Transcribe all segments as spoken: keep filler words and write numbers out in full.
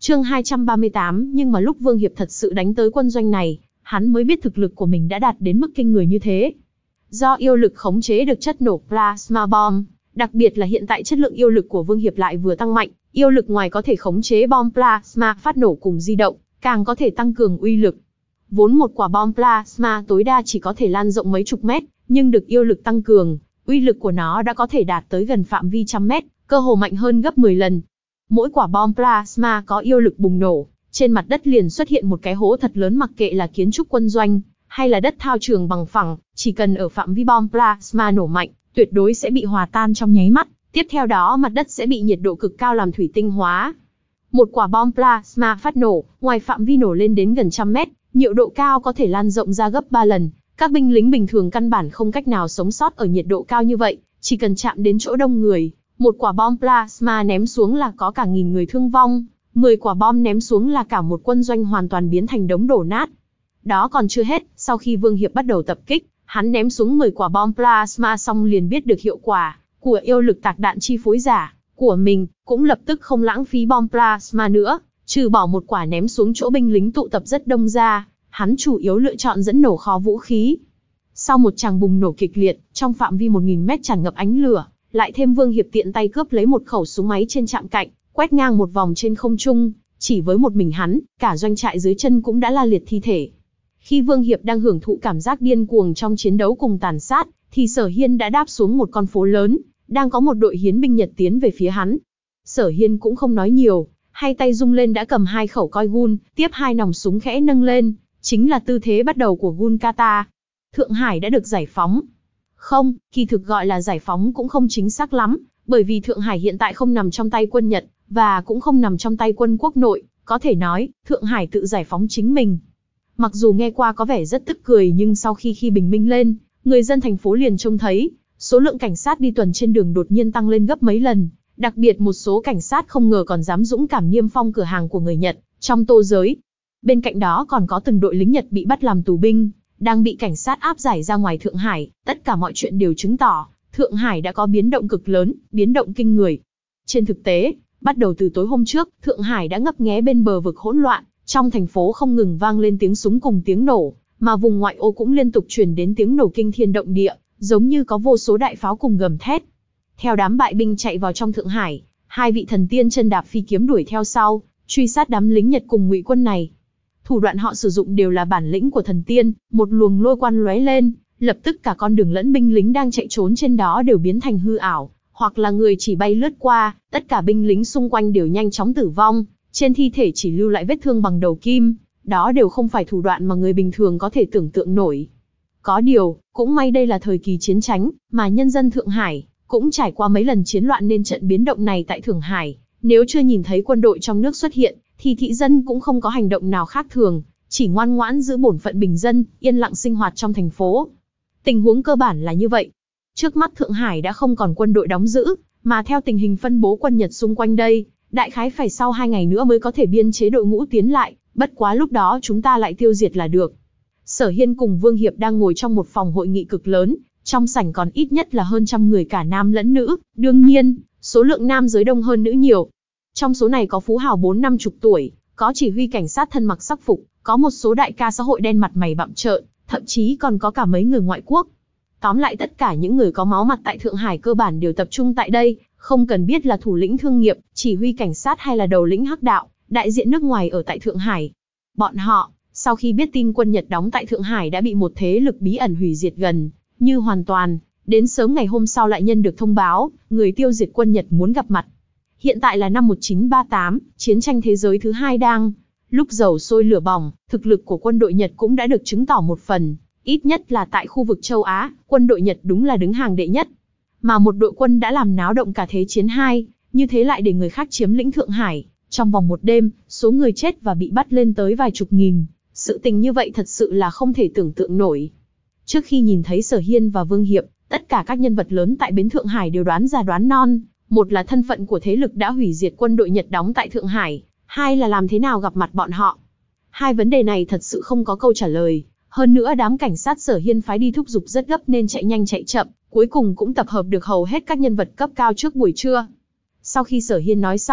Chương hai trăm ba mươi tám, nhưng mà lúc Vương Hiệp thật sự đánh tới quân doanh này, hắn mới biết thực lực của mình đã đạt đến mức kinh người như thế. Do yêu lực khống chế được chất nổ Plasma Bomb, đặc biệt là hiện tại chất lượng yêu lực của Vương Hiệp lại vừa tăng mạnh, yêu lực ngoài có thể khống chế bom plasma phát nổ cùng di động, càng có thể tăng cường uy lực. Vốn một quả bom plasma tối đa chỉ có thể lan rộng mấy chục mét, nhưng được yêu lực tăng cường, uy lực của nó đã có thể đạt tới gần phạm vi trăm mét, cơ hồ mạnh hơn gấp mười lần. Mỗi quả bom plasma có yêu lực bùng nổ, trên mặt đất liền xuất hiện một cái hố thật lớn, mặc kệ là kiến trúc quân doanh, hay là đất thao trường bằng phẳng, chỉ cần ở phạm vi bom plasma nổ mạnh, tuyệt đối sẽ bị hòa tan trong nháy mắt, tiếp theo đó mặt đất sẽ bị nhiệt độ cực cao làm thủy tinh hóa. Một quả bom plasma phát nổ, ngoài phạm vi nổ lên đến gần trăm mét, nhiệt độ cao có thể lan rộng ra gấp ba lần, các binh lính bình thường căn bản không cách nào sống sót ở nhiệt độ cao như vậy, chỉ cần chạm đến chỗ đông người, một quả bom plasma ném xuống là có cả nghìn người thương vong, mười quả bom ném xuống là cả một quân doanh hoàn toàn biến thành đống đổ nát. Đó còn chưa hết, sau khi Vương Hiệp bắt đầu tập kích, hắn ném xuống mười quả bom plasma xong liền biết được hiệu quả của yêu lực tạc đạn chi phối giả của mình, cũng lập tức không lãng phí bom plasma nữa, trừ bỏ một quả ném xuống chỗ binh lính tụ tập rất đông ra, hắn chủ yếu lựa chọn dẫn nổ kho vũ khí. Sau một tràng bùng nổ kịch liệt, trong phạm vi một nghìn mét tràn ngập ánh lửa, lại thêm Vương Hiệp tiện tay cướp lấy một khẩu súng máy trên trạm cạnh, quét ngang một vòng trên không trung, chỉ với một mình hắn, cả doanh trại dưới chân cũng đã la liệt thi thể. Khi Vương Hiệp đang hưởng thụ cảm giác điên cuồng trong chiến đấu cùng tàn sát, thì Sở Hiên đã đáp xuống một con phố lớn, đang có một đội hiến binh Nhật tiến về phía hắn. Sở Hiên cũng không nói nhiều, hai tay rung lên đã cầm hai khẩu coi gun, tiếp hai nòng súng khẽ nâng lên, chính là tư thế bắt đầu của gun kata. Thượng Hải đã được giải phóng. Không, kỳ thực gọi là giải phóng cũng không chính xác lắm, bởi vì Thượng Hải hiện tại không nằm trong tay quân Nhật, và cũng không nằm trong tay quân quốc nội, có thể nói, Thượng Hải tự giải phóng chính mình. Mặc dù nghe qua có vẻ rất tức cười, nhưng sau khi khi bình minh lên, người dân thành phố liền trông thấy, số lượng cảnh sát đi tuần trên đường đột nhiên tăng lên gấp mấy lần, đặc biệt một số cảnh sát không ngờ còn dám dũng cảm niêm phong cửa hàng của người Nhật, trong Tô Giới. Bên cạnh đó còn có từng đội lính Nhật bị bắt làm tù binh, đang bị cảnh sát áp giải ra ngoài Thượng Hải, tất cả mọi chuyện đều chứng tỏ, Thượng Hải đã có biến động cực lớn, biến động kinh người. Trên thực tế, bắt đầu từ tối hôm trước, Thượng Hải đã ngấp nghé bên bờ vực hỗn loạn, trong thành phố không ngừng vang lên tiếng súng cùng tiếng nổ, mà vùng ngoại ô cũng liên tục truyền đến tiếng nổ kinh thiên động địa, giống như có vô số đại pháo cùng gầm thét. Theo đám bại binh chạy vào trong Thượng Hải, hai vị thần tiên chân đạp phi kiếm đuổi theo sau, truy sát đám lính Nhật cùng ngụy quân này. Thủ đoạn họ sử dụng đều là bản lĩnh của thần tiên, một luồng lôi quang lóe lên, lập tức cả con đường lẫn binh lính đang chạy trốn trên đó đều biến thành hư ảo, hoặc là người chỉ bay lướt qua, tất cả binh lính xung quanh đều nhanh chóng tử vong, trên thi thể chỉ lưu lại vết thương bằng đầu kim, đó đều không phải thủ đoạn mà người bình thường có thể tưởng tượng nổi. Có điều, cũng may đây là thời kỳ chiến tranh, mà nhân dân Thượng Hải cũng trải qua mấy lần chiến loạn nên trận biến động này tại Thượng Hải, nếu chưa nhìn thấy quân đội trong nước xuất hiện, thì thị dân cũng không có hành động nào khác thường, chỉ ngoan ngoãn giữ bổn phận bình dân, yên lặng sinh hoạt trong thành phố. Tình huống cơ bản là như vậy. Trước mắt Thượng Hải đã không còn quân đội đóng giữ, mà theo tình hình phân bố quân Nhật xung quanh đây, đại khái phải sau hai ngày nữa mới có thể biên chế đội ngũ tiến lại, bất quá lúc đó chúng ta lại tiêu diệt là được. Sở Hiên cùng Vương Hiệp đang ngồi trong một phòng hội nghị cực lớn, trong sảnh còn ít nhất là hơn trăm người cả nam lẫn nữ, đương nhiên, số lượng nam giới đông hơn nữ nhiều. Trong số này có phú hào bốn năm chục tuổi, có chỉ huy cảnh sát thân mặc sắc phục, có một số đại ca xã hội đen mặt mày bặm trợn, thậm chí còn có cả mấy người ngoại quốc. Tóm lại tất cả những người có máu mặt tại Thượng Hải cơ bản đều tập trung tại đây, không cần biết là thủ lĩnh thương nghiệp, chỉ huy cảnh sát hay là đầu lĩnh hắc đạo, đại diện nước ngoài ở tại Thượng Hải. Bọn họ, sau khi biết tin quân Nhật đóng tại Thượng Hải đã bị một thế lực bí ẩn hủy diệt gần như hoàn toàn, đến sớm ngày hôm sau lại nhận được thông báo, người tiêu diệt quân Nhật muốn gặp mặt. Hiện tại là năm một nghìn chín trăm ba mươi tám, chiến tranh thế giới thứ hai đang lúc dầu sôi lửa bỏng, thực lực của quân đội Nhật cũng đã được chứng tỏ một phần, ít nhất là tại khu vực châu Á, quân đội Nhật đúng là đứng hàng đệ nhất. Mà một đội quân đã làm náo động cả thế chiến hai, như thế lại để người khác chiếm lĩnh Thượng Hải, trong vòng một đêm, số người chết và bị bắt lên tới vài chục nghìn, sự tình như vậy thật sự là không thể tưởng tượng nổi. Trước khi nhìn thấy Sở Hiên và Vương Hiệp, tất cả các nhân vật lớn tại bến Thượng Hải đều đoán già đoán non, một là thân phận của thế lực đã hủy diệt quân đội Nhật đóng tại Thượng Hải, hai là làm thế nào gặp mặt bọn họ. Hai vấn đề này thật sự không có câu trả lời, hơn nữa đám cảnh sát Sở Hiên phái đi thúc giục rất gấp nên chạy nhanh chạy chậm, cuối cùng cũng tập hợp được hầu hết các nhân vật cấp cao trước buổi trưa. Sau khi Sở Hiên nói xong,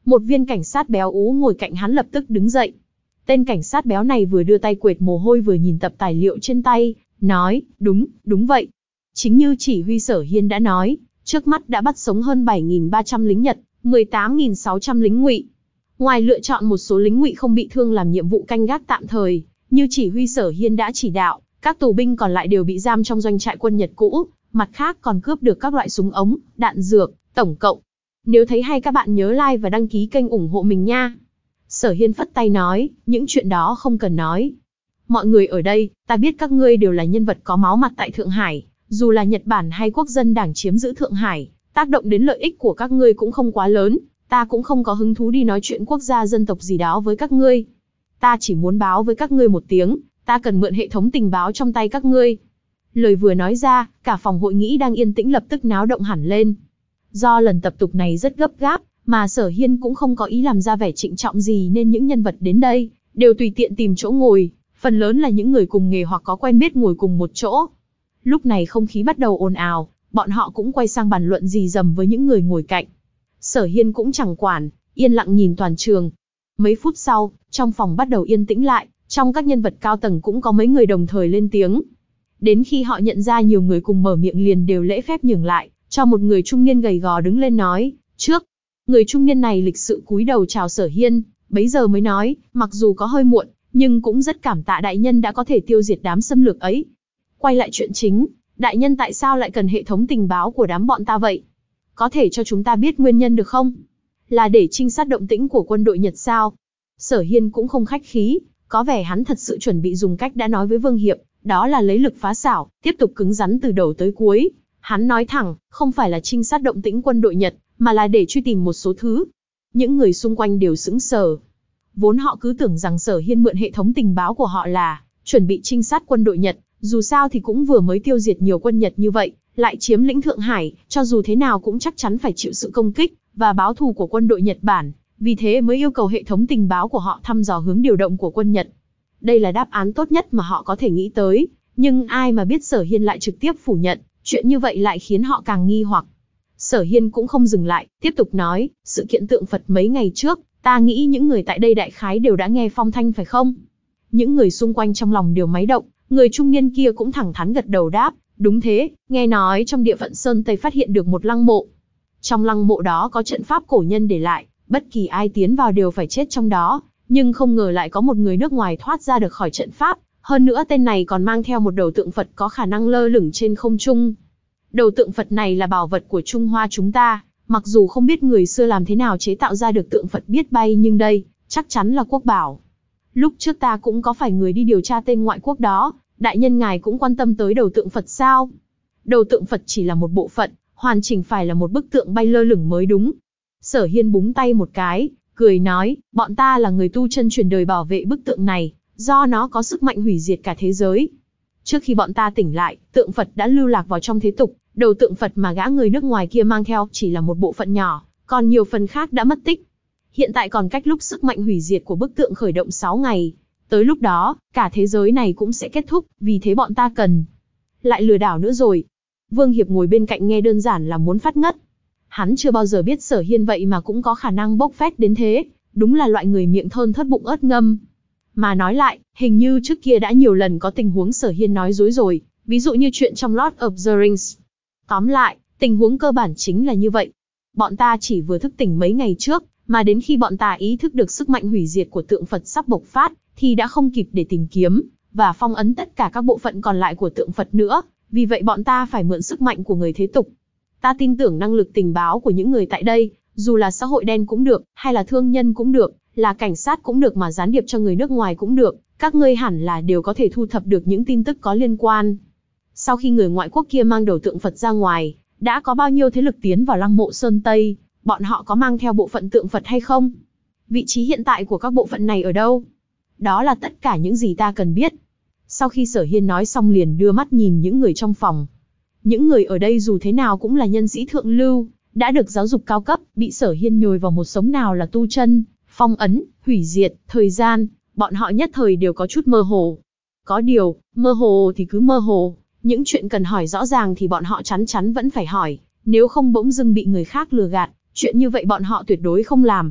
Một viên cảnh sát béo ú ngồi cạnh hắn lập tức đứng dậy. Tên cảnh sát béo này vừa đưa tay quệt mồ hôi vừa nhìn tập tài liệu trên tay, nói, đúng, đúng vậy. Chính như chỉ huy Sở Hiên đã nói, trước mắt đã bắt sống hơn bảy nghìn ba trăm lính Nhật, mười tám nghìn sáu trăm lính Ngụy. Ngoài lựa chọn một số lính Ngụy không bị thương làm nhiệm vụ canh gác tạm thời, như chỉ huy Sở Hiên đã chỉ đạo, các tù binh còn lại đều bị giam trong doanh trại quân Nhật cũ, mặt khác còn cướp được các loại súng ống, đạn dược, tổng cộng. Nếu thấy hay các bạn nhớ like và đăng ký kênh ủng hộ mình nha. Sở Hiên phất tay nói, những chuyện đó không cần nói. Mọi người ở đây, ta biết các ngươi đều là nhân vật có máu mặt tại Thượng Hải, dù là Nhật Bản hay quốc dân đảng chiếm giữ Thượng Hải, tác động đến lợi ích của các ngươi cũng không quá lớn, ta cũng không có hứng thú đi nói chuyện quốc gia dân tộc gì đó với các ngươi. Ta chỉ muốn báo với các ngươi một tiếng, ta cần mượn hệ thống tình báo trong tay các ngươi. Lời vừa nói ra, cả phòng hội nghị đang yên tĩnh lập tức náo động hẳn lên. Do lần tập tục này rất gấp gáp, mà Sở Hiên cũng không có ý làm ra vẻ trịnh trọng gì nên những nhân vật đến đây, đều tùy tiện tìm chỗ ngồi, phần lớn là những người cùng nghề hoặc có quen biết ngồi cùng một chỗ. Lúc này không khí bắt đầu ồn ào, bọn họ cũng quay sang bàn luận rì rầm với những người ngồi cạnh. Sở Hiên cũng chẳng quản, yên lặng nhìn toàn trường. Mấy phút sau, trong phòng bắt đầu yên tĩnh lại, trong các nhân vật cao tầng cũng có mấy người đồng thời lên tiếng. Đến khi họ nhận ra nhiều người cùng mở miệng liền đều lễ phép nhường lại, cho một người trung niên gầy gò đứng lên nói, trước. Người trung niên này lịch sự cúi đầu chào Sở Hiên, bấy giờ mới nói, mặc dù có hơi muộn, nhưng cũng rất cảm tạ đại nhân đã có thể tiêu diệt đám xâm lược ấy. Quay lại chuyện chính, đại nhân tại sao lại cần hệ thống tình báo của đám bọn ta vậy? Có thể cho chúng ta biết nguyên nhân được không? Là để trinh sát động tĩnh của quân đội Nhật sao? Sở Hiên cũng không khách khí, có vẻ hắn thật sự chuẩn bị dùng cách đã nói với Vương Hiệp, đó là lấy lực phá xảo, tiếp tục cứng rắn từ đầu tới cuối. Hắn nói thẳng, không phải là trinh sát động tĩnh quân đội Nhật, mà là để truy tìm một số thứ. Những người xung quanh đều sững sờ. Vốn họ cứ tưởng rằng Sở Hiên mượn hệ thống tình báo của họ là chuẩn bị trinh sát quân đội Nhật, dù sao thì cũng vừa mới tiêu diệt nhiều quân Nhật như vậy, lại chiếm lĩnh Thượng Hải, cho dù thế nào cũng chắc chắn phải chịu sự công kích và báo thù của quân đội Nhật Bản, vì thế mới yêu cầu hệ thống tình báo của họ thăm dò hướng điều động của quân Nhật. Đây là đáp án tốt nhất mà họ có thể nghĩ tới, nhưng ai mà biết Sở Hiên lại trực tiếp phủ nhận, chuyện như vậy lại khiến họ càng nghi hoặc. Sở Hiên cũng không dừng lại, tiếp tục nói, sự kiện tượng Phật mấy ngày trước, ta nghĩ những người tại đây đại khái đều đã nghe phong thanh phải không? Những người xung quanh trong lòng đều máy động, người trung niên kia cũng thẳng thắn gật đầu đáp, đúng thế, nghe nói trong địa phận Sơn Tây phát hiện được một lăng mộ. Trong lăng mộ đó có trận pháp cổ nhân để lại, bất kỳ ai tiến vào đều phải chết trong đó, nhưng không ngờ lại có một người nước ngoài thoát ra được khỏi trận pháp, hơn nữa tên này còn mang theo một đầu tượng Phật có khả năng lơ lửng trên không trung. Đầu tượng Phật này là bảo vật của Trung Hoa chúng ta, mặc dù không biết người xưa làm thế nào chế tạo ra được tượng Phật biết bay nhưng đây, chắc chắn là quốc bảo. Lúc trước ta cũng có phải người đi điều tra tên ngoại quốc đó, đại nhân ngài cũng quan tâm tới đầu tượng Phật sao? Đầu tượng Phật chỉ là một bộ phận, hoàn chỉnh phải là một bức tượng bay lơ lửng mới đúng. Sở Hiên búng tay một cái, cười nói, bọn ta là người tu chân truyền đời bảo vệ bức tượng này, do nó có sức mạnh hủy diệt cả thế giới. Trước khi bọn ta tỉnh lại, tượng Phật đã lưu lạc vào trong thế tục, đầu tượng Phật mà gã người nước ngoài kia mang theo chỉ là một bộ phận nhỏ, còn nhiều phần khác đã mất tích. Hiện tại còn cách lúc sức mạnh hủy diệt của bức tượng khởi động sáu ngày. Tới lúc đó, cả thế giới này cũng sẽ kết thúc, vì thế bọn ta cần. Lại lừa đảo nữa rồi. Vương Hiệp ngồi bên cạnh nghe đơn giản là muốn phát ngất. Hắn chưa bao giờ biết Sở Hiên vậy mà cũng có khả năng bốc phét đến thế, đúng là loại người miệng thơn thớt bụng ớt ngâm. Mà nói lại, hình như trước kia đã nhiều lần có tình huống Sở Hiên nói dối rồi, ví dụ như chuyện trong Lord of the Rings. Tóm lại, tình huống cơ bản chính là như vậy. Bọn ta chỉ vừa thức tỉnh mấy ngày trước, mà đến khi bọn ta ý thức được sức mạnh hủy diệt của tượng Phật sắp bộc phát, thì đã không kịp để tìm kiếm, và phong ấn tất cả các bộ phận còn lại của tượng Phật nữa, vì vậy bọn ta phải mượn sức mạnh của người thế tục. Ta tin tưởng năng lực tình báo của những người tại đây, dù là xã hội đen cũng được, hay là thương nhân cũng được, là cảnh sát cũng được mà gián điệp cho người nước ngoài cũng được, các ngươi hẳn là đều có thể thu thập được những tin tức có liên quan. Sau khi người ngoại quốc kia mang đầu tượng Phật ra ngoài, đã có bao nhiêu thế lực tiến vào lăng mộ Sơn Tây, bọn họ có mang theo bộ phận tượng Phật hay không? Vị trí hiện tại của các bộ phận này ở đâu? Đó là tất cả những gì ta cần biết. Sau khi Sở Hiên nói xong liền đưa mắt nhìn những người trong phòng. Những người ở đây dù thế nào cũng là nhân sĩ thượng lưu, đã được giáo dục cao cấp, bị Sở Hiên nhồi vào một sống nào là tu chân, phong ấn, hủy diệt, thời gian, bọn họ nhất thời đều có chút mơ hồ. Có điều, mơ hồ thì cứ mơ hồ, những chuyện cần hỏi rõ ràng thì bọn họ chắn chắn vẫn phải hỏi, nếu không bỗng dưng bị người khác lừa gạt, chuyện như vậy bọn họ tuyệt đối không làm.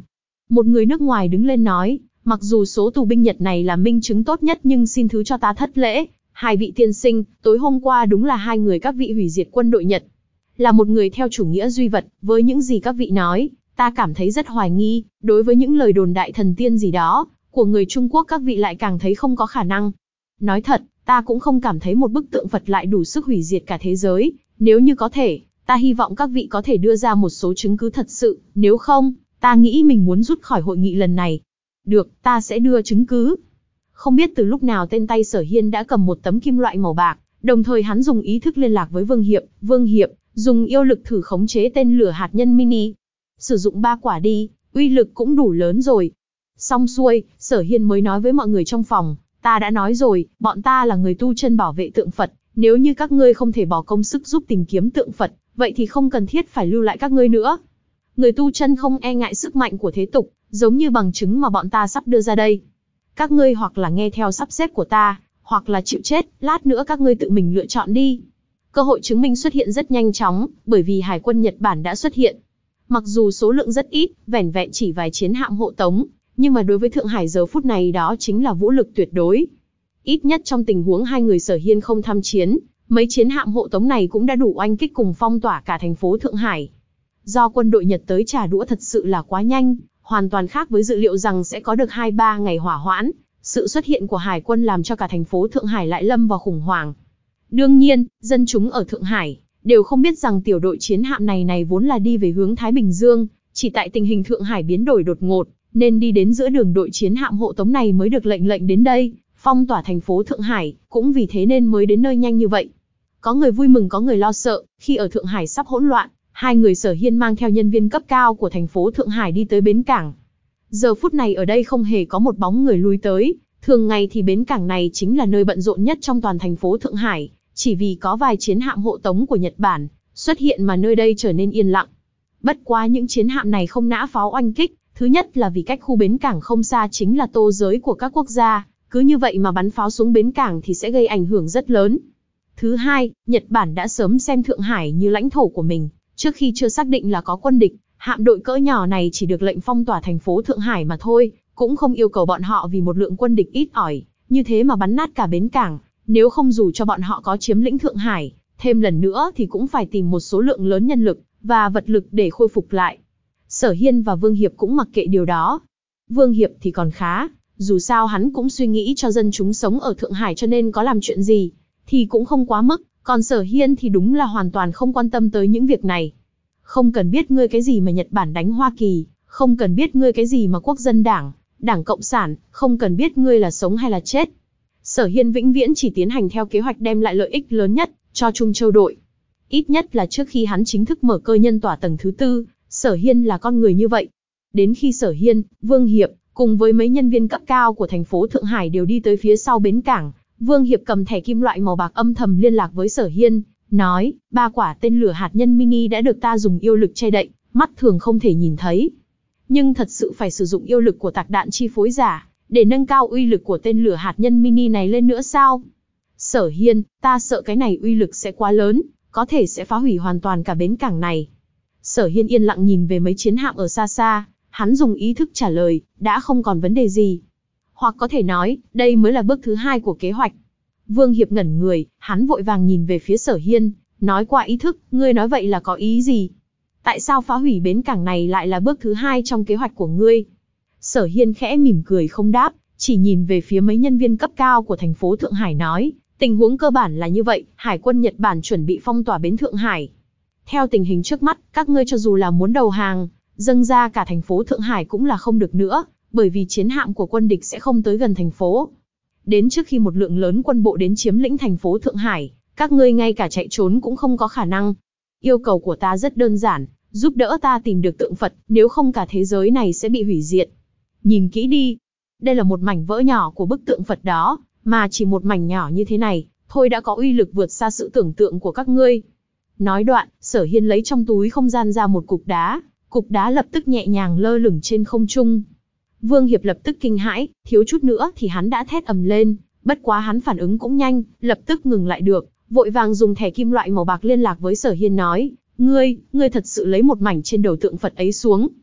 Một người nước ngoài đứng lên nói, mặc dù số tù binh Nhật này là minh chứng tốt nhất nhưng xin thứ cho ta thất lễ. Hai vị tiên sinh, tối hôm qua đúng là hai người các vị hủy diệt quân đội Nhật. Là một người theo chủ nghĩa duy vật, với những gì các vị nói, ta cảm thấy rất hoài nghi, đối với những lời đồn đại thần tiên gì đó, của người Trung Quốc các vị lại càng thấy không có khả năng. Nói thật, ta cũng không cảm thấy một bức tượng Phật lại đủ sức hủy diệt cả thế giới, nếu như có thể, ta hy vọng các vị có thể đưa ra một số chứng cứ thật sự, nếu không, ta nghĩ mình muốn rút khỏi hội nghị lần này. Được, ta sẽ đưa chứng cứ. Không biết từ lúc nào tên tay Sở Hiên đã cầm một tấm kim loại màu bạc, đồng thời hắn dùng ý thức liên lạc với Vương Hiệp, Vương Hiệp, dùng yêu lực thử khống chế tên lửa hạt nhân mini. Sử dụng ba quả đi, uy lực cũng đủ lớn rồi. Xong xuôi, Sở Hiên mới nói với mọi người trong phòng, ta đã nói rồi, bọn ta là người tu chân bảo vệ tượng Phật, nếu như các ngươi không thể bỏ công sức giúp tìm kiếm tượng Phật, vậy thì không cần thiết phải lưu lại các ngươi nữa. Người tu chân không e ngại sức mạnh của thế tục, giống như bằng chứng mà bọn ta sắp đưa ra đây. Các ngươi hoặc là nghe theo sắp xếp của ta, hoặc là chịu chết, lát nữa các ngươi tự mình lựa chọn đi. Cơ hội chứng minh xuất hiện rất nhanh chóng, bởi vì Hải quân Nhật Bản đã xuất hiện. Mặc dù số lượng rất ít, vẻn vẹn chỉ vài chiến hạm hộ tống, nhưng mà đối với Thượng Hải giờ phút này đó chính là vũ lực tuyệt đối. Ít nhất trong tình huống hai người Sở Hiên không tham chiến, mấy chiến hạm hộ tống này cũng đã đủ oanh kích cùng phong tỏa cả thành phố Thượng Hải. Do quân đội Nhật tới trả đũa thật sự là quá nhanh, hoàn toàn khác với dự liệu rằng sẽ có được hai ba ngày hỏa hoãn, sự xuất hiện của Hải quân làm cho cả thành phố Thượng Hải lại lâm vào khủng hoảng. Đương nhiên, dân chúng ở Thượng Hải đều không biết rằng tiểu đội chiến hạm này này vốn là đi về hướng Thái Bình Dương, chỉ tại tình hình Thượng Hải biến đổi đột ngột, nên đi đến giữa đường đội chiến hạm hộ tống này mới được lệnh lệnh đến đây, phong tỏa thành phố Thượng Hải, cũng vì thế nên mới đến nơi nhanh như vậy. Có người vui mừng có người lo sợ, khi ở Thượng Hải sắp hỗn loạn, hai người Sở Hiên mang theo nhân viên cấp cao của thành phố Thượng Hải đi tới bến cảng. Giờ phút này ở đây không hề có một bóng người lui tới, thường ngày thì bến cảng này chính là nơi bận rộn nhất trong toàn thành phố Thượng Hải, chỉ vì có vài chiến hạm hộ tống của Nhật Bản xuất hiện mà nơi đây trở nên yên lặng. Bất quá những chiến hạm này không nã pháo oanh kích, thứ nhất là vì cách khu bến cảng không xa chính là tô giới của các quốc gia, cứ như vậy mà bắn pháo xuống bến cảng thì sẽ gây ảnh hưởng rất lớn. Thứ hai, Nhật Bản đã sớm xem Thượng Hải như lãnh thổ của mình, trước khi chưa xác định là có quân địch, hạm đội cỡ nhỏ này chỉ được lệnh phong tỏa thành phố Thượng Hải mà thôi, cũng không yêu cầu bọn họ vì một lượng quân địch ít ỏi, như thế mà bắn nát cả bến cảng, nếu không dù cho bọn họ có chiếm lĩnh Thượng Hải, thêm lần nữa thì cũng phải tìm một số lượng lớn nhân lực và vật lực để khôi phục lại. Sở Hiên và Vương Hiệp cũng mặc kệ điều đó. Vương Hiệp thì còn khá, dù sao hắn cũng suy nghĩ cho dân chúng sống ở Thượng Hải cho nên có làm chuyện gì thì cũng không quá mức, còn Sở Hiên thì đúng là hoàn toàn không quan tâm tới những việc này. Không cần biết ngươi cái gì mà Nhật Bản đánh Hoa Kỳ, không cần biết ngươi cái gì mà Quốc dân đảng, Đảng Cộng sản, không cần biết ngươi là sống hay là chết. Sở Hiên vĩnh viễn chỉ tiến hành theo kế hoạch đem lại lợi ích lớn nhất cho Trung Châu đội. Ít nhất là trước khi hắn chính thức mở cơ nhân tỏa tầng thứ tư, Sở Hiên là con người như vậy. Đến khi Sở Hiên, Vương Hiệp, cùng với mấy nhân viên cấp cao của thành phố Thượng Hải đều đi tới phía sau bến cảng, Vương Hiệp cầm thẻ kim loại màu bạc âm thầm liên lạc với Sở Hiên, nói, ba quả tên lửa hạt nhân mini đã được ta dùng yêu lực che đậy, mắt thường không thể nhìn thấy. Nhưng thật sự phải sử dụng yêu lực của tạc đạn chi phối giả, để nâng cao uy lực của tên lửa hạt nhân mini này lên nữa sao? Sở Hiên, ta sợ cái này uy lực sẽ quá lớn, có thể sẽ phá hủy hoàn toàn cả bến cảng này. Sở Hiên yên lặng nhìn về mấy chiến hạm ở xa xa, hắn dùng ý thức trả lời, đã không còn vấn đề gì. Hoặc có thể nói, đây mới là bước thứ hai của kế hoạch. Vương Hiệp ngẩn người, hắn vội vàng nhìn về phía Sở Hiên, nói qua ý thức, ngươi nói vậy là có ý gì? Tại sao phá hủy bến cảng này lại là bước thứ hai trong kế hoạch của ngươi? Sở Hiên khẽ mỉm cười không đáp, chỉ nhìn về phía mấy nhân viên cấp cao của thành phố Thượng Hải nói, tình huống cơ bản là như vậy, Hải quân Nhật Bản chuẩn bị phong tỏa bến Thượng Hải. Theo tình hình trước mắt, các ngươi cho dù là muốn đầu hàng, dâng ra cả thành phố Thượng Hải cũng là không được nữa, bởi vì chiến hạm của quân địch sẽ không tới gần thành phố. Đến trước khi một lượng lớn quân bộ đến chiếm lĩnh thành phố Thượng Hải, các ngươi ngay cả chạy trốn cũng không có khả năng. Yêu cầu của ta rất đơn giản, giúp đỡ ta tìm được tượng Phật, nếu không cả thế giới này sẽ bị hủy diệt. Nhìn kỹ đi, đây là một mảnh vỡ nhỏ của bức tượng Phật đó, mà chỉ một mảnh nhỏ như thế này, thôi đã có uy lực vượt xa sự tưởng tượng của các ngươi. Nói đoạn, Sở Hiên lấy trong túi không gian ra một cục đá, cục đá lập tức nhẹ nhàng lơ lửng trên không trung. Vương Hiệp lập tức kinh hãi, thiếu chút nữa thì hắn đã thét ầm lên, bất quá hắn phản ứng cũng nhanh, lập tức ngừng lại được, vội vàng dùng thẻ kim loại màu bạc liên lạc với Sở Hiên nói, ngươi, ngươi thật sự lấy một mảnh trên đầu tượng Phật ấy xuống.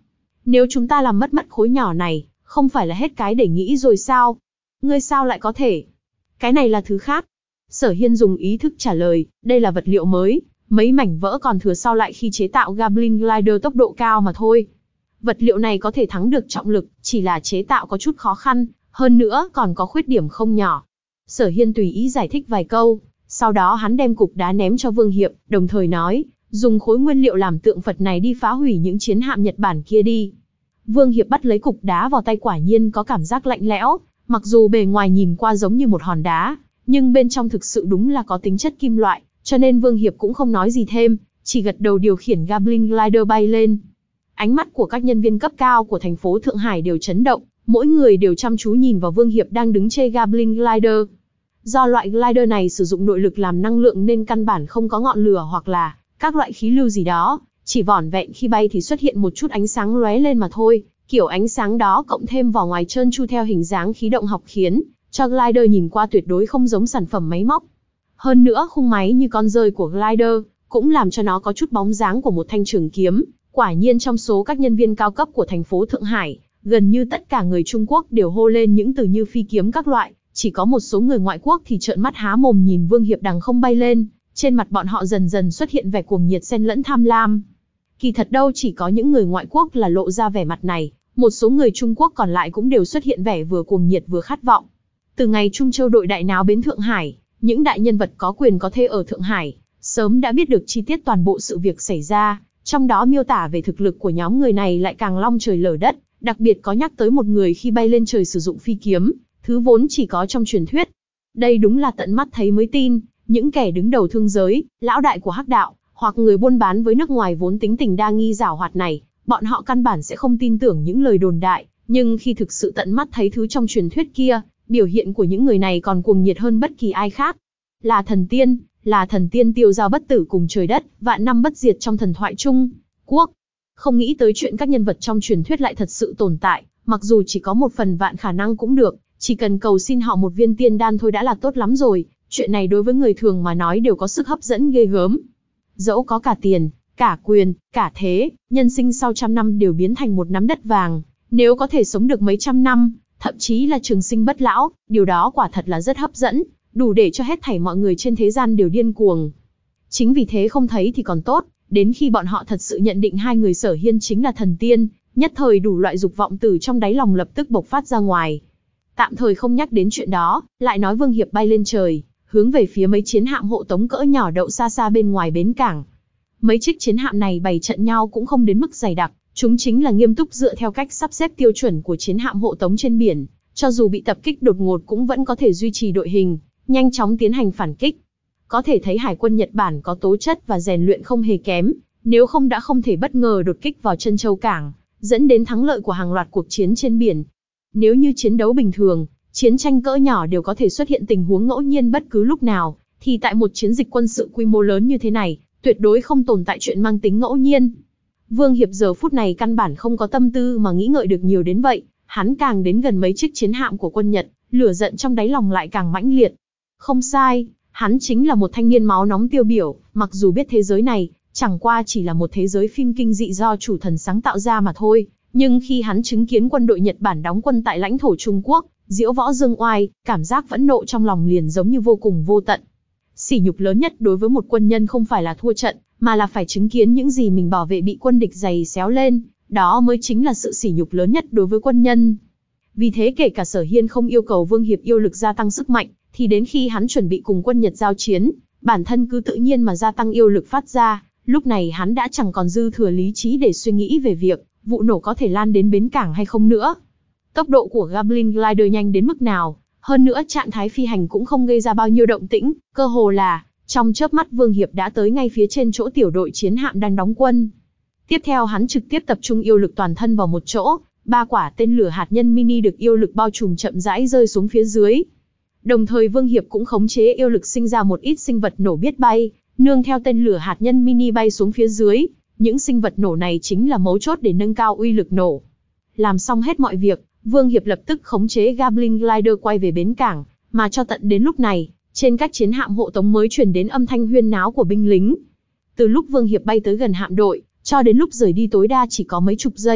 Nếu chúng ta làm mất mất khối nhỏ này, không phải là hết cái để nghĩ rồi sao? Ngươi sao lại có thể? Cái này là thứ khác. Sở Hiên dùng ý thức trả lời, đây là vật liệu mới, mấy mảnh vỡ còn thừa sau lại khi chế tạo Goblin Glider tốc độ cao mà thôi. Vật liệu này có thể thắng được trọng lực, chỉ là chế tạo có chút khó khăn, hơn nữa còn có khuyết điểm không nhỏ. Sở Hiên tùy ý giải thích vài câu, sau đó hắn đem cục đá ném cho Vương Hiệp, đồng thời nói, dùng khối nguyên liệu làm tượng Phật này đi phá hủy những chiến hạm Nhật Bản kia đi. Vương Hiệp bắt lấy cục đá vào tay, quả nhiên có cảm giác lạnh lẽo, mặc dù bề ngoài nhìn qua giống như một hòn đá, nhưng bên trong thực sự đúng là có tính chất kim loại, cho nên Vương Hiệp cũng không nói gì thêm, chỉ gật đầu điều khiển Goblin Glider bay lên. Ánh mắt của các nhân viên cấp cao của thành phố Thượng Hải đều chấn động, mỗi người đều chăm chú nhìn vào Vương Hiệp đang đứng trên Goblin Glider. Do loại glider này sử dụng nội lực làm năng lượng nên căn bản không có ngọn lửa hoặc là các loại khí lưu gì đó, chỉ vỏn vẹn khi bay thì xuất hiện một chút ánh sáng lóe lên mà thôi. Kiểu ánh sáng đó cộng thêm vỏ ngoài trơn tru theo hình dáng khí động học khiến cho glider nhìn qua tuyệt đối không giống sản phẩm máy móc. Hơn nữa khung máy như con rơi của glider cũng làm cho nó có chút bóng dáng của một thanh trường kiếm. Quả nhiên trong số các nhân viên cao cấp của thành phố Thượng Hải, gần như tất cả người Trung Quốc đều hô lên những từ như phi kiếm các loại, chỉ có một số người ngoại quốc thì trợn mắt há mồm nhìn Vương Hiệp đằng không bay lên, trên mặt bọn họ dần dần xuất hiện vẻ cuồng nhiệt xen lẫn tham lam. Kỳ thật đâu chỉ có những người ngoại quốc là lộ ra vẻ mặt này, một số người Trung Quốc còn lại cũng đều xuất hiện vẻ vừa cuồng nhiệt vừa khát vọng. Từ ngày Trung Châu đội đại náo bến Thượng Hải, những đại nhân vật có quyền có thế ở Thượng Hải sớm đã biết được chi tiết toàn bộ sự việc xảy ra, trong đó miêu tả về thực lực của nhóm người này lại càng long trời lở đất, đặc biệt có nhắc tới một người khi bay lên trời sử dụng phi kiếm, thứ vốn chỉ có trong truyền thuyết. Đây đúng là tận mắt thấy mới tin, những kẻ đứng đầu thương giới, lão đại của hắc đạo, hoặc người buôn bán với nước ngoài vốn tính tình đa nghi giảo hoạt này, bọn họ căn bản sẽ không tin tưởng những lời đồn đại, nhưng khi thực sự tận mắt thấy thứ trong truyền thuyết kia, biểu hiện của những người này còn cuồng nhiệt hơn bất kỳ ai khác. Là thần tiên, là thần tiên tiêu giao bất tử cùng trời đất, vạn năm bất diệt trong thần thoại Trung Quốc. Không nghĩ tới chuyện các nhân vật trong truyền thuyết lại thật sự tồn tại, mặc dù chỉ có một phần vạn khả năng cũng được, chỉ cần cầu xin họ một viên tiên đan thôi đã là tốt lắm rồi, chuyện này đối với người thường mà nói đều có sức hấp dẫn ghê gớm. Dẫu có cả tiền, cả quyền, cả thế, nhân sinh sau trăm năm đều biến thành một nắm đất vàng, nếu có thể sống được mấy trăm năm, thậm chí là trường sinh bất lão, điều đó quả thật là rất hấp dẫn, đủ để cho hết thảy mọi người trên thế gian đều điên cuồng. Chính vì thế không thấy thì còn tốt, đến khi bọn họ thật sự nhận định hai người Sở Hiên chính là thần tiên, nhất thời đủ loại dục vọng từ trong đáy lòng lập tức bộc phát ra ngoài. Tạm thời không nhắc đến chuyện đó, lại nói Vương Hiệp bay lên trời, hướng về phía mấy chiến hạm hộ tống cỡ nhỏ đậu xa xa bên ngoài bến cảng. Mấy chiếc chiến hạm này bày trận nhau cũng không đến mức dày đặc, chúng chính là nghiêm túc dựa theo cách sắp xếp tiêu chuẩn của chiến hạm hộ tống trên biển, cho dù bị tập kích đột ngột cũng vẫn có thể duy trì đội hình, nhanh chóng tiến hành phản kích. Có thể thấy Hải quân Nhật Bản có tố chất và rèn luyện không hề kém, nếu không đã không thể bất ngờ đột kích vào Trân Châu Cảng, dẫn đến thắng lợi của hàng loạt cuộc chiến trên biển. Nếu như chiến đấu bình thường, chiến tranh cỡ nhỏ đều có thể xuất hiện tình huống ngẫu nhiên bất cứ lúc nào, thì tại một chiến dịch quân sự quy mô lớn như thế này, tuyệt đối không tồn tại chuyện mang tính ngẫu nhiên. Vương Hiệp giờ phút này căn bản không có tâm tư mà nghĩ ngợi được nhiều đến vậy, hắn càng đến gần mấy chiếc chiến hạm của quân Nhật, lửa giận trong đáy lòng lại càng mãnh liệt. Không sai, hắn chính là một thanh niên máu nóng tiêu biểu, mặc dù biết thế giới này chẳng qua chỉ là một thế giới phim kinh dị do chủ thần sáng tạo ra mà thôi, nhưng khi hắn chứng kiến quân đội Nhật Bản đóng quân tại lãnh thổ Trung Quốc, diễu võ dương oai, cảm giác phẫn nộ trong lòng liền giống như vô cùng vô tận. Sỉ nhục lớn nhất đối với một quân nhân không phải là thua trận, mà là phải chứng kiến những gì mình bảo vệ bị quân địch giày xéo lên, đó mới chính là sự sỉ nhục lớn nhất đối với quân nhân. Vì thế kể cả Sở Hiên không yêu cầu Vương Hiệp yêu lực gia tăng sức mạnh, thì đến khi hắn chuẩn bị cùng quân Nhật giao chiến, bản thân cứ tự nhiên mà gia tăng yêu lực phát ra, lúc này hắn đã chẳng còn dư thừa lý trí để suy nghĩ về việc vụ nổ có thể lan đến bến cảng hay không nữa. Tốc độ của Goblin Glider nhanh đến mức nào, hơn nữa trạng thái phi hành cũng không gây ra bao nhiêu động tĩnh, cơ hồ là trong chớp mắt Vương Hiệp đã tới ngay phía trên chỗ tiểu đội chiến hạm đang đóng quân. Tiếp theo hắn trực tiếp tập trung yêu lực toàn thân vào một chỗ, ba quả tên lửa hạt nhân mini được yêu lực bao trùm chậm rãi rơi xuống phía dưới. Đồng thời Vương Hiệp cũng khống chế yêu lực sinh ra một ít sinh vật nổ biết bay, nương theo tên lửa hạt nhân mini bay xuống phía dưới. Những sinh vật nổ này chính là mấu chốt để nâng cao uy lực nổ. Làm xong hết mọi việc, Vương Hiệp lập tức khống chế Goblin Glider quay về bến cảng, mà cho tận đến lúc này, trên các chiến hạm hộ tống mới truyền đến âm thanh huyên náo của binh lính. Từ lúc Vương Hiệp bay tới gần hạm đội, cho đến lúc rời đi tối đa chỉ có mấy chục giây,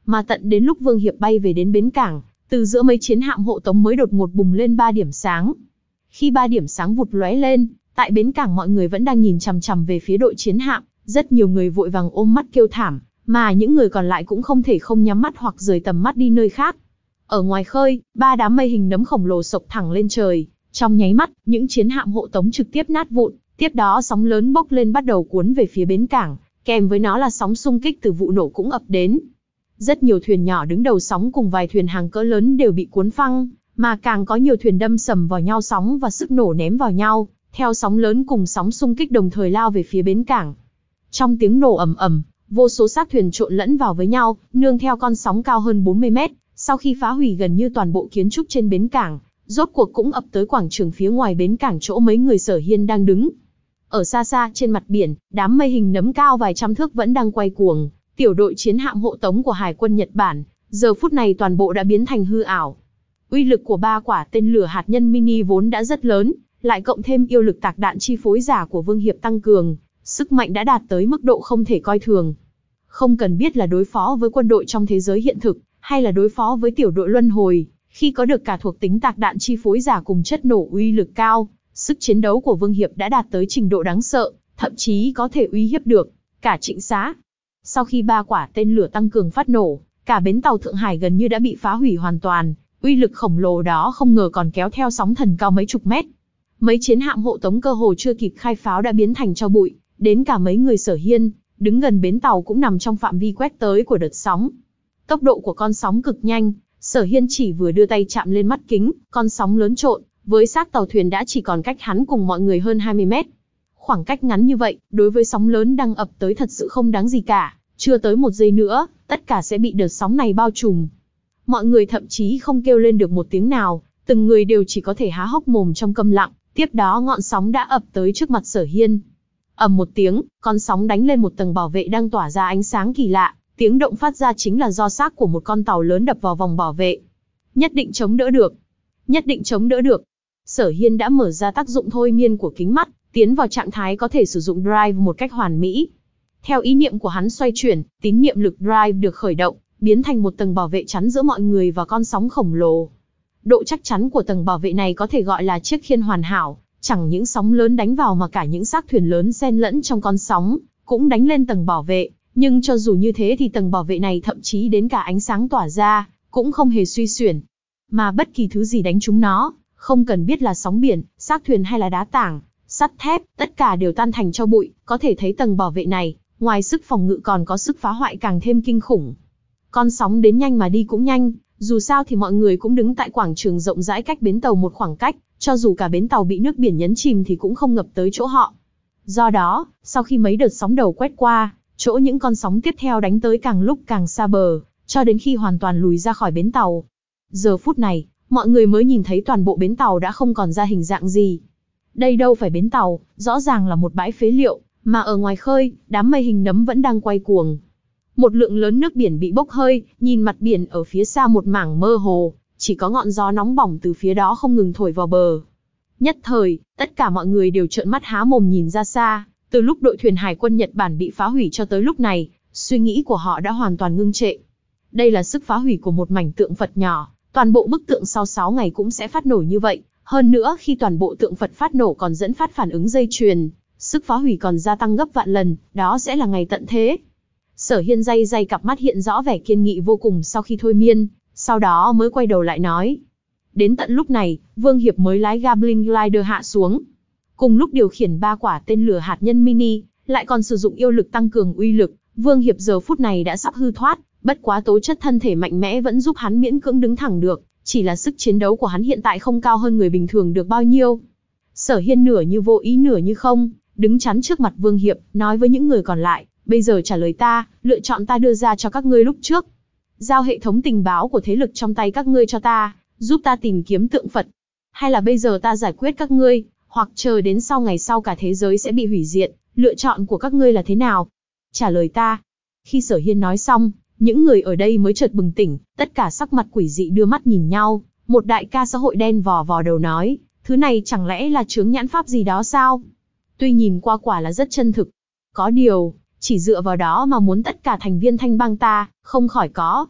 mà tận đến lúc Vương Hiệp bay về đến bến cảng, từ giữa mấy chiến hạm hộ tống mới đột ngột bùng lên ba điểm sáng. Khi ba điểm sáng vụt lóe lên, tại bến cảng mọi người vẫn đang nhìn chằm chằm về phía đội chiến hạm, rất nhiều người vội vàng ôm mắt kêu thảm, mà những người còn lại cũng không thể không nhắm mắt hoặc rời tầm mắt đi nơi khác. Ở ngoài khơi, ba đám mây hình nấm khổng lồ xộc thẳng lên trời, trong nháy mắt, những chiến hạm hộ tống trực tiếp nát vụn, tiếp đó sóng lớn bốc lên bắt đầu cuốn về phía bến cảng, kèm với nó là sóng xung kích từ vụ nổ cũng ập đến. Rất nhiều thuyền nhỏ đứng đầu sóng cùng vài thuyền hàng cỡ lớn đều bị cuốn phăng, mà càng có nhiều thuyền đâm sầm vào nhau sóng và sức nổ ném vào nhau, theo sóng lớn cùng sóng xung kích đồng thời lao về phía bến cảng. Trong tiếng nổ ầm ầm, vô số xác thuyền trộn lẫn vào với nhau, nương theo con sóng cao hơn bốn mươi mét, sau khi phá hủy gần như toàn bộ kiến trúc trên bến cảng, rốt cuộc cũng ập tới quảng trường phía ngoài bến cảng chỗ mấy người Sở Hiên đang đứng. Ở xa xa trên mặt biển, đám mây hình nấm cao vài trăm thước vẫn đang quay cuồng, tiểu đội chiến hạm hộ tống của Hải quân Nhật Bản, giờ phút này toàn bộ đã biến thành hư ảo. Uy lực của ba quả tên lửa hạt nhân mini vốn đã rất lớn, lại cộng thêm yêu lực tạc đạn chi phối giả của Vương Hiệp tăng cường, sức mạnh đã đạt tới mức độ không thể coi thường. Không cần biết là đối phó với quân đội trong thế giới hiện thực, hay là đối phó với tiểu đội luân hồi, khi có được cả thuộc tính tạc đạn chi phối giả cùng chất nổ uy lực cao, sức chiến đấu của Vương Hiệp đã đạt tới trình độ đáng sợ, thậm chí có thể uy hiếp được cả Trịnh Xá. Sau khi ba quả tên lửa tăng cường phát nổ, cả bến tàu Thượng Hải gần như đã bị phá hủy hoàn toàn, uy lực khổng lồ đó không ngờ còn kéo theo sóng thần cao mấy chục mét. Mấy chiến hạm hộ tống cơ hồ chưa kịp khai pháo đã biến thành tro bụi, đến cả mấy người Sở Hiên, đứng gần bến tàu cũng nằm trong phạm vi quét tới của đợt sóng. Tốc độ của con sóng cực nhanh, Sở Hiên chỉ vừa đưa tay chạm lên mắt kính, con sóng lớn trộn với xác tàu thuyền đã chỉ còn cách hắn cùng mọi người hơn hai mươi mét. Khoảng cách ngắn như vậy, đối với sóng lớn đang ập tới thật sự không đáng gì cả, chưa tới một giây nữa, tất cả sẽ bị đợt sóng này bao trùm. Mọi người thậm chí không kêu lên được một tiếng nào, từng người đều chỉ có thể há hốc mồm trong câm lặng, tiếp đó ngọn sóng đã ập tới trước mặt Sở Hiên. Ầm một tiếng, con sóng đánh lên một tầng bảo vệ đang tỏa ra ánh sáng kỳ lạ, tiếng động phát ra chính là do xác của một con tàu lớn đập vào vòng bảo vệ. Nhất định chống đỡ được. Nhất định chống đỡ được. Sở Hiên đã mở ra tác dụng thôi miên của kính mắt, tiến vào trạng thái có thể sử dụng drive một cách hoàn mỹ. Theo ý niệm của hắn xoay chuyển, tín niệm lực drive được khởi động, biến thành một tầng bảo vệ chắn giữa mọi người và con sóng khổng lồ. Độ chắc chắn của tầng bảo vệ này có thể gọi là chiếc khiên hoàn hảo, chẳng những sóng lớn đánh vào mà cả những xác thuyền lớn xen lẫn trong con sóng, cũng đánh lên tầng bảo vệ, nhưng cho dù như thế thì tầng bảo vệ này thậm chí đến cả ánh sáng tỏa ra, cũng không hề suy xuyển. Mà bất kỳ thứ gì đánh trúng nó, không cần biết là sóng biển, xác thuyền hay là đá tảng, sắt thép, tất cả đều tan thành tro bụi, có thể thấy tầng bảo vệ này, ngoài sức phòng ngự còn có sức phá hoại càng thêm kinh khủng. Con sóng đến nhanh mà đi cũng nhanh, dù sao thì mọi người cũng đứng tại quảng trường rộng rãi cách bến tàu một khoảng cách, cho dù cả bến tàu bị nước biển nhấn chìm thì cũng không ngập tới chỗ họ. Do đó, sau khi mấy đợt sóng đầu quét qua, chỗ những con sóng tiếp theo đánh tới càng lúc càng xa bờ, cho đến khi hoàn toàn lùi ra khỏi bến tàu. Giờ phút này, mọi người mới nhìn thấy toàn bộ bến tàu đã không còn ra hình dạng gì. Đây đâu phải bến tàu, rõ ràng là một bãi phế liệu, mà ở ngoài khơi, đám mây hình nấm vẫn đang quay cuồng. Một lượng lớn nước biển bị bốc hơi, nhìn mặt biển ở phía xa một mảng mơ hồ, chỉ có ngọn gió nóng bỏng từ phía đó không ngừng thổi vào bờ. Nhất thời, tất cả mọi người đều trợn mắt há mồm nhìn ra xa, từ lúc đội thuyền Hải quân Nhật Bản bị phá hủy cho tới lúc này, suy nghĩ của họ đã hoàn toàn ngưng trệ. Đây là sức phá hủy của một mảnh tượng Phật nhỏ, toàn bộ bức tượng sau sáu ngày cũng sẽ phát nổ như vậy, hơn nữa khi toàn bộ tượng Phật phát nổ còn dẫn phát phản ứng dây chuyền, sức phá hủy còn gia tăng gấp vạn lần, đó sẽ là ngày tận thế. Sở Hiên day day cặp mắt hiện rõ vẻ kiên nghị vô cùng sau khi thôi miên, sau đó mới quay đầu lại nói. Đến tận lúc này, Vương Hiệp mới lái Gatling Glider hạ xuống. Cùng lúc điều khiển ba quả tên lửa hạt nhân mini, lại còn sử dụng yêu lực tăng cường uy lực, Vương Hiệp giờ phút này đã sắp hư thoát, bất quá tố chất thân thể mạnh mẽ vẫn giúp hắn miễn cưỡng đứng thẳng được, chỉ là sức chiến đấu của hắn hiện tại không cao hơn người bình thường được bao nhiêu. Sở Hiên nửa như vô ý nửa như không, đứng chắn trước mặt Vương Hiệp, nói với những người còn lại, bây giờ trả lời ta, lựa chọn ta đưa ra cho các ngươi lúc trước. Giao hệ thống tình báo của thế lực trong tay các ngươi cho ta, giúp ta tìm kiếm tượng Phật. Hay là bây giờ ta giải quyết các ngươi, hoặc chờ đến sau ngày sau cả thế giới sẽ bị hủy diệt, lựa chọn của các ngươi là thế nào? Trả lời ta. Khi Sở Hiên nói xong, những người ở đây mới chợt bừng tỉnh, tất cả sắc mặt quỷ dị đưa mắt nhìn nhau, một đại ca xã hội đen vò vò đầu nói, thứ này chẳng lẽ là chướng nhãn pháp gì đó sao? Tuy nhìn qua quả là rất chân thực, có điều, chỉ dựa vào đó mà muốn tất cả thành viên Thanh Bang ta, không khỏi có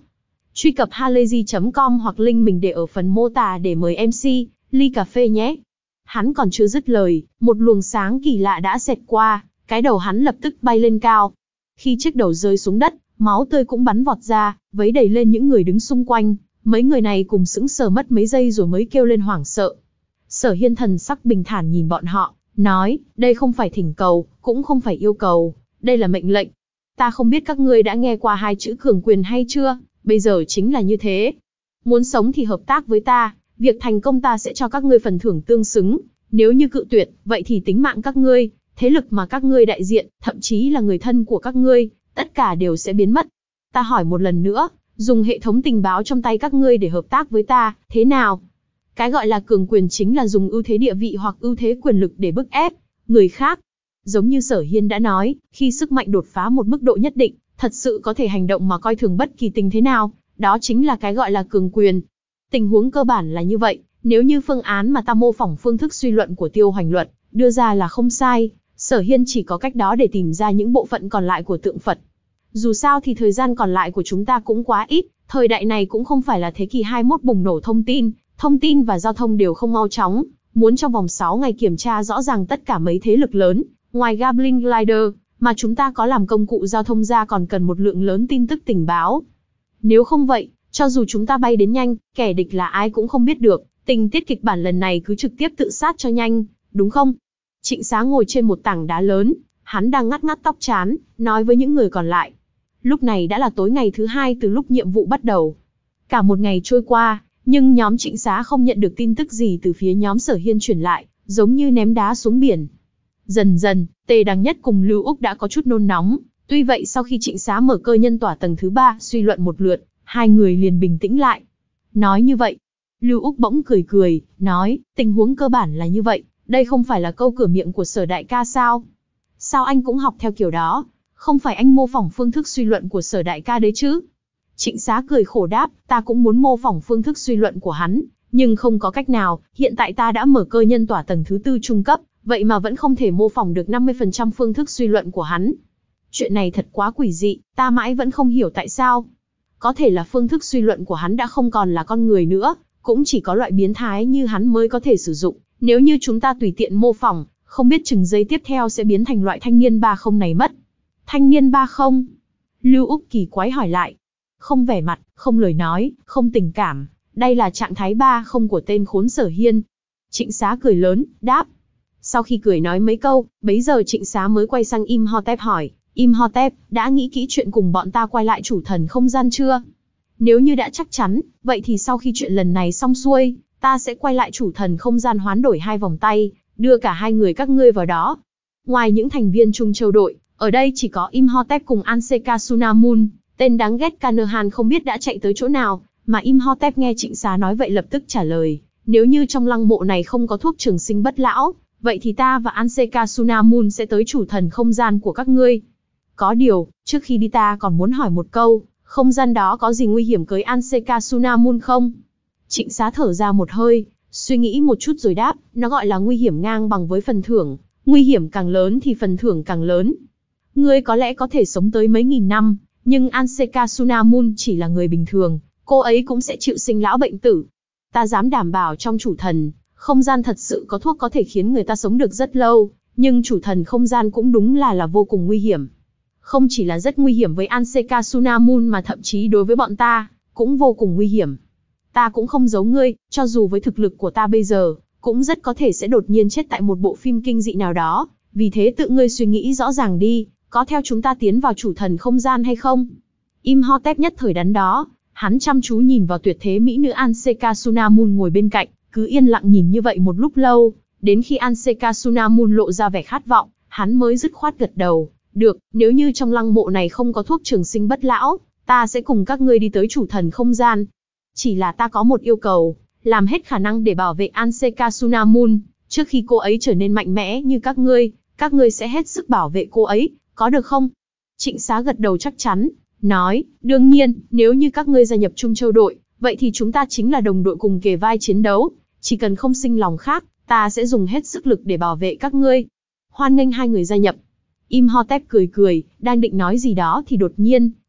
Truy cập halayzi chấm com hoặc link mình để ở phần mô tả để mời em xê, ly cà phê nhé. Hắn còn chưa dứt lời, một luồng sáng kỳ lạ đã xẹt qua, cái đầu hắn lập tức bay lên cao. Khi chiếc đầu rơi xuống đất, máu tươi cũng bắn vọt ra, vấy đầy lên những người đứng xung quanh. Mấy người này cùng sững sờ mất mấy giây rồi mới kêu lên hoảng sợ. Sở Hiên thần sắc bình thản nhìn bọn họ, nói, đây không phải thỉnh cầu, cũng không phải yêu cầu, đây là mệnh lệnh. Ta không biết các ngươi đã nghe qua hai chữ cường quyền hay chưa, bây giờ chính là như thế. Muốn sống thì hợp tác với ta, việc thành công ta sẽ cho các ngươi phần thưởng tương xứng, nếu như cự tuyệt, vậy thì tính mạng các ngươi, thế lực mà các ngươi đại diện, thậm chí là người thân của các ngươi, tất cả đều sẽ biến mất. Ta hỏi một lần nữa, dùng hệ thống tình báo trong tay các ngươi để hợp tác với ta, thế nào? Cái gọi là cường quyền chính là dùng ưu thế địa vị hoặc ưu thế quyền lực để bức ép người khác. Giống như Sở Hiên đã nói, khi sức mạnh đột phá một mức độ nhất định, thật sự có thể hành động mà coi thường bất kỳ tình thế nào, đó chính là cái gọi là cường quyền. Tình huống cơ bản là như vậy, nếu như phương án mà ta mô phỏng phương thức suy luận của Tiêu Hoành Luật đưa ra là không sai, Sở Hiên chỉ có cách đó để tìm ra những bộ phận còn lại của tượng Phật. Dù sao thì thời gian còn lại của chúng ta cũng quá ít, thời đại này cũng không phải là thế kỷ hai mươi mốt bùng nổ thông tin, thông tin và giao thông đều không mau chóng, muốn trong vòng sáu ngày kiểm tra rõ ràng tất cả mấy thế lực lớn, ngoài Goblin Glider, mà chúng ta có làm công cụ giao thông ra còn cần một lượng lớn tin tức tình báo. Nếu không vậy, cho dù chúng ta bay đến nhanh, kẻ địch là ai cũng không biết được, tình tiết kịch bản lần này cứ trực tiếp tự sát cho nhanh, đúng không? Trịnh Xá ngồi trên một tảng đá lớn, hắn đang ngắt ngắt tóc trán, nói với những người còn lại. Lúc này đã là tối ngày thứ hai từ lúc nhiệm vụ bắt đầu. Cả một ngày trôi qua, nhưng nhóm Trịnh Xá không nhận được tin tức gì từ phía nhóm Sở Hiên truyền lại, giống như ném đá xuống biển. Dần dần, Tề Đằng Nhất cùng Lưu Úc đã có chút nôn nóng, tuy vậy sau khi Trịnh Xá mở cơ nhân tỏa tầng thứ ba suy luận một lượt, hai người liền bình tĩnh lại. Nói như vậy, Lưu Úc bỗng cười cười, nói, tình huống cơ bản là như vậy, đây không phải là câu cửa miệng của Sở đại ca sao? Sao anh cũng học theo kiểu đó? Không phải anh mô phỏng phương thức suy luận của Sở đại ca đấy chứ? Trịnh Xá cười khổ đáp, ta cũng muốn mô phỏng phương thức suy luận của hắn, nhưng không có cách nào, hiện tại ta đã mở cơ nhân tỏa tầng thứ tư trung cấp, vậy mà vẫn không thể mô phỏng được năm mươi phần trăm phương thức suy luận của hắn. Chuyện này thật quá quỷ dị, ta mãi vẫn không hiểu tại sao. Có thể là phương thức suy luận của hắn đã không còn là con người nữa, cũng chỉ có loại biến thái như hắn mới có thể sử dụng. Nếu như chúng ta tùy tiện mô phỏng, không biết chừng giây tiếp theo sẽ biến thành loại thanh niên ba không này mất. Thanh niên ba không? Lưu Úc kỳ quái hỏi lại. Không vẻ mặt, không lời nói, không tình cảm. Đây là trạng thái ba không của tên khốn Sở Hiên. Trịnh Xá cười lớn, đáp. Sau khi cười nói mấy câu, bấy giờ Trịnh Xá mới quay sang Imhotep hỏi. Imhotep, đã nghĩ kỹ chuyện cùng bọn ta quay lại chủ thần không gian chưa? Nếu như đã chắc chắn, vậy thì sau khi chuyện lần này xong xuôi, ta sẽ quay lại chủ thần không gian hoán đổi hai vòng tay, đưa cả hai người các ngươi vào đó. Ngoài những thành viên Trung Châu đội, ở đây chỉ có Imhotep cùng Anseka Sunamun, tên đáng ghét Kanahan không biết đã chạy tới chỗ nào, mà Imhotep nghe Trịnh Xá nói vậy lập tức trả lời, nếu như trong lăng mộ này không có thuốc trường sinh bất lão, vậy thì ta và Anseka Sunamun sẽ tới chủ thần không gian của các ngươi. Có điều, trước khi đi ta còn muốn hỏi một câu, không gian đó có gì nguy hiểm với Anseka Sunamun không? Trịnh Xá thở ra một hơi, suy nghĩ một chút rồi đáp, nó gọi là nguy hiểm ngang bằng với phần thưởng, nguy hiểm càng lớn thì phần thưởng càng lớn. Ngươi có lẽ có thể sống tới mấy nghìn năm, nhưng Anseka Sunamun chỉ là người bình thường, cô ấy cũng sẽ chịu sinh lão bệnh tử. Ta dám đảm bảo trong chủ thần, không gian thật sự có thuốc có thể khiến người ta sống được rất lâu, nhưng chủ thần không gian cũng đúng là là vô cùng nguy hiểm. Không chỉ là rất nguy hiểm với Anseka Sunamun mà thậm chí đối với bọn ta, cũng vô cùng nguy hiểm. Ta cũng không giấu ngươi, cho dù với thực lực của ta bây giờ, cũng rất có thể sẽ đột nhiên chết tại một bộ phim kinh dị nào đó, vì thế tự ngươi suy nghĩ rõ ràng đi, có theo chúng ta tiến vào chủ thần không gian hay không? Imhotep nhất thời đắn đo, hắn chăm chú nhìn vào tuyệt thế mỹ nữ Anseka Sunamun ngồi bên cạnh, cứ yên lặng nhìn như vậy một lúc lâu, đến khi Anseka Sunamun lộ ra vẻ khát vọng, hắn mới dứt khoát gật đầu. Được, nếu như trong lăng mộ này không có thuốc trường sinh bất lão, ta sẽ cùng các ngươi đi tới chủ thần không gian. Chỉ là ta có một yêu cầu, làm hết khả năng để bảo vệ Anseka Sunamun, trước khi cô ấy trở nên mạnh mẽ như các ngươi, các ngươi sẽ hết sức bảo vệ cô ấy, có được không? Trịnh Xá gật đầu chắc chắn, nói, đương nhiên, nếu như các ngươi gia nhập Trung Châu đội, vậy thì chúng ta chính là đồng đội cùng kề vai chiến đấu, chỉ cần không sinh lòng khác, ta sẽ dùng hết sức lực để bảo vệ các ngươi. Hoan nghênh hai người gia nhập. Imhotep cười cười, đang định nói gì đó thì đột nhiên,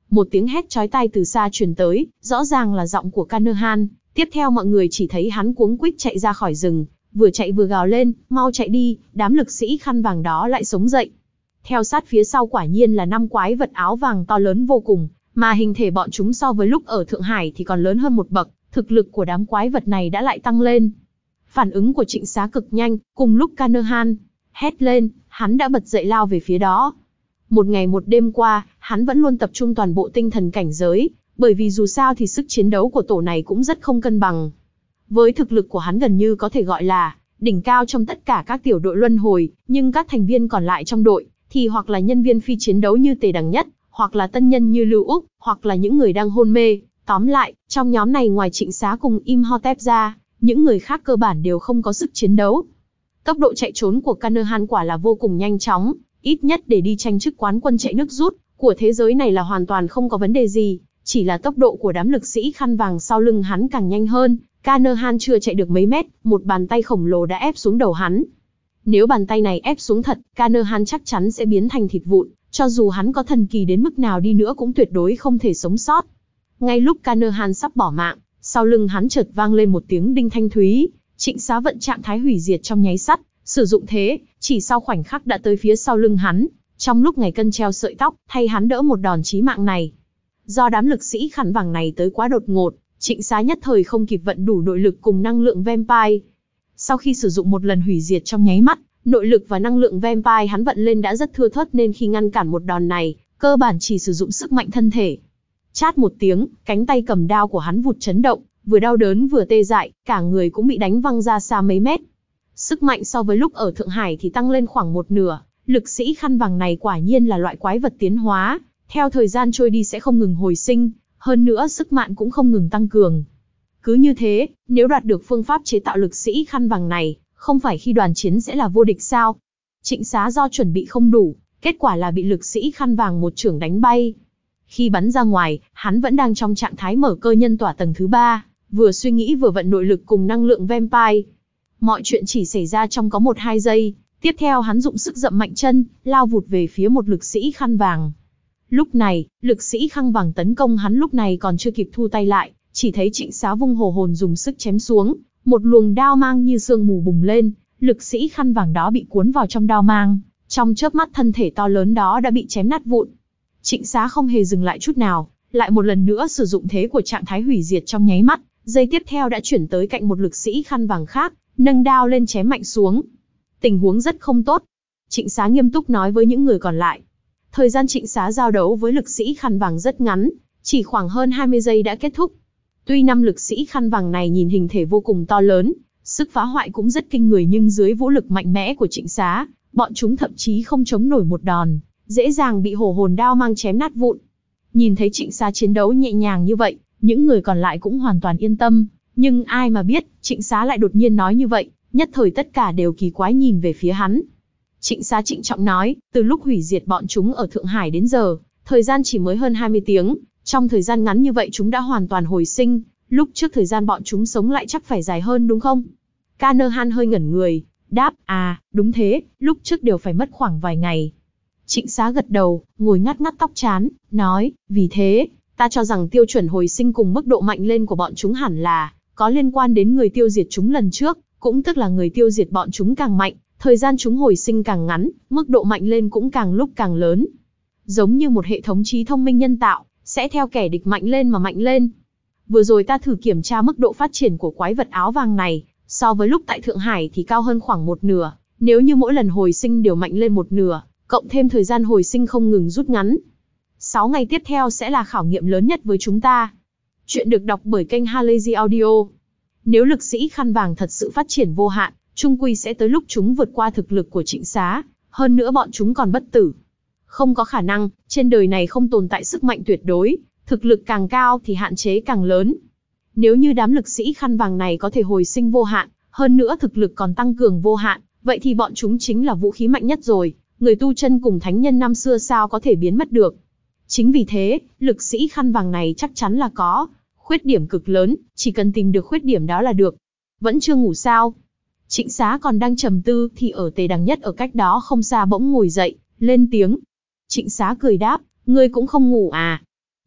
Một tiếng hét chói tai từ xa truyền tới, rõ ràng là giọng của Canaan. Tiếp theo mọi người chỉ thấy hắn cuống quýt chạy ra khỏi rừng, vừa chạy vừa gào lên, mau chạy đi, đám lực sĩ khăn vàng đó lại sống dậy. Theo sát phía sau quả nhiên là năm quái vật áo vàng to lớn vô cùng, mà hình thể bọn chúng so với lúc ở Thượng Hải thì còn lớn hơn một bậc, thực lực của đám quái vật này đã lại tăng lên. Phản ứng của Trịnh Xá cực nhanh, cùng lúc Canaan hét lên, hắn đã bật dậy lao về phía đó. Một ngày một đêm qua, hắn vẫn luôn tập trung toàn bộ tinh thần cảnh giới, bởi vì dù sao thì sức chiến đấu của tổ này cũng rất không cân bằng. Với thực lực của hắn gần như có thể gọi là đỉnh cao trong tất cả các tiểu đội luân hồi, nhưng các thành viên còn lại trong đội thì hoặc là nhân viên phi chiến đấu như Tề Đằng Nhất, hoặc là tân nhân như Lưu Úc, hoặc là những người đang hôn mê. Tóm lại, trong nhóm này ngoài Trịnh Xá cùng Imhotep ra, những người khác cơ bản đều không có sức chiến đấu. Tốc độ chạy trốn của Canaan quả là vô cùng nhanh chóng, ít nhất để đi tranh chức quán quân chạy nước rút của thế giới này là hoàn toàn không có vấn đề gì, chỉ là tốc độ của đám lực sĩ khăn vàng sau lưng hắn càng nhanh hơn. Canaan chưa chạy được mấy mét, một bàn tay khổng lồ đã ép xuống đầu hắn. Nếu bàn tay này ép xuống thật, Canaan chắc chắn sẽ biến thành thịt vụn, cho dù hắn có thần kỳ đến mức nào đi nữa cũng tuyệt đối không thể sống sót. Ngay lúc Canaan sắp bỏ mạng, sau lưng hắn chợt vang lên một tiếng đinh thanh thúy. Trịnh Xá vận trạng thái hủy diệt trong nháy sắt, sử dụng thế, chỉ sau khoảnh khắc đã tới phía sau lưng hắn, trong lúc ngày cân treo sợi tóc, thay hắn đỡ một đòn chí mạng này. Do đám lực sĩ khăn vàng này tới quá đột ngột, Trịnh Xá nhất thời không kịp vận đủ nội lực cùng năng lượng vampire. Sau khi sử dụng một lần hủy diệt trong nháy mắt, nội lực và năng lượng vampire hắn vận lên đã rất thưa thớt nên khi ngăn cản một đòn này, cơ bản chỉ sử dụng sức mạnh thân thể. Chát một tiếng, cánh tay cầm đao của hắn vụt chấn động, vừa đau đớn vừa tê dại, cả người cũng bị đánh văng ra xa mấy mét. Sức mạnh so với lúc ở Thượng Hải thì tăng lên khoảng một nửa, lực sĩ khăn vàng này quả nhiên là loại quái vật tiến hóa, theo thời gian trôi đi sẽ không ngừng hồi sinh, hơn nữa sức mạnh cũng không ngừng tăng cường. Cứ như thế, nếu đoạt được phương pháp chế tạo lực sĩ khăn vàng này, không phải khi đoàn chiến sẽ là vô địch sao? Trịnh Xá do chuẩn bị không đủ, kết quả là bị lực sĩ khăn vàng một chưởng đánh bay. Khi bắn ra ngoài, hắn vẫn đang trong trạng thái mở cơ nhân tỏa tầng thứ ba, vừa suy nghĩ vừa vận nội lực cùng năng lượng vampire. Mọi chuyện chỉ xảy ra trong có một hai giây, tiếp theo hắn dụng sức dậm mạnh chân, lao vụt về phía một lực sĩ khăn vàng. Lúc này, lực sĩ khăn vàng tấn công hắn lúc này còn chưa kịp thu tay lại, chỉ thấy Trịnh Xá vung hồ hồn dùng sức chém xuống, một luồng đao mang như sương mù bùng lên, lực sĩ khăn vàng đó bị cuốn vào trong đao mang, trong chớp mắt thân thể to lớn đó đã bị chém nát vụn. Trịnh Xá không hề dừng lại chút nào, lại một lần nữa sử dụng thế của trạng thái hủy diệt trong nháy mắt, giây tiếp theo đã chuyển tới cạnh một lực sĩ khăn vàng khác, nâng đao lên chém mạnh xuống. Tình huống rất không tốt. Trịnh Xá nghiêm túc nói với những người còn lại. Thời gian Trịnh Xá giao đấu với lực sĩ khăn vàng rất ngắn, chỉ khoảng hơn hai mươi giây đã kết thúc. Tuy năm lực sĩ khăn vàng này nhìn hình thể vô cùng to lớn, sức phá hoại cũng rất kinh người nhưng dưới vũ lực mạnh mẽ của Trịnh Xá, bọn chúng thậm chí không chống nổi một đòn, dễ dàng bị hổ hồn đao mang chém nát vụn. Nhìn thấy Trịnh Xá chiến đấu nhẹ nhàng như vậy, những người còn lại cũng hoàn toàn yên tâm, nhưng ai mà biết, Trịnh Xá lại đột nhiên nói như vậy, nhất thời tất cả đều kỳ quái nhìn về phía hắn. Trịnh Xá trịnh trọng nói, từ lúc hủy diệt bọn chúng ở Thượng Hải đến giờ, thời gian chỉ mới hơn hai mươi tiếng, trong thời gian ngắn như vậy chúng đã hoàn toàn hồi sinh, lúc trước thời gian bọn chúng sống lại chắc phải dài hơn đúng không? Canaan hơi ngẩn người, đáp, à, đúng thế, lúc trước đều phải mất khoảng vài ngày. Trịnh Xá gật đầu, ngồi ngắt ngắt tóc trán, nói, vì thế, ta cho rằng tiêu chuẩn hồi sinh cùng mức độ mạnh lên của bọn chúng hẳn là có liên quan đến người tiêu diệt chúng lần trước, cũng tức là người tiêu diệt bọn chúng càng mạnh, thời gian chúng hồi sinh càng ngắn, mức độ mạnh lên cũng càng lúc càng lớn. Giống như một hệ thống trí thông minh nhân tạo, sẽ theo kẻ địch mạnh lên mà mạnh lên. Vừa rồi ta thử kiểm tra mức độ phát triển của quái vật áo vàng này, so với lúc tại Thượng Hải thì cao hơn khoảng một nửa, nếu như mỗi lần hồi sinh đều mạnh lên một nửa, cộng thêm thời gian hồi sinh không ngừng rút ngắn. sáu ngày tiếp theo sẽ là khảo nghiệm lớn nhất với chúng ta. Chuyện được đọc bởi kênh Halazy Audio. Nếu lực sĩ khăn vàng thật sự phát triển vô hạn, chung quy sẽ tới lúc chúng vượt qua thực lực của Trịnh Xá, hơn nữa bọn chúng còn bất tử. Không có khả năng, trên đời này không tồn tại sức mạnh tuyệt đối, thực lực càng cao thì hạn chế càng lớn. Nếu như đám lực sĩ khăn vàng này có thể hồi sinh vô hạn, hơn nữa thực lực còn tăng cường vô hạn, vậy thì bọn chúng chính là vũ khí mạnh nhất rồi, người tu chân cùng thánh nhân năm xưa sao có thể biến mất được. Chính vì thế, lực sĩ khăn vàng này chắc chắn là có khuyết điểm cực lớn, chỉ cần tìm được khuyết điểm đó là được. Vẫn chưa ngủ sao? Trịnh Xá còn đang trầm tư thì ở Tề Đằng Nhất ở cách đó không xa bỗng ngồi dậy, lên tiếng. Trịnh Xá cười đáp, ngươi cũng không ngủ à?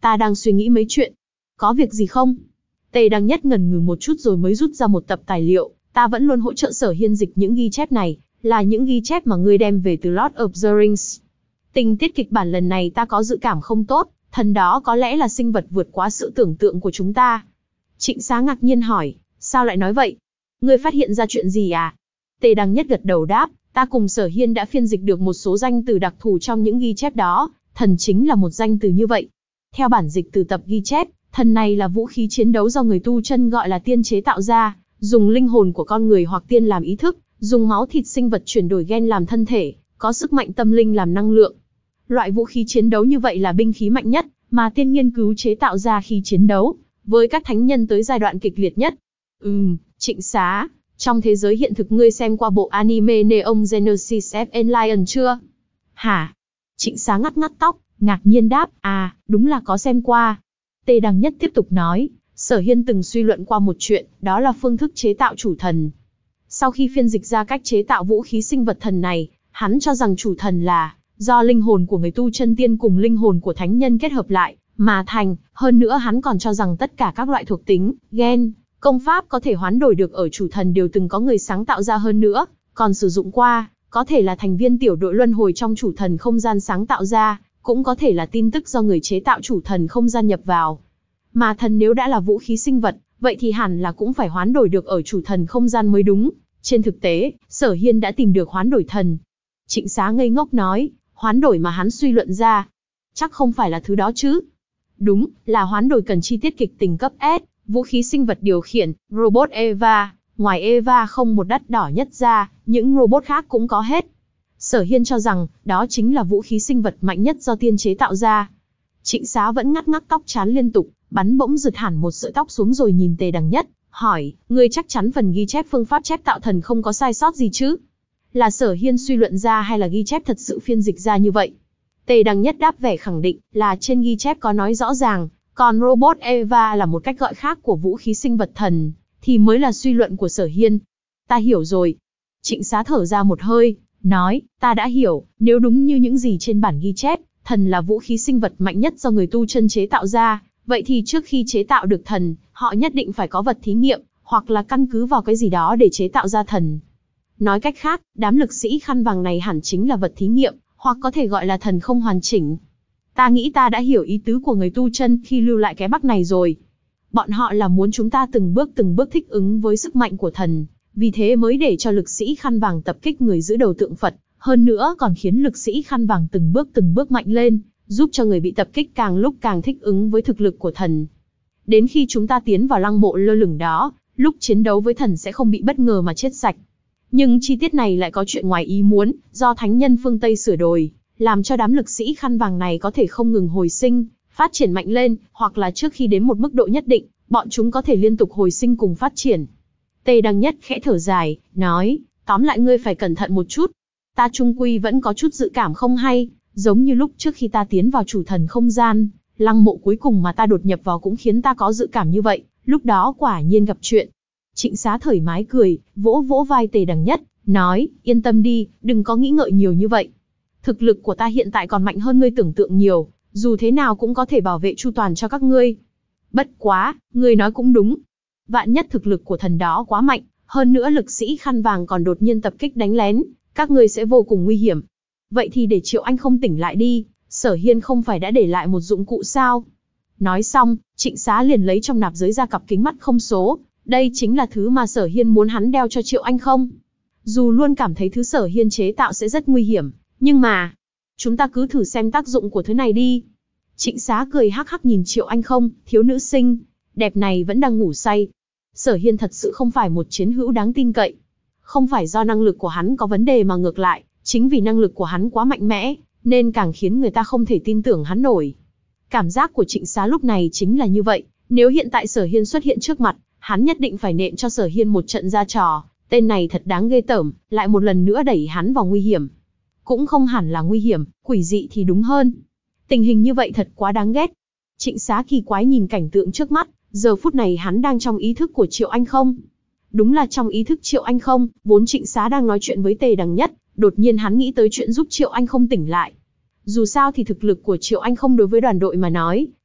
Ta đang suy nghĩ mấy chuyện. Có việc gì không? Tề Đăng Nhất ngần ngừ một chút rồi mới rút ra một tập tài liệu. Ta vẫn luôn hỗ trợ Sở Hiên dịch những ghi chép này, là những ghi chép mà ngươi đem về từ Lord of the Rings. Tình tiết kịch bản lần này ta có dự cảm không tốt, thần đó có lẽ là sinh vật vượt quá sự tưởng tượng của chúng ta. Trịnh Xá ngạc nhiên hỏi, sao lại nói vậy? Ngươi phát hiện ra chuyện gì à? Tề Đăng Nhất gật đầu đáp, ta cùng Sở Hiên đã phiên dịch được một số danh từ đặc thù trong những ghi chép đó, thần chính là một danh từ như vậy. Theo bản dịch từ tập ghi chép, thần này là vũ khí chiến đấu do người tu chân gọi là tiên chế tạo ra, dùng linh hồn của con người hoặc tiên làm ý thức, dùng máu thịt sinh vật chuyển đổi gen làm thân thể, có sức mạnh tâm linh làm năng lượng. Loại vũ khí chiến đấu như vậy là binh khí mạnh nhất, mà tiên nghiên cứu chế tạo ra khi chiến đấu, với các thánh nhân tới giai đoạn kịch liệt nhất. Ừm, Trịnh Xá, trong thế giới hiện thực ngươi xem qua bộ anime Neon Genesis Evangelion chưa? Hả? Trịnh Xá ngắt ngắt tóc, ngạc nhiên đáp, à, đúng là có xem qua. Tề Đăng Nhất tiếp tục nói, Sở Hiên từng suy luận qua một chuyện, đó là phương thức chế tạo chủ thần. Sau khi phiên dịch ra cách chế tạo vũ khí sinh vật thần này, hắn cho rằng chủ thần là do linh hồn của người tu chân tiên cùng linh hồn của thánh nhân kết hợp lại mà thành, hơn nữa hắn còn cho rằng tất cả các loại thuộc tính, gen, công pháp có thể hoán đổi được ở chủ thần đều từng có người sáng tạo ra, hơn nữa còn sử dụng qua, có thể là thành viên tiểu đội luân hồi trong chủ thần không gian sáng tạo ra, cũng có thể là tin tức do người chế tạo chủ thần không gian nhập vào. Mà thần nếu đã là vũ khí sinh vật, vậy thì hẳn là cũng phải hoán đổi được ở chủ thần không gian mới đúng. Trên thực tế, Sở Hiên đã tìm được hoán đổi thần. Trịnh Xá ngây ngốc nói, hoán đổi mà hắn suy luận ra, chắc không phải là thứ đó chứ? Đúng, là hoán đổi cần chi tiết kịch tính cấp S, vũ khí sinh vật điều khiển, robot Eva, ngoài Eva không một đắt đỏ nhất ra, những robot khác cũng có hết. Sở Hiên cho rằng, đó chính là vũ khí sinh vật mạnh nhất do tiên chế tạo ra. Trịnh Xá vẫn ngắt ngắt tóc chán liên tục, bắn bỗng giật hẳn một sợi tóc xuống rồi nhìn Tề Đăng Nhất, hỏi, ngươi chắc chắn phần ghi chép phương pháp chép tạo thần không có sai sót gì chứ? Là Sở Hiên suy luận ra hay là ghi chép thật sự phiên dịch ra như vậy? Tề Đăng Nhất đáp vẻ khẳng định, là trên ghi chép có nói rõ ràng, còn robot Eva là một cách gọi khác của vũ khí sinh vật thần, thì mới là suy luận của Sở Hiên. Ta hiểu rồi. Trịnh Xá thở ra một hơi, nói, ta đã hiểu, nếu đúng như những gì trên bản ghi chép, thần là vũ khí sinh vật mạnh nhất do người tu chân chế tạo ra, vậy thì trước khi chế tạo được thần, họ nhất định phải có vật thí nghiệm, hoặc là căn cứ vào cái gì đó để chế tạo ra thần. Nói cách khác, đám lực sĩ khăn vàng này hẳn chính là vật thí nghiệm, hoặc có thể gọi là thần không hoàn chỉnh. Ta nghĩ ta đã hiểu ý tứ của người tu chân khi lưu lại cái bắc này rồi. Bọn họ là muốn chúng ta từng bước từng bước thích ứng với sức mạnh của thần, vì thế mới để cho lực sĩ khăn vàng tập kích người giữ đầu tượng Phật, hơn nữa còn khiến lực sĩ khăn vàng từng bước từng bước mạnh lên, giúp cho người bị tập kích càng lúc càng thích ứng với thực lực của thần. Đến khi chúng ta tiến vào lăng mộ lơ lửng đó, lúc chiến đấu với thần sẽ không bị bất ngờ mà chết sạch. Nhưng chi tiết này lại có chuyện ngoài ý muốn, do thánh nhân phương Tây sửa đổi, làm cho đám lực sĩ khăn vàng này có thể không ngừng hồi sinh, phát triển mạnh lên, hoặc là trước khi đến một mức độ nhất định, bọn chúng có thể liên tục hồi sinh cùng phát triển. Tề Đăng Nhất khẽ thở dài, nói, tóm lại ngươi phải cẩn thận một chút. Ta chung quy vẫn có chút dự cảm không hay, giống như lúc trước khi ta tiến vào chủ thần không gian, lăng mộ cuối cùng mà ta đột nhập vào cũng khiến ta có dự cảm như vậy, lúc đó quả nhiên gặp chuyện. Trịnh Xá thoải mái cười, vỗ vỗ vai Tề Đăng Nhất, nói, yên tâm đi, đừng có nghĩ ngợi nhiều như vậy. Thực lực của ta hiện tại còn mạnh hơn ngươi tưởng tượng nhiều, dù thế nào cũng có thể bảo vệ chu toàn cho các ngươi. Bất quá, ngươi nói cũng đúng. Vạn nhất thực lực của thần đó quá mạnh, hơn nữa lực sĩ khăn vàng còn đột nhiên tập kích đánh lén, các ngươi sẽ vô cùng nguy hiểm. Vậy thì để Triệu Anh không tỉnh lại đi, Sở Hiên không phải đã để lại một dụng cụ sao? Nói xong, Trịnh Xá liền lấy trong nạp giới ra cặp kính mắt không số, đây chính là thứ mà Sở Hiên muốn hắn đeo cho Triệu Anh không? Dù luôn cảm thấy thứ Sở Hiên chế tạo sẽ rất nguy hiểm, nhưng mà, chúng ta cứ thử xem tác dụng của thứ này đi. Trịnh Xá cười hắc hắc nhìn Triệu Anh không, thiếu nữ xinh đẹp này vẫn đang ngủ say. Sở Hiên thật sự không phải một chiến hữu đáng tin cậy. Không phải do năng lực của hắn có vấn đề mà ngược lại, chính vì năng lực của hắn quá mạnh mẽ, nên càng khiến người ta không thể tin tưởng hắn nổi. Cảm giác của Trịnh Xá lúc này chính là như vậy, nếu hiện tại Sở Hiên xuất hiện trước mặt, hắn nhất định phải nện cho Sở Hiên một trận ra trò, tên này thật đáng ghê tởm, lại một lần nữa đẩy hắn vào nguy hiểm. Cũng không hẳn là nguy hiểm, quỷ dị thì đúng hơn. Tình hình như vậy thật quá đáng ghét. Trịnh Xá kỳ quái nhìn cảnh tượng trước mắt, giờ phút này hắn đang trong ý thức của Triệu Anh không? Đúng là trong ý thức Triệu Anh không, vốn Trịnh Xá đang nói chuyện với Tề Đăng Nhất, đột nhiên hắn nghĩ tới chuyện giúp Triệu Anh không tỉnh lại. Dù sao thì thực lực của Triệu Anh không đối với đoàn đội mà nói,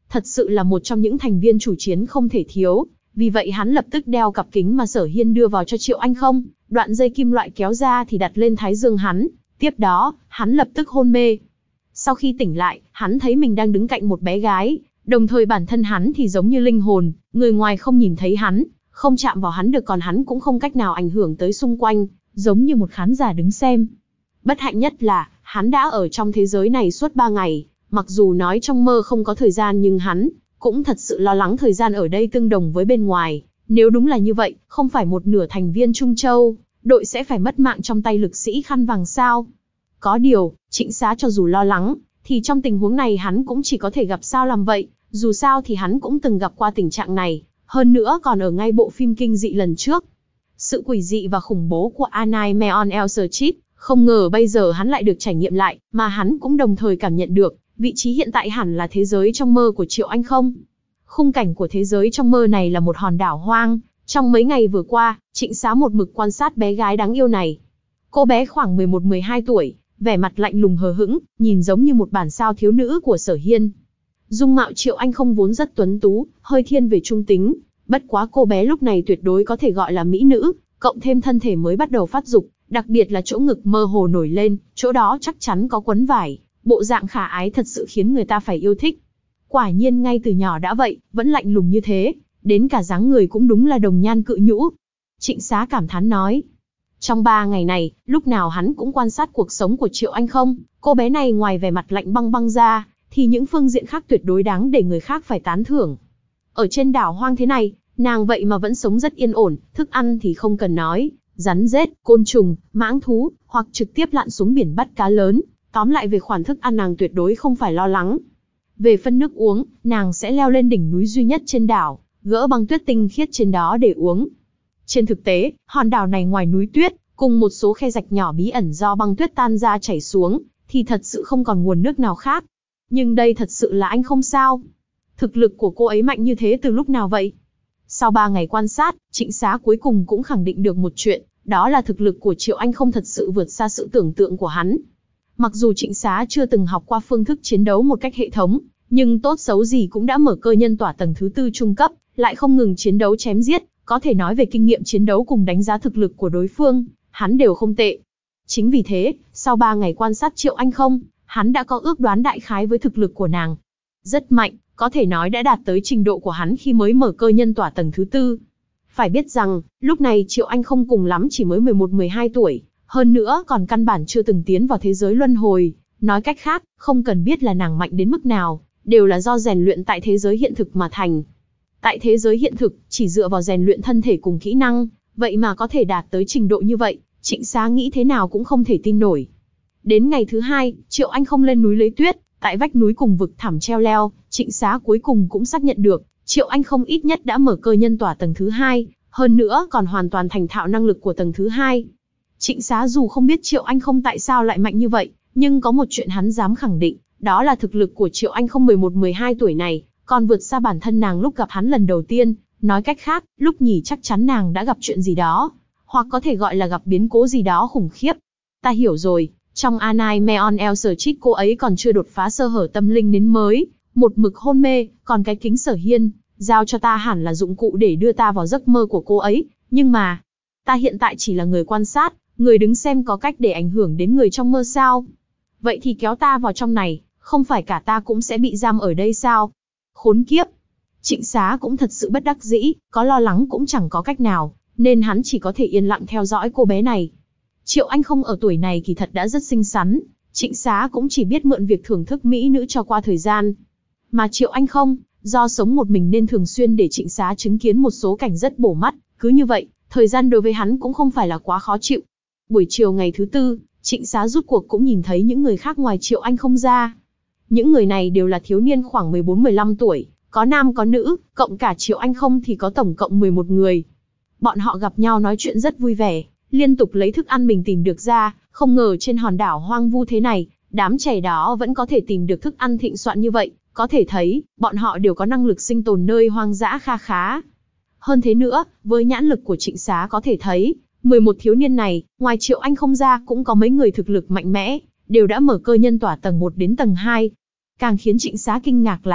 thật sự là một trong những thành viên chủ chiến không thể thiếu, vì vậy hắn lập tức đeo cặp kính mà Sở Hiên đưa vào cho Triệu Anh Không, đoạn dây kim loại kéo ra thì đặt lên thái dương hắn, tiếp đó, hắn lập tức hôn mê. Sau khi tỉnh lại, hắn thấy mình đang đứng cạnh một bé gái, đồng thời bản thân hắn thì giống như linh hồn, người ngoài không nhìn thấy hắn, không chạm vào hắn được, còn hắn cũng không cách nào ảnh hưởng tới xung quanh, giống như một khán giả đứng xem. Bất hạnh nhất là, hắn đã ở trong thế giới này suốt ba ngày, mặc dù nói trong mơ không có thời gian nhưng hắn cũng thật sự lo lắng thời gian ở đây tương đồng với bên ngoài. Nếu đúng là như vậy, không phải một nửa thành viên Trung Châu, đội sẽ phải mất mạng trong tay lực sĩ khăn vàng sao? Có điều, Trịnh Xá cho dù lo lắng, thì trong tình huống này hắn cũng chỉ có thể gặp sao làm vậy, dù sao thì hắn cũng từng gặp qua tình trạng này, hơn nữa còn ở ngay bộ phim kinh dị lần trước. Sự quỷ dị và khủng bố của A Nightmare on Elm Street, không ngờ bây giờ hắn lại được trải nghiệm lại, mà hắn cũng đồng thời cảm nhận được, vị trí hiện tại hẳn là thế giới trong mơ của Triệu Anh Không. Khung cảnh của thế giới trong mơ này là một hòn đảo hoang, trong mấy ngày vừa qua, Trịnh Xá một mực quan sát bé gái đáng yêu này. Cô bé khoảng mười một mười hai tuổi, vẻ mặt lạnh lùng hờ hững, nhìn giống như một bản sao thiếu nữ của Sở Hiên. Dung mạo Triệu Anh Không vốn rất tuấn tú, hơi thiên về trung tính, bất quá cô bé lúc này tuyệt đối có thể gọi là mỹ nữ, cộng thêm thân thể mới bắt đầu phát dục, đặc biệt là chỗ ngực mơ hồ nổi lên, chỗ đó chắc chắn có quấn vải, bộ dạng khả ái thật sự khiến người ta phải yêu thích. Quả nhiên ngay từ nhỏ đã vậy, vẫn lạnh lùng như thế, đến cả dáng người cũng đúng là đồng nhan cự nhũ. Trịnh Xá cảm thán nói. Trong ba ngày này, lúc nào hắn cũng quan sát cuộc sống của Triệu Anh Không, cô bé này ngoài vẻ mặt lạnh băng băng ra, thì những phương diện khác tuyệt đối đáng để người khác phải tán thưởng. Ở trên đảo hoang thế này, nàng vậy mà vẫn sống rất yên ổn, thức ăn thì không cần nói, rắn rết, côn trùng, mãng thú, hoặc trực tiếp lặn xuống biển bắt cá lớn. Tóm lại về khoản thức ăn nàng tuyệt đối không phải lo lắng. Về phân nước uống, nàng sẽ leo lên đỉnh núi duy nhất trên đảo, gỡ băng tuyết tinh khiết trên đó để uống. Trên thực tế, hòn đảo này ngoài núi tuyết, cùng một số khe rạch nhỏ bí ẩn do băng tuyết tan ra chảy xuống, thì thật sự không còn nguồn nước nào khác. Nhưng đây thật sự là anh không sao. Thực lực của cô ấy mạnh như thế từ lúc nào vậy? Sau ba ngày quan sát, Trịnh Xá cuối cùng cũng khẳng định được một chuyện, đó là thực lực của Triệu Anh Không thật sự vượt xa sự tưởng tượng của hắn. Mặc dù Trịnh Xá chưa từng học qua phương thức chiến đấu một cách hệ thống, nhưng tốt xấu gì cũng đã mở cơ nhân tỏa tầng thứ tư trung cấp, lại không ngừng chiến đấu chém giết, có thể nói về kinh nghiệm chiến đấu cùng đánh giá thực lực của đối phương, hắn đều không tệ. Chính vì thế, sau ba ngày quan sát Triệu Anh Không, hắn đã có ước đoán đại khái với thực lực của nàng. Rất mạnh, có thể nói đã đạt tới trình độ của hắn khi mới mở cơ nhân tỏa tầng thứ tư. Phải biết rằng, lúc này Triệu Anh Không cùng lắm chỉ mới mười một mười hai tuổi, hơn nữa còn căn bản chưa từng tiến vào thế giới luân hồi. Nói cách khác, không cần biết là nàng mạnh đến mức nào, đều là do rèn luyện tại thế giới hiện thực mà thành. Tại thế giới hiện thực, chỉ dựa vào rèn luyện thân thể cùng kỹ năng, vậy mà có thể đạt tới trình độ như vậy, Trịnh Xá nghĩ thế nào cũng không thể tin nổi. Đến ngày thứ hai, Triệu Anh Không lên núi lấy tuyết, tại vách núi cùng vực thẳm treo leo, Trịnh Xá cuối cùng cũng xác nhận được, Triệu Anh Không ít nhất đã mở cơ nhân tỏa tầng thứ hai, hơn nữa còn hoàn toàn thành thạo năng lực của tầng thứ hai. Trịnh Xá dù không biết Triệu Anh Không tại sao lại mạnh như vậy, nhưng có một chuyện hắn dám khẳng định, đó là thực lực của Triệu Anh Không mười một mười hai tuổi này, còn vượt xa bản thân nàng lúc gặp hắn lần đầu tiên, nói cách khác, lúc nhỉ chắc chắn nàng đã gặp chuyện gì đó, hoặc có thể gọi là gặp biến cố gì đó khủng khiếp. Ta hiểu rồi, trong A Nightmare on Elm Street cô ấy còn chưa đột phá sơ hở tâm linh đến mới, một mực hôn mê, còn cái kính Sở Hiên, giao cho ta hẳn là dụng cụ để đưa ta vào giấc mơ của cô ấy, nhưng mà, ta hiện tại chỉ là người quan sát, người đứng xem có cách để ảnh hưởng đến người trong mơ sao? Vậy thì kéo ta vào trong này, không phải cả ta cũng sẽ bị giam ở đây sao? Khốn kiếp! Trịnh Xá cũng thật sự bất đắc dĩ, có lo lắng cũng chẳng có cách nào, nên hắn chỉ có thể yên lặng theo dõi cô bé này. Triệu Anh Không ở tuổi này kỳ thật đã rất xinh xắn, Trịnh Xá cũng chỉ biết mượn việc thưởng thức mỹ nữ cho qua thời gian. Mà Triệu Anh Không, do sống một mình nên thường xuyên để Trịnh Xá chứng kiến một số cảnh rất bổ mắt, cứ như vậy, thời gian đối với hắn cũng không phải là quá khó chịu. Buổi chiều ngày thứ tư, Trịnh Xá rút cuộc cũng nhìn thấy những người khác ngoài Triệu Anh Không ra. Những người này đều là thiếu niên khoảng mười bốn mười lăm tuổi, có nam có nữ, cộng cả Triệu Anh Không thì có tổng cộng mười một người. Bọn họ gặp nhau nói chuyện rất vui vẻ, liên tục lấy thức ăn mình tìm được ra, không ngờ trên hòn đảo hoang vu thế này, đám trẻ đó vẫn có thể tìm được thức ăn thịnh soạn như vậy, có thể thấy, bọn họ đều có năng lực sinh tồn nơi hoang dã kha khá. Hơn thế nữa, với nhãn lực của Trịnh Xá có thể thấy, mười một thiếu niên này, ngoài Triệu Anh Không ra cũng có mấy người thực lực mạnh mẽ, đều đã mở cơ nhân tỏa tầng một đến tầng hai. Càng khiến Trịnh Xá kinh ngạc là,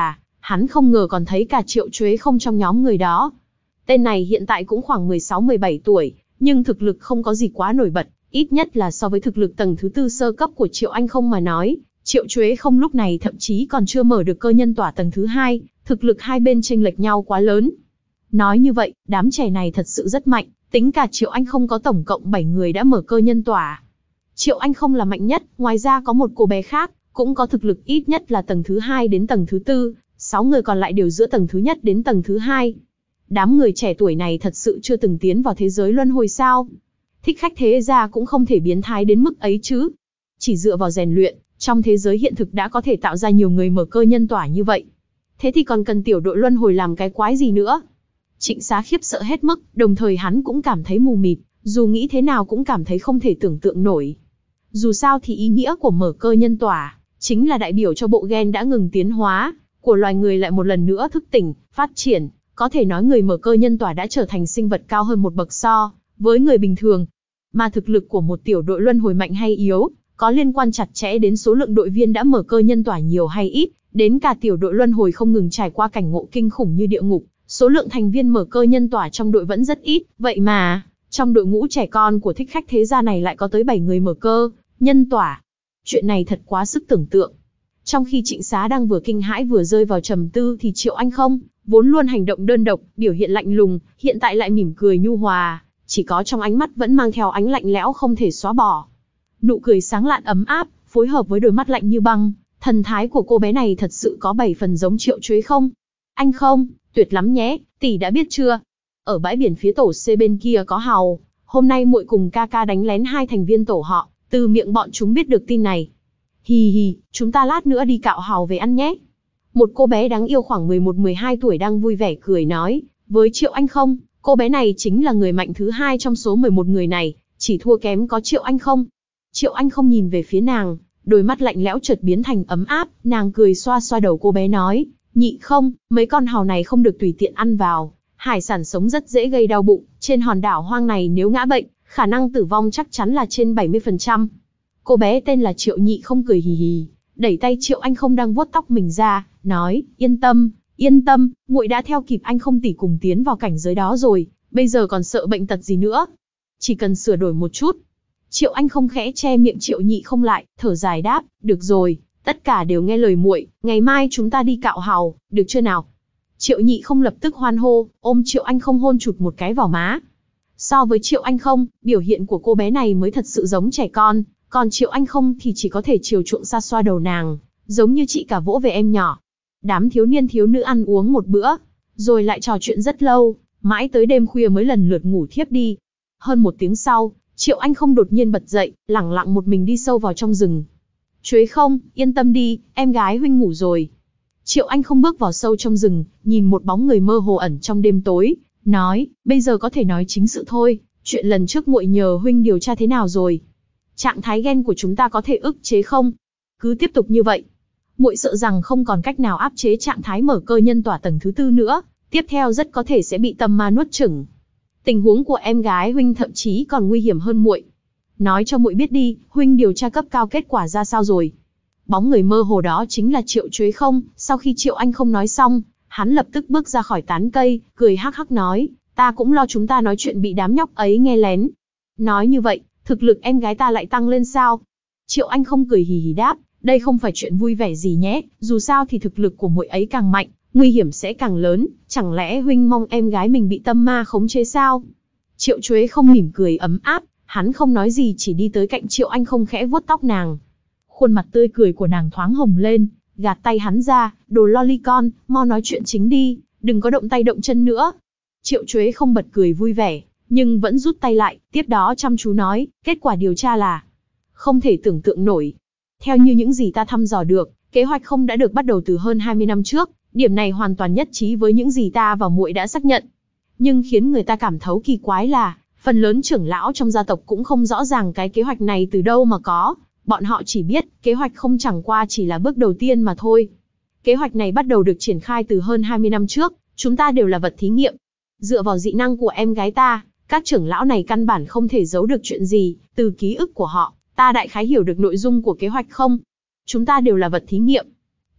hắn không ngờ còn thấy cả Triệu Chuế không trong nhóm người đó. Tên này hiện tại cũng khoảng mười sáu mười bảy tuổi, nhưng thực lực không có gì quá nổi bật, ít nhất là so với thực lực tầng thứ tư sơ cấp của Triệu Anh Không mà nói. Triệu Chuế Không lúc này thậm chí còn chưa mở được cơ nhân tỏa tầng thứ hai, thực lực hai bên chênh lệch nhau quá lớn. Nói như vậy, đám trẻ này thật sự rất mạnh, tính cả Triệu Anh Không có tổng cộng bảy người đã mở cơ nhân tỏa. Triệu Anh Không là mạnh nhất, ngoài ra có một cô bé khác, cũng có thực lực ít nhất là tầng thứ hai đến tầng thứ tư, sáu người còn lại đều giữa tầng thứ nhất đến tầng thứ hai. Đám người trẻ tuổi này thật sự chưa từng tiến vào thế giới luân hồi sao? Thích khách thế gia cũng không thể biến thái đến mức ấy chứ. Chỉ dựa vào rèn luyện, trong thế giới hiện thực đã có thể tạo ra nhiều người mở cơ nhân tỏa như vậy. Thế thì còn cần tiểu đội luân hồi làm cái quái gì nữa? Trịnh Xá khiếp sợ hết mức, đồng thời hắn cũng cảm thấy mù mịt, dù nghĩ thế nào cũng cảm thấy không thể tưởng tượng nổi. Dù sao thì ý nghĩa của mở cơ nhân tỏa, chính là đại biểu cho bộ gen đã ngừng tiến hóa, của loài người lại một lần nữa thức tỉnh, phát triển. Có thể nói người mở cơ nhân tỏa đã trở thành sinh vật cao hơn một bậc so với người bình thường. Mà thực lực của một tiểu đội luân hồi mạnh hay yếu, có liên quan chặt chẽ đến số lượng đội viên đã mở cơ nhân tỏa nhiều hay ít, đến cả tiểu đội luân hồi không ngừng trải qua cảnh ngộ kinh khủng như địa ngục, số lượng thành viên mở cơ nhân tỏa trong đội vẫn rất ít, vậy mà, trong đội ngũ trẻ con của thích khách thế gia này lại có tới bảy người mở cơ nhân tỏa. Chuyện này thật quá sức tưởng tượng. Trong khi Trịnh Xá đang vừa kinh hãi vừa rơi vào trầm tư thì Triệu Anh Không, vốn luôn hành động đơn độc, biểu hiện lạnh lùng, hiện tại lại mỉm cười nhu hòa, chỉ có trong ánh mắt vẫn mang theo ánh lạnh lẽo không thể xóa bỏ. Nụ cười sáng lạn ấm áp, phối hợp với đôi mắt lạnh như băng, thần thái của cô bé này thật sự có bảy phần giống Triệu Chuế Không. Anh Không, tuyệt lắm nhé, tỷ đã biết chưa? Ở bãi biển phía tổ C bên kia có hàu, hôm nay muội cùng ca ca đánh lén hai thành viên tổ họ, từ miệng bọn chúng biết được tin này. Hì hì, chúng ta lát nữa đi cạo hàu về ăn nhé. Một cô bé đáng yêu khoảng mười một mười hai tuổi đang vui vẻ cười nói, với Triệu Anh Không, cô bé này chính là người mạnh thứ hai trong số mười một người này, chỉ thua kém có Triệu Anh Không. Triệu Anh Không nhìn về phía nàng, đôi mắt lạnh lẽo chợt biến thành ấm áp, nàng cười xoa xoa đầu cô bé nói, nhị Không, mấy con hàu này không được tùy tiện ăn vào, hải sản sống rất dễ gây đau bụng, trên hòn đảo hoang này nếu ngã bệnh, khả năng tử vong chắc chắn là trên bảy mươi phần trăm. Cô bé tên là Triệu Nhị Không cười hì hì, đẩy tay Triệu Anh Không đang vuốt tóc mình ra, nói, yên tâm, yên tâm, muội đã theo kịp Anh Không tỷ cùng tiến vào cảnh giới đó rồi, bây giờ còn sợ bệnh tật gì nữa. Chỉ cần sửa đổi một chút. Triệu Anh Không khẽ che miệng Triệu Nhị Không lại, thở dài đáp, được rồi, tất cả đều nghe lời muội, ngày mai chúng ta đi cạo hàu, được chưa nào? Triệu Nhị Không lập tức hoan hô, ôm Triệu Anh Không hôn chụt một cái vào má. So với Triệu Anh Không, biểu hiện của cô bé này mới thật sự giống trẻ con, còn Triệu Anh Không thì chỉ có thể chiều chuộng xa xoa đầu nàng, giống như chị cả vỗ về em nhỏ. Đám thiếu niên thiếu nữ ăn uống một bữa, rồi lại trò chuyện rất lâu, mãi tới đêm khuya mới lần lượt ngủ thiếp đi. Hơn một tiếng sau, Triệu Anh Không đột nhiên bật dậy, lẳng lặng một mình đi sâu vào trong rừng. Chuế Không, yên tâm đi, em gái huynh ngủ rồi. Triệu Anh Không bước vào sâu trong rừng, nhìn một bóng người mơ hồ ẩn trong đêm tối, nói, bây giờ có thể nói chính sự thôi, chuyện lần trước muội nhờ huynh điều tra thế nào rồi? Trạng thái gen của chúng ta có thể ức chế không? Cứ tiếp tục như vậy, muội sợ rằng không còn cách nào áp chế trạng thái mở cơ nhân tỏa tầng thứ tư nữa, tiếp theo rất có thể sẽ bị tâm ma nuốt chửng. Tình huống của em gái huynh thậm chí còn nguy hiểm hơn muội. Nói cho muội biết đi, huynh điều tra cấp cao kết quả ra sao rồi? Bóng người mơ hồ đó chính là Triệu Chuế Không. Sau khi Triệu Anh Không nói xong, hắn lập tức bước ra khỏi tán cây, cười hắc hắc nói, ta cũng lo chúng ta nói chuyện bị đám nhóc ấy nghe lén. Nói như vậy, thực lực em gái ta lại tăng lên sao? Triệu Anh Không cười hì hì đáp, đây không phải chuyện vui vẻ gì nhé, dù sao thì thực lực của muội ấy càng mạnh, nguy hiểm sẽ càng lớn, chẳng lẽ huynh mong em gái mình bị tâm ma khống chế sao? Triệu Chuế Không mỉm cười ấm áp, hắn không nói gì chỉ đi tới cạnh Triệu Anh Không khẽ vuốt tóc nàng. Khuôn mặt tươi cười của nàng thoáng hồng lên, gạt tay hắn ra, đồ lolicon, mau nói chuyện chính đi, đừng có động tay động chân nữa. Triệu Chuế Không bật cười vui vẻ, nhưng vẫn rút tay lại, tiếp đó chăm chú nói, kết quả điều tra là không thể tưởng tượng nổi. Theo như những gì ta thăm dò được, kế hoạch không đã được bắt đầu từ hơn hai mươi năm trước, điểm này hoàn toàn nhất trí với những gì ta và muội đã xác nhận. Nhưng khiến người ta cảm thấu kỳ quái là, phần lớn trưởng lão trong gia tộc cũng không rõ ràng cái kế hoạch này từ đâu mà có, bọn họ chỉ biết, kế hoạch không chẳng qua chỉ là bước đầu tiên mà thôi. Kế hoạch này bắt đầu được triển khai từ hơn hai mươi năm trước, chúng ta đều là vật thí nghiệm. Dựa vào dị năng của em gái ta, các trưởng lão này căn bản không thể giấu được chuyện gì, từ ký ức của họ, ta đại khái hiểu được nội dung của kế hoạch không? Chúng ta đều là vật thí nghiệm.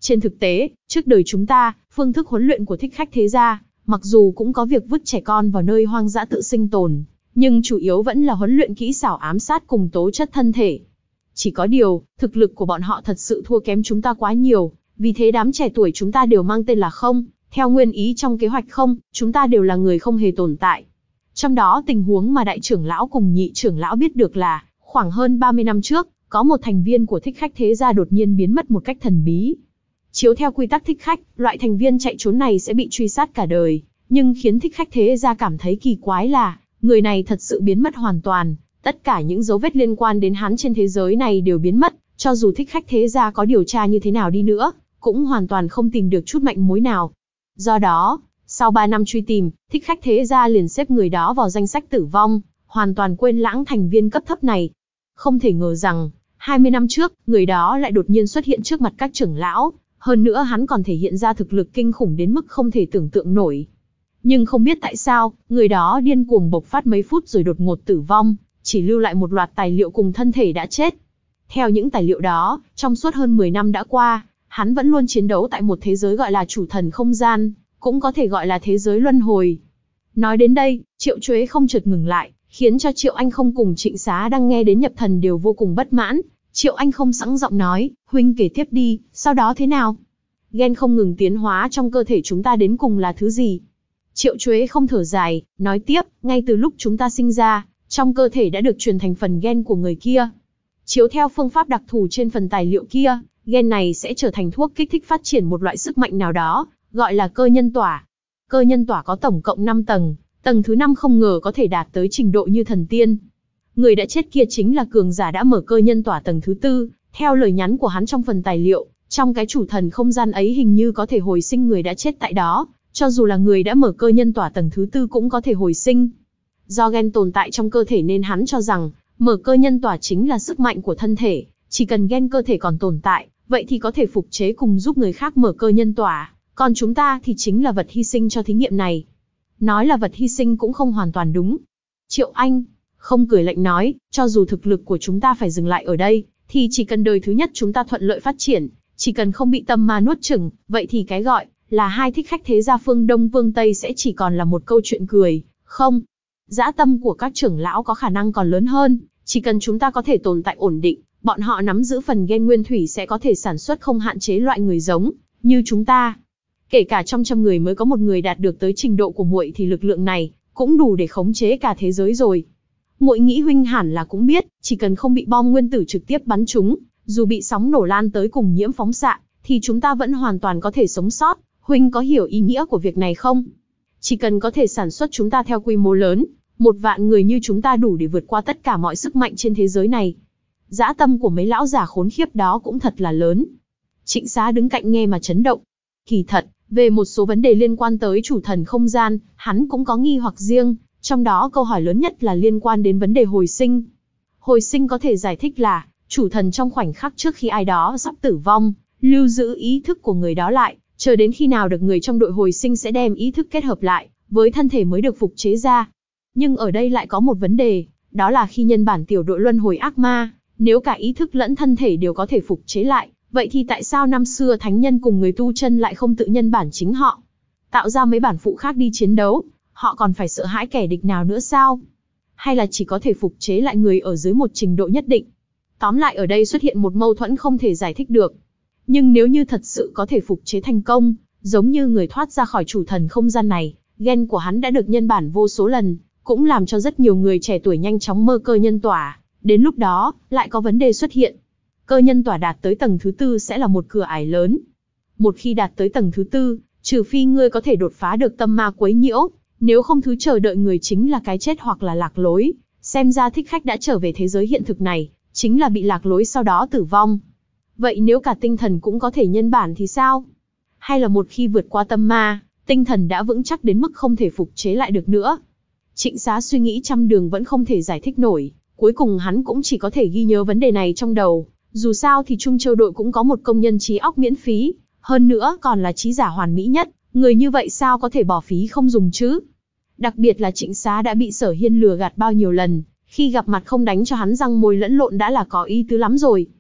Trên thực tế, trước đời chúng ta, phương thức huấn luyện của thích khách thế gia, mặc dù cũng có việc vứt trẻ con vào nơi hoang dã tự sinh tồn, nhưng chủ yếu vẫn là huấn luyện kỹ xảo ám sát cùng tố chất thân thể. Chỉ có điều, thực lực của bọn họ thật sự thua kém chúng ta quá nhiều, vì thế đám trẻ tuổi chúng ta đều mang tên là không, theo nguyên ý trong kế hoạch không, chúng ta đều là người không hề tồn tại. Trong đó tình huống mà đại trưởng lão cùng nhị trưởng lão biết được là, khoảng hơn ba mươi năm trước, có một thành viên của thích khách thế gia đột nhiên biến mất một cách thần bí. Chiếu theo quy tắc thích khách, loại thành viên chạy trốn này sẽ bị truy sát cả đời, nhưng khiến thích khách thế gia cảm thấy kỳ quái là, người này thật sự biến mất hoàn toàn, tất cả những dấu vết liên quan đến hắn trên thế giới này đều biến mất, cho dù thích khách thế gia có điều tra như thế nào đi nữa, cũng hoàn toàn không tìm được chút manh mối nào. Do đó, sau ba năm truy tìm, thích khách thế gia liền xếp người đó vào danh sách tử vong, hoàn toàn quên lãng thành viên cấp thấp này. Không thể ngờ rằng, hai mươi năm trước, người đó lại đột nhiên xuất hiện trước mặt các trưởng lão, hơn nữa hắn còn thể hiện ra thực lực kinh khủng đến mức không thể tưởng tượng nổi. Nhưng không biết tại sao, người đó điên cuồng bộc phát mấy phút rồi đột ngột tử vong, chỉ lưu lại một loạt tài liệu cùng thân thể đã chết. Theo những tài liệu đó, trong suốt hơn mười năm đã qua, hắn vẫn luôn chiến đấu tại một thế giới gọi là chủ thần không gian, cũng có thể gọi là thế giới luân hồi. Nói đến đây, Triệu Chuế không chợt ngừng lại, khiến cho Triệu Anh không cùng Trịnh Xá đang nghe đến nhập thần đều vô cùng bất mãn. Triệu Anh không sẵn giọng nói, huynh kể tiếp đi, sau đó thế nào? Gen không ngừng tiến hóa trong cơ thể chúng ta đến cùng là thứ gì? Triệu Chuế không thở dài, nói tiếp, ngay từ lúc chúng ta sinh ra, trong cơ thể đã được truyền thành phần gen của người kia. Chiếu theo phương pháp đặc thù trên phần tài liệu kia, gen này sẽ trở thành thuốc kích thích phát triển một loại sức mạnh nào đó, gọi là cơ nhân tỏa. Cơ nhân tỏa có tổng cộng năm tầng, tầng thứ năm không ngờ có thể đạt tới trình độ như thần tiên. Người đã chết kia chính là cường giả đã mở cơ nhân tỏa tầng thứ tư, theo lời nhắn của hắn trong phần tài liệu, trong cái chủ thần không gian ấy hình như có thể hồi sinh người đã chết tại đó, cho dù là người đã mở cơ nhân tỏa tầng thứ tư cũng có thể hồi sinh. Do gen tồn tại trong cơ thể nên hắn cho rằng, mở cơ nhân tỏa chính là sức mạnh của thân thể, chỉ cần gen cơ thể còn tồn tại, vậy thì có thể phục chế cùng giúp người khác mở cơ nhân tỏa, còn chúng ta thì chính là vật hy sinh cho thí nghiệm này. Nói là vật hy sinh cũng không hoàn toàn đúng. Triệu Anh không cười lạnh nói, cho dù thực lực của chúng ta phải dừng lại ở đây, thì chỉ cần đời thứ nhất chúng ta thuận lợi phát triển, chỉ cần không bị tâm ma nuốt chửng, vậy thì cái gọi là hai thích khách thế gia phương Đông Vương Tây sẽ chỉ còn là một câu chuyện cười, không. Dã tâm của các trưởng lão có khả năng còn lớn hơn, chỉ cần chúng ta có thể tồn tại ổn định, bọn họ nắm giữ phần gen nguyên thủy sẽ có thể sản xuất không hạn chế loại người giống như chúng ta. Kể cả trong trăm người mới có một người đạt được tới trình độ của muội thì lực lượng này cũng đủ để khống chế cả thế giới rồi. Muội nghĩ huynh hẳn là cũng biết, chỉ cần không bị bom nguyên tử trực tiếp bắn trúng, dù bị sóng nổ lan tới cùng nhiễm phóng xạ, thì chúng ta vẫn hoàn toàn có thể sống sót. Huynh có hiểu ý nghĩa của việc này không? Chỉ cần có thể sản xuất chúng ta theo quy mô lớn, một vạn người như chúng ta đủ để vượt qua tất cả mọi sức mạnh trên thế giới này. Dã tâm của mấy lão già khốn khiếp đó cũng thật là lớn. Trịnh Xá đứng cạnh nghe mà chấn động. Kỳ thật, về một số vấn đề liên quan tới chủ thần không gian, hắn cũng có nghi hoặc riêng, trong đó câu hỏi lớn nhất là liên quan đến vấn đề hồi sinh. Hồi sinh có thể giải thích là, chủ thần trong khoảnh khắc trước khi ai đó sắp tử vong, lưu giữ ý thức của người đó lại, chờ đến khi nào được người trong đội hồi sinh sẽ đem ý thức kết hợp lại, với thân thể mới được phục chế ra. Nhưng ở đây lại có một vấn đề, đó là khi nhân bản tiểu đội luân hồi ác ma, nếu cả ý thức lẫn thân thể đều có thể phục chế lại, vậy thì tại sao năm xưa thánh nhân cùng người tu chân lại không tự nhân bản chính họ, tạo ra mấy bản phụ khác đi chiến đấu, họ còn phải sợ hãi kẻ địch nào nữa sao? Hay là chỉ có thể phục chế lại người ở dưới một trình độ nhất định? Tóm lại ở đây xuất hiện một mâu thuẫn không thể giải thích được. Nhưng nếu như thật sự có thể phục chế thành công, giống như người thoát ra khỏi chủ thần không gian này, gen của hắn đã được nhân bản vô số lần, cũng làm cho rất nhiều người trẻ tuổi nhanh chóng mơ cơ nhân tỏa. Đến lúc đó, lại có vấn đề xuất hiện. Cơ nhân tỏa đạt tới tầng thứ tư sẽ là một cửa ải lớn. Một khi đạt tới tầng thứ tư, trừ phi ngươi có thể đột phá được tâm ma quấy nhiễu, nếu không thứ chờ đợi người chính là cái chết hoặc là lạc lối. Xem ra thích khách đã trở về thế giới hiện thực này, chính là bị lạc lối sau đó tử vong. Vậy nếu cả tinh thần cũng có thể nhân bản thì sao? Hay là một khi vượt qua tâm ma, tinh thần đã vững chắc đến mức không thể phục chế lại được nữa? Trịnh Xá suy nghĩ trăm đường vẫn không thể giải thích nổi, cuối cùng hắn cũng chỉ có thể ghi nhớ vấn đề này trong đầu. Dù sao thì Trung Châu đội cũng có một công nhân trí óc miễn phí, hơn nữa còn là trí giả hoàn mỹ nhất, người như vậy sao có thể bỏ phí không dùng chứ? Đặc biệt là Trịnh Xá đã bị Sở Hiên lừa gạt bao nhiêu lần, khi gặp mặt không đánh cho hắn răng môi lẫn lộn đã là có ý tứ lắm rồi.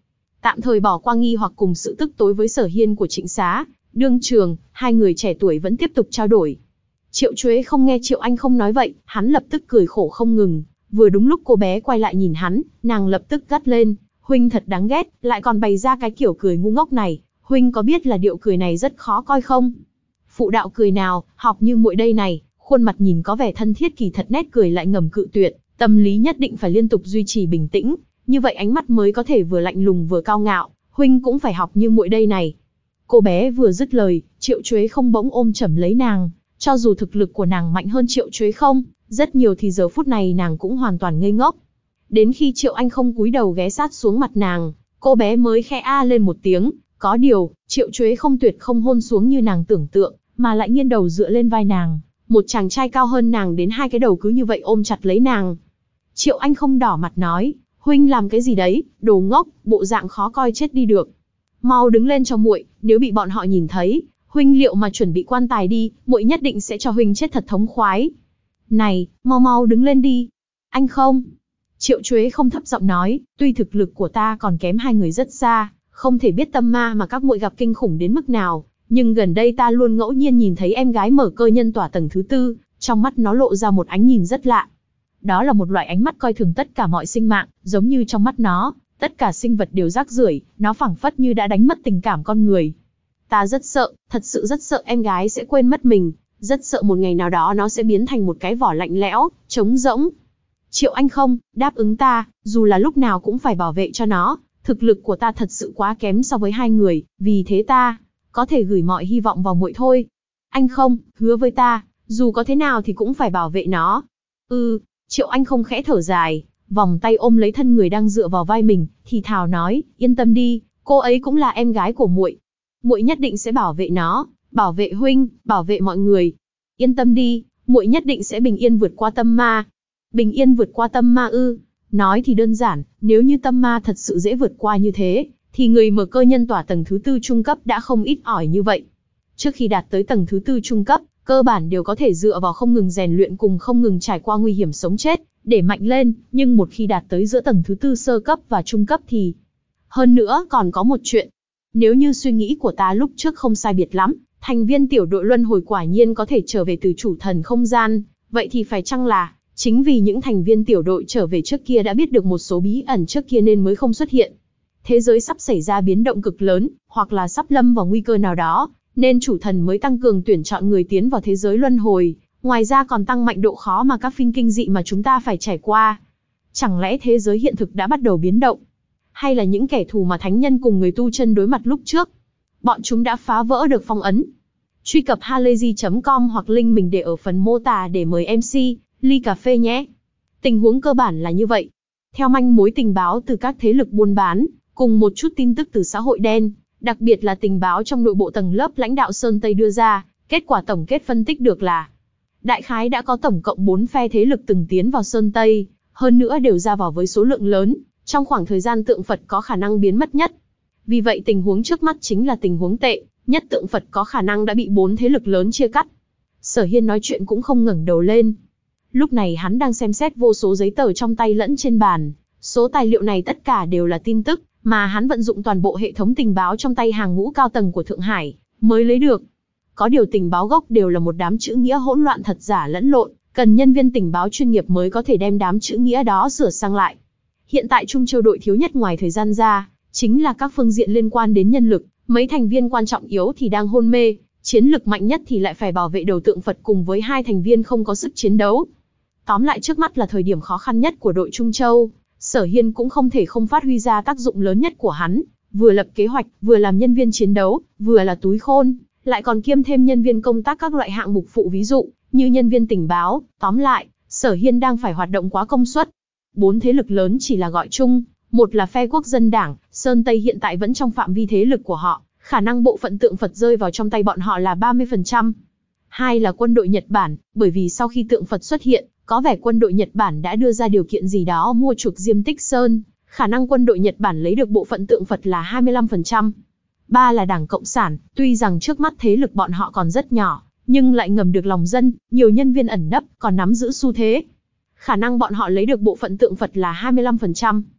Tạm thời bỏ qua nghi hoặc cùng sự tức tối với Sở Hiên của Trịnh Xá, đương trường, hai người trẻ tuổi vẫn tiếp tục trao đổi. Triệu Chuế không nghe Triệu Anh không nói vậy, hắn lập tức cười khổ không ngừng. Vừa đúng lúc cô bé quay lại nhìn hắn, nàng lập tức gắt lên, huynh thật đáng ghét, lại còn bày ra cái kiểu cười ngu ngốc này, huynh có biết là điệu cười này rất khó coi không? Phụ đạo cười nào, học như muội đây này, khuôn mặt nhìn có vẻ thân thiết kỳ thật nét cười lại ngầm cự tuyệt, tâm lý nhất định phải liên tục duy trì bình tĩnh, như vậy ánh mắt mới có thể vừa lạnh lùng vừa cao ngạo, huynh cũng phải học như muội đây này. Cô bé vừa dứt lời, Triệu Chuế không bỗng ôm chầm lấy nàng, cho dù thực lực của nàng mạnh hơn Triệu Chuế không, rất nhiều thì giờ phút này nàng cũng hoàn toàn ngây ngốc. Đến khi Triệu Anh không cúi đầu ghé sát xuống mặt nàng, cô bé mới khẽ a lên một tiếng, có điều, Triệu Chuế không tuyệt không hôn xuống như nàng tưởng tượng, mà lại nghiêng đầu dựa lên vai nàng, một chàng trai cao hơn nàng đến hai cái đầu cứ như vậy ôm chặt lấy nàng. Triệu Anh không đỏ mặt nói, huynh làm cái gì đấy, đồ ngốc, bộ dạng khó coi chết đi được. Mau đứng lên cho muội, nếu bị bọn họ nhìn thấy, huynh liệu mà chuẩn bị quan tài đi, muội nhất định sẽ cho huynh chết thật thống khoái. Này, mau mau đứng lên đi. Anh không. Triệu Chuế không thấp giọng nói, tuy thực lực của ta còn kém hai người rất xa, không thể biết tâm ma mà các muội gặp kinh khủng đến mức nào, nhưng gần đây ta luôn ngẫu nhiên nhìn thấy em gái mở cơ nhân tỏa tầng thứ tư, trong mắt nó lộ ra một ánh nhìn rất lạ. Đó là một loại ánh mắt coi thường tất cả mọi sinh mạng, giống như trong mắt nó, tất cả sinh vật đều rác rưởi, nó phảng phất như đã đánh mất tình cảm con người. Ta rất sợ, thật sự rất sợ em gái sẽ quên mất mình, rất sợ một ngày nào đó nó sẽ biến thành một cái vỏ lạnh lẽo, trống rỗng. Triệu Anh không, đáp ứng ta, dù là lúc nào cũng phải bảo vệ cho nó, thực lực của ta thật sự quá kém so với hai người, vì thế ta có thể gửi mọi hy vọng vào muội thôi. Anh không, hứa với ta, dù có thế nào thì cũng phải bảo vệ nó. Ừ, Triệu Anh không khẽ thở dài, vòng tay ôm lấy thân người đang dựa vào vai mình, thì thào nói, yên tâm đi, cô ấy cũng là em gái của muội. Muội nhất định sẽ bảo vệ nó, bảo vệ huynh, bảo vệ mọi người. Yên tâm đi, muội nhất định sẽ bình yên vượt qua tâm ma. Bình yên vượt qua tâm ma ư? Nói thì đơn giản, nếu như tâm ma thật sự dễ vượt qua như thế, thì người mở cơ nhân tỏa tầng thứ tư trung cấp đã không ít ỏi như vậy. Trước khi đạt tới tầng thứ tư trung cấp, cơ bản đều có thể dựa vào không ngừng rèn luyện cùng không ngừng trải qua nguy hiểm sống chết, để mạnh lên, nhưng một khi đạt tới giữa tầng thứ tư sơ cấp và trung cấp thì... Hơn nữa còn có một chuyện, nếu như suy nghĩ của ta lúc trước không sai biệt lắm, thành viên tiểu đội luân hồi quả nhiên có thể trở về từ chủ thần không gian, vậy thì phải chăng là, chính vì những thành viên tiểu đội trở về trước kia đã biết được một số bí ẩn trước kia nên mới không xuất hiện. Thế giới sắp xảy ra biến động cực lớn, hoặc là sắp lâm vào nguy cơ nào đó, nên chủ thần mới tăng cường tuyển chọn người tiến vào thế giới luân hồi, ngoài ra còn tăng mạnh độ khó mà các phim kinh dị mà chúng ta phải trải qua. Chẳng lẽ thế giới hiện thực đã bắt đầu biến động? Hay là những kẻ thù mà thánh nhân cùng người tu chân đối mặt lúc trước? Bọn chúng đã phá vỡ được phong ấn. Truy cập halayzi chấm com hoặc link mình để ở phần mô tả để mời em xê, ly cà phê nhé. Tình huống cơ bản là như vậy. Theo manh mối tình báo từ các thế lực buôn bán, cùng một chút tin tức từ xã hội đen, đặc biệt là tình báo trong nội bộ tầng lớp lãnh đạo Sơn Tây đưa ra, kết quả tổng kết phân tích được là đại khái đã có tổng cộng bốn phe thế lực từng tiến vào Sơn Tây, hơn nữa đều ra vào với số lượng lớn, trong khoảng thời gian tượng Phật có khả năng biến mất nhất. Vì vậy tình huống trước mắt chính là tình huống tệ, nhất tượng Phật có khả năng đã bị bốn thế lực lớn chia cắt. Sở Hiên nói chuyện cũng không ngẩng đầu lên. Lúc này hắn đang xem xét vô số giấy tờ trong tay lẫn trên bàn, số tài liệu này tất cả đều là tin tức, mà hắn vận dụng toàn bộ hệ thống tình báo trong tay hàng ngũ cao tầng của Thượng Hải, mới lấy được. Có điều tình báo gốc đều là một đám chữ nghĩa hỗn loạn thật giả lẫn lộn, cần nhân viên tình báo chuyên nghiệp mới có thể đem đám chữ nghĩa đó sửa sang lại. Hiện tại Trung Châu đội thiếu nhất ngoài thời gian ra, chính là các phương diện liên quan đến nhân lực, mấy thành viên quan trọng yếu thì đang hôn mê, chiến lực mạnh nhất thì lại phải bảo vệ đầu tượng Phật cùng với hai thành viên không có sức chiến đấu. Tóm lại trước mắt là thời điểm khó khăn nhất của đội Trung Châu, Sở Hiên cũng không thể không phát huy ra tác dụng lớn nhất của hắn, vừa lập kế hoạch, vừa làm nhân viên chiến đấu, vừa là túi khôn, lại còn kiêm thêm nhân viên công tác các loại hạng mục phụ ví dụ, như nhân viên tình báo. Tóm lại, Sở Hiên đang phải hoạt động quá công suất. Bốn thế lực lớn chỉ là gọi chung, một là phe Quốc dân đảng, Sơn Tây hiện tại vẫn trong phạm vi thế lực của họ, khả năng bộ phận tượng Phật rơi vào trong tay bọn họ là ba mươi phần trăm. Hai là quân đội Nhật Bản, bởi vì sau khi tượng Phật xuất hiện, có vẻ quân đội Nhật Bản đã đưa ra điều kiện gì đó mua chuộc Diêm Tích Sơn, khả năng quân đội Nhật Bản lấy được bộ phận tượng Phật là hai mươi lăm phần trăm. Ba là Đảng Cộng sản, tuy rằng trước mắt thế lực bọn họ còn rất nhỏ, nhưng lại ngầm được lòng dân, nhiều nhân viên ẩn nấp, còn nắm giữ xu thế. Khả năng bọn họ lấy được bộ phận tượng Phật là hai mươi lăm phần trăm.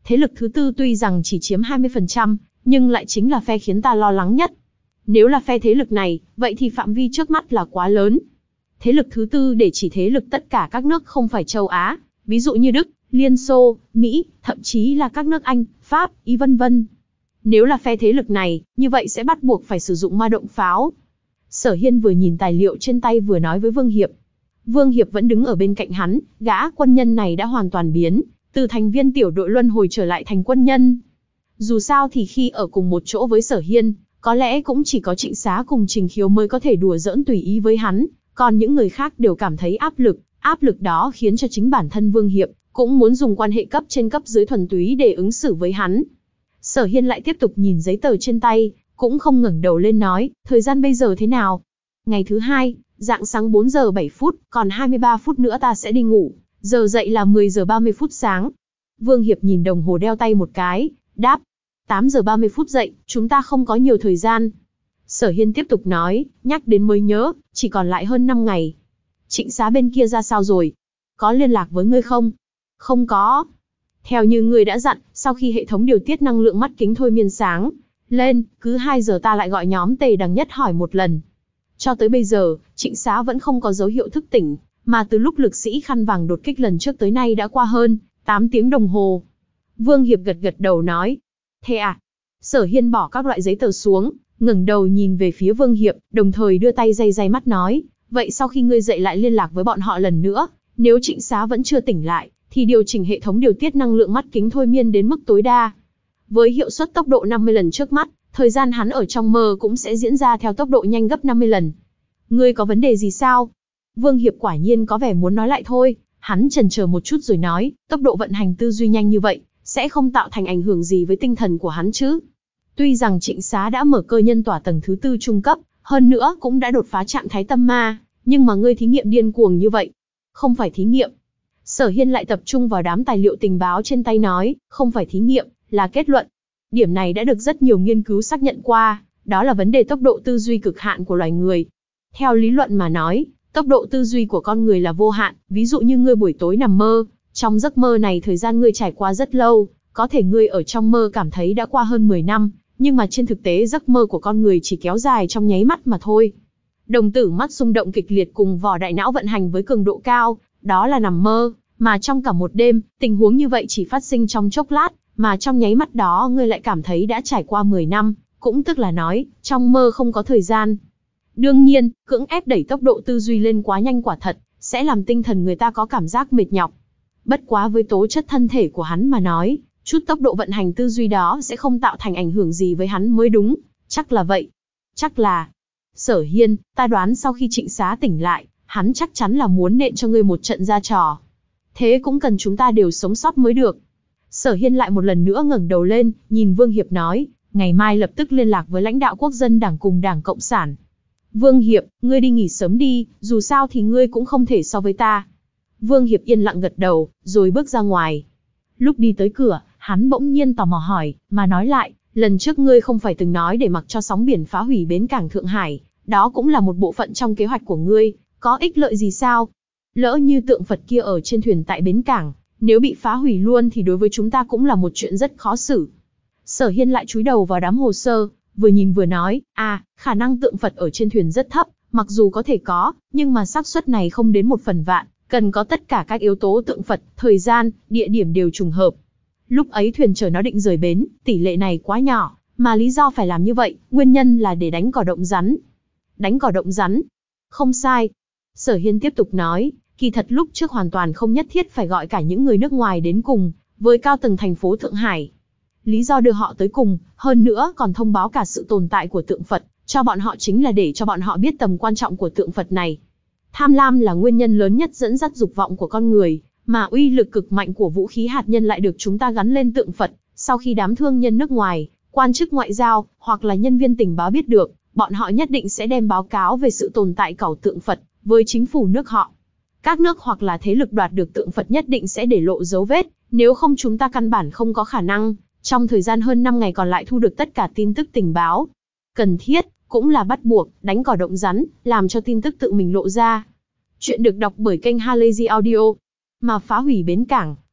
Thế lực thứ tư tuy rằng chỉ chiếm hai mươi phần trăm, nhưng lại chính là phe khiến ta lo lắng nhất. Nếu là phe thế lực này, vậy thì phạm vi trước mắt là quá lớn. Thế lực thứ tư để chỉ thế lực tất cả các nước không phải châu Á, ví dụ như Đức, Liên Xô, Mỹ, thậm chí là các nước Anh, Pháp, y vân vân. Nếu là phe thế lực này, như vậy sẽ bắt buộc phải sử dụng ma động pháo. Sở Hiên vừa nhìn tài liệu trên tay vừa nói với Vương Hiệp. Vương Hiệp vẫn đứng ở bên cạnh hắn, gã quân nhân này đã hoàn toàn biến, từ thành viên tiểu đội luân hồi trở lại thành quân nhân. Dù sao thì khi ở cùng một chỗ với Sở Hiên, có lẽ cũng chỉ có Trịnh Xá cùng Trình Khiếu mới có thể đùa giỡn tùy ý với hắn, còn những người khác đều cảm thấy áp lực, áp lực đó khiến cho chính bản thân Vương Hiệp cũng muốn dùng quan hệ cấp trên cấp dưới thuần túy để ứng xử với hắn. Sở Hiên lại tiếp tục nhìn giấy tờ trên tay, cũng không ngẩng đầu lên nói, thời gian bây giờ thế nào? Ngày thứ hai, rạng sáng bốn giờ bảy phút, còn hai mươi ba phút nữa ta sẽ đi ngủ, giờ dậy là mười giờ ba mươi phút sáng. Vương Hiệp nhìn đồng hồ đeo tay một cái, đáp, tám giờ ba mươi phút dậy, chúng ta không có nhiều thời gian. Sở Hiên tiếp tục nói, nhắc đến mới nhớ, chỉ còn lại hơn năm ngày. Trịnh Xá bên kia ra sao rồi? Có liên lạc với ngươi không? Không có. Theo như ngươi đã dặn, sau khi hệ thống điều tiết năng lượng mắt kính thôi miên sáng lên, cứ hai giờ ta lại gọi nhóm Tề Đằng Nhất hỏi một lần. Cho tới bây giờ, Trịnh Xá vẫn không có dấu hiệu thức tỉnh, mà từ lúc lực sĩ khăn vàng đột kích lần trước tới nay đã qua hơn tám tiếng đồng hồ. Vương Hiệp gật gật đầu nói, thế à? Sở Hiên bỏ các loại giấy tờ xuống, ngẩng đầu nhìn về phía Vương Hiệp, đồng thời đưa tay day day mắt nói, vậy sau khi ngươi dậy lại liên lạc với bọn họ lần nữa, nếu Trịnh Xá vẫn chưa tỉnh lại, thì điều chỉnh hệ thống điều tiết năng lượng mắt kính thôi miên đến mức tối đa. Với hiệu suất tốc độ năm mươi lần trước mắt, thời gian hắn ở trong mơ cũng sẽ diễn ra theo tốc độ nhanh gấp năm mươi lần. Ngươi có vấn đề gì sao? Vương Hiệp quả nhiên có vẻ muốn nói lại thôi, hắn chần chờ một chút rồi nói, tốc độ vận hành tư duy nhanh như vậy, sẽ không tạo thành ảnh hưởng gì với tinh thần của hắn chứ? Tuy rằng Trịnh Xá đã mở cơ nhân tỏa tầng thứ tư trung cấp, hơn nữa cũng đã đột phá trạng thái tâm ma, nhưng mà ngươi thí nghiệm điên cuồng như vậy. Không phải thí nghiệm. Sở Hiên lại tập trung vào đám tài liệu tình báo trên tay nói, không phải thí nghiệm, là kết luận. Điểm này đã được rất nhiều nghiên cứu xác nhận qua, đó là vấn đề tốc độ tư duy cực hạn của loài người. Theo lý luận mà nói, tốc độ tư duy của con người là vô hạn, ví dụ như ngươi buổi tối nằm mơ, trong giấc mơ này thời gian ngươi trải qua rất lâu, có thể ngươi ở trong mơ cảm thấy đã qua hơn mười năm, nhưng mà trên thực tế giấc mơ của con người chỉ kéo dài trong nháy mắt mà thôi. Đồng tử mắt xung động kịch liệt cùng vỏ đại não vận hành với cường độ cao, đó là nằm mơ, mà trong cả một đêm, tình huống như vậy chỉ phát sinh trong chốc lát, mà trong nháy mắt đó ngươi lại cảm thấy đã trải qua mười năm, cũng tức là nói, trong mơ không có thời gian. Đương nhiên, cưỡng ép đẩy tốc độ tư duy lên quá nhanh quả thật, sẽ làm tinh thần người ta có cảm giác mệt nhọc. Bất quá với tố chất thân thể của hắn mà nói, chút tốc độ vận hành tư duy đó sẽ không tạo thành ảnh hưởng gì với hắn mới đúng, chắc là vậy. Chắc là, Sở Hiên, ta đoán sau khi Trịnh Xá tỉnh lại, hắn chắc chắn là muốn nện cho ngươi một trận ra trò. Thế cũng cần chúng ta đều sống sót mới được. Sở Hiên lại một lần nữa ngẩng đầu lên, nhìn Vương Hiệp nói, ngày mai lập tức liên lạc với lãnh đạo Quốc dân Đảng cùng Đảng Cộng sản. Vương Hiệp, ngươi đi nghỉ sớm đi, dù sao thì ngươi cũng không thể so với ta. Vương Hiệp yên lặng gật đầu, rồi bước ra ngoài. Lúc đi tới cửa, hắn bỗng nhiên tò mò hỏi, mà nói lại, lần trước ngươi không phải từng nói để mặc cho sóng biển phá hủy bến cảng Thượng Hải, đó cũng là một bộ phận trong kế hoạch của ngươi, có ích lợi gì sao? Lỡ như tượng Phật kia ở trên thuyền tại bến cảng, nếu bị phá hủy luôn thì đối với chúng ta cũng là một chuyện rất khó xử. Sở Hiên lại chúi đầu vào đám hồ sơ, vừa nhìn vừa nói, à, khả năng tượng Phật ở trên thuyền rất thấp, mặc dù có thể có, nhưng mà xác suất này không đến một phần vạn, cần có tất cả các yếu tố tượng Phật, thời gian, địa điểm đều trùng hợp. Lúc ấy thuyền chở nó định rời bến, tỷ lệ này quá nhỏ, mà lý do phải làm như vậy, nguyên nhân là để đánh cỏ động rắn. Đánh cỏ động rắn? Không sai. Sở Hiên tiếp tục nói, kỳ thật lúc trước hoàn toàn không nhất thiết phải gọi cả những người nước ngoài đến cùng, với cao tầng thành phố Thượng Hải. Lý do đưa họ tới cùng, hơn nữa còn thông báo cả sự tồn tại của tượng Phật, cho bọn họ chính là để cho bọn họ biết tầm quan trọng của tượng Phật này. Tham lam là nguyên nhân lớn nhất dẫn dắt dục vọng của con người, mà uy lực cực mạnh của vũ khí hạt nhân lại được chúng ta gắn lên tượng Phật. Sau khi đám thương nhân nước ngoài, quan chức ngoại giao, hoặc là nhân viên tình báo biết được, bọn họ nhất định sẽ đem báo cáo về sự tồn tại cẩu tượng Phật với chính phủ nước họ. Các nước hoặc là thế lực đoạt được tượng Phật nhất định sẽ để lộ dấu vết, nếu không chúng ta căn bản không có khả năng, trong thời gian hơn năm ngày còn lại thu được tất cả tin tức tình báo. Cần thiết, cũng là bắt buộc, đánh cỏ động rắn, làm cho tin tức tự mình lộ ra. Chuyện được đọc bởi kênh Halazy Audio. Mà phá hủy bến cảng,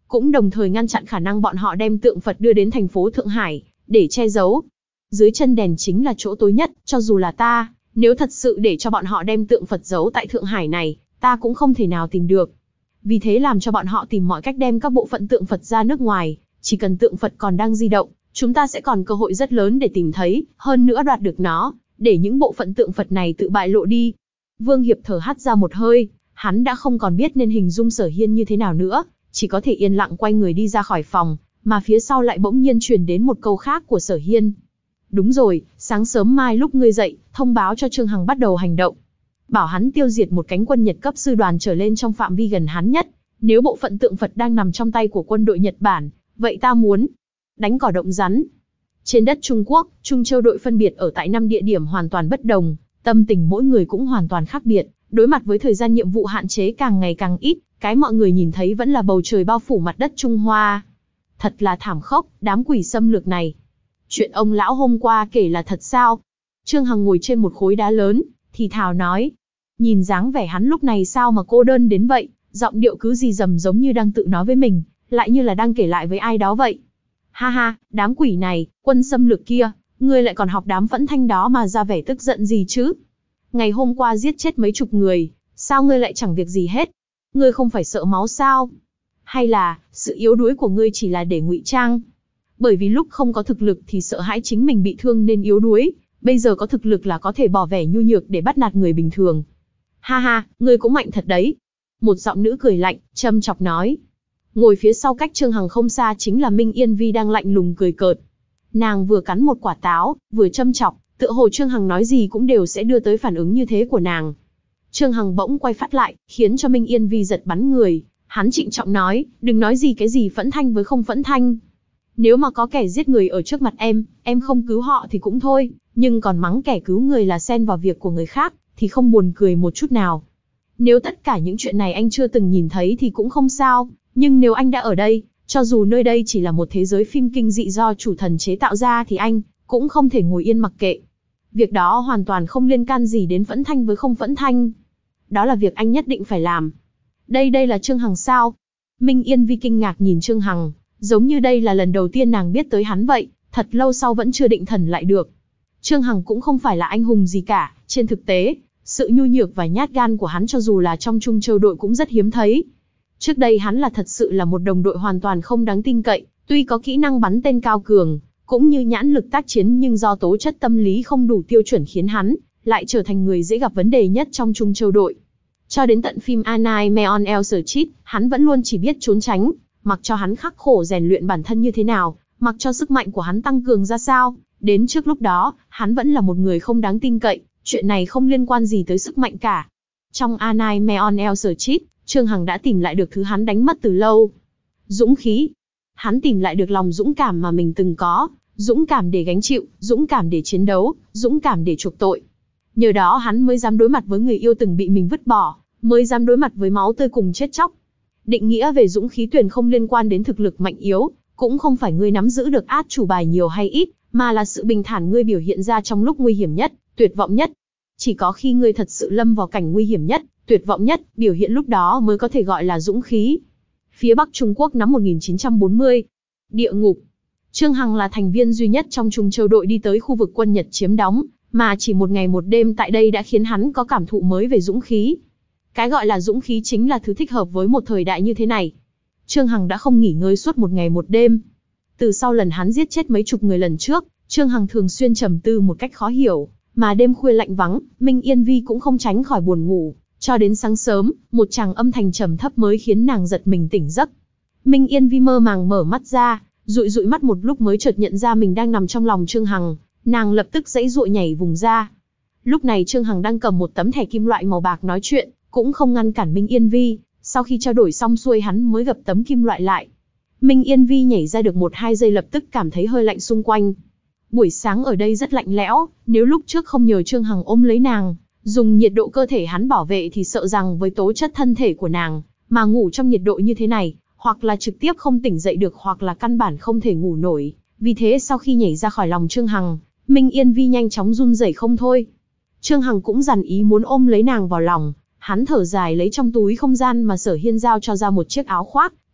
cũng đồng thời ngăn chặn khả năng bọn họ đem tượng Phật đưa đến thành phố Thượng Hải, để che giấu. Dưới chân đèn chính là chỗ tối nhất, cho dù là ta, nếu thật sự để cho bọn họ đem tượng Phật giấu tại Thượng Hải này, ta cũng không thể nào tìm được. Vì thế làm cho bọn họ tìm mọi cách đem các bộ phận tượng Phật ra nước ngoài, chỉ cần tượng Phật còn đang di động, chúng ta sẽ còn cơ hội rất lớn để tìm thấy, hơn nữa đoạt được nó, để những bộ phận tượng Phật này tự bại lộ đi. Vương Hiệp thở hắt ra một hơi, hắn đã không còn biết nên hình dung Sở Hiên như thế nào nữa, chỉ có thể yên lặng quay người đi ra khỏi phòng, mà phía sau lại bỗng nhiên truyền đến một câu khác của Sở Hiên. Đúng rồi, sáng sớm mai lúc ngươi dậy, thông báo cho Trương Hằng bắt đầu hành động. Bảo hắn tiêu diệt một cánh quân Nhật cấp sư đoàn trở lên trong phạm vi gần hắn nhất. Nếu bộ phận tượng Phật đang nằm trong tay của quân đội Nhật Bản, vậy ta muốn đánh cỏ động rắn. Trên đất Trung Quốc, Trung Châu đội phân biệt ở tại năm địa điểm hoàn toàn bất đồng, tâm tình mỗi người cũng hoàn toàn khác biệt. Đối mặt với thời gian nhiệm vụ hạn chế càng ngày càng ít, cái mọi người nhìn thấy vẫn là bầu trời bao phủ mặt đất Trung Hoa. Thật là thảm khốc, đám quỷ xâm lược này. Chuyện ông lão hôm qua kể là thật sao? Trương Hằng ngồi trên một khối đá lớn, thì thào nói. Nhìn dáng vẻ hắn lúc này sao mà cô đơn đến vậy, giọng điệu cứ gì dầm giống như đang tự nói với mình, lại như là đang kể lại với ai đó vậy. Ha ha, đám quỷ này, quân xâm lược kia, ngươi lại còn học đám Phẫn Thanh đó mà ra vẻ tức giận gì chứ? Ngày hôm qua giết chết mấy chục người, sao ngươi lại chẳng việc gì hết? Ngươi không phải sợ máu sao? Hay là, sự yếu đuối của ngươi chỉ là để ngụy trang? Bởi vì lúc không có thực lực thì sợ hãi chính mình bị thương nên yếu đuối, bây giờ có thực lực là có thể bỏ vẻ nhu nhược để bắt nạt người bình thường. Ha ha, ngươi cũng mạnh thật đấy. Một giọng nữ cười lạnh, châm chọc nói. Ngồi phía sau cách Trương Hằng không xa chính là Minh Yên Vi đang lạnh lùng cười cợt. Nàng vừa cắn một quả táo, vừa châm chọc, tựa hồ Trương Hằng nói gì cũng đều sẽ đưa tới phản ứng như thế của nàng. Trương Hằng bỗng quay phát lại, khiến cho Minh Yên Vi giật bắn người. Hắn trịnh trọng nói, đừng nói gì cái gì Phẫn Thanh với không Phẫn Thanh. Nếu mà có kẻ giết người ở trước mặt em, em không cứu họ thì cũng thôi, nhưng còn mắng kẻ cứu người là xen vào việc của người khác, thì không buồn cười một chút nào. Nếu tất cả những chuyện này anh chưa từng nhìn thấy thì cũng không sao, nhưng nếu anh đã ở đây, cho dù nơi đây chỉ là một thế giới phim kinh dị do chủ thần chế tạo ra thì anh cũng không thể ngồi yên mặc kệ. Việc đó hoàn toàn không liên can gì đến Phẫn Thanh với không Phẫn Thanh. Đó là việc anh nhất định phải làm. Đây đây là Trương Hằng sao? Minh Yên Vi kinh ngạc nhìn Trương Hằng, giống như đây là lần đầu tiên nàng biết tới hắn vậy, thật lâu sau vẫn chưa định thần lại được. Trương Hằng cũng không phải là anh hùng gì cả, trên thực tế, sự nhu nhược và nhát gan của hắn cho dù là trong Trung Châu đội cũng rất hiếm thấy. Trước đây hắn là thật sự là một đồng đội hoàn toàn không đáng tin cậy, tuy có kỹ năng bắn tên cao cường, cũng như nhãn lực tác chiến nhưng do tố chất tâm lý không đủ tiêu chuẩn khiến hắn lại trở thành người dễ gặp vấn đề nhất trong Trung Châu đội. Cho đến tận phim A Nightmare on Elm Street, hắn vẫn luôn chỉ biết trốn tránh, mặc cho hắn khắc khổ rèn luyện bản thân như thế nào, mặc cho sức mạnh của hắn tăng cường ra sao, đến trước lúc đó, hắn vẫn là một người không đáng tin cậy, chuyện này không liên quan gì tới sức mạnh cả. Trong A Nightmare on Elm Street, Trương Hằng đã tìm lại được thứ hắn đánh mất từ lâu. Dũng khí. Hắn tìm lại được lòng dũng cảm mà mình từng có, dũng cảm để gánh chịu, dũng cảm để chiến đấu, dũng cảm để chuộc tội. Nhờ đó hắn mới dám đối mặt với người yêu từng bị mình vứt bỏ, mới dám đối mặt với máu tươi cùng chết chóc. Định nghĩa về dũng khí tuyển không liên quan đến thực lực mạnh yếu, cũng không phải ngươi nắm giữ được át chủ bài nhiều hay ít, mà là sự bình thản ngươi biểu hiện ra trong lúc nguy hiểm nhất, tuyệt vọng nhất. Chỉ có khi ngươi thật sự lâm vào cảnh nguy hiểm nhất, tuyệt vọng nhất, biểu hiện lúc đó mới có thể gọi là dũng khí. Phía Bắc Trung Quốc năm một nghìn chín trăm bốn mươi. Địa ngục. Trương Hằng là thành viên duy nhất trong Trung Châu đội đi tới khu vực quân Nhật chiếm đóng, mà chỉ một ngày một đêm tại đây đã khiến hắn có cảm thụ mới về dũng khí. Cái gọi là dũng khí chính là thứ thích hợp với một thời đại như thế này. Trương Hằng đã không nghỉ ngơi suốt một ngày một đêm. Từ sau lần hắn giết chết mấy chục người lần trước, Trương Hằng thường xuyên trầm tư một cách khó hiểu, mà đêm khuya lạnh vắng, Minh Yên Vi cũng không tránh khỏi buồn ngủ. Cho đến sáng sớm, một tràng âm thanh trầm thấp mới khiến nàng giật mình tỉnh giấc. Minh Yên Vi mơ màng mở mắt ra, dụi dụi mắt một lúc mới chợt nhận ra mình đang nằm trong lòng Trương Hằng, nàng lập tức giãy giụa nhảy vùng ra. Lúc này Trương Hằng đang cầm một tấm thẻ kim loại màu bạc nói chuyện, cũng không ngăn cản Minh Yên Vi, sau khi trao đổi xong xuôi hắn mới gập tấm kim loại lại. Minh Yên Vi nhảy ra được một hai giây lập tức cảm thấy hơi lạnh xung quanh. Buổi sáng ở đây rất lạnh lẽo, nếu lúc trước không nhờ Trương Hằng ôm lấy nàng, dùng nhiệt độ cơ thể hắn bảo vệ thì sợ rằng với tố chất thân thể của nàng, mà ngủ trong nhiệt độ như thế này, hoặc là trực tiếp không tỉnh dậy được hoặc là căn bản không thể ngủ nổi. Vì thế sau khi nhảy ra khỏi lòng Trương Hằng, Minh Yên Vi nhanh chóng run rẩy không thôi. Trương Hằng cũng dằn ý muốn ôm lấy nàng vào lòng, hắn thở dài lấy trong túi không gian mà Sở Hiên giao cho ra một chiếc áo khoác,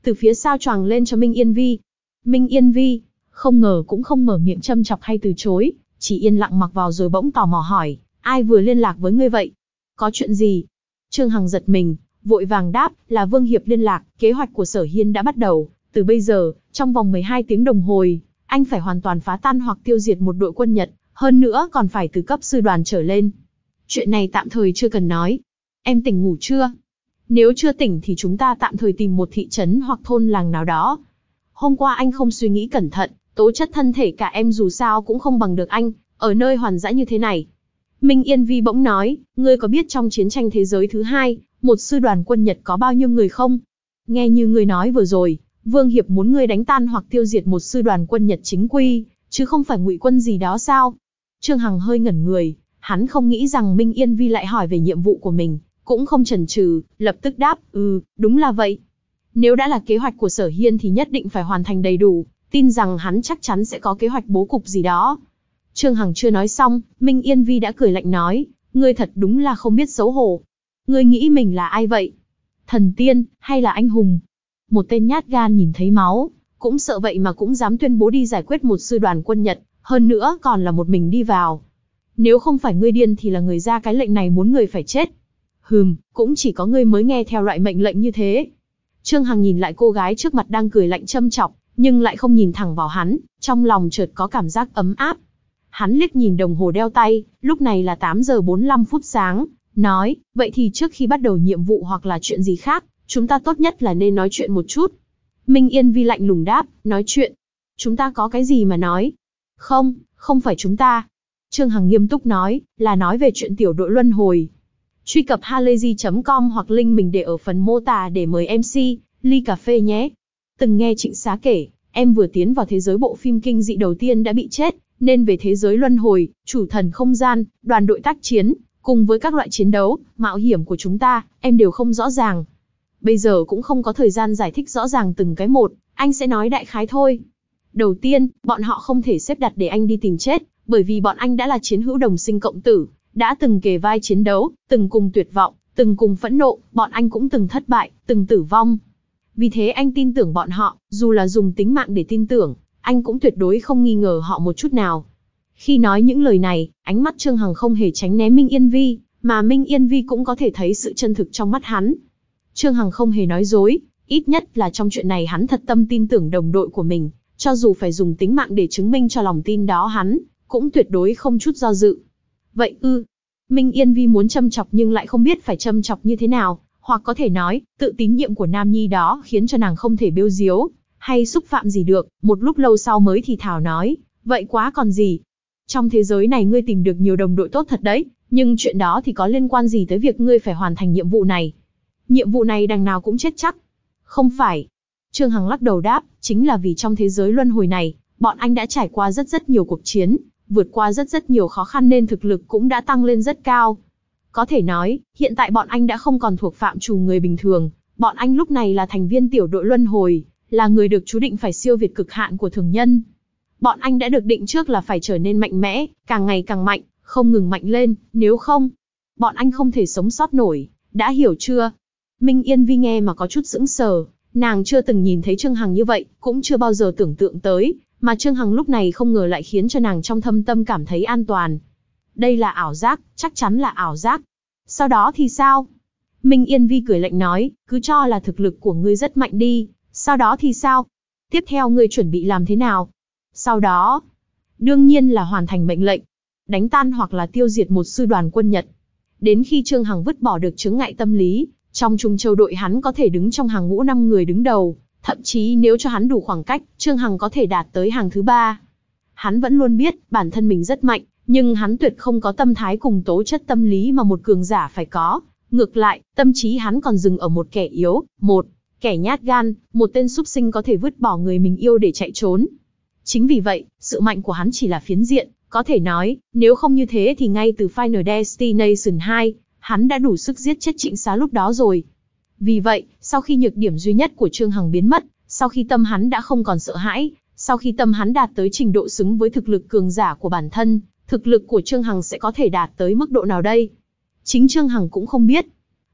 từ phía sau choàng lên cho Minh Yên Vi. Minh Yên Vi, không ngờ cũng không mở miệng châm chọc hay từ chối, chỉ yên lặng mặc vào rồi bỗng tò mò hỏi, ai vừa liên lạc với ngươi vậy? Có chuyện gì? Trương Hằng giật mình, vội vàng đáp, là Vương Hiệp liên lạc, kế hoạch của Sở Hiên đã bắt đầu, từ bây giờ, trong vòng mười hai tiếng đồng hồ, anh phải hoàn toàn phá tan hoặc tiêu diệt một đội quân Nhật, hơn nữa còn phải từ cấp sư đoàn trở lên. Chuyện này tạm thời chưa cần nói. Em tỉnh ngủ chưa? Nếu chưa tỉnh thì chúng ta tạm thời tìm một thị trấn hoặc thôn làng nào đó. Hôm qua anh không suy nghĩ cẩn thận, tố chất thân thể cả em dù sao cũng không bằng được anh, ở nơi hoàn dã như thế này. Minh Yên Vi bỗng nói, ngươi có biết trong chiến tranh thế giới thứ hai, một sư đoàn quân Nhật có bao nhiêu người không? Nghe như ngươi nói vừa rồi, Vương Hiệp muốn ngươi đánh tan hoặc tiêu diệt một sư đoàn quân Nhật chính quy, chứ không phải ngụy quân gì đó sao? Trương Hằng hơi ngẩn người, hắn không nghĩ rằng Minh Yên Vi lại hỏi về nhiệm vụ của mình, cũng không chần chừ, lập tức đáp, ừ, đúng là vậy. Nếu đã là kế hoạch của Sở Hiên thì nhất định phải hoàn thành đầy đủ, tin rằng hắn chắc chắn sẽ có kế hoạch bố cục gì đó. Trương Hằng chưa nói xong, Minh Yên Vi đã cười lạnh nói, ngươi thật đúng là không biết xấu hổ. Ngươi nghĩ mình là ai vậy? Thần tiên, hay là anh hùng? Một tên nhát gan nhìn thấy máu, cũng sợ vậy mà cũng dám tuyên bố đi giải quyết một sư đoàn quân Nhật, hơn nữa còn là một mình đi vào. Nếu không phải ngươi điên thì là người ra cái lệnh này muốn người phải chết. Hừm, cũng chỉ có ngươi mới nghe theo loại mệnh lệnh như thế. Trương Hằng nhìn lại cô gái trước mặt đang cười lạnh châm chọc, nhưng lại không nhìn thẳng vào hắn, trong lòng chợt có cảm giác ấm áp. Hắn liếc nhìn đồng hồ đeo tay, lúc này là tám giờ bốn mươi lăm phút sáng, nói, vậy thì trước khi bắt đầu nhiệm vụ hoặc là chuyện gì khác, chúng ta tốt nhất là nên nói chuyện một chút. Minh Yên Vi lạnh lùng đáp, nói chuyện? Chúng ta có cái gì mà nói? Không, không phải chúng ta. Trương Hằng nghiêm túc nói, là nói về chuyện tiểu đội luân hồi. Truy cập halayzi chấm com hoặc link mình để ở phần mô tả để mời em xê, ly cà phê nhé. Từng nghe Trịnh Xá kể, em vừa tiến vào thế giới bộ phim kinh dị đầu tiên đã bị chết, nên về thế giới luân hồi, chủ thần không gian, đoàn đội tác chiến, cùng với các loại chiến đấu, mạo hiểm của chúng ta, em đều không rõ ràng. Bây giờ cũng không có thời gian giải thích rõ ràng từng cái một, anh sẽ nói đại khái thôi. Đầu tiên, bọn họ không thể xếp đặt để anh đi tìm chết, bởi vì bọn anh đã là chiến hữu đồng sinh cộng tử, đã từng kề vai chiến đấu, từng cùng tuyệt vọng, từng cùng phẫn nộ, bọn anh cũng từng thất bại, từng tử vong. Vì thế anh tin tưởng bọn họ, dù là dùng tính mạng để tin tưởng, anh cũng tuyệt đối không nghi ngờ họ một chút nào. Khi nói những lời này, ánh mắt Trương Hằng không hề tránh né Minh Yên Vi, mà Minh Yên Vi cũng có thể thấy sự chân thực trong mắt hắn. Trương Hằng không hề nói dối, ít nhất là trong chuyện này hắn thật tâm tin tưởng đồng đội của mình, cho dù phải dùng tính mạng để chứng minh cho lòng tin đó hắn, cũng tuyệt đối không chút do dự. Vậy ư, Minh Yên Vi muốn châm chọc nhưng lại không biết phải châm chọc như thế nào, hoặc có thể nói, tự tín nhiệm của nam nhi đó khiến cho nàng không thể bêu diếu, hay xúc phạm gì được, một lúc lâu sau mới thì thảo nói, vậy quá còn gì. Trong thế giới này ngươi tìm được nhiều đồng đội tốt thật đấy, nhưng chuyện đó thì có liên quan gì tới việc ngươi phải hoàn thành nhiệm vụ này? Nhiệm vụ này đằng nào cũng chết chắc. Không phải. Trương Hằng lắc đầu đáp, chính là vì trong thế giới luân hồi này, bọn anh đã trải qua rất rất nhiều cuộc chiến, vượt qua rất rất nhiều khó khăn nên thực lực cũng đã tăng lên rất cao. Có thể nói, hiện tại bọn anh đã không còn thuộc phạm trù người bình thường, bọn anh lúc này là thành viên tiểu đội luân hồi, là người được chú định phải siêu việt cực hạn của thường nhân. Bọn anh đã được định trước là phải trở nên mạnh mẽ, càng ngày càng mạnh, không ngừng mạnh lên, nếu không, bọn anh không thể sống sót nổi, đã hiểu chưa? Minh Yên Vi nghe mà có chút sững sờ, nàng chưa từng nhìn thấy Trương Hằng như vậy, cũng chưa bao giờ tưởng tượng tới, mà Trương Hằng lúc này không ngờ lại khiến cho nàng trong thâm tâm cảm thấy an toàn. Đây là ảo giác, chắc chắn là ảo giác. Sau đó thì sao? Minh Yên Vi cười lạnh nói, cứ cho là thực lực của ngươi rất mạnh đi, sau đó thì sao? Tiếp theo ngươi chuẩn bị làm thế nào? Sau đó, đương nhiên là hoàn thành mệnh lệnh, đánh tan hoặc là tiêu diệt một sư đoàn quân Nhật. Đến khi Trương Hằng vứt bỏ được chướng ngại tâm lý, trong Trung Châu đội hắn có thể đứng trong hàng ngũ năm người đứng đầu, thậm chí nếu cho hắn đủ khoảng cách, Trương Hằng có thể đạt tới hàng thứ ba. Hắn vẫn luôn biết bản thân mình rất mạnh, nhưng hắn tuyệt không có tâm thái cùng tố chất tâm lý mà một cường giả phải có. Ngược lại, tâm trí hắn còn dừng ở một kẻ yếu, một kẻ nhát gan, một tên súc sinh có thể vứt bỏ người mình yêu để chạy trốn. Chính vì vậy, sự mạnh của hắn chỉ là phiến diện, có thể nói, nếu không như thế thì ngay từ Final Destination hai, hắn đã đủ sức giết chết Trịnh Xá lúc đó rồi. Vì vậy, sau khi nhược điểm duy nhất của Trương Hằng biến mất, sau khi tâm hắn đã không còn sợ hãi, sau khi tâm hắn đạt tới trình độ xứng với thực lực cường giả của bản thân, thực lực của Trương Hằng sẽ có thể đạt tới mức độ nào đây? Chính Trương Hằng cũng không biết.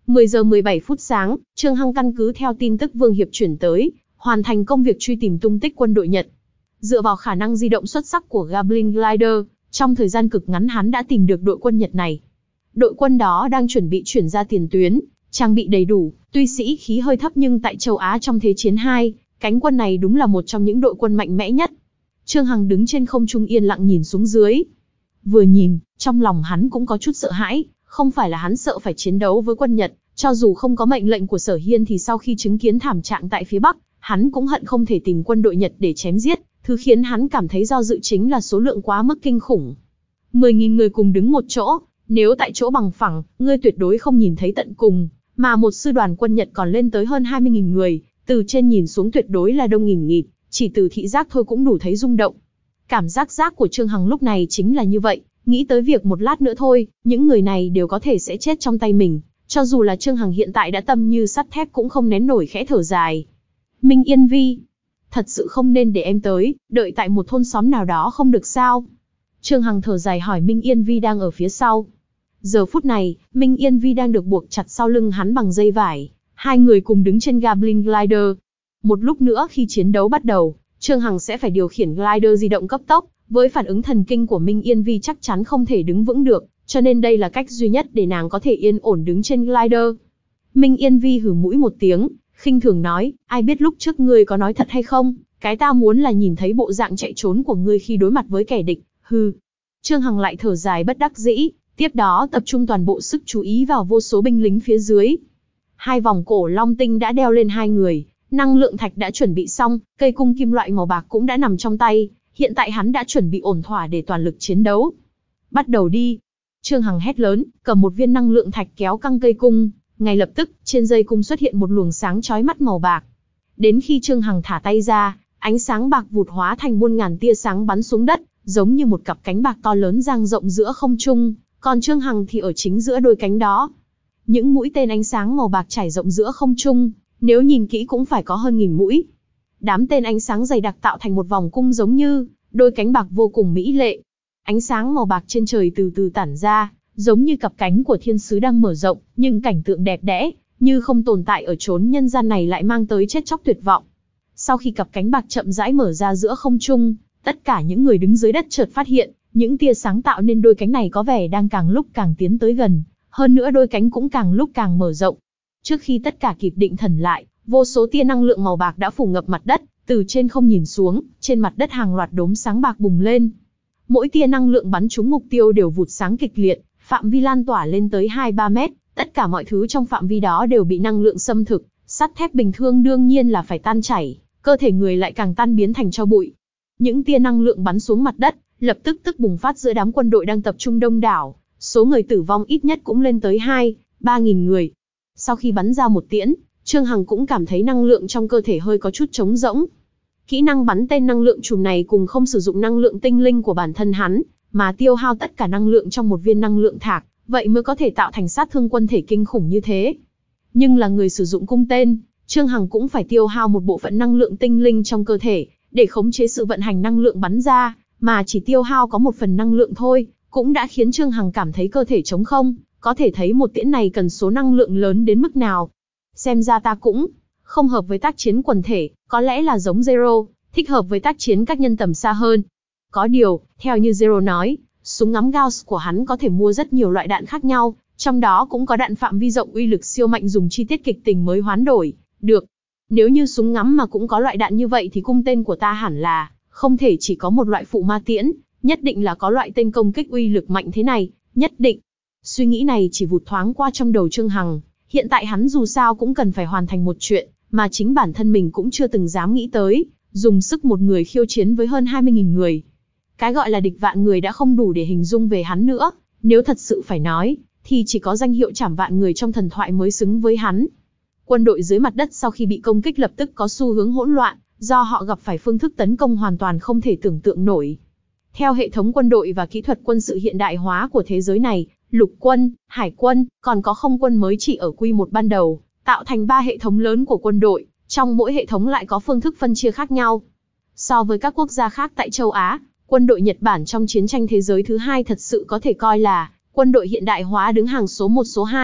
mười giờ mười bảy phút sáng, Trương Hằng căn cứ theo tin tức Vương Hiệp chuyển tới, hoàn thành công việc truy tìm tung tích quân đội Nhật. Dựa vào khả năng di động xuất sắc của Goblin Glider, trong thời gian cực ngắn hắn đã tìm được đội quân Nhật này. Đội quân đó đang chuẩn bị chuyển ra tiền tuyến, trang bị đầy đủ, tuy sĩ khí hơi thấp nhưng tại châu Á trong Thế chiến hai, cánh quân này đúng là một trong những đội quân mạnh mẽ nhất. Trương Hằng đứng trên không trung yên lặng nhìn xuống dưới. Vừa nhìn, trong lòng hắn cũng có chút sợ hãi, không phải là hắn sợ phải chiến đấu với quân Nhật, cho dù không có mệnh lệnh của Sở Hiên thì sau khi chứng kiến thảm trạng tại phía Bắc, hắn cũng hận không thể tìm quân đội Nhật để chém giết, thứ khiến hắn cảm thấy do dự chính là số lượng quá mức kinh khủng. mười nghìn người cùng đứng một chỗ, nếu tại chỗ bằng phẳng, ngươi tuyệt đối không nhìn thấy tận cùng, mà một sư đoàn quân Nhật còn lên tới hơn hai mươi nghìn người, từ trên nhìn xuống tuyệt đối là đông nghìn nghịt, chỉ từ thị giác thôi cũng đủ thấy rung động. Cảm giác giác của Trương Hằng lúc này chính là như vậy, nghĩ tới việc một lát nữa thôi, những người này đều có thể sẽ chết trong tay mình, cho dù là Trương Hằng hiện tại đã tâm như sắt thép cũng không nén nổi khẽ thở dài. Minh Yên Vi, thật sự không nên để em tới, đợi tại một thôn xóm nào đó không được sao? Trương Hằng thở dài hỏi Minh Yên Vi đang ở phía sau. Giờ phút này, Minh Yên Vi đang được buộc chặt sau lưng hắn bằng dây vải, hai người cùng đứng trên Goblin Glider. Một lúc nữa khi chiến đấu bắt đầu, Trương Hằng sẽ phải điều khiển glider di động cấp tốc, với phản ứng thần kinh của Minh Yên Vi chắc chắn không thể đứng vững được, cho nên đây là cách duy nhất để nàng có thể yên ổn đứng trên glider. Minh Yên Vi hừ mũi một tiếng, khinh thường nói, ai biết lúc trước ngươi có nói thật hay không, cái ta muốn là nhìn thấy bộ dạng chạy trốn của ngươi khi đối mặt với kẻ địch, hừ. Trương Hằng lại thở dài bất đắc dĩ, tiếp đó tập trung toàn bộ sức chú ý vào vô số binh lính phía dưới. Hai vòng cổ long tinh đã đeo lên hai người, năng lượng thạch đã chuẩn bị xong, cây cung kim loại màu bạc cũng đã nằm trong tay, hiện tại hắn đã chuẩn bị ổn thỏa để toàn lực chiến đấu. Bắt đầu đi. Trương Hằng hét lớn, cầm một viên năng lượng thạch kéo căng cây cung, ngay lập tức, trên dây cung xuất hiện một luồng sáng chói mắt màu bạc. Đến khi Trương Hằng thả tay ra, ánh sáng bạc vụt hóa thành muôn ngàn tia sáng bắn xuống đất, giống như một cặp cánh bạc to lớn dang rộng giữa không trung, còn Trương Hằng thì ở chính giữa đôi cánh đó. Những mũi tên ánh sáng màu bạc trải rộng giữa không trung, nếu nhìn kỹ cũng phải có hơn nghìn mũi. Đám tên ánh sáng dày đặc tạo thành một vòng cung giống như đôi cánh bạc vô cùng mỹ lệ. Ánh sáng màu bạc trên trời từ từ tản ra, giống như cặp cánh của thiên sứ đang mở rộng, nhưng cảnh tượng đẹp đẽ, như không tồn tại ở chốn nhân gian này lại mang tới chết chóc tuyệt vọng. Sau khi cặp cánh bạc chậm rãi mở ra giữa không trung, tất cả những người đứng dưới đất chợt phát hiện, những tia sáng tạo nên đôi cánh này có vẻ đang càng lúc càng tiến tới gần, hơn nữa đôi cánh cũng càng lúc càng mở rộng. Trước khi tất cả kịp định thần lại, vô số tia năng lượng màu bạc đã phủ ngập mặt đất, từ trên không nhìn xuống, trên mặt đất hàng loạt đốm sáng bạc bùng lên. Mỗi tia năng lượng bắn trúng mục tiêu đều vụt sáng kịch liệt, phạm vi lan tỏa lên tới hai ba mét, tất cả mọi thứ trong phạm vi đó đều bị năng lượng xâm thực, sắt thép bình thường đương nhiên là phải tan chảy, cơ thể người lại càng tan biến thành tro bụi. Những tia năng lượng bắn xuống mặt đất, lập tức tức bùng phát giữa đám quân đội đang tập trung đông đảo, số người tử vong ít nhất cũng lên tới hai, ba nghìn người. Sau khi bắn ra một tiễn, Trương Hằng cũng cảm thấy năng lượng trong cơ thể hơi có chút trống rỗng. Kỹ năng bắn tên năng lượng chùm này cùng không sử dụng năng lượng tinh linh của bản thân hắn, mà tiêu hao tất cả năng lượng trong một viên năng lượng thạch, vậy mới có thể tạo thành sát thương quân thể kinh khủng như thế. Nhưng là người sử dụng cung tên, Trương Hằng cũng phải tiêu hao một bộ phận năng lượng tinh linh trong cơ thể, để khống chế sự vận hành năng lượng bắn ra, mà chỉ tiêu hao có một phần năng lượng thôi, cũng đã khiến Trương Hằng cảm thấy cơ thể trống không, có thể thấy một tiễn này cần số năng lượng lớn đến mức nào. Xem ra ta cũng không hợp với tác chiến quần thể, có lẽ là giống Zero, thích hợp với tác chiến các nhân tầm xa hơn. Có điều, theo như Zero nói, súng ngắm Gauss của hắn có thể mua rất nhiều loại đạn khác nhau, trong đó cũng có đạn phạm vi rộng uy lực siêu mạnh dùng chi tiết kịch tình mới hoán đổi được. Nếu như súng ngắm mà cũng có loại đạn như vậy thì cung tên của ta hẳn là không thể chỉ có một loại phụ ma tiễn, nhất định là có loại tên công kích uy lực mạnh thế này, nhất định. Suy nghĩ này chỉ vụt thoáng qua trong đầu Trương Hằng, hiện tại hắn dù sao cũng cần phải hoàn thành một chuyện, mà chính bản thân mình cũng chưa từng dám nghĩ tới, dùng sức một người khiêu chiến với hơn hai mươi nghìn người. Cái gọi là địch vạn người đã không đủ để hình dung về hắn nữa, nếu thật sự phải nói, thì chỉ có danh hiệu trảm vạn người trong thần thoại mới xứng với hắn. Quân đội dưới mặt đất sau khi bị công kích lập tức có xu hướng hỗn loạn, do họ gặp phải phương thức tấn công hoàn toàn không thể tưởng tượng nổi. Theo hệ thống quân đội và kỹ thuật quân sự hiện đại hóa của thế giới này, lục quân, hải quân, còn có không quân mới chỉ ở quy một ban đầu, tạo thành ba hệ thống lớn của quân đội, trong mỗi hệ thống lại có phương thức phân chia khác nhau. So với các quốc gia khác tại châu Á, quân đội Nhật Bản trong chiến tranh thế giới thứ hai thật sự có thể coi là quân đội hiện đại hóa đứng hàng số một số hai,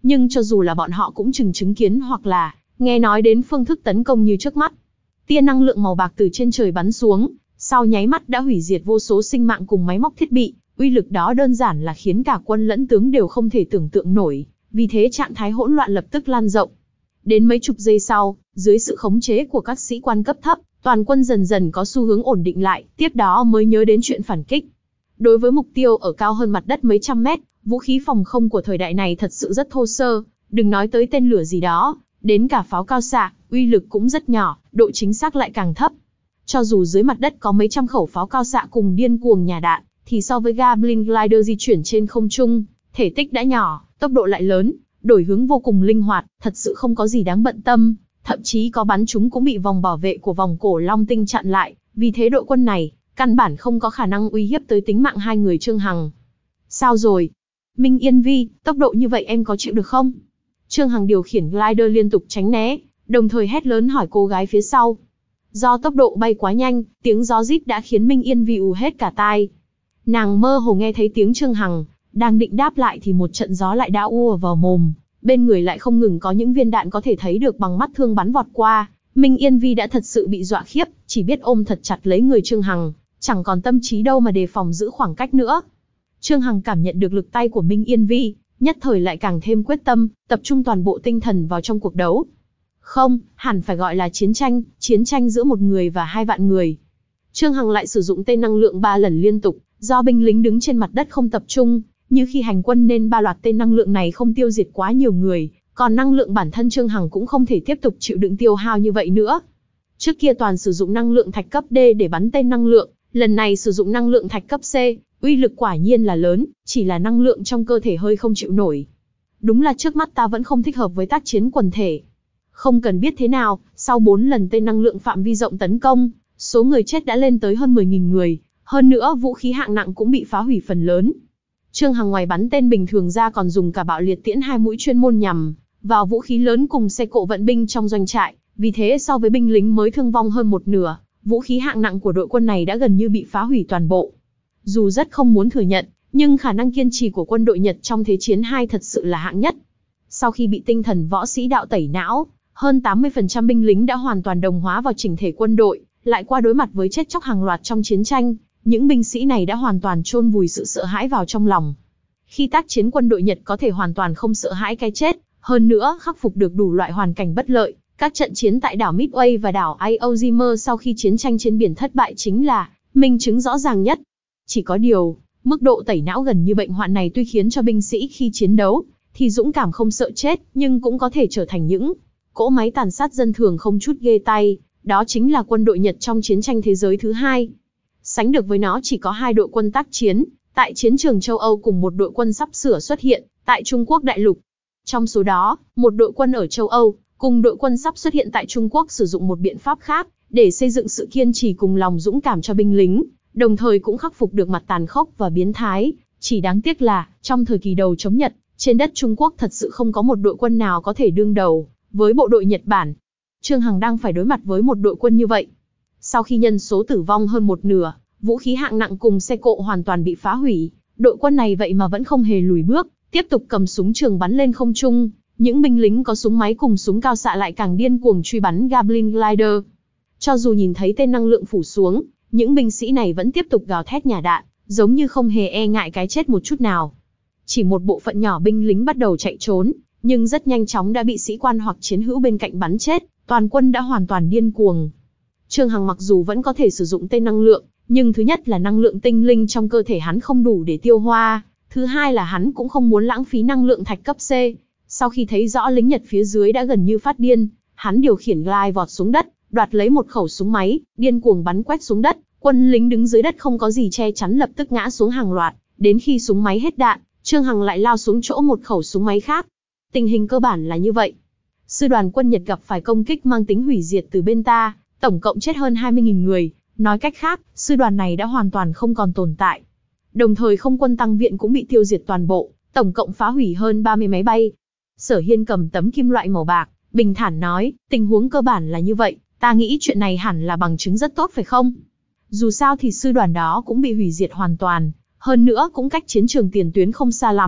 nhưng cho dù là bọn họ cũng chừng chứng kiến hoặc là nghe nói đến phương thức tấn công như trước mắt. Tia năng lượng màu bạc từ trên trời bắn xuống, sau nháy mắt đã hủy diệt vô số sinh mạng cùng máy móc thiết bị, uy lực đó đơn giản là khiến cả quân lẫn tướng đều không thể tưởng tượng nổi, vì thế trạng thái hỗn loạn lập tức lan rộng. Đến mấy chục giây sau, dưới sự khống chế của các sĩ quan cấp thấp, toàn quân dần dần có xu hướng ổn định lại, tiếp đó mới nhớ đến chuyện phản kích. Đối với mục tiêu ở cao hơn mặt đất mấy trăm mét, vũ khí phòng không của thời đại này thật sự rất thô sơ, đừng nói tới tên lửa gì đó, đến cả pháo cao xạ, uy lực cũng rất nhỏ, độ chính xác lại càng thấp. Cho dù dưới mặt đất có mấy trăm khẩu pháo cao xạ cùng điên cuồng nhả đạn, thì so với Goblin Glider di chuyển trên không trung, thể tích đã nhỏ, tốc độ lại lớn, đổi hướng vô cùng linh hoạt, thật sự không có gì đáng bận tâm, thậm chí có bắn chúng cũng bị vòng bảo vệ của vòng cổ Long Tinh chặn lại, vì thế đội quân này, căn bản không có khả năng uy hiếp tới tính mạng hai người Trương Hằng. Sao rồi? Minh Yên Vi, tốc độ như vậy em có chịu được không? Trương Hằng điều khiển glider liên tục tránh né, đồng thời hét lớn hỏi cô gái phía sau. Do tốc độ bay quá nhanh, tiếng gió rít đã khiến Minh Yên Vi ù hết cả tai. Nàng mơ hồ nghe thấy tiếng Trương Hằng, đang định đáp lại thì một trận gió lại đã ùa vào mồm, bên người lại không ngừng có những viên đạn có thể thấy được bằng mắt thương bắn vọt qua. Minh Yên Vi đã thật sự bị dọa khiếp, chỉ biết ôm thật chặt lấy người Trương Hằng, chẳng còn tâm trí đâu mà đề phòng giữ khoảng cách nữa. Trương Hằng cảm nhận được lực tay của Minh Yên Vi, nhất thời lại càng thêm quyết tâm, tập trung toàn bộ tinh thần vào trong cuộc đấu. Không, hẳn phải gọi là chiến tranh, chiến tranh giữa một người và hai vạn người. Trương Hằng lại sử dụng tên năng lượng ba lần liên tục, do binh lính đứng trên mặt đất không tập trung, như khi hành quân nên ba loạt tên năng lượng này không tiêu diệt quá nhiều người, còn năng lượng bản thân Trương Hằng cũng không thể tiếp tục chịu đựng tiêu hao như vậy nữa. Trước kia toàn sử dụng năng lượng thạch cấp D để bắn tên năng lượng, lần này sử dụng năng lượng thạch cấp C, uy lực quả nhiên là lớn, chỉ là năng lượng trong cơ thể hơi không chịu nổi. Đúng là trước mắt ta vẫn không thích hợp với tác chiến quần thể. Không cần biết thế nào, sau bốn lần tên năng lượng phạm vi rộng tấn công, số người chết đã lên tới hơn mười nghìn người, hơn nữa vũ khí hạng nặng cũng bị phá hủy phần lớn. Trương Hằng ngoài bắn tên bình thường ra còn dùng cả bạo liệt tiễn hai mũi chuyên môn nhằm vào vũ khí lớn cùng xe cộ vận binh trong doanh trại, vì thế so với binh lính mới thương vong hơn một nửa, vũ khí hạng nặng của đội quân này đã gần như bị phá hủy toàn bộ. Dù rất không muốn thừa nhận, nhưng khả năng kiên trì của quân đội Nhật trong Thế chiến hai thật sự là hạng nhất. Sau khi bị tinh thần võ sĩ đạo tẩy não, hơn tám mươi phần trăm binh lính đã hoàn toàn đồng hóa vào chỉnh thể quân đội, lại qua đối mặt với chết chóc hàng loạt trong chiến tranh, những binh sĩ này đã hoàn toàn chôn vùi sự sợ hãi vào trong lòng. Khi tác chiến quân đội Nhật có thể hoàn toàn không sợ hãi cái chết, hơn nữa khắc phục được đủ loại hoàn cảnh bất lợi, các trận chiến tại đảo Midway và đảo Iwo Jima sau khi chiến tranh trên biển thất bại chính là minh chứng rõ ràng nhất. Chỉ có điều, mức độ tẩy não gần như bệnh hoạn này tuy khiến cho binh sĩ khi chiến đấu thì dũng cảm không sợ chết, nhưng cũng có thể trở thành những cỗ máy tàn sát dân thường không chút ghê tay, đó chính là quân đội Nhật trong chiến tranh thế giới thứ hai. Sánh được với nó chỉ có hai đội quân tác chiến tại chiến trường châu Âu cùng một đội quân sắp sửa xuất hiện tại Trung Quốc đại lục. Trong số đó, một đội quân ở châu Âu cùng đội quân sắp xuất hiện tại Trung Quốc sử dụng một biện pháp khác để xây dựng sự kiên trì cùng lòng dũng cảm cho binh lính, đồng thời cũng khắc phục được mặt tàn khốc và biến thái. Chỉ đáng tiếc là, trong thời kỳ đầu chống Nhật, trên đất Trung Quốc thật sự không có một đội quân nào có thể đương đầu với bộ đội Nhật Bản. Trương Hằng đang phải đối mặt với một đội quân như vậy. Sau khi nhân số tử vong hơn một nửa, vũ khí hạng nặng cùng xe cộ hoàn toàn bị phá hủy, đội quân này vậy mà vẫn không hề lùi bước, tiếp tục cầm súng trường bắn lên không trung. Những binh lính có súng máy cùng súng cao xạ lại càng điên cuồng truy bắn Goblin Glider. Cho dù nhìn thấy tên năng lượng phủ xuống, những binh sĩ này vẫn tiếp tục gào thét nhả đạn, giống như không hề e ngại cái chết một chút nào. Chỉ một bộ phận nhỏ binh lính bắt đầu chạy trốn, nhưng rất nhanh chóng đã bị sĩ quan hoặc chiến hữu bên cạnh bắn chết, toàn quân đã hoàn toàn điên cuồng. Trương Hằng mặc dù vẫn có thể sử dụng tên năng lượng, nhưng thứ nhất là năng lượng tinh linh trong cơ thể hắn không đủ để tiêu hóa, thứ hai là hắn cũng không muốn lãng phí năng lượng thạch cấp C. Sau khi thấy rõ lính Nhật phía dưới đã gần như phát điên, hắn điều khiển glide vọt xuống đất, đoạt lấy một khẩu súng máy, điên cuồng bắn quét xuống đất. Quân lính đứng dưới đất không có gì che chắn lập tức ngã xuống hàng loạt, đến khi súng máy hết đạn, Trương Hằng lại lao xuống chỗ một khẩu súng máy khác. Tình hình cơ bản là như vậy. Sư đoàn quân Nhật gặp phải công kích mang tính hủy diệt từ bên ta, tổng cộng chết hơn hai mươi nghìn người, nói cách khác, sư đoàn này đã hoàn toàn không còn tồn tại. Đồng thời không quân tăng viện cũng bị tiêu diệt toàn bộ, tổng cộng phá hủy hơn ba mươi máy bay. Sở Hiên cầm tấm kim loại màu bạc, bình thản nói, tình huống cơ bản là như vậy, ta nghĩ chuyện này hẳn là bằng chứng rất tốt phải không? Dù sao thì sư đoàn đó cũng bị hủy diệt hoàn toàn, hơn nữa cũng cách chiến trường tiền tuyến không xa lắm,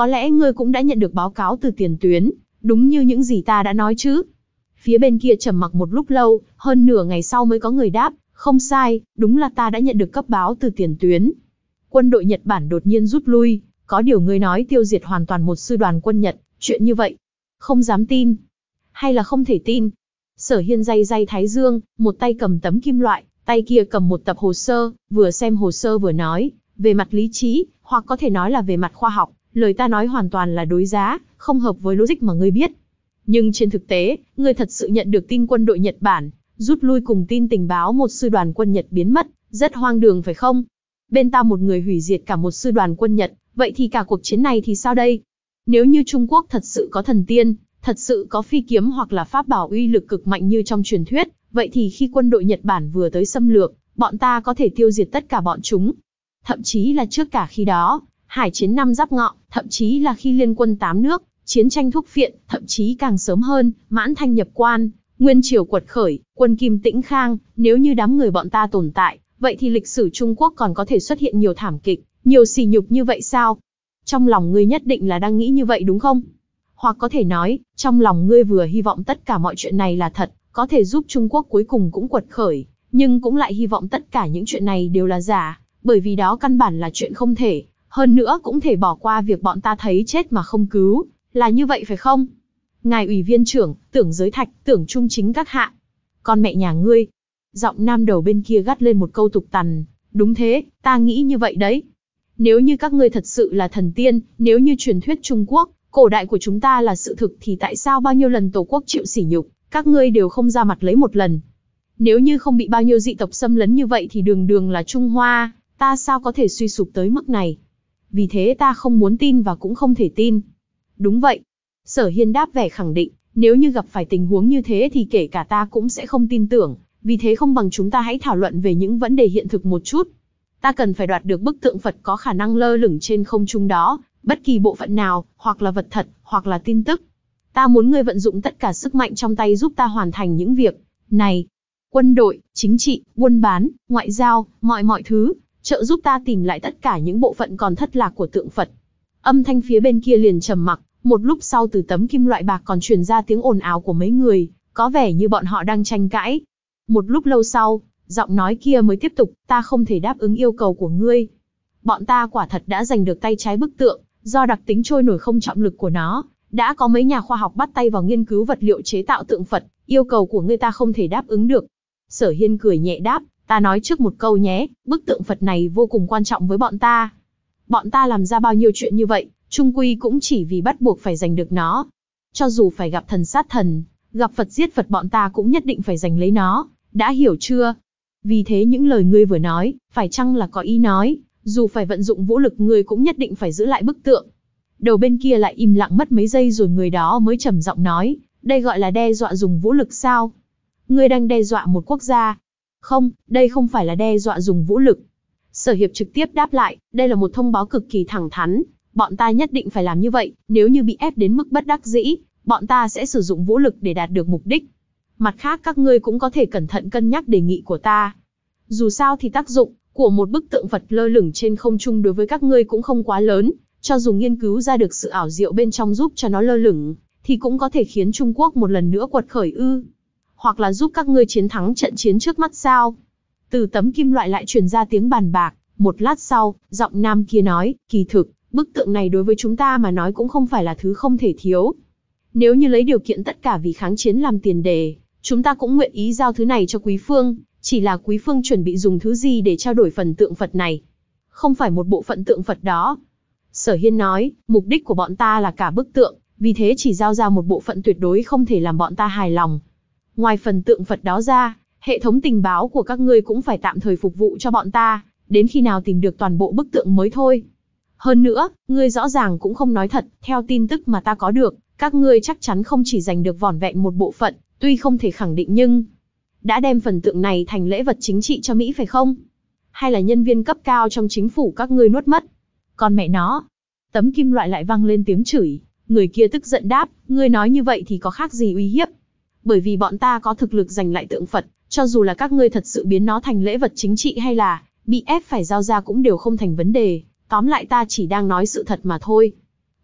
có lẽ ngươi cũng đã nhận được báo cáo từ tiền tuyến, đúng như những gì ta đã nói chứ? Phía bên kia trầm mặc một lúc lâu, hơn nửa ngày sau mới có người đáp, không sai, đúng là ta đã nhận được cấp báo từ tiền tuyến. Quân đội Nhật Bản đột nhiên rút lui, có điều ngươi nói tiêu diệt hoàn toàn một sư đoàn quân Nhật, chuyện như vậy, không dám tin. Hay là không thể tin? Sở Hiên day day thái dương, một tay cầm tấm kim loại, tay kia cầm một tập hồ sơ, vừa xem hồ sơ vừa nói, về mặt lý trí, hoặc có thể nói là về mặt khoa học, lời ta nói hoàn toàn là đối giá, không hợp với logic mà ngươi biết. Nhưng trên thực tế, ngươi thật sự nhận được tin quân đội Nhật Bản rút lui cùng tin tình báo một sư đoàn quân Nhật biến mất, rất hoang đường phải không? Bên ta một người hủy diệt cả một sư đoàn quân Nhật, vậy thì cả cuộc chiến này thì sao đây? Nếu như Trung Quốc thật sự có thần tiên, thật sự có phi kiếm hoặc là pháp bảo uy lực cực mạnh như trong truyền thuyết, vậy thì khi quân đội Nhật Bản vừa tới xâm lược, bọn ta có thể tiêu diệt tất cả bọn chúng. Thậm chí là trước cả khi đó, hải chiến năm Giáp Ngọ, thậm chí là khi liên quân tám nước, chiến tranh thuốc phiện, thậm chí càng sớm hơn, Mãn Thanh nhập quan, Nguyên Triều quật khởi, quân Kim tĩnh khang, nếu như đám người bọn ta tồn tại, vậy thì lịch sử Trung Quốc còn có thể xuất hiện nhiều thảm kịch, nhiều sỉ nhục như vậy sao? Trong lòng ngươi nhất định là đang nghĩ như vậy đúng không? Hoặc có thể nói, trong lòng ngươi vừa hy vọng tất cả mọi chuyện này là thật, có thể giúp Trung Quốc cuối cùng cũng quật khởi, nhưng cũng lại hy vọng tất cả những chuyện này đều là giả, bởi vì đó căn bản là chuyện không thể, hơn nữa cũng thể bỏ qua việc bọn ta thấy chết mà không cứu, là như vậy phải không? Ngài ủy viên trưởng, Tưởng Giới Thạch, Tưởng Trung Chính các hạ. Con mẹ nhà ngươi. Giọng nam đầu bên kia gắt lên một câu tục tằn, đúng thế, ta nghĩ như vậy đấy. Nếu như các ngươi thật sự là thần tiên, nếu như truyền thuyết Trung Quốc, cổ đại của chúng ta là sự thực thì tại sao bao nhiêu lần tổ quốc chịu sỉ nhục, các ngươi đều không ra mặt lấy một lần? Nếu như không bị bao nhiêu dị tộc xâm lấn như vậy thì đường đường là Trung Hoa, ta sao có thể suy sụp tới mức này? Vì thế ta không muốn tin và cũng không thể tin. Đúng vậy. Sở Hiên đáp vẻ khẳng định, nếu như gặp phải tình huống như thế thì kể cả ta cũng sẽ không tin tưởng, vì thế không bằng chúng ta hãy thảo luận về những vấn đề hiện thực một chút. Ta cần phải đoạt được bức tượng Phật có khả năng lơ lửng trên không trung đó, bất kỳ bộ phận nào, hoặc là vật thật, hoặc là tin tức. Ta muốn ngươi vận dụng tất cả sức mạnh trong tay giúp ta hoàn thành những việc này. Quân đội, chính trị, buôn bán, ngoại giao, mọi mọi thứ, trợ giúp ta tìm lại tất cả những bộ phận còn thất lạc của tượng Phật. Âm thanh phía bên kia liền trầm mặc, một lúc sau từ tấm kim loại bạc còn truyền ra tiếng ồn ào của mấy người, có vẻ như bọn họ đang tranh cãi. Một lúc lâu sau, giọng nói kia mới tiếp tục, ta không thể đáp ứng yêu cầu của ngươi. Bọn ta quả thật đã giành được tay trái bức tượng, do đặc tính trôi nổi không trọng lực của nó, đã có mấy nhà khoa học bắt tay vào nghiên cứu vật liệu chế tạo tượng Phật, yêu cầu của ngươi ta không thể đáp ứng được. Sở Hiên cười nhẹ đáp, ta nói trước một câu nhé, bức tượng Phật này vô cùng quan trọng với bọn ta. Bọn ta làm ra bao nhiêu chuyện như vậy, chung quy cũng chỉ vì bắt buộc phải giành được nó. Cho dù phải gặp thần sát thần, gặp Phật giết Phật bọn ta cũng nhất định phải giành lấy nó, đã hiểu chưa? Vì thế những lời ngươi vừa nói, phải chăng là có ý nói, dù phải vận dụng vũ lực ngươi cũng nhất định phải giữ lại bức tượng. Đầu bên kia lại im lặng mất mấy giây rồi người đó mới trầm giọng nói, đây gọi là đe dọa dùng vũ lực sao? Ngươi đang đe dọa một quốc gia. Không, đây không phải là đe dọa dùng vũ lực. Sở Hiệp trực tiếp đáp lại, đây là một thông báo cực kỳ thẳng thắn, bọn ta nhất định phải làm như vậy, nếu như bị ép đến mức bất đắc dĩ, bọn ta sẽ sử dụng vũ lực để đạt được mục đích. Mặt khác các ngươi cũng có thể cẩn thận cân nhắc đề nghị của ta. Dù sao thì tác dụng của một bức tượng Phật lơ lửng trên không trung đối với các ngươi cũng không quá lớn, cho dù nghiên cứu ra được sự ảo diệu bên trong giúp cho nó lơ lửng, thì cũng có thể khiến Trung Quốc một lần nữa quật khởi ư? Hoặc là giúp các ngươi chiến thắng trận chiến trước mắt sao? Từ tấm kim loại lại truyền ra tiếng bàn bạc, một lát sau, giọng nam kia nói, kỳ thực, bức tượng này đối với chúng ta mà nói cũng không phải là thứ không thể thiếu. Nếu như lấy điều kiện tất cả vì kháng chiến làm tiền đề, chúng ta cũng nguyện ý giao thứ này cho Quý Phương, chỉ là Quý Phương chuẩn bị dùng thứ gì để trao đổi phần tượng Phật này. Không phải một bộ phận tượng Phật đó. Sở Hiên nói, mục đích của bọn ta là cả bức tượng, vì thế chỉ giao ra một bộ phận tuyệt đối không thể làm bọn ta hài lòng. Ngoài phần tượng Phật đó ra, hệ thống tình báo của các ngươi cũng phải tạm thời phục vụ cho bọn ta, đến khi nào tìm được toàn bộ bức tượng mới thôi. Hơn nữa, ngươi rõ ràng cũng không nói thật, theo tin tức mà ta có được, các ngươi chắc chắn không chỉ giành được vỏn vẹn một bộ phận, tuy không thể khẳng định nhưng đã đem phần tượng này thành lễ vật chính trị cho Mỹ phải không? Hay là nhân viên cấp cao trong chính phủ các ngươi nuốt mất? Còn mẹ nó! Tấm kim loại lại vang lên tiếng chửi, người kia tức giận đáp, ngươi nói như vậy thì có khác gì uy hiếp? Bởi vì bọn ta có thực lực giành lại tượng Phật, cho dù là các ngươi thật sự biến nó thành lễ vật chính trị hay là bị ép phải giao ra cũng đều không thành vấn đề, tóm lại ta chỉ đang nói sự thật mà thôi.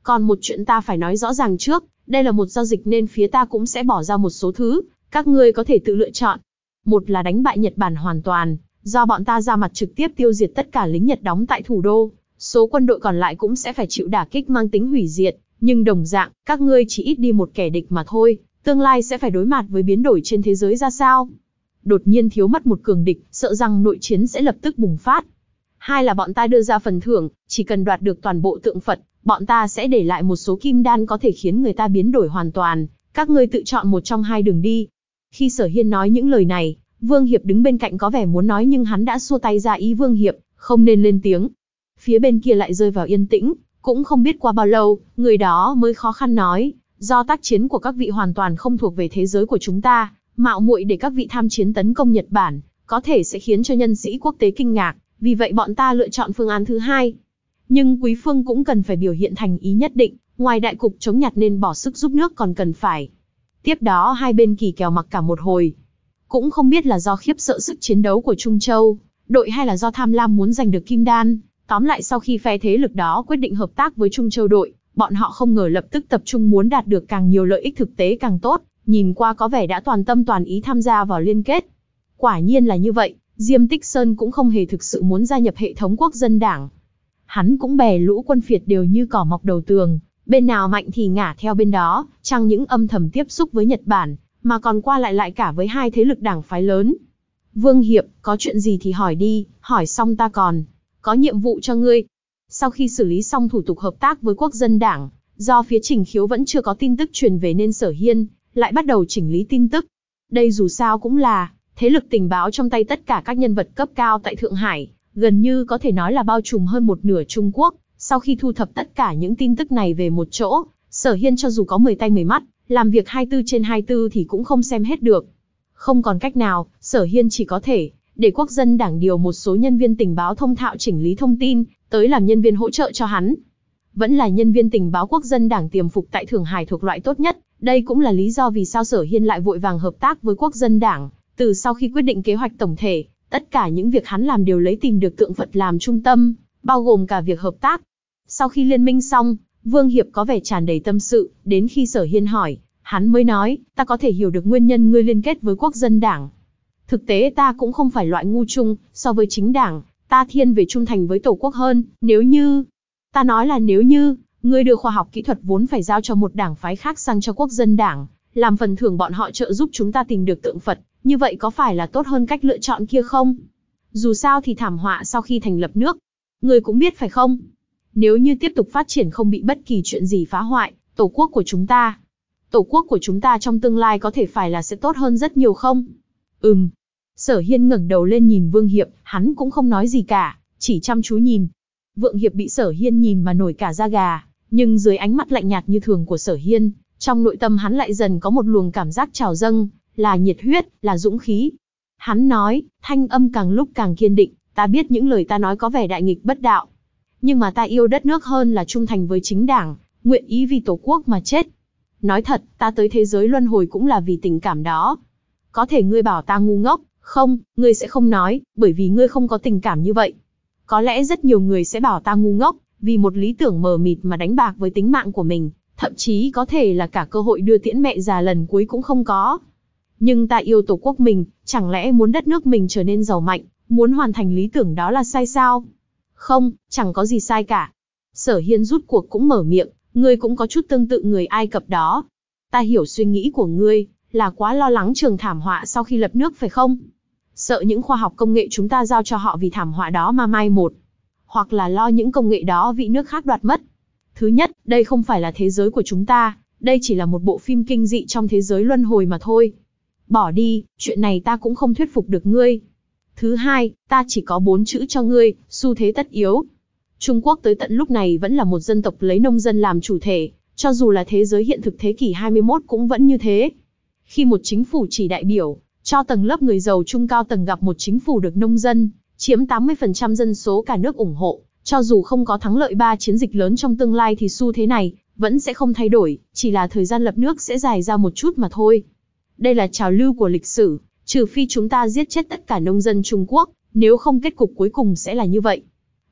Còn một chuyện ta phải nói rõ ràng trước, đây là một giao dịch nên phía ta cũng sẽ bỏ ra một số thứ, các ngươi có thể tự lựa chọn. Một là đánh bại Nhật Bản hoàn toàn, do bọn ta ra mặt trực tiếp tiêu diệt tất cả lính Nhật đóng tại thủ đô, số quân đội còn lại cũng sẽ phải chịu đả kích mang tính hủy diệt, nhưng đồng dạng, các ngươi chỉ ít đi một kẻ địch mà thôi, tương lai sẽ phải đối mặt với biến đổi trên thế giới ra sao. Đột nhiên thiếu mất một cường địch, sợ rằng nội chiến sẽ lập tức bùng phát. Hai là bọn ta đưa ra phần thưởng, chỉ cần đoạt được toàn bộ tượng Phật, bọn ta sẽ để lại một số kim đan có thể khiến người ta biến đổi hoàn toàn, các ngươi tự chọn một trong hai đường đi. Khi Sở Hiên nói những lời này, Vương Hiệp đứng bên cạnh có vẻ muốn nói nhưng hắn đã xua tay ra ý Vương Hiệp, không nên lên tiếng. Phía bên kia lại rơi vào yên tĩnh, cũng không biết qua bao lâu, người đó mới khó khăn nói, do tác chiến của các vị hoàn toàn không thuộc về thế giới của chúng ta, mạo muội để các vị tham chiến tấn công Nhật Bản, có thể sẽ khiến cho nhân sĩ quốc tế kinh ngạc, vì vậy bọn ta lựa chọn phương án thứ hai. Nhưng quý phương cũng cần phải biểu hiện thành ý nhất định, ngoài đại cục chống Nhật nên bỏ sức giúp nước còn cần phải. Tiếp đó hai bên kỳ kèo mặc cả một hồi. Cũng không biết là do khiếp sợ sức chiến đấu của Trung Châu, đội hay là do tham lam muốn giành được kim đan. Tóm lại sau khi phe thế lực đó quyết định hợp tác với Trung Châu đội, bọn họ không ngờ lập tức tập trung muốn đạt được càng nhiều lợi ích thực tế càng tốt, nhìn qua có vẻ đã toàn tâm toàn ý tham gia vào liên kết. Quả nhiên là như vậy, Diêm Tích Sơn cũng không hề thực sự muốn gia nhập hệ thống quốc dân đảng. Hắn cũng bè lũ quân phiệt đều như cỏ mọc đầu tường, bên nào mạnh thì ngả theo bên đó, chẳng những âm thầm tiếp xúc với Nhật Bản, mà còn qua lại lại cả với hai thế lực đảng phái lớn. Vương Hiệp, có chuyện gì thì hỏi đi, hỏi xong ta còn có nhiệm vụ cho ngươi. Sau khi xử lý xong thủ tục hợp tác với quốc dân đảng, do phía Trình Khiếu vẫn chưa có tin tức truyền về nên Sở Hiên lại bắt đầu chỉnh lý tin tức. Đây dù sao cũng là thế lực tình báo trong tay tất cả các nhân vật cấp cao tại Thượng Hải, gần như có thể nói là bao trùm hơn một nửa Trung Quốc. Sau khi thu thập tất cả những tin tức này về một chỗ, Sở Hiên cho dù có mười tay mười mắt, làm việc hai mươi bốn trên hai mươi bốn thì cũng không xem hết được. Không còn cách nào, Sở Hiên chỉ có thể để quốc dân đảng điều một số nhân viên tình báo thông thạo chỉnh lý thông tin, tới làm nhân viên hỗ trợ cho hắn. Vẫn là nhân viên tình báo quốc dân đảng tiềm phục tại Thượng Hải thuộc loại tốt nhất, đây cũng là lý do vì sao Sở Hiên lại vội vàng hợp tác với quốc dân đảng. Từ sau khi quyết định kế hoạch tổng thể, tất cả những việc hắn làm đều lấy tìm được tượng Phật làm trung tâm, bao gồm cả việc hợp tác. Sau khi liên minh xong, Vương Hiệp có vẻ tràn đầy tâm sự, đến khi Sở Hiên hỏi, hắn mới nói, ta có thể hiểu được nguyên nhân ngươi liên kết với quốc dân đảng. Thực tế ta cũng không phải loại ngu chung, so với chính đảng, ta thiên về trung thành với tổ quốc hơn, nếu như... Ta nói là nếu như, ngươi đưa khoa học kỹ thuật vốn phải giao cho một đảng phái khác sang cho quốc dân đảng, làm phần thưởng bọn họ trợ giúp chúng ta tìm được tượng Phật, như vậy có phải là tốt hơn cách lựa chọn kia không? Dù sao thì thảm họa sau khi thành lập nước, ngươi cũng biết phải không? Nếu như tiếp tục phát triển không bị bất kỳ chuyện gì phá hoại, tổ quốc của chúng ta, tổ quốc của chúng ta trong tương lai có thể phải là sẽ tốt hơn rất nhiều không? Ừm. Sở Hiên ngẩng đầu lên nhìn Vương Hiệp, hắn cũng không nói gì cả, chỉ chăm chú nhìn. Vương Hiệp bị Sở Hiên nhìn mà nổi cả da gà, nhưng dưới ánh mắt lạnh nhạt như thường của Sở Hiên, trong nội tâm hắn lại dần có một luồng cảm giác trào dâng, là nhiệt huyết, là dũng khí. Hắn nói, thanh âm càng lúc càng kiên định, ta biết những lời ta nói có vẻ đại nghịch bất đạo. Nhưng mà ta yêu đất nước hơn là trung thành với chính đảng, nguyện ý vì tổ quốc mà chết. Nói thật, ta tới thế giới luân hồi cũng là vì tình cảm đó. Có thể ngươi bảo ta ngu ngốc, không, ngươi sẽ không nói, bởi vì ngươi không có tình cảm như vậy. Có lẽ rất nhiều người sẽ bảo ta ngu ngốc, vì một lý tưởng mờ mịt mà đánh bạc với tính mạng của mình, thậm chí có thể là cả cơ hội đưa tiễn mẹ già lần cuối cũng không có. Nhưng ta yêu tổ quốc mình, chẳng lẽ muốn đất nước mình trở nên giàu mạnh, muốn hoàn thành lý tưởng đó là sai sao? Không, chẳng có gì sai cả. Sở Hiên rút cuộc cũng mở miệng, ngươi cũng có chút tương tự người Ai Cập đó. Ta hiểu suy nghĩ của ngươi, là quá lo lắng trường thảm họa sau khi lập nước phải không? Sợ những khoa học công nghệ chúng ta giao cho họ vì thảm họa đó mà mai một. Hoặc là lo những công nghệ đó bị nước khác đoạt mất. Thứ nhất, đây không phải là thế giới của chúng ta, đây chỉ là một bộ phim kinh dị trong thế giới luân hồi mà thôi. Bỏ đi, chuyện này ta cũng không thuyết phục được ngươi. Thứ hai, ta chỉ có bốn chữ cho ngươi, xu thế tất yếu. Trung Quốc tới tận lúc này vẫn là một dân tộc lấy nông dân làm chủ thể, cho dù là thế giới hiện thực thế kỷ hai mươi mốt cũng vẫn như thế. Khi một chính phủ chỉ đại biểu cho tầng lớp người giàu trung cao tầng gặp một chính phủ được nông dân chiếm tám mươi phần trăm dân số cả nước ủng hộ, cho dù không có thắng lợi ba chiến dịch lớn trong tương lai thì xu thế này vẫn sẽ không thay đổi, chỉ là thời gian lập nước sẽ dài ra một chút mà thôi. Đây là trào lưu của lịch sử, trừ phi chúng ta giết chết tất cả nông dân Trung Quốc, nếu không kết cục cuối cùng sẽ là như vậy.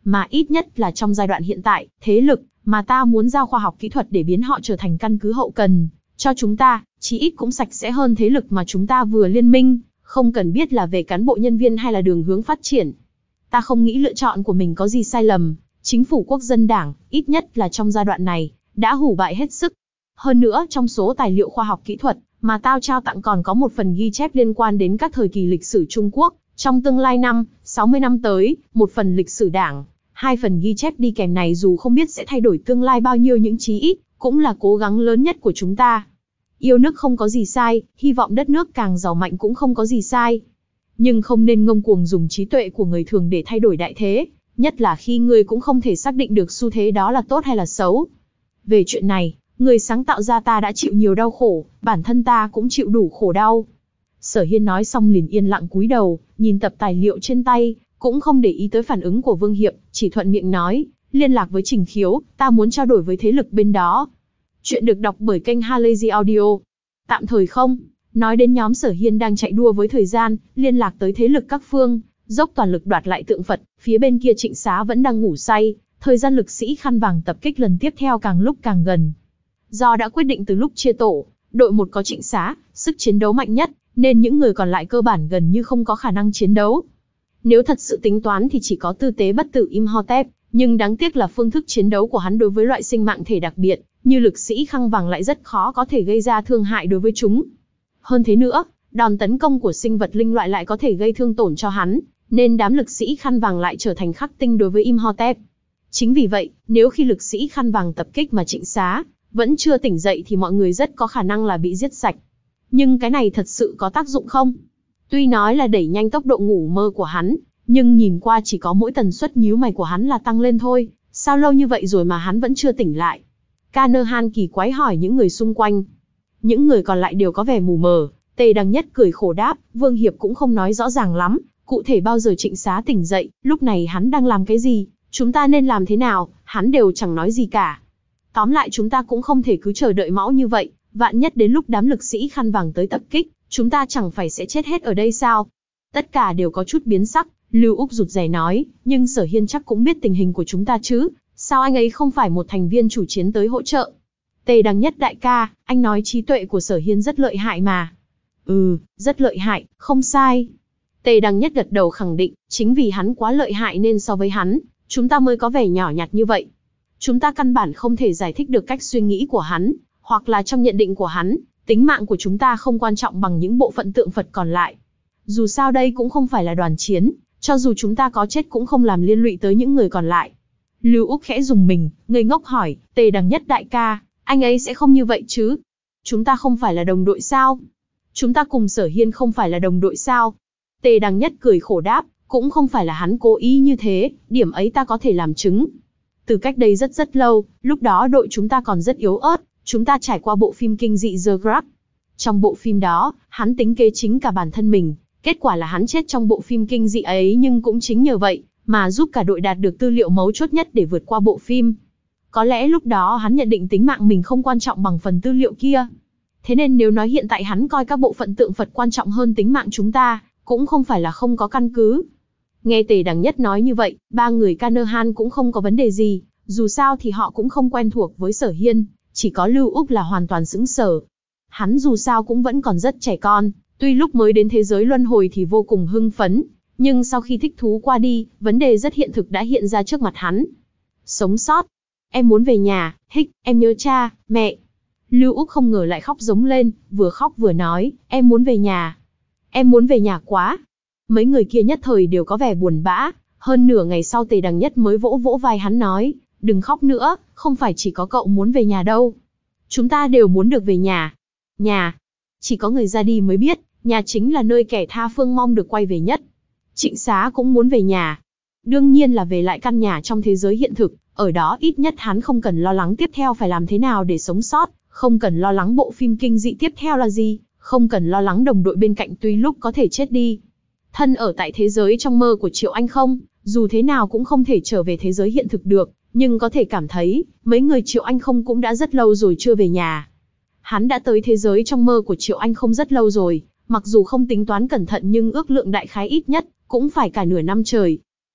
Mà ít nhất là trong giai đoạn hiện tại, thế lực mà ta muốn giao khoa học kỹ thuật để biến họ trở thành căn cứ hậu cần cho chúng ta, chí ít cũng sạch sẽ hơn thế lực mà chúng ta vừa liên minh, không cần biết là về cán bộ nhân viên hay là đường hướng phát triển. Ta không nghĩ lựa chọn của mình có gì sai lầm, chính phủ quốc dân đảng, ít nhất là trong giai đoạn này, đã hủ bại hết sức. Hơn nữa, trong số tài liệu khoa học kỹ thuật mà tao trao tặng còn có một phần ghi chép liên quan đến các thời kỳ lịch sử Trung Quốc, trong tương lai năm, sáu mươi năm tới, một phần lịch sử đảng. Hai phần ghi chép đi kèm này dù không biết sẽ thay đổi tương lai bao nhiêu những chí ít, cũng là cố gắng lớn nhất của chúng ta. Yêu nước không có gì sai, hy vọng đất nước càng giàu mạnh cũng không có gì sai. Nhưng không nên ngông cuồng dùng trí tuệ của người thường để thay đổi đại thế, nhất là khi người cũng không thể xác định được xu thế đó là tốt hay là xấu. Về chuyện này, người sáng tạo ra ta đã chịu nhiều đau khổ, bản thân ta cũng chịu đủ khổ đau. Sở Hiên nói xong liền yên lặng cúi đầu, nhìn tập tài liệu trên tay, cũng không để ý tới phản ứng của Vương Hiệp, chỉ thuận miệng nói, liên lạc với Trình Khiếu, ta muốn trao đổi với thế lực bên đó. Chuyện được đọc bởi kênh Halazy Audio. Tạm thời không, nói đến nhóm Sở Hiên đang chạy đua với thời gian, liên lạc tới thế lực các phương, dốc toàn lực đoạt lại tượng Phật, phía bên kia Trịnh Xá vẫn đang ngủ say, thời gian lực sĩ khăn vàng tập kích lần tiếp theo càng lúc càng gần. Do đã quyết định từ lúc chia tổ, đội một có Trịnh Xá, sức chiến đấu mạnh nhất, nên những người còn lại cơ bản gần như không có khả năng chiến đấu. Nếu thật sự tính toán thì chỉ có tư tế bất tử Imhotep, nhưng đáng tiếc là phương thức chiến đấu của hắn đối với loại sinh mạng thể đặc biệt, như lực sĩ khăn vàng lại rất khó có thể gây ra thương hại đối với chúng. Hơn thế nữa, đòn tấn công của sinh vật linh loại lại có thể gây thương tổn cho hắn, nên đám lực sĩ khăn vàng lại trở thành khắc tinh đối với Imhotep. Chính vì vậy, nếu khi lực sĩ khăn vàng tập kích mà Trịnh Xá vẫn chưa tỉnh dậy thì mọi người rất có khả năng là bị giết sạch. Nhưng cái này thật sự có tác dụng không? Tuy nói là đẩy nhanh tốc độ ngủ mơ của hắn, nhưng nhìn qua chỉ có mỗi tần suất nhíu mày của hắn là tăng lên thôi, sao lâu như vậy rồi mà hắn vẫn chưa tỉnh lại? Canaan kỳ quái hỏi những người xung quanh. Những người còn lại đều có vẻ mù mờ, Tề Đằng Nhất cười khổ đáp, Vương Hiệp cũng không nói rõ ràng lắm, cụ thể bao giờ Trịnh Xá tỉnh dậy, lúc này hắn đang làm cái gì, chúng ta nên làm thế nào, hắn đều chẳng nói gì cả. Tóm lại chúng ta cũng không thể cứ chờ đợi mãi như vậy, vạn nhất đến lúc đám lực sĩ khăn vàng tới tập kích, chúng ta chẳng phải sẽ chết hết ở đây sao? Tất cả đều có chút biến sắc, Lưu Úc rụt rè nói, nhưng Sở Hiên chắc cũng biết tình hình của chúng ta chứ, sao anh ấy không phải một thành viên chủ chiến tới hỗ trợ? Tề Đằng Nhất đại ca, anh nói trí tuệ của Sở Hiên rất lợi hại mà. Ừ, rất lợi hại, không sai. Tề Đằng Nhất gật đầu khẳng định, chính vì hắn quá lợi hại nên so với hắn, chúng ta mới có vẻ nhỏ nhặt như vậy. Chúng ta căn bản không thể giải thích được cách suy nghĩ của hắn, hoặc là trong nhận định của hắn, tính mạng của chúng ta không quan trọng bằng những bộ phận tượng Phật còn lại. Dù sao đây cũng không phải là đoàn chiến, cho dù chúng ta có chết cũng không làm liên lụy tới những người còn lại. Lưu Úc khẽ dùng mình, ngây ngốc hỏi, Tề Đằng Nhất đại ca, anh ấy sẽ không như vậy chứ? Chúng ta không phải là đồng đội sao? Chúng ta cùng Sở Hiên không phải là đồng đội sao? Tề Đằng Nhất cười khổ đáp, cũng không phải là hắn cố ý như thế, điểm ấy ta có thể làm chứng. Từ cách đây rất rất lâu, lúc đó đội chúng ta còn rất yếu ớt, chúng ta trải qua bộ phim kinh dị The Grudge. Trong bộ phim đó, hắn tính kế chính cả bản thân mình, kết quả là hắn chết trong bộ phim kinh dị ấy, nhưng cũng chính nhờ vậy mà giúp cả đội đạt được tư liệu mấu chốt nhất để vượt qua bộ phim. Có lẽ lúc đó hắn nhận định tính mạng mình không quan trọng bằng phần tư liệu kia. Thế nên nếu nói hiện tại hắn coi các bộ phận tượng Phật quan trọng hơn tính mạng chúng ta, cũng không phải là không có căn cứ. Nghe Tề Đằng Nhất nói như vậy, ba người Canaan cũng không có vấn đề gì, dù sao thì họ cũng không quen thuộc với Sở Hiên, chỉ có Lưu Úc là hoàn toàn sững sờ. Hắn dù sao cũng vẫn còn rất trẻ con, tuy lúc mới đến thế giới luân hồi thì vô cùng hưng phấn, nhưng sau khi thích thú qua đi, vấn đề rất hiện thực đã hiện ra trước mặt hắn. Sống sót. Em muốn về nhà, hích, em nhớ cha, mẹ. Lưu Úc không ngờ lại khóc giống lên, vừa khóc vừa nói, em muốn về nhà. Em muốn về nhà quá. Mấy người kia nhất thời đều có vẻ buồn bã, hơn nửa ngày sau Tề Đằng Nhất mới vỗ vỗ vai hắn nói, đừng khóc nữa, không phải chỉ có cậu muốn về nhà đâu. Chúng ta đều muốn được về nhà. Nhà. Chỉ có người ra đi mới biết, nhà chính là nơi kẻ tha phương mong được quay về nhất. Trịnh Xá cũng muốn về nhà. Đương nhiên là về lại căn nhà trong thế giới hiện thực, ở đó ít nhất hắn không cần lo lắng tiếp theo phải làm thế nào để sống sót, không cần lo lắng bộ phim kinh dị tiếp theo là gì, không cần lo lắng đồng đội bên cạnh tuy lúc có thể chết đi. Thân ở tại thế giới trong mơ của Triệu Anh không, dù thế nào cũng không thể trở về thế giới hiện thực được, nhưng có thể cảm thấy, mấy người Triệu Anh không cũng đã rất lâu rồi chưa về nhà. Hắn đã tới thế giới trong mơ của Triệu Anh không rất lâu rồi, mặc dù không tính toán cẩn thận nhưng ước lượng đại khái ít nhất, cũng phải cả nửa năm trời.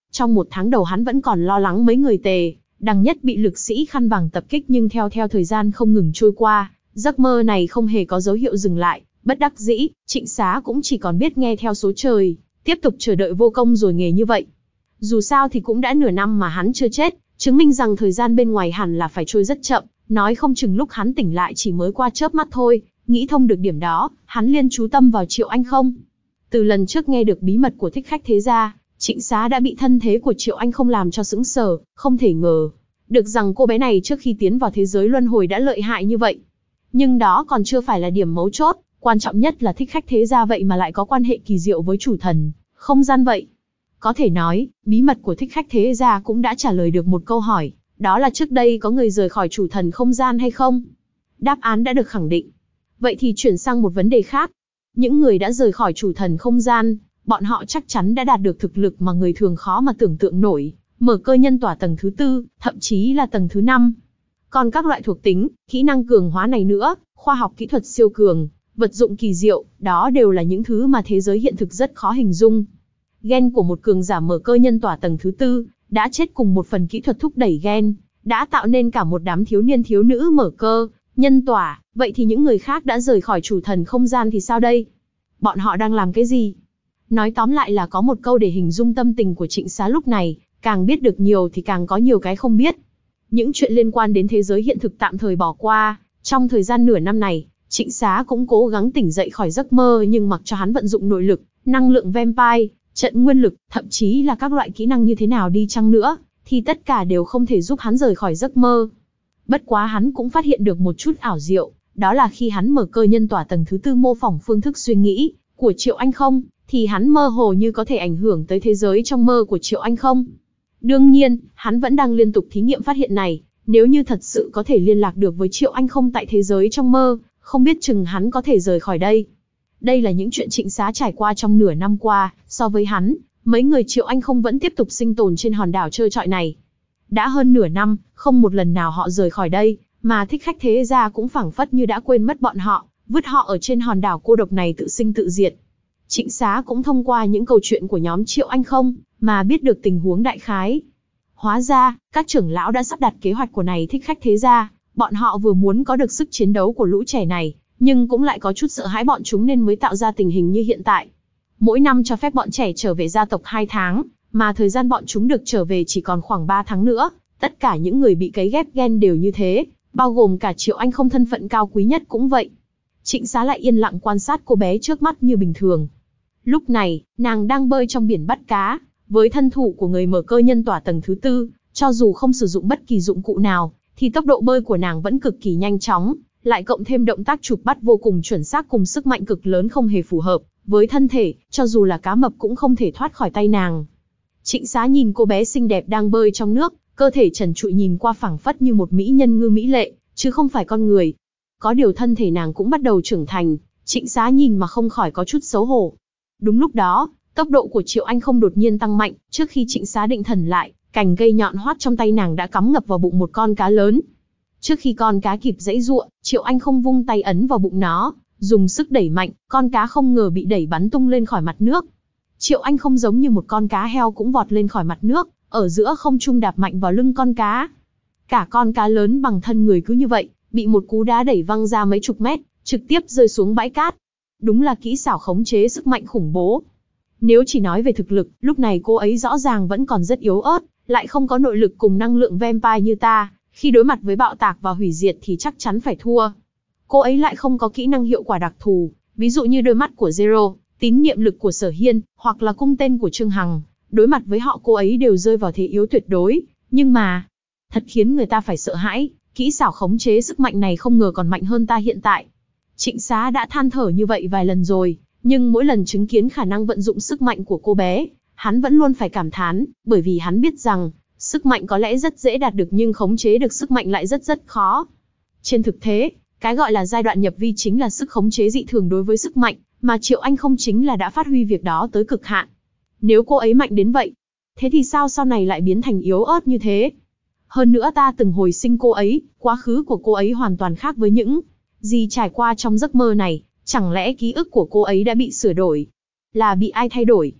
Trong một tháng đầu hắn vẫn còn lo lắng mấy người Tề Đằng Nhất bị lực sĩ khăn vàng tập kích, nhưng theo theo thời gian không ngừng trôi qua, giấc mơ này không hề có dấu hiệu dừng lại. Bất đắc dĩ, Trịnh Xá cũng chỉ còn biết nghe theo số trời, tiếp tục chờ đợi vô công rồi nghề như vậy. Dù sao thì cũng đã nửa năm mà hắn chưa chết, chứng minh rằng thời gian bên ngoài hẳn là phải trôi rất chậm, nói không chừng lúc hắn tỉnh lại chỉ mới qua chớp mắt thôi. Nghĩ thông được điểm đó, hắn liên chú tâm vào Triệu Anh Không. Từ lần trước nghe được bí mật của thích khách thế gia, Trịnh Xá đã bị thân thế của Triệu Anh Không làm cho sững sờ, không thể ngờ được rằng cô bé này trước khi tiến vào thế giới luân hồi đã lợi hại như vậy. Nhưng đó còn chưa phải là điểm mấu chốt, quan trọng nhất là thích khách thế gia vậy mà lại có quan hệ kỳ diệu với chủ thần không gian vậy. Có thể nói, bí mật của thích khách thế gia cũng đã trả lời được một câu hỏi, đó là trước đây có người rời khỏi chủ thần không gian hay không? Đáp án đã được khẳng định. Vậy thì chuyển sang một vấn đề khác. Những người đã rời khỏi chủ thần không gian, bọn họ chắc chắn đã đạt được thực lực mà người thường khó mà tưởng tượng nổi, mở cơ nhân tỏa tầng thứ tư, thậm chí là tầng thứ năm. Còn các loại thuộc tính, kỹ năng cường hóa này nữa, khoa học kỹ thuật siêu cường, vật dụng kỳ diệu, đó đều là những thứ mà thế giới hiện thực rất khó hình dung. Gen của một cường giả mở cơ nhân tỏa tầng thứ tư, đã chết cùng một phần kỹ thuật thúc đẩy gen, đã tạo nên cả một đám thiếu niên thiếu nữ mở cơ nhân tỏa. Vậy thì những người khác đã rời khỏi chủ thần không gian thì sao đây? Bọn họ đang làm cái gì? Nói tóm lại là có một câu để hình dung tâm tình của Trịnh Xá lúc này, càng biết được nhiều thì càng có nhiều cái không biết. Những chuyện liên quan đến thế giới hiện thực tạm thời bỏ qua, trong thời gian nửa năm này, Trịnh Xá cũng cố gắng tỉnh dậy khỏi giấc mơ, nhưng mặc cho hắn vận dụng nội lực, năng lượng vampire, trận nguyên lực, thậm chí là các loại kỹ năng như thế nào đi chăng nữa, thì tất cả đều không thể giúp hắn rời khỏi giấc mơ. Bất quá hắn cũng phát hiện được một chút ảo diệu, đó là khi hắn mở cơ nhân tỏa tầng thứ tư mô phỏng phương thức suy nghĩ của Triệu Anh Không, thì hắn mơ hồ như có thể ảnh hưởng tới thế giới trong mơ của Triệu Anh Không. Đương nhiên, hắn vẫn đang liên tục thí nghiệm phát hiện này, nếu như thật sự có thể liên lạc được với Triệu Anh Không tại thế giới trong mơ, không biết chừng hắn có thể rời khỏi đây. Đây là những chuyện Trịnh Xá trải qua trong nửa năm qua, so với hắn, mấy người Triệu Anh Không vẫn tiếp tục sinh tồn trên hòn đảo trơ trọi này. Đã hơn nửa năm, không một lần nào họ rời khỏi đây, mà thích khách thế gia cũng phảng phất như đã quên mất bọn họ, vứt họ ở trên hòn đảo cô độc này tự sinh tự diệt. Trịnh Xá cũng thông qua những câu chuyện của nhóm Triệu Anh Không, mà biết được tình huống đại khái. Hóa ra, các trưởng lão đã sắp đặt kế hoạch của này thích khách thế gia, bọn họ vừa muốn có được sức chiến đấu của lũ trẻ này, nhưng cũng lại có chút sợ hãi bọn chúng nên mới tạo ra tình hình như hiện tại. Mỗi năm cho phép bọn trẻ trở về gia tộc hai tháng, mà thời gian bọn chúng được trở về chỉ còn khoảng ba tháng nữa. Tất cả những người bị cấy ghép gen đều như thế, bao gồm cả Triệu Anh Không thân phận cao quý nhất cũng vậy. Trịnh Xá lại yên lặng quan sát cô bé trước mắt như bình thường. Lúc này, nàng đang bơi trong biển bắt cá, với thân thủ của người mở cơ nhân tỏa tầng thứ tư, cho dù không sử dụng bất kỳ dụng cụ nào, thì tốc độ bơi của nàng vẫn cực kỳ nhanh chóng, lại cộng thêm động tác chụp bắt vô cùng chuẩn xác cùng sức mạnh cực lớn không hề phù hợp với thân thể, cho dù là cá mập cũng không thể thoát khỏi tay nàng. Trịnh Xá nhìn cô bé xinh đẹp đang bơi trong nước, cơ thể trần trụi nhìn qua phảng phất như một mỹ nhân ngư mỹ lệ, chứ không phải con người. Có điều thân thể nàng cũng bắt đầu trưởng thành, Trịnh Xá nhìn mà không khỏi có chút xấu hổ. Đúng lúc đó, tốc độ của Triệu Anh Không đột nhiên tăng mạnh, trước khi Trịnh Xá định thần lại, cành cây nhọn hoắt trong tay nàng đã cắm ngập vào bụng một con cá lớn. Trước khi con cá kịp giãy giụa, Triệu Anh Không vung tay ấn vào bụng nó, dùng sức đẩy mạnh, con cá không ngờ bị đẩy bắn tung lên khỏi mặt nước. Triệu Anh Không giống như một con cá heo cũng vọt lên khỏi mặt nước, ở giữa không trung đạp mạnh vào lưng con cá. Cả con cá lớn bằng thân người cứ như vậy, bị một cú đá đẩy văng ra mấy chục mét, trực tiếp rơi xuống bãi cát. Đúng là kỹ xảo khống chế sức mạnh khủng bố. Nếu chỉ nói về thực lực, lúc này cô ấy rõ ràng vẫn còn rất yếu ớt, lại không có nội lực cùng năng lượng vampire như ta, khi đối mặt với bạo tạc và hủy diệt thì chắc chắn phải thua. Cô ấy lại không có kỹ năng hiệu quả đặc thù, ví dụ như đôi mắt của Zero, tín niệm lực của Sở Hiên, hoặc là cung tên của Trương Hằng. Đối mặt với họ cô ấy đều rơi vào thế yếu tuyệt đối, nhưng mà, thật khiến người ta phải sợ hãi, kỹ xảo khống chế sức mạnh này không ngờ còn mạnh hơn ta hiện tại. Trịnh Xá đã than thở như vậy vài lần rồi, nhưng mỗi lần chứng kiến khả năng vận dụng sức mạnh của cô bé, hắn vẫn luôn phải cảm thán, bởi vì hắn biết rằng, sức mạnh có lẽ rất dễ đạt được nhưng khống chế được sức mạnh lại rất rất khó. Trên thực tế, cái gọi là giai đoạn nhập vi chính là sức khống chế dị thường đối với sức mạnh, mà Triệu Anh Không chính là đã phát huy việc đó tới cực hạn. Nếu cô ấy mạnh đến vậy, thế thì sao sau này lại biến thành yếu ớt như thế? Hơn nữa ta từng hồi sinh cô ấy, quá khứ của cô ấy hoàn toàn khác với những gì trải qua trong giấc mơ này, chẳng lẽ ký ức của cô ấy đã bị sửa đổi? Là bị ai thay đổi?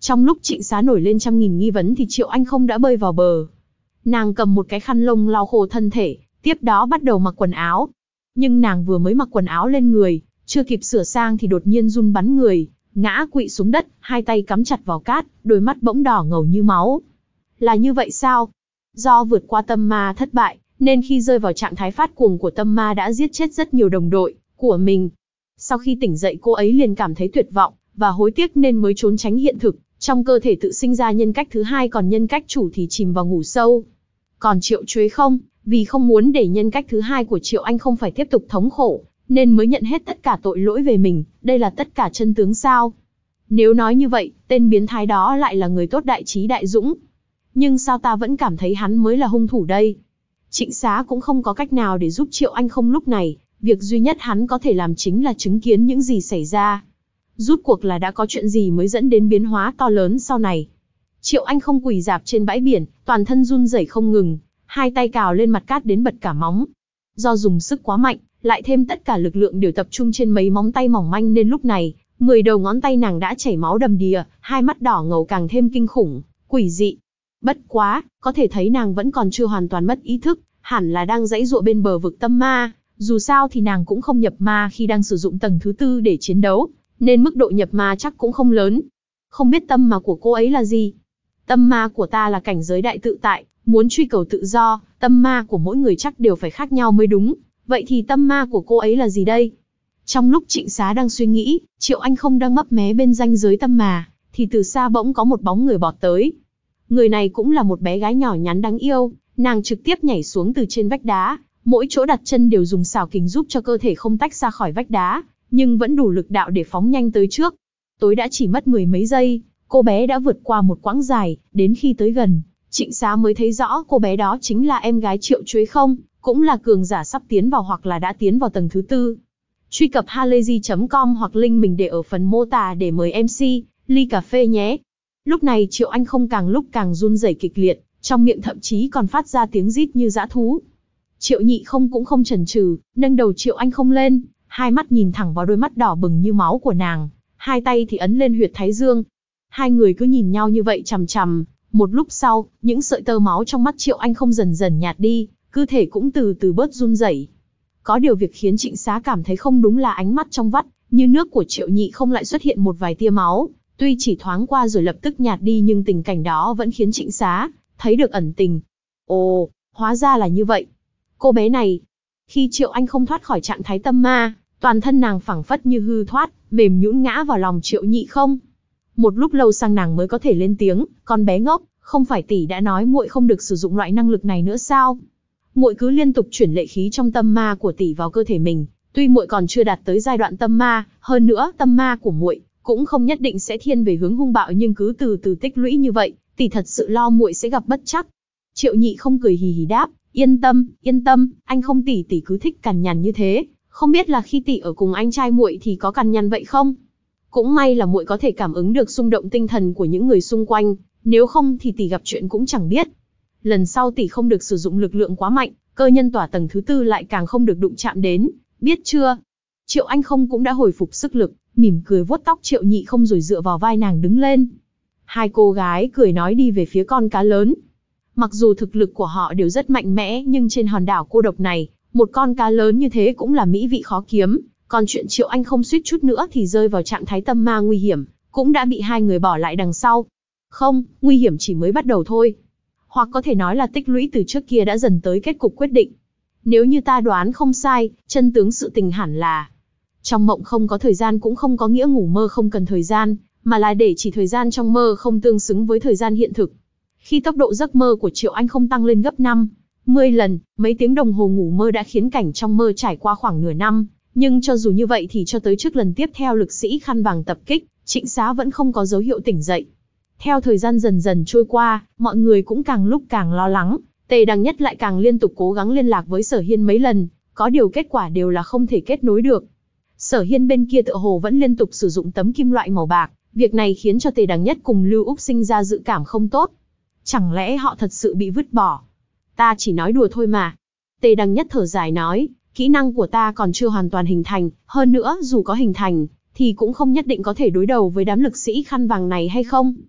Trong lúc Trịnh Xá nổi lên trăm nghìn nghi vấn thì Triệu Anh không đã bơi vào bờ. Nàng cầm một cái khăn lông lau khô thân thể, tiếp đó bắt đầu mặc quần áo. Nhưng nàng vừa mới mặc quần áo lên người, chưa kịp sửa sang thì đột nhiên run bắn người, ngã quỵ xuống đất, hai tay cắm chặt vào cát, đôi mắt bỗng đỏ ngầu như máu. Là như vậy sao? Do vượt qua tâm ma thất bại, nên khi rơi vào trạng thái phát cuồng của tâm ma đã giết chết rất nhiều đồng đội của mình. Sau khi tỉnh dậy cô ấy liền cảm thấy tuyệt vọng, và hối tiếc nên mới trốn tránh hiện thực, trong cơ thể tự sinh ra nhân cách thứ hai, còn nhân cách chủ thì chìm vào ngủ sâu. Còn Triệu Chuế không, vì không muốn để nhân cách thứ hai của Triệu Anh không phải tiếp tục thống khổ, nên mới nhận hết tất cả tội lỗi về mình. Đây là tất cả chân tướng sao? Nếu nói như vậy, tên biến thái đó lại là người tốt đại trí đại dũng. Nhưng sao ta vẫn cảm thấy hắn mới là hung thủ đây? Trịnh Xá cũng không có cách nào để giúp Triệu Anh không lúc này, việc duy nhất hắn có thể làm chính là chứng kiến những gì xảy ra. Rút cuộc là đã có chuyện gì mới dẫn đến biến hóa to lớn sau này. Triệu Anh không quỳ rạp trên bãi biển, toàn thân run rẩy không ngừng, hai tay cào lên mặt cát đến bật cả móng. Do dùng sức quá mạnh, lại thêm tất cả lực lượng đều tập trung trên mấy móng tay mỏng manh nên lúc này, mười đầu ngón tay nàng đã chảy máu đầm đìa, hai mắt đỏ ngầu càng thêm kinh khủng, quỷ dị. Bất quá, có thể thấy nàng vẫn còn chưa hoàn toàn mất ý thức, hẳn là đang giãy giụa bên bờ vực tâm ma. Dù sao thì nàng cũng không nhập ma khi đang sử dụng tầng thứ tư để chiến đấu, nên mức độ nhập ma chắc cũng không lớn. Không biết tâm ma của cô ấy là gì? Tâm ma của ta là cảnh giới đại tự tại, muốn truy cầu tự do, tâm ma của mỗi người chắc đều phải khác nhau mới đúng. Vậy thì tâm ma của cô ấy là gì đây? Trong lúc Trịnh Xá đang suy nghĩ, Triệu Anh không đang mấp mé bên ranh giới tâm ma, thì từ xa bỗng có một bóng người bọt tới. Người này cũng là một bé gái nhỏ nhắn đáng yêu, nàng trực tiếp nhảy xuống từ trên vách đá, mỗi chỗ đặt chân đều dùng xảo kình giúp cho cơ thể không tách ra khỏi vách đá, nhưng vẫn đủ lực đạo để phóng nhanh tới trước. Tối đã chỉ mất mười mấy giây, cô bé đã vượt qua một quãng dài, đến khi tới gần, Trịnh Xá mới thấy rõ cô bé đó chính là em gái Triệu Chuế không, cũng là cường giả sắp tiến vào hoặc là đã tiến vào tầng thứ tư. Truy cập halayzi chấm com hoặc link mình để ở phần mô tả để mời em xê, ly cà phê nhé. Lúc này Triệu Anh không càng lúc càng run rẩy kịch liệt, trong miệng thậm chí còn phát ra tiếng rít như dã thú. Triệu Nhị không cũng không chần chừ, nâng đầu Triệu Anh không lên, hai mắt nhìn thẳng vào đôi mắt đỏ bừng như máu của nàng, hai tay thì ấn lên huyệt thái dương. Hai người cứ nhìn nhau như vậy chằm chằm, một lúc sau, những sợi tơ máu trong mắt Triệu Anh không dần dần nhạt đi, cơ thể cũng từ từ bớt run rẩy. Có điều việc khiến Trịnh Xá cảm thấy không đúng là ánh mắt trong vắt, như nước của Triệu Nhị không lại xuất hiện một vài tia máu, tuy chỉ thoáng qua rồi lập tức nhạt đi nhưng tình cảnh đó vẫn khiến Trịnh Xá thấy được ẩn tình. Ồ, hóa ra là như vậy. Cô bé này, khi Triệu Anh không thoát khỏi trạng thái tâm ma, toàn thân nàng phẳng phất như hư thoát, mềm nhũn ngã vào lòng Triệu Nhị không. Một lúc lâu sang nàng mới có thể lên tiếng, con bé ngốc, không phải tỷ đã nói muội không được sử dụng loại năng lực này nữa sao? Muội cứ liên tục chuyển lệ khí trong tâm ma của tỷ vào cơ thể mình, tuy muội còn chưa đạt tới giai đoạn tâm ma, hơn nữa tâm ma của muội cũng không nhất định sẽ thiên về hướng hung bạo, nhưng cứ từ từ tích lũy như vậy, tỷ thật sự lo muội sẽ gặp bất trắc. Triệu Nhị không cười hì hì đáp, yên tâm, yên tâm, anh không tỷ tỷ cứ thích cằn nhằn như thế, không biết là khi tỷ ở cùng anh trai muội thì có cằn nhằn vậy không? Cũng may là muội có thể cảm ứng được xung động tinh thần của những người xung quanh, nếu không thì tỷ gặp chuyện cũng chẳng biết. Lần sau tỷ không được sử dụng lực lượng quá mạnh, cơ nhân tỏa tầng thứ tư lại càng không được đụng chạm đến, biết chưa? Triệu Anh không cũng đã hồi phục sức lực, mỉm cười vuốt tóc Triệu Nhị không rồi dựa vào vai nàng đứng lên. Hai cô gái cười nói đi về phía con cá lớn. Mặc dù thực lực của họ đều rất mạnh mẽ nhưng trên hòn đảo cô độc này, một con cá lớn như thế cũng là mỹ vị khó kiếm. Còn chuyện Triệu Anh không suýt chút nữa thì rơi vào trạng thái tâm ma nguy hiểm, cũng đã bị hai người bỏ lại đằng sau. Không, nguy hiểm chỉ mới bắt đầu thôi. Hoặc có thể nói là tích lũy từ trước kia đã dần tới kết cục quyết định. Nếu như ta đoán không sai, chân tướng sự tình hẳn là trong mộng không có thời gian cũng không có nghĩa ngủ mơ không cần thời gian, mà là để chỉ thời gian trong mơ không tương xứng với thời gian hiện thực. Khi tốc độ giấc mơ của Triệu Anh không tăng lên gấp năm, mười lần, mấy tiếng đồng hồ ngủ mơ đã khiến cảnh trong mơ trải qua khoảng nửa năm. Nhưng cho dù như vậy thì cho tới trước lần tiếp theo lực sĩ khăn vàng tập kích, Trịnh Xá vẫn không có dấu hiệu tỉnh dậy. Theo thời gian dần dần trôi qua, mọi người cũng càng lúc càng lo lắng, Tề Đằng Nhất lại càng liên tục cố gắng liên lạc với Sở Hiên mấy lần, có điều kết quả đều là không thể kết nối được. Sở Hiên bên kia tựa hồ vẫn liên tục sử dụng tấm kim loại màu bạc, việc này khiến cho Tề Đằng Nhất cùng Lưu Úc sinh ra dự cảm không tốt. Chẳng lẽ họ thật sự bị vứt bỏ? Ta chỉ nói đùa thôi mà. Tề Đằng Nhất thở dài nói, kỹ năng của ta còn chưa hoàn toàn hình thành, hơn nữa dù có hình thành, thì cũng không nhất định có thể đối đầu với đám lực sĩ khăn vàng này hay không.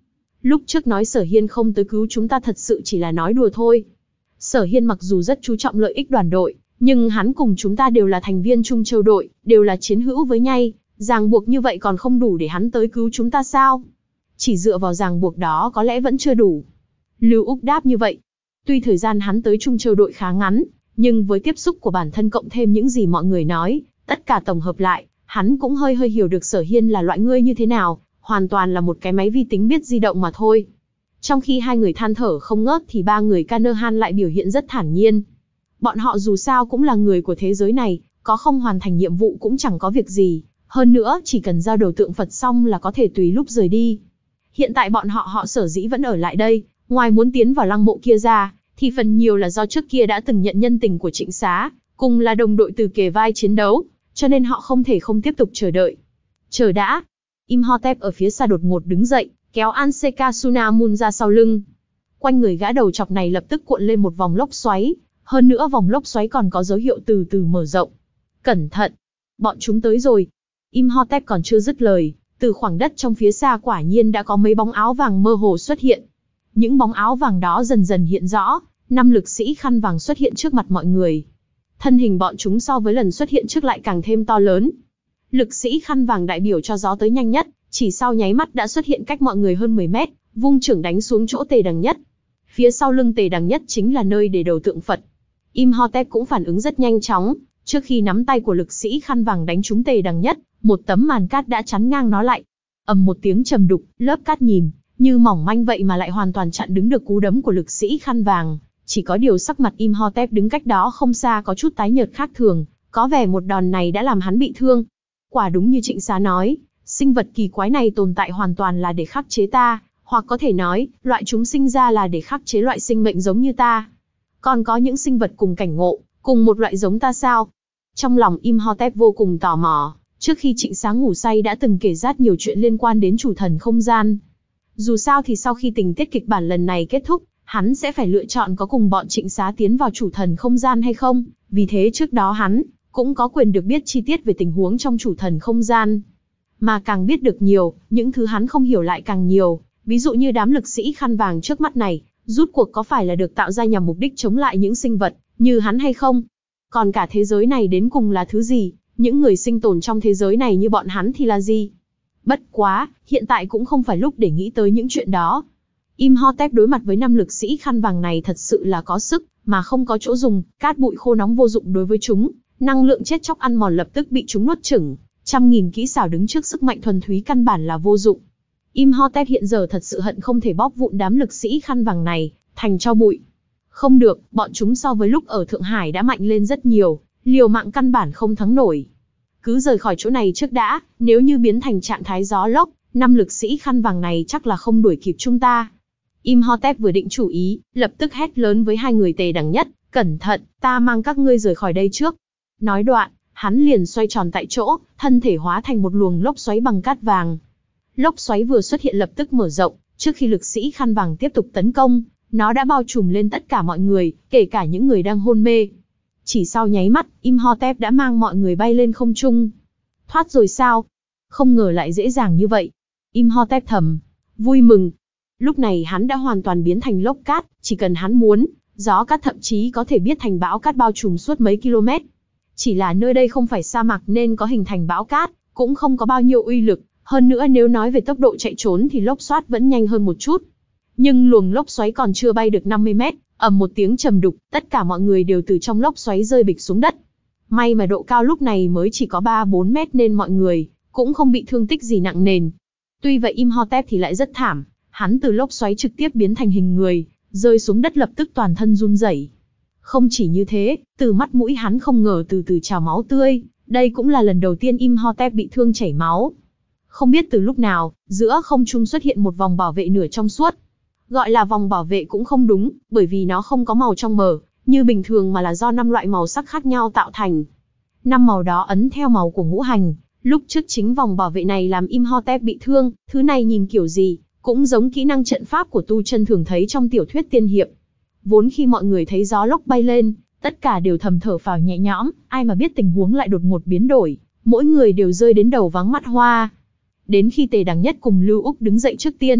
Lúc trước nói Sở Hiên không tới cứu chúng ta thật sự chỉ là nói đùa thôi. Sở Hiên mặc dù rất chú trọng lợi ích đoàn đội, nhưng hắn cùng chúng ta đều là thành viên Trung Châu đội, đều là chiến hữu với nhau, ràng buộc như vậy còn không đủ để hắn tới cứu chúng ta sao? Chỉ dựa vào ràng buộc đó có lẽ vẫn chưa đủ. Lưu Úc đáp như vậy. Tuy thời gian hắn tới Trung Châu đội khá ngắn, nhưng với tiếp xúc của bản thân cộng thêm những gì mọi người nói, tất cả tổng hợp lại, hắn cũng hơi hơi hiểu được Sở Hiên là loại người như thế nào, hoàn toàn là một cái máy vi tính biết di động mà thôi. Trong khi hai người than thở không ngớt thì ba người Canaan lại biểu hiện rất thản nhiên. Bọn họ dù sao cũng là người của thế giới này, có không hoàn thành nhiệm vụ cũng chẳng có việc gì, hơn nữa chỉ cần giao đầu tượng Phật xong là có thể tùy lúc rời đi. Hiện tại bọn họ họ Sở dĩ vẫn ở lại đây, ngoài muốn tiến vào lăng mộ kia ra, thì phần nhiều là do trước kia đã từng nhận nhân tình của Trịnh Xá, cùng là đồng đội từ kề vai chiến đấu, cho nên họ không thể không tiếp tục chờ đợi. Chờ đã. Imhotep ở phía xa đột ngột đứng dậy, kéo Anseka Sunamun ra sau lưng. Quanh người gã đầu chọc này lập tức cuộn lên một vòng lốc xoáy, hơn nữa vòng lốc xoáy còn có dấu hiệu từ từ mở rộng. Cẩn thận! Bọn chúng tới rồi. Imhotep còn chưa dứt lời, từ khoảng đất trong phía xa quả nhiên đã có mấy bóng áo vàng mơ hồ xuất hiện. Những bóng áo vàng đó dần dần hiện rõ, năm lực sĩ khăn vàng xuất hiện trước mặt mọi người. Thân hình bọn chúng so với lần xuất hiện trước lại càng thêm to lớn. Lực sĩ khăn vàng đại biểu cho gió tới nhanh nhất, chỉ sau nháy mắt đã xuất hiện cách mọi người hơn mười mét, vung chưởng đánh xuống chỗ Tề Đằng Nhất. Phía sau lưng Tề Đằng Nhất chính là nơi để đầu tượng Phật. Imhotep cũng phản ứng rất nhanh chóng, trước khi nắm tay của lực sĩ khăn vàng đánh trúng Tề Đằng Nhất, một tấm màn cát đã chắn ngang nó lại. Ầm một tiếng trầm đục, lớp cát nhìn như mỏng manh vậy mà lại hoàn toàn chặn đứng được cú đấm của lực sĩ khăn vàng. Chỉ có điều sắc mặt Imhotep đứng cách đó không xa có chút tái nhợt khác thường, có vẻ một đòn này đã làm hắn bị thương. Quả đúng như Trịnh Xá nói, sinh vật kỳ quái này tồn tại hoàn toàn là để khắc chế ta, hoặc có thể nói, loại chúng sinh ra là để khắc chế loại sinh mệnh giống như ta. Còn có những sinh vật cùng cảnh ngộ, cùng một loại giống ta sao? Trong lòng Imhotep vô cùng tò mò, trước khi Trịnh Xá ngủ say đã từng kể rất nhiều chuyện liên quan đến chủ thần không gian. Dù sao thì sau khi tình tiết kịch bản lần này kết thúc, hắn sẽ phải lựa chọn có cùng bọn Trịnh Xá tiến vào chủ thần không gian hay không, vì thế trước đó hắn cũng có quyền được biết chi tiết về tình huống trong chủ thần không gian. Mà càng biết được nhiều, những thứ hắn không hiểu lại càng nhiều, ví dụ như đám lực sĩ khăn vàng trước mắt này, rút cuộc có phải là được tạo ra nhằm mục đích chống lại những sinh vật như hắn hay không? Còn cả thế giới này đến cùng là thứ gì? Những người sinh tồn trong thế giới này như bọn hắn thì là gì? Bất quá, hiện tại cũng không phải lúc để nghĩ tới những chuyện đó. Imhotep đối mặt với năm lực sĩ khăn vàng này thật sự là có sức, mà không có chỗ dùng, cát bụi khô nóng vô dụng đối với chúng, năng lượng chết chóc ăn mòn lập tức bị chúng nuốt chửng, trăm nghìn kỹ xảo đứng trước sức mạnh thuần túy căn bản là vô dụng. Imhotep hiện giờ thật sự hận không thể bóp vụn đám lực sĩ khăn vàng này, thành tro bụi. Không được, bọn chúng so với lúc ở Thượng Hải đã mạnh lên rất nhiều, liều mạng căn bản không thắng nổi. Cứ rời khỏi chỗ này trước đã, nếu như biến thành trạng thái gió lốc, năm lực sĩ khăn vàng này chắc là không đuổi kịp chúng ta. Imhotep vừa định chủ ý, lập tức hét lớn với hai người Tề Đằng Nhất, cẩn thận, ta mang các ngươi rời khỏi đây trước. Nói đoạn, hắn liền xoay tròn tại chỗ, thân thể hóa thành một luồng lốc xoáy bằng cát vàng. Lốc xoáy vừa xuất hiện lập tức mở rộng, trước khi lực sĩ khăn vàng tiếp tục tấn công, nó đã bao trùm lên tất cả mọi người, kể cả những người đang hôn mê. Chỉ sau nháy mắt, Imhotep đã mang mọi người bay lên không trung. Thoát rồi sao? Không ngờ lại dễ dàng như vậy. Imhotep thầm vui mừng. Lúc này hắn đã hoàn toàn biến thành lốc cát, chỉ cần hắn muốn, gió cát thậm chí có thể biến thành bão cát bao trùm suốt mấy km. Chỉ là nơi đây không phải sa mạc nên có hình thành bão cát, cũng không có bao nhiêu uy lực, hơn nữa nếu nói về tốc độ chạy trốn thì lốc xoát vẫn nhanh hơn một chút. Nhưng luồng lốc xoáy còn chưa bay được năm mươi mét, ầm một tiếng trầm đục, tất cả mọi người đều từ trong lốc xoáy rơi bịch xuống đất. May mà độ cao lúc này mới chỉ có ba bốn mét nên mọi người cũng không bị thương tích gì nặng nề. Tuy vậy Imhotep thì lại rất thảm, hắn từ lốc xoáy trực tiếp biến thành hình người, rơi xuống đất lập tức toàn thân run rẩy. Không chỉ như thế, từ mắt mũi hắn không ngờ từ từ trào máu tươi, đây cũng là lần đầu tiên Imhotep bị thương chảy máu. Không biết từ lúc nào, giữa không trung xuất hiện một vòng bảo vệ nửa trong suốt. Gọi là vòng bảo vệ cũng không đúng, bởi vì nó không có màu trong mờ, như bình thường mà là do năm loại màu sắc khác nhau tạo thành. Năm màu đó ấn theo màu của ngũ hành, lúc trước chính vòng bảo vệ này làm Imhotep bị thương, thứ này nhìn kiểu gì, cũng giống kỹ năng trận pháp của tu chân thường thấy trong tiểu thuyết tiên hiệp. Vốn khi mọi người thấy gió lốc bay lên, tất cả đều thầm thở phào nhẹ nhõm, ai mà biết tình huống lại đột ngột biến đổi, mỗi người đều rơi đến đầu váng mắt hoa. Đến khi Tề Đằng Nhất cùng Lưu Úc đứng dậy trước tiên,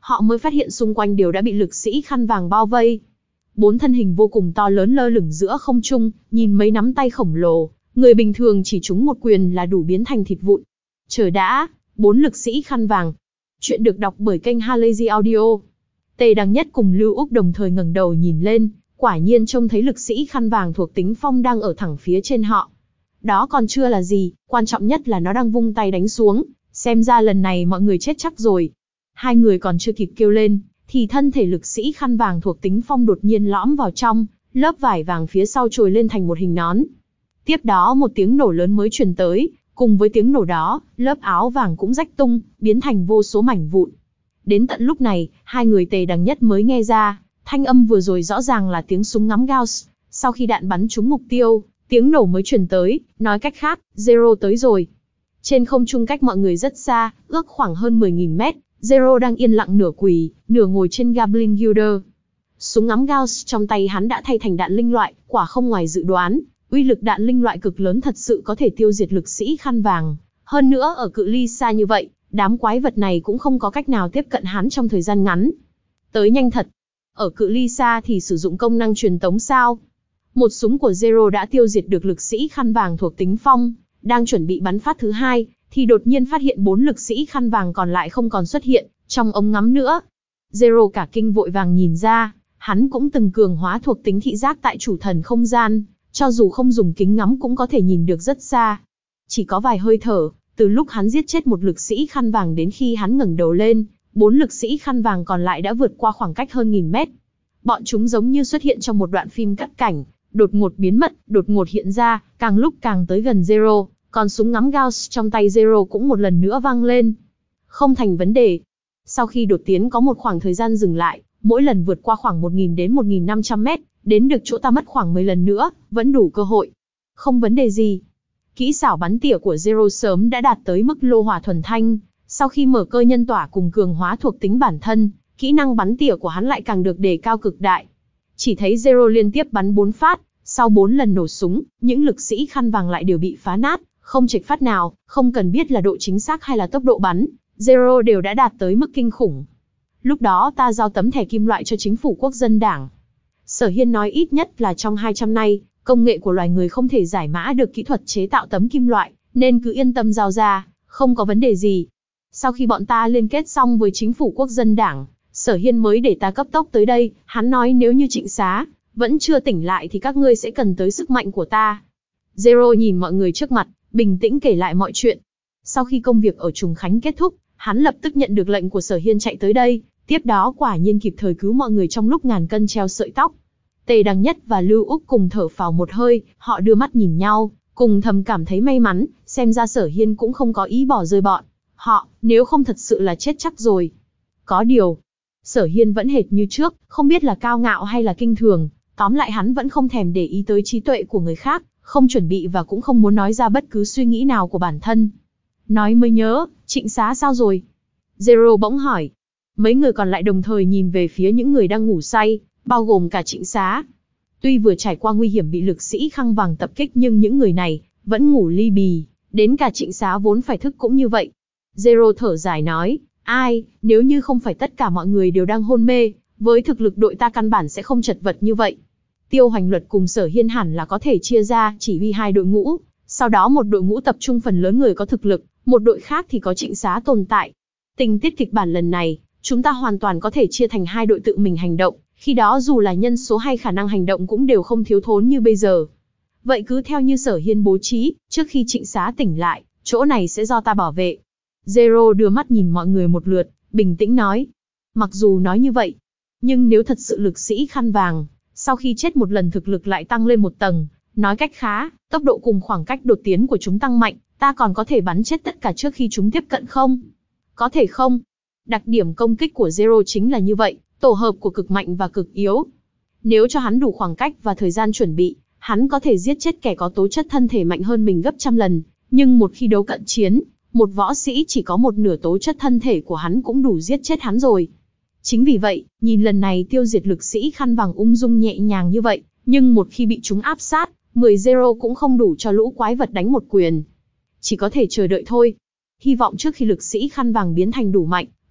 họ mới phát hiện xung quanh đều đã bị lực sĩ khăn vàng bao vây. Bốn thân hình vô cùng to lớn lơ lửng giữa không trung, nhìn mấy nắm tay khổng lồ, người bình thường chỉ trúng một quyền là đủ biến thành thịt vụn. Chờ đã, bốn lực sĩ khăn vàng. Chuyện được đọc bởi kênh Halazy Audio. Tề Đằng Nhất cùng Lưu Úc đồng thời ngẩng đầu nhìn lên, quả nhiên trông thấy lực sĩ khăn vàng thuộc tính phong đang ở thẳng phía trên họ. Đó còn chưa là gì, quan trọng nhất là nó đang vung tay đánh xuống, xem ra lần này mọi người chết chắc rồi. Hai người còn chưa kịp kêu lên, thì thân thể lực sĩ khăn vàng thuộc tính phong đột nhiên lõm vào trong, lớp vải vàng phía sau trồi lên thành một hình nón. Tiếp đó một tiếng nổ lớn mới truyền tới, cùng với tiếng nổ đó, lớp áo vàng cũng rách tung, biến thành vô số mảnh vụn. Đến tận lúc này, hai người Tề Đằng Nhất mới nghe ra, thanh âm vừa rồi rõ ràng là tiếng súng ngắm Gauss. Sau khi đạn bắn trúng mục tiêu, tiếng nổ mới truyền tới, nói cách khác, Zero tới rồi. Trên không trung cách mọi người rất xa, ước khoảng hơn mười nghìn mét, Zero đang yên lặng nửa quỳ, nửa ngồi trên Goblin Guilder. Súng ngắm Gauss trong tay hắn đã thay thành đạn linh loại, quả không ngoài dự đoán, uy lực đạn linh loại cực lớn thật sự có thể tiêu diệt lực sĩ khăn vàng. Hơn nữa ở cự ly xa như vậy, đám quái vật này cũng không có cách nào tiếp cận hắn trong thời gian ngắn. Tới nhanh thật. Ở cự ly xa thì sử dụng công năng truyền tống sao? Một súng của Zero đã tiêu diệt được lực sĩ khăn vàng thuộc tính phong, đang chuẩn bị bắn phát thứ hai, thì đột nhiên phát hiện bốn lực sĩ khăn vàng còn lại không còn xuất hiện trong ống ngắm nữa. Zero cả kinh vội vàng nhìn ra, hắn cũng từng cường hóa thuộc tính thị giác tại chủ thần không gian, cho dù không dùng kính ngắm cũng có thể nhìn được rất xa. Chỉ có vài hơi thở, từ lúc hắn giết chết một lực sĩ khăn vàng đến khi hắn ngẩng đầu lên, bốn lực sĩ khăn vàng còn lại đã vượt qua khoảng cách hơn nghìn mét. Bọn chúng giống như xuất hiện trong một đoạn phim cắt cảnh, đột ngột biến mất, đột ngột hiện ra, càng lúc càng tới gần Zero, còn súng ngắm Gauss trong tay Zero cũng một lần nữa vang lên. Không thành vấn đề. Sau khi đột tiến có một khoảng thời gian dừng lại, mỗi lần vượt qua khoảng một nghìn đến một nghìn năm trăm mét, đến được chỗ ta mất khoảng mười lần nữa, vẫn đủ cơ hội. Không vấn đề gì. Kỹ xảo bắn tỉa của Zero sớm đã đạt tới mức lô hỏa thuần thanh, sau khi mở cơ nhân tỏa cùng cường hóa thuộc tính bản thân, kỹ năng bắn tỉa của hắn lại càng được đề cao cực đại. Chỉ thấy Zero liên tiếp bắn bốn phát, sau bốn lần nổ súng, những lực sĩ khăn vàng lại đều bị phá nát, không chệch phát nào, không cần biết là độ chính xác hay là tốc độ bắn, Zero đều đã đạt tới mức kinh khủng. Lúc đó ta giao tấm thẻ kim loại cho chính phủ quốc dân đảng. Sở Hiên nói ít nhất là trong hai trăm năm, công nghệ của loài người không thể giải mã được kỹ thuật chế tạo tấm kim loại, nên cứ yên tâm giao ra, không có vấn đề gì. Sau khi bọn ta liên kết xong với chính phủ quốc dân đảng, Sở Hiên mới để ta cấp tốc tới đây, hắn nói nếu như Trịnh Xá vẫn chưa tỉnh lại thì các ngươi sẽ cần tới sức mạnh của ta. Zero nhìn mọi người trước mặt, bình tĩnh kể lại mọi chuyện. Sau khi công việc ở Trùng Khánh kết thúc, hắn lập tức nhận được lệnh của Sở Hiên chạy tới đây, tiếp đó quả nhiên kịp thời cứu mọi người trong lúc ngàn cân treo sợi tóc. Tề Đằng Nhất và Lưu Úc cùng thở phào một hơi, họ đưa mắt nhìn nhau, cùng thầm cảm thấy may mắn, xem ra Sở Hiên cũng không có ý bỏ rơi bọn họ, nếu không thật sự là chết chắc rồi. Có điều, Sở Hiên vẫn hệt như trước, không biết là cao ngạo hay là kinh thường, tóm lại hắn vẫn không thèm để ý tới trí tuệ của người khác, không chuẩn bị và cũng không muốn nói ra bất cứ suy nghĩ nào của bản thân. Nói mới nhớ, Trịnh Xá sao rồi? Zero bỗng hỏi. Mấy người còn lại đồng thời nhìn về phía những người đang ngủ say, bao gồm cả Trịnh Xá. Tuy vừa trải qua nguy hiểm bị lực sĩ khăn vàng tập kích nhưng những người này vẫn ngủ li bì, đến cả Trịnh Xá vốn phải thức cũng như vậy. Zero thở dài nói, ai, nếu như không phải tất cả mọi người đều đang hôn mê, với thực lực đội ta căn bản sẽ không chật vật như vậy. Tiêu Hoành Luật cùng Sở Hiên hẳn là có thể chia ra chỉ huy hai đội ngũ, sau đó một đội ngũ tập trung phần lớn người có thực lực, một đội khác thì có Trịnh Xá tồn tại. Tình tiết kịch bản lần này, chúng ta hoàn toàn có thể chia thành hai đội tự mình hành động, khi đó dù là nhân số hay khả năng hành động cũng đều không thiếu thốn như bây giờ. Vậy cứ theo như Sở Hiên bố trí, trước khi Trịnh Xá tỉnh lại, chỗ này sẽ do ta bảo vệ. Zero đưa mắt nhìn mọi người một lượt, bình tĩnh nói. Mặc dù nói như vậy, nhưng nếu thật sự lực sĩ khăn vàng, sau khi chết một lần thực lực lại tăng lên một tầng, nói cách khá, tốc độ cùng khoảng cách đột tiến của chúng tăng mạnh, ta còn có thể bắn chết tất cả trước khi chúng tiếp cận không? Có thể không? Đặc điểm công kích của Zero chính là như vậy, tổ hợp của cực mạnh và cực yếu. Nếu cho hắn đủ khoảng cách và thời gian chuẩn bị, hắn có thể giết chết kẻ có tố chất thân thể mạnh hơn mình gấp trăm lần, nhưng một khi đấu cận chiến, một võ sĩ chỉ có một nửa tố chất thân thể của hắn cũng đủ giết chết hắn rồi. Chính vì vậy, nhìn lần này tiêu diệt lực sĩ khăn vàng ung dung nhẹ nhàng như vậy, nhưng một khi bị chúng áp sát, mười Zero cũng không đủ cho lũ quái vật đánh một quyền. Chỉ có thể chờ đợi thôi. Hy vọng trước khi lực sĩ khăn vàng biến thành đủ mạnh,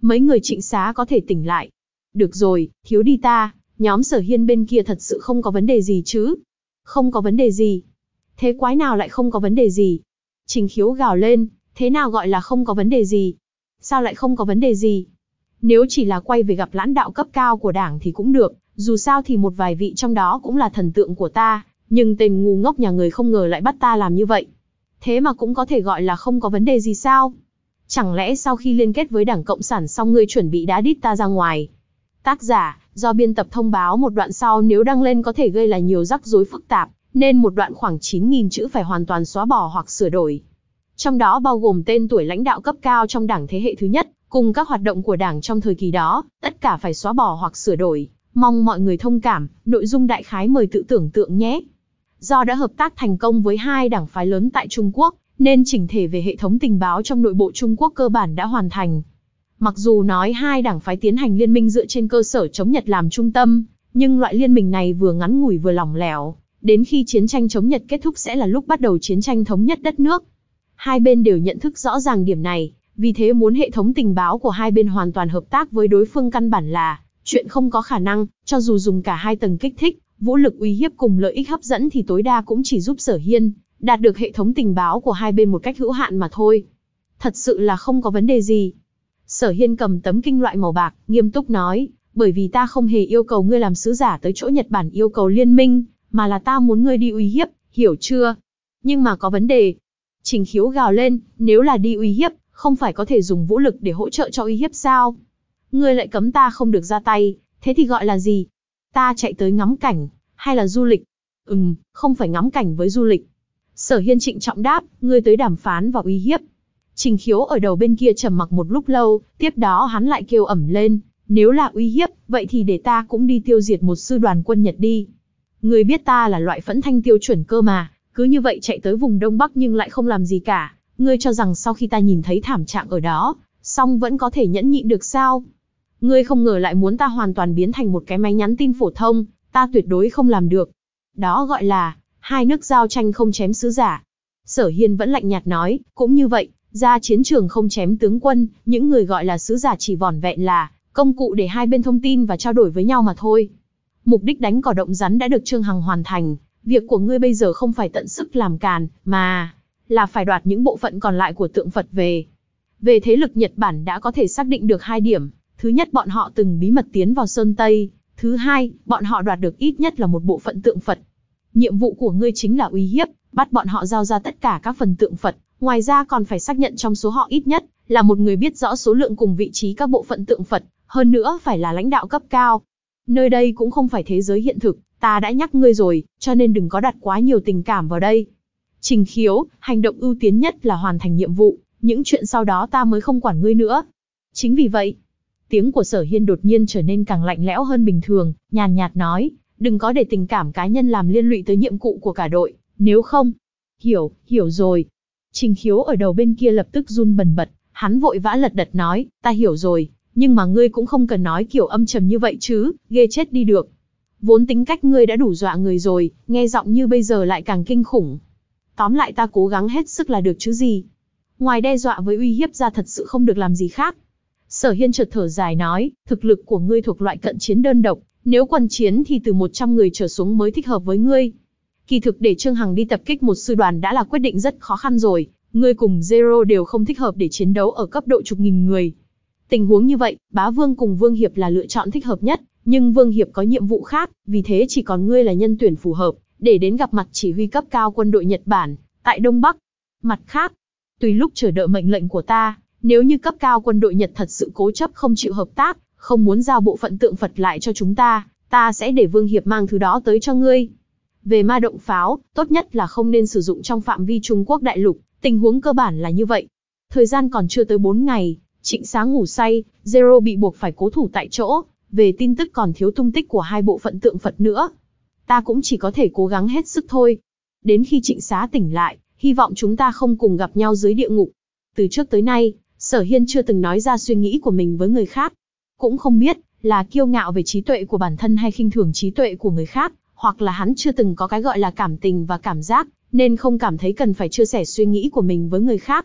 mấy người Trịnh Xá có thể tỉnh lại. Được rồi, thiếu đi ta, nhóm Sở Hiên bên kia thật sự không có vấn đề gì chứ? Không có vấn đề gì. Thế quái nào lại không có vấn đề gì? Trình Khiếu gào lên, thế nào gọi là không có vấn đề gì? Sao lại không có vấn đề gì? Nếu chỉ là quay về gặp lãnh đạo cấp cao của đảng thì cũng được, dù sao thì một vài vị trong đó cũng là thần tượng của ta, nhưng tên ngu ngốc nhà người không ngờ lại bắt ta làm như vậy. Thế mà cũng có thể gọi là không có vấn đề gì sao? Chẳng lẽ sau khi liên kết với Đảng Cộng sản xong ngươi chuẩn bị đá đít ta ra ngoài? Tác giả, do biên tập thông báo một đoạn sau nếu đăng lên có thể gây là nhiều rắc rối phức tạp, nên một đoạn khoảng chín nghìn chữ phải hoàn toàn xóa bỏ hoặc sửa đổi. Trong đó bao gồm tên tuổi lãnh đạo cấp cao trong đảng thế hệ thứ nhất, cùng các hoạt động của đảng trong thời kỳ đó, tất cả phải xóa bỏ hoặc sửa đổi. Mong mọi người thông cảm, nội dung đại khái mời tự tưởng tượng nhé. Do đã hợp tác thành công với hai đảng phái lớn tại Trung Quốc, nên chỉnh thể về hệ thống tình báo trong nội bộ Trung Quốc cơ bản đã hoàn thành. Mặc dù nói hai đảng phái tiến hành liên minh dựa trên cơ sở chống Nhật làm trung tâm, nhưng loại liên minh này vừa ngắn ngủi vừa lỏng lẻo. Đến khi chiến tranh chống Nhật kết thúc sẽ là lúc bắt đầu chiến tranh thống nhất đất nước. Hai bên đều nhận thức rõ ràng điểm này, vì thế muốn hệ thống tình báo của hai bên hoàn toàn hợp tác với đối phương căn bản là chuyện không có khả năng, cho dù dùng cả hai tầng kích thích, vũ lực uy hiếp cùng lợi ích hấp dẫn thì tối đa cũng chỉ giúp Sở Hiên đạt được hệ thống tình báo của hai bên một cách hữu hạn mà thôi. Thật sự là không có vấn đề gì. Sở Hiên cầm tấm kinh loại màu bạc, nghiêm túc nói, bởi vì ta không hề yêu cầu ngươi làm sứ giả tới chỗ Nhật Bản yêu cầu liên minh, mà là ta muốn ngươi đi uy hiếp, hiểu chưa? Nhưng mà có vấn đề. Trình Khiếu gào lên, nếu là đi uy hiếp, không phải có thể dùng vũ lực để hỗ trợ cho uy hiếp sao? Ngươi lại cấm ta không được ra tay, thế thì gọi là gì? Ta chạy tới ngắm cảnh, hay là du lịch? Ừm, không phải ngắm cảnh với du lịch. Sở Hiên trịnh trọng đáp, ngươi tới đàm phán và uy hiếp. Trình Khiếu ở đầu bên kia trầm mặc một lúc lâu, tiếp đó hắn lại kêu ẩm lên, nếu là uy hiếp, vậy thì để ta cũng đi tiêu diệt một sư đoàn quân Nhật đi. Ngươi biết ta là loại phẫn thanh tiêu chuẩn cơ mà, cứ như vậy chạy tới vùng Đông Bắc nhưng lại không làm gì cả. Ngươi cho rằng sau khi ta nhìn thấy thảm trạng ở đó, song vẫn có thể nhẫn nhịn được sao? Ngươi không ngờ lại muốn ta hoàn toàn biến thành một cái máy nhắn tin phổ thông, ta tuyệt đối không làm được. Đó gọi là, hai nước giao tranh không chém sứ giả. Sở Hiên vẫn lạnh nhạt nói, cũng như vậy, ra chiến trường không chém tướng quân, những người gọi là sứ giả chỉ vỏn vẹn là công cụ để hai bên thông tin và trao đổi với nhau mà thôi. Mục đích đánh cỏ động rắn đã được Trương Hằng hoàn thành, việc của ngươi bây giờ không phải tận sức làm càn, mà là phải đoạt những bộ phận còn lại của tượng Phật về. Về thế lực Nhật Bản đã có thể xác định được hai điểm, thứ nhất bọn họ từng bí mật tiến vào Sơn Tây, thứ hai, bọn họ đoạt được ít nhất là một bộ phận tượng Phật. Nhiệm vụ của ngươi chính là uy hiếp, bắt bọn họ giao ra tất cả các phần tượng Phật, ngoài ra còn phải xác nhận trong số họ ít nhất là một người biết rõ số lượng cùng vị trí các bộ phận tượng Phật, hơn nữa phải là lãnh đạo cấp cao. Nơi đây cũng không phải thế giới hiện thực, ta đã nhắc ngươi rồi, cho nên đừng có đặt quá nhiều tình cảm vào đây. Trình Khiếu, hành động ưu tiên nhất là hoàn thành nhiệm vụ, những chuyện sau đó ta mới không quản ngươi nữa. Chính vì vậy, tiếng của Sở Hiên đột nhiên trở nên càng lạnh lẽo hơn bình thường, nhàn nhạt nói, đừng có để tình cảm cá nhân làm liên lụy tới nhiệm vụ của cả đội, nếu không. Hiểu, hiểu rồi. Trình Khiếu ở đầu bên kia lập tức run bần bật, hắn vội vã lật đật nói, ta hiểu rồi, nhưng mà ngươi cũng không cần nói kiểu âm trầm như vậy chứ, ghê chết đi được. Vốn tính cách ngươi đã đủ dọa người rồi, nghe giọng như bây giờ lại càng kinh khủng. Tóm lại ta cố gắng hết sức là được chứ gì. Ngoài đe dọa với uy hiếp ra thật sự không được làm gì khác. Sở Hiên chợt thở dài nói, thực lực của ngươi thuộc loại cận chiến đơn độc, nếu quần chiến thì từ một trăm người trở xuống mới thích hợp với ngươi. Kỳ thực để Trương Hằng đi tập kích một sư đoàn đã là quyết định rất khó khăn rồi, ngươi cùng Zero đều không thích hợp để chiến đấu ở cấp độ chục nghìn người. Tình huống như vậy, Bá Vương cùng Vương Hiệp là lựa chọn thích hợp nhất, nhưng Vương Hiệp có nhiệm vụ khác, vì thế chỉ còn ngươi là nhân tuyển phù hợp, để đến gặp mặt chỉ huy cấp cao quân đội Nhật Bản, tại Đông Bắc. Mặt khác, tùy lúc chờ đợi mệnh lệnh của ta, nếu như cấp cao quân đội Nhật thật sự cố chấp không chịu hợp tác, không muốn giao bộ phận tượng Phật lại cho chúng ta, ta sẽ để Vương Hiệp mang thứ đó tới cho ngươi. Về ma động pháo, tốt nhất là không nên sử dụng trong phạm vi Trung Quốc đại lục, tình huống cơ bản là như vậy. Thời gian còn chưa tới bốn ngày, Trịnh Xá ngủ say, Zero bị buộc phải cố thủ tại chỗ, về tin tức còn thiếu tung tích của hai bộ phận tượng Phật nữa. Ta cũng chỉ có thể cố gắng hết sức thôi. Đến khi Trịnh Xá tỉnh lại, hy vọng chúng ta không cùng gặp nhau dưới địa ngục. Từ trước tới nay, Sở Hiên chưa từng nói ra suy nghĩ của mình với người khác. Cũng không biết là kiêu ngạo về trí tuệ của bản thân hay khinh thường trí tuệ của người khác, hoặc là hắn chưa từng có cái gọi là cảm tình và cảm giác, nên không cảm thấy cần phải chia sẻ suy nghĩ của mình với người khác.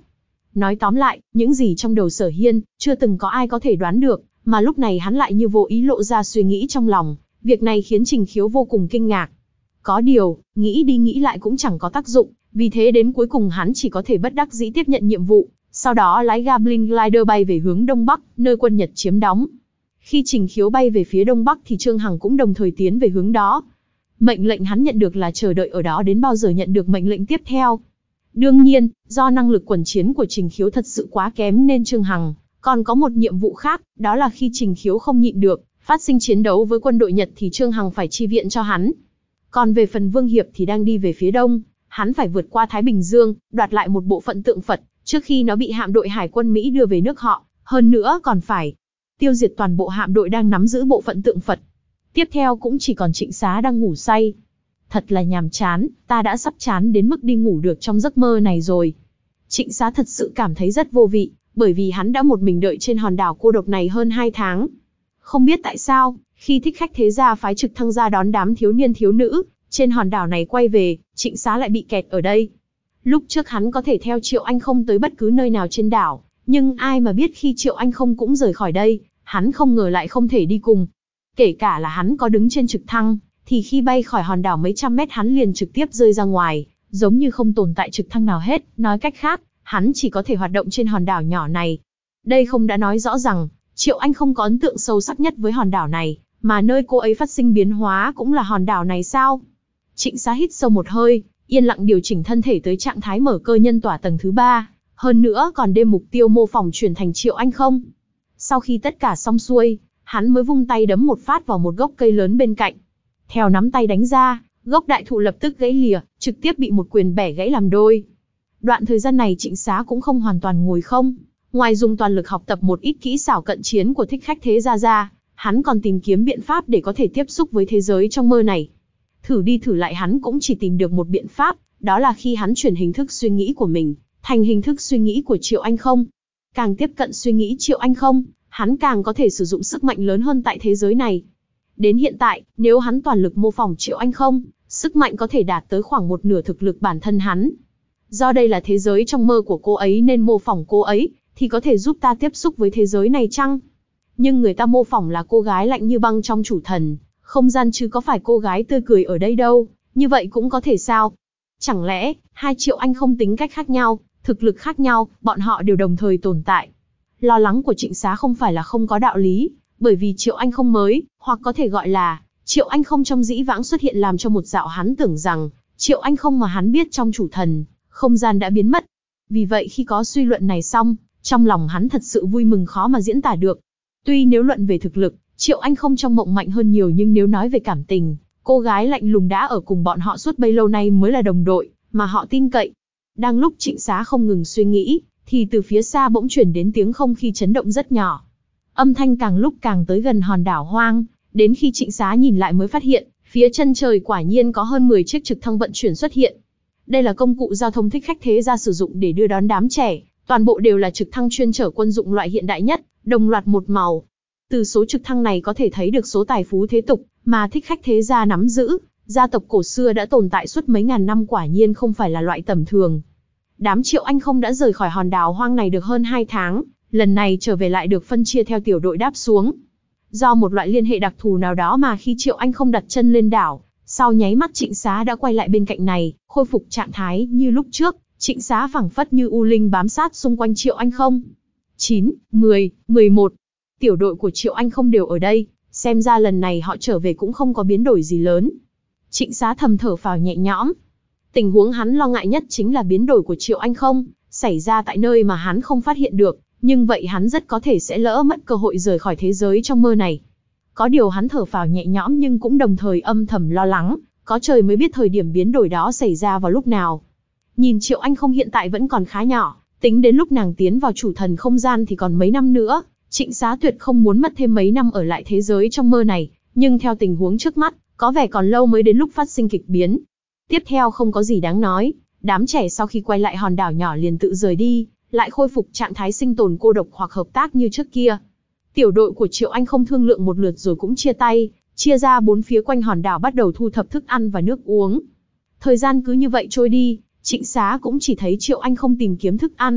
Nói tóm lại, những gì trong đầu Sở Hiên, chưa từng có ai có thể đoán được, mà lúc này hắn lại như vô ý lộ ra suy nghĩ trong lòng. Việc này khiến Trình Khiếu vô cùng kinh ngạc. Có điều, nghĩ đi nghĩ lại cũng chẳng có tác dụng, vì thế đến cuối cùng hắn chỉ có thể bất đắc dĩ tiếp nhận nhiệm vụ, sau đó lái Goblin Glider bay về hướng Đông Bắc, nơi quân Nhật chiếm đóng. Khi Trình Khiếu bay về phía Đông Bắc thì Trương Hằng cũng đồng thời tiến về hướng đó. Mệnh lệnh hắn nhận được là chờ đợi ở đó đến bao giờ nhận được mệnh lệnh tiếp theo. Đương nhiên, do năng lực quần chiến của Trình Khiếu thật sự quá kém nên Trương Hằng còn có một nhiệm vụ khác, đó là khi Trình Khiếu không nhịn được, phát sinh chiến đấu với quân đội Nhật thì Trương Hằng phải chi viện cho hắn. Còn về phần Vương Hiệp thì đang đi về phía đông, hắn phải vượt qua Thái Bình Dương, đoạt lại một bộ phận tượng Phật, trước khi nó bị hạm đội Hải quân Mỹ đưa về nước họ, hơn nữa còn phải tiêu diệt toàn bộ hạm đội đang nắm giữ bộ phận tượng Phật. Tiếp theo cũng chỉ còn Trịnh Xá đang ngủ say. Thật là nhàm chán, ta đã sắp chán đến mức đi ngủ được trong giấc mơ này rồi. Trịnh Xá thật sự cảm thấy rất vô vị, bởi vì hắn đã một mình đợi trên hòn đảo cô độc này hơn hai tháng. Không biết tại sao, khi Thích Khách Thế Gia phái trực thăng ra đón đám thiếu niên thiếu nữ trên hòn đảo này quay về, Trịnh Xá lại bị kẹt ở đây. Lúc trước hắn có thể theo Triệu Anh Không tới bất cứ nơi nào trên đảo, nhưng ai mà biết khi Triệu Anh Không cũng rời khỏi đây, hắn không ngờ lại không thể đi cùng. Kể cả là hắn có đứng trên trực thăng, thì khi bay khỏi hòn đảo mấy trăm mét hắn liền trực tiếp rơi ra ngoài, giống như không tồn tại trực thăng nào hết. Nói cách khác, hắn chỉ có thể hoạt động trên hòn đảo nhỏ này. Đây không đã nói rõ rằng, Triệu Anh Không có ấn tượng sâu sắc nhất với hòn đảo này, mà nơi cô ấy phát sinh biến hóa cũng là hòn đảo này sao? Trịnh Xá hít sâu một hơi, yên lặng điều chỉnh thân thể tới trạng thái mở cơ nhân tỏa tầng thứ ba, hơn nữa còn đem mục tiêu mô phỏng chuyển thành Triệu Anh Không. Sau khi tất cả xong xuôi, hắn mới vung tay đấm một phát vào một gốc cây lớn bên cạnh. Theo nắm tay đánh ra, gốc đại thụ lập tức gãy lìa, trực tiếp bị một quyền bẻ gãy làm đôi. Đoạn thời gian này Trịnh Xá cũng không hoàn toàn ngồi không, ngoài dùng toàn lực học tập một ít kỹ xảo cận chiến của Thích Khách Thế Gia ra, hắn còn tìm kiếm biện pháp để có thể tiếp xúc với thế giới trong mơ này. Thử đi thử lại hắn cũng chỉ tìm được một biện pháp, đó là khi hắn chuyển hình thức suy nghĩ của mình thành hình thức suy nghĩ của Triệu Anh Không. Càng tiếp cận suy nghĩ Triệu Anh Không, hắn càng có thể sử dụng sức mạnh lớn hơn tại thế giới này. Đến hiện tại, nếu hắn toàn lực mô phỏng Triệu Anh Không, sức mạnh có thể đạt tới khoảng một nửa thực lực bản thân hắn. Do đây là thế giới trong mơ của cô ấy nên mô phỏng cô ấy, thì có thể giúp ta tiếp xúc với thế giới này chăng? Nhưng người ta mô phỏng là cô gái lạnh như băng trong Chủ Thần Không Gian chứ có phải cô gái tươi cười ở đây đâu, như vậy cũng có thể sao? Chẳng lẽ, hai Triệu Anh Không tính cách khác nhau, thực lực khác nhau, bọn họ đều đồng thời tồn tại? Lo lắng của Trịnh Xá không phải là không có đạo lý, bởi vì Triệu Anh Không mới, hoặc có thể gọi là Triệu Anh Không trong dĩ vãng xuất hiện làm cho một dạo hắn tưởng rằng Triệu Anh Không mà hắn biết trong Chủ Thần Không Gian đã biến mất. Vì vậy khi có suy luận này xong, trong lòng hắn thật sự vui mừng khó mà diễn tả được. Tuy nếu luận về thực lực, Triệu Anh Không trong mộng mạnh hơn nhiều, nhưng nếu nói về cảm tình, cô gái lạnh lùng đã ở cùng bọn họ suốt bấy lâu nay mới là đồng đội mà họ tin cậy. Đang lúc Trịnh Xá không ngừng suy nghĩ, thì từ phía xa bỗng chuyển đến tiếng không khí chấn động rất nhỏ. Âm thanh càng lúc càng tới gần hòn đảo hoang, đến khi Trịnh Xá nhìn lại mới phát hiện, phía chân trời quả nhiên có hơn mười chiếc trực thăng vận chuyển xuất hiện. Đây là công cụ giao thông Thích Khách Thế Gia sử dụng để đưa đón đám trẻ, toàn bộ đều là trực thăng chuyên chở quân dụng loại hiện đại nhất, đồng loạt một màu. Từ số trực thăng này có thể thấy được số tài phú thế tục mà Thích Khách Thế Gia nắm giữ, gia tộc cổ xưa đã tồn tại suốt mấy ngàn năm quả nhiên không phải là loại tầm thường. Đám Triệu Anh Không đã rời khỏi hòn đảo hoang này được hơn hai tháng, lần này trở về lại được phân chia theo tiểu đội đáp xuống. Do một loại liên hệ đặc thù nào đó mà khi Triệu Anh Không đặt chân lên đảo, sau nháy mắt Trịnh Xá đã quay lại bên cạnh này, khôi phục trạng thái như lúc trước. Trịnh Xá phảng phất như u linh bám sát xung quanh Triệu Anh Không. chín, mười, mười một. Tiểu đội của Triệu Anh Không đều ở đây, xem ra lần này họ trở về cũng không có biến đổi gì lớn. Trịnh Xá thầm thở phào nhẹ nhõm. Tình huống hắn lo ngại nhất chính là biến đổi của Triệu Anh Không xảy ra tại nơi mà hắn không phát hiện được, nhưng vậy hắn rất có thể sẽ lỡ mất cơ hội rời khỏi thế giới trong mơ này. Có điều hắn thở phào nhẹ nhõm nhưng cũng đồng thời âm thầm lo lắng, có trời mới biết thời điểm biến đổi đó xảy ra vào lúc nào. Nhìn Triệu Anh Không hiện tại vẫn còn khá nhỏ, tính đến lúc nàng tiến vào Chủ Thần Không Gian thì còn mấy năm nữa, Trịnh Xá tuyệt không muốn mất thêm mấy năm ở lại thế giới trong mơ này, nhưng theo tình huống trước mắt, có vẻ còn lâu mới đến lúc phát sinh kịch biến. Tiếp theo không có gì đáng nói, đám trẻ sau khi quay lại hòn đảo nhỏ liền tự rời đi, lại khôi phục trạng thái sinh tồn cô độc hoặc hợp tác như trước kia. Tiểu đội của Triệu Anh Không thương lượng một lượt rồi cũng chia tay, chia ra bốn phía quanh hòn đảo bắt đầu thu thập thức ăn và nước uống. Thời gian cứ như vậy trôi đi, Trịnh Xá cũng chỉ thấy Triệu Anh Không tìm kiếm thức ăn,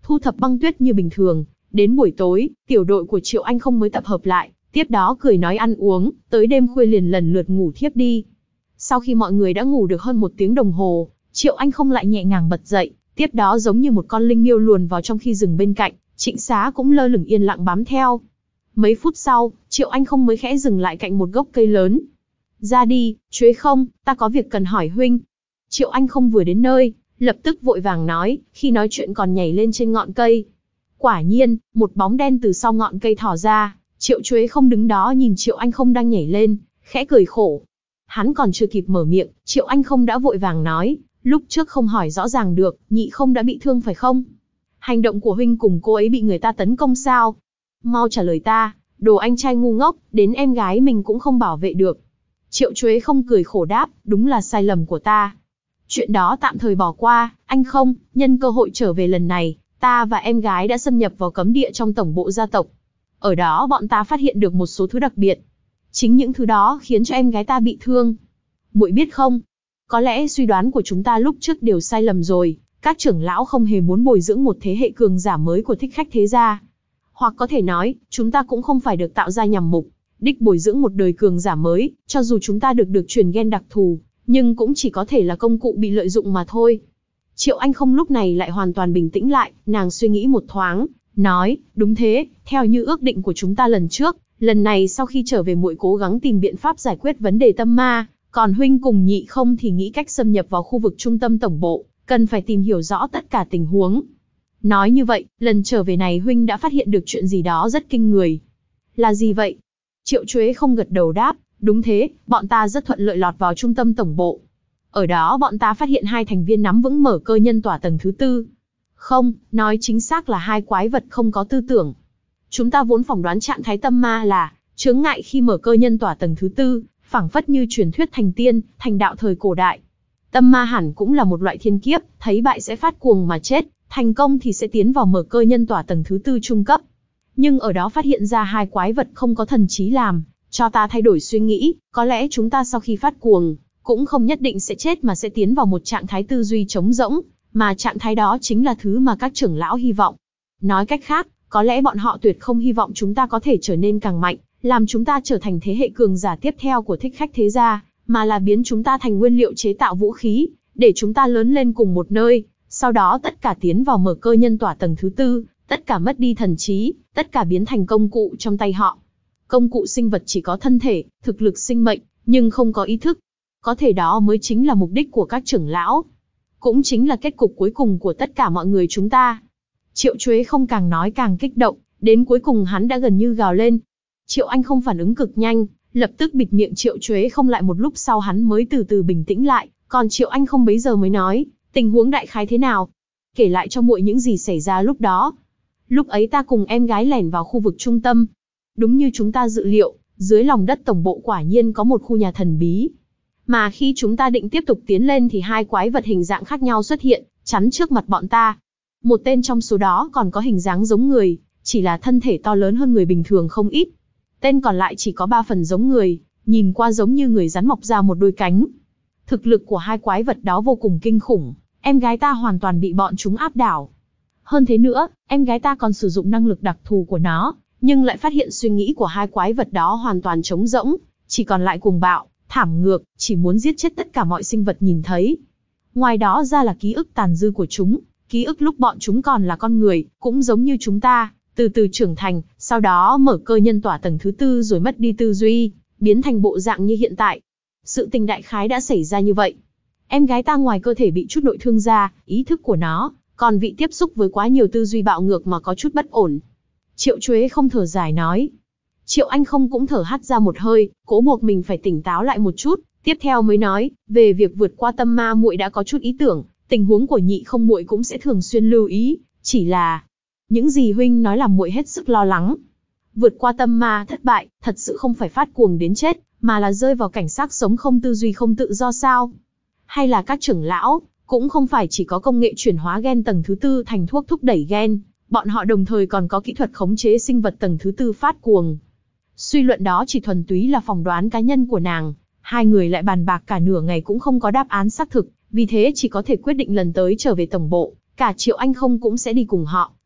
thu thập băng tuyết như bình thường. Đến buổi tối, tiểu đội của Triệu Anh Không mới tập hợp lại, tiếp đó cười nói ăn uống, tới đêm khuya liền lần lượt ngủ thiếp đi. Sau khi mọi người đã ngủ được hơn một tiếng đồng hồ, Triệu Anh Không lại nhẹ nhàng bật dậy, tiếp đó giống như một con linh miêu luồn vào trong khi rừng bên cạnh, Trịnh Xá cũng lơ lửng yên lặng bám theo. Mấy phút sau, Triệu Anh Không mới khẽ dừng lại cạnh một gốc cây lớn. Ra đi, Chuế Không, ta có việc cần hỏi huynh. Triệu Anh Không vừa đến nơi, lập tức vội vàng nói, khi nói chuyện còn nhảy lên trên ngọn cây. Quả nhiên, một bóng đen từ sau ngọn cây thò ra, Triệu Chuế Không đứng đó nhìn Triệu Anh Không đang nhảy lên, khẽ cười khổ. Hắn còn chưa kịp mở miệng, Triệu Anh Không đã vội vàng nói, lúc trước không hỏi rõ ràng được, Nhị Không đã bị thương phải không? Hành động của huynh cùng cô ấy bị người ta tấn công sao? Mau trả lời ta, đồ anh trai ngu ngốc, đến em gái mình cũng không bảo vệ được. Triệu Chuế Không cười khổ đáp, đúng là sai lầm của ta. Chuyện đó tạm thời bỏ qua, anh Không, nhân cơ hội trở về lần này, ta và em gái đã xâm nhập vào cấm địa trong tổng bộ gia tộc. Ở đó bọn ta phát hiện được một số thứ đặc biệt. Chính những thứ đó khiến cho em gái ta bị thương. Muội biết không, có lẽ suy đoán của chúng ta lúc trước đều sai lầm rồi. Các trưởng lão không hề muốn bồi dưỡng một thế hệ cường giả mới của Thích Khách thế gia. Hoặc có thể nói, chúng ta cũng không phải được tạo ra nhằm mục đích bồi dưỡng một đời cường giả mới, cho dù chúng ta được được truyền gen đặc thù, nhưng cũng chỉ có thể là công cụ bị lợi dụng mà thôi. Triệu Anh Không lúc này lại hoàn toàn bình tĩnh lại, nàng suy nghĩ một thoáng, nói, đúng thế, theo như ước định của chúng ta lần trước, lần này sau khi trở về muội cố gắng tìm biện pháp giải quyết vấn đề tâm ma, còn huynh cùng Nhị Không thì nghĩ cách xâm nhập vào khu vực trung tâm tổng bộ, cần phải tìm hiểu rõ tất cả tình huống. Nói như vậy, lần trở về này huynh đã phát hiện được chuyện gì đó rất kinh người. Là gì vậy? Triệu Chuế Không gật đầu đáp, đúng thế, bọn ta rất thuận lợi lọt vào trung tâm tổng bộ. Ở đó bọn ta phát hiện hai thành viên nắm vững mở cơ nhân tỏa tầng thứ tư. Không, nói chính xác là hai quái vật không có tư tưởng. Chúng ta vốn phỏng đoán trạng thái tâm ma là chướng ngại khi mở cơ nhân tỏa tầng thứ tư, phảng phất như truyền thuyết thành tiên, thành đạo thời cổ đại. Tâm ma hẳn cũng là một loại thiên kiếp, thấy bại sẽ phát cuồng mà chết, thành công thì sẽ tiến vào mở cơ nhân tỏa tầng thứ tư trung cấp. Nhưng ở đó phát hiện ra hai quái vật không có thần trí làm, cho ta thay đổi suy nghĩ, có lẽ chúng ta sau khi phát cuồng, cũng không nhất định sẽ chết mà sẽ tiến vào một trạng thái tư duy trống rỗng, mà trạng thái đó chính là thứ mà các trưởng lão hy vọng. Nói cách khác, có lẽ bọn họ tuyệt không hy vọng chúng ta có thể trở nên càng mạnh, làm chúng ta trở thành thế hệ cường giả tiếp theo của Thích Khách thế gia, mà là biến chúng ta thành nguyên liệu chế tạo vũ khí, để chúng ta lớn lên cùng một nơi, sau đó tất cả tiến vào mở cơ nhân tỏa tầng thứ tư, tất cả mất đi thần trí, tất cả biến thành công cụ trong tay họ. Công cụ sinh vật chỉ có thân thể, thực lực sinh mệnh, nhưng không có ý thức. Có thể đó mới chính là mục đích của các trưởng lão. Cũng chính là kết cục cuối cùng của tất cả mọi người chúng ta. Triệu Chuế Không càng nói càng kích động, đến cuối cùng hắn đã gần như gào lên. Triệu Anh Không phản ứng cực nhanh, lập tức bịt miệng Triệu Chuế Không lại, một lúc sau hắn mới từ từ bình tĩnh lại, còn Triệu Anh Không bấy giờ mới nói, tình huống đại khái thế nào? Kể lại cho muội những gì xảy ra lúc đó. Lúc ấy ta cùng em gái lẻn vào khu vực trung tâm. Đúng như chúng ta dự liệu, dưới lòng đất tổng bộ quả nhiên có một khu nhà thần bí. Mà khi chúng ta định tiếp tục tiến lên thì hai quái vật hình dạng khác nhau xuất hiện, chắn trước mặt bọn ta. Một tên trong số đó còn có hình dáng giống người, chỉ là thân thể to lớn hơn người bình thường không ít. Tên còn lại chỉ có ba phần giống người, nhìn qua giống như người rắn mọc ra một đôi cánh. Thực lực của hai quái vật đó vô cùng kinh khủng, em gái ta hoàn toàn bị bọn chúng áp đảo. Hơn thế nữa, em gái ta còn sử dụng năng lực đặc thù của nó, nhưng lại phát hiện suy nghĩ của hai quái vật đó hoàn toàn trống rỗng, chỉ còn lại cuồng bạo, thảm ngược, chỉ muốn giết chết tất cả mọi sinh vật nhìn thấy. Ngoài đó ra là ký ức tàn dư của chúng, ký ức lúc bọn chúng còn là con người, cũng giống như chúng ta, từ từ trưởng thành, sau đó mở cơ nhân tỏa tầng thứ tư rồi mất đi tư duy, biến thành bộ dạng như hiện tại. Sự tình đại khái đã xảy ra như vậy. Em gái ta ngoài cơ thể bị chút nội thương ra, ý thức của nó còn bị tiếp xúc với quá nhiều tư duy bạo ngược mà có chút bất ổn. Triệu Chuế Không thở dài nói. Triệu Anh Không cũng thở hắt ra một hơi, cố buộc mình phải tỉnh táo lại một chút, tiếp theo mới nói, về việc vượt qua tâm ma muội đã có chút ý tưởng, tình huống của Nhị Không muội cũng sẽ thường xuyên lưu ý, chỉ là những gì huynh nói làm muội hết sức lo lắng. Vượt qua tâm ma thất bại, thật sự không phải phát cuồng đến chết, mà là rơi vào cảnh xác sống không tư duy không tự do sao? Hay là các trưởng lão cũng không phải chỉ có công nghệ chuyển hóa gen tầng thứ tư thành thuốc thúc đẩy gen, bọn họ đồng thời còn có kỹ thuật khống chế sinh vật tầng thứ tư phát cuồng. Suy luận đó chỉ thuần túy là phỏng đoán cá nhân của nàng, hai người lại bàn bạc cả nửa ngày cũng không có đáp án xác thực, vì thế chỉ có thể quyết định lần tới trở về tổng bộ, cả Triệu Anh Không cũng sẽ đi cùng họ,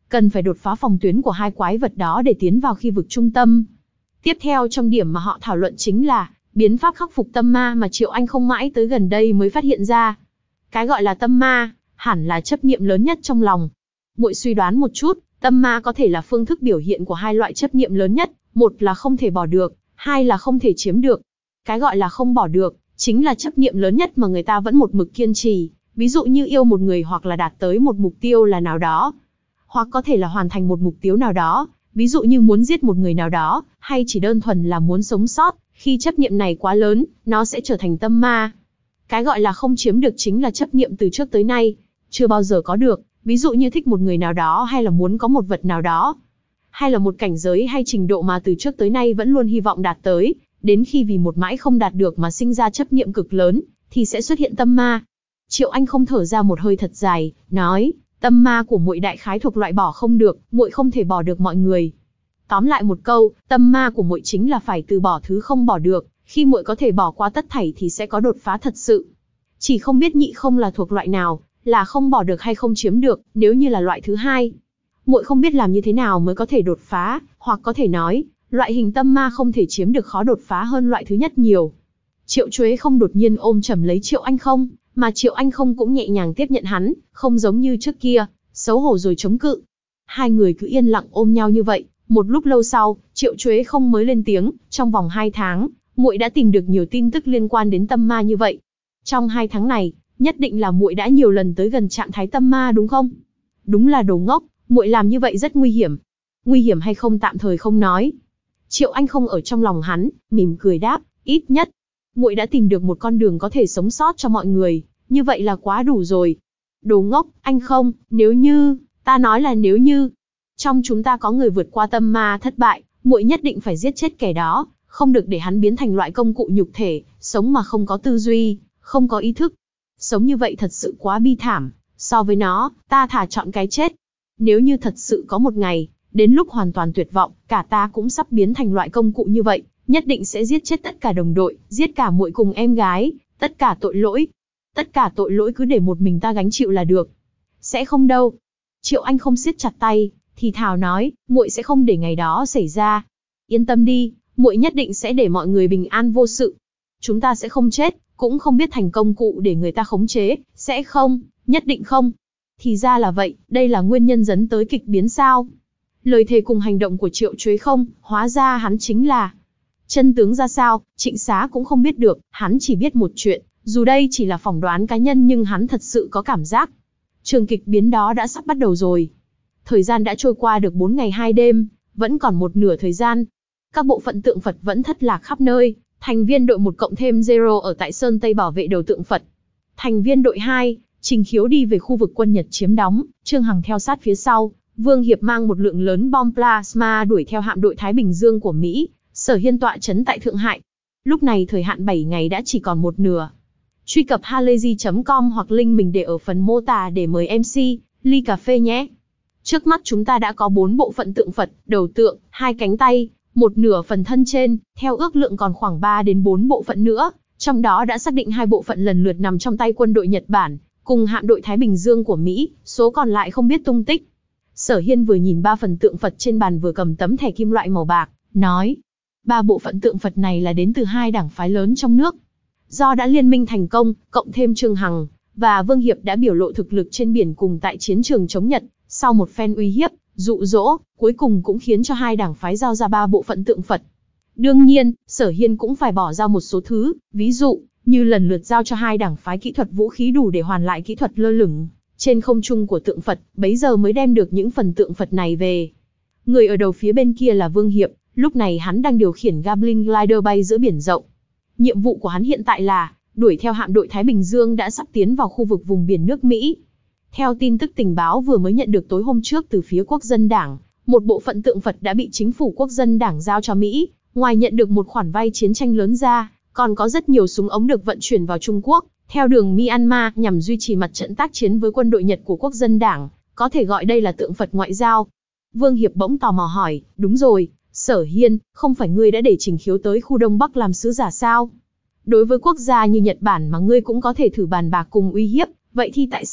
cần phải đột phá phòng tuyến của hai quái vật đó để tiến vào khu vực trung tâm. Tiếp theo trong điểm mà họ thảo luận chính là biến pháp khắc phục tâm ma mà Triệu Anh không mãi tới gần đây mới phát hiện ra. Cái gọi là tâm ma, hẳn là chấp niệm lớn nhất trong lòng. Muội suy đoán một chút, tâm ma có thể là phương thức biểu hiện của hai loại chấp niệm lớn nhất, một là không thể bỏ được, hai là không thể chiếm được. Cái gọi là không bỏ được, chính là chấp niệm lớn nhất mà người ta vẫn một mực kiên trì, ví dụ như yêu một người hoặc là đạt tới một mục tiêu là nào đó. Hoặc có thể là hoàn thành một mục tiêu nào đó, ví dụ như muốn giết một người nào đó, hay chỉ đơn thuần là muốn sống sót, khi chấp niệm này quá lớn, nó sẽ trở thành tâm ma. Cái gọi là không chiếm được chính là chấp niệm từ trước tới nay, chưa bao giờ có được, ví dụ như thích một người nào đó hay là muốn có một vật nào đó. Hay là một cảnh giới hay trình độ mà từ trước tới nay vẫn luôn hy vọng đạt tới, đến khi vì một mãi không đạt được mà sinh ra chấp niệm cực lớn, thì sẽ xuất hiện tâm ma. Triệu Anh không thở ra một hơi thật dài, nói, tâm ma của muội đại khái thuộc loại bỏ không được, muội không thể bỏ được mọi người. Tóm lại một câu, tâm ma của muội chính là phải từ bỏ thứ không bỏ được, khi muội có thể bỏ qua tất thảy thì sẽ có đột phá thật sự. Chỉ không biết nhị không là thuộc loại nào, là không bỏ được hay không chiếm được, nếu như là loại thứ hai. Muội không biết làm như thế nào mới có thể đột phá, hoặc có thể nói, loại hình tâm ma không thể chiếm được khó đột phá hơn loại thứ nhất nhiều. Triệu Chuế không đột nhiên ôm chầm lấy Triệu Anh không, mà Triệu Anh không cũng nhẹ nhàng tiếp nhận hắn, không giống như trước kia, xấu hổ rồi chống cự. Hai người cứ yên lặng ôm nhau như vậy, một lúc lâu sau, Triệu Chuế không mới lên tiếng, trong vòng hai tháng, muội đã tìm được nhiều tin tức liên quan đến tâm ma như vậy. Trong hai tháng này, nhất định là muội đã nhiều lần tới gần trạng thái tâm ma đúng không? Đúng là đồ ngốc, muội làm như vậy rất nguy hiểm. Nguy hiểm hay không tạm thời không nói. Triệu Anh không ở trong lòng hắn, mỉm cười đáp, ít nhất, muội đã tìm được một con đường có thể sống sót cho mọi người, như vậy là quá đủ rồi. Đồ ngốc, anh không, nếu như, ta nói là nếu như, trong chúng ta có người vượt qua tâm ma thất bại, muội nhất định phải giết chết kẻ đó, không được để hắn biến thành loại công cụ nhục thể, sống mà không có tư duy, không có ý thức. Sống như vậy thật sự quá bi thảm, so với nó, ta thà chọn cái chết. Nếu như thật sự có một ngày, đến lúc hoàn toàn tuyệt vọng, cả ta cũng sắp biến thành loại công cụ như vậy, nhất định sẽ giết chết tất cả đồng đội, giết cả muội cùng em gái, tất cả tội lỗi. Tất cả tội lỗi cứ để một mình ta gánh chịu là được. Sẽ không đâu. Triệu Anh không siết chặt tay, thì thào nói, muội sẽ không để ngày đó xảy ra. Yên tâm đi, muội nhất định sẽ để mọi người bình an vô sự. Chúng ta sẽ không chết, cũng không biết thành công cụ để người ta khống chế, sẽ không, nhất định không. Thì ra là vậy, đây là nguyên nhân dẫn tới kịch biến sao? Lời thề cùng hành động của Triệu Chuế không, hóa ra hắn chính là... Chân tướng ra sao, Trịnh Xá cũng không biết được, hắn chỉ biết một chuyện, dù đây chỉ là phỏng đoán cá nhân nhưng hắn thật sự có cảm giác. Trường kịch biến đó đã sắp bắt đầu rồi. Thời gian đã trôi qua được bốn ngày hai đêm, vẫn còn một nửa thời gian. Các bộ phận tượng Phật vẫn thất lạc khắp nơi, thành viên đội một cộng thêm Zero ở tại Sơn Tây bảo vệ đầu tượng Phật. Thành viên đội hai, Trình Khiếu đi về khu vực quân Nhật chiếm đóng, Trương Hằng theo sát phía sau, Vương Hiệp mang một lượng lớn bom plasma đuổi theo hạm đội Thái Bình Dương của Mỹ, Sở Hiên tọa trấn tại Thượng Hải. Lúc này thời hạn bảy ngày đã chỉ còn một nửa. Truy cập halayzi chấm com hoặc link mình để ở phần mô tả để mời em xê, ly cà phê nhé. Trước mắt chúng ta đã có bốn bộ phận tượng Phật, đầu tượng, hai cánh tay, một nửa phần thân trên, theo ước lượng còn khoảng ba đến bốn bộ phận nữa, trong đó đã xác định hai bộ phận lần lượt nằm trong tay quân đội Nhật Bản, cùng hạm đội Thái Bình Dương của Mỹ, số còn lại không biết tung tích. Sở Hiên vừa nhìn ba phần tượng Phật trên bàn vừa cầm tấm thẻ kim loại màu bạc, nói, ba bộ phận tượng Phật này là đến từ hai đảng phái lớn trong nước. Do đã liên minh thành công, cộng thêm Trương Hằng và Vương Hiệp đã biểu lộ thực lực trên biển cùng tại chiến trường chống Nhật, sau một phen uy hiếp, dụ dỗ, cuối cùng cũng khiến cho hai đảng phái giao ra ba bộ phận tượng Phật. Đương nhiên, Sở Hiên cũng phải bỏ ra một số thứ, ví dụ như lần lượt giao cho hai đảng phái kỹ thuật vũ khí đủ để hoàn lại kỹ thuật lơ lửng trên không trung của tượng Phật, bấy giờ mới đem được những phần tượng Phật này về. Người ở đầu phía bên kia là Vương Hiệp, lúc này hắn đang điều khiển Goblin Glider bay giữa biển rộng. Nhiệm vụ của hắn hiện tại là đuổi theo hạm đội Thái Bình Dương đã sắp tiến vào khu vực vùng biển nước Mỹ. Theo tin tức tình báo vừa mới nhận được tối hôm trước từ phía Quốc dân Đảng, một bộ phận tượng Phật đã bị chính phủ Quốc dân Đảng giao cho Mỹ, ngoài nhận được một khoản vay chiến tranh lớn ra, còn có rất nhiều súng ống được vận chuyển vào Trung Quốc, theo đường Myanmar nhằm duy trì mặt trận tác chiến với quân đội Nhật của Quốc dân Đảng, có thể gọi đây là tượng Phật ngoại giao. Vương Hiệp bỗng tò mò hỏi, đúng rồi, Sở Hiên, không phải ngươi đã để Trình Khiếu tới khu Đông Bắc làm sứ giả sao? Đối với quốc gia như Nhật Bản mà ngươi cũng có thể thử bàn bạc cùng uy hiếp, vậy thì tại sao,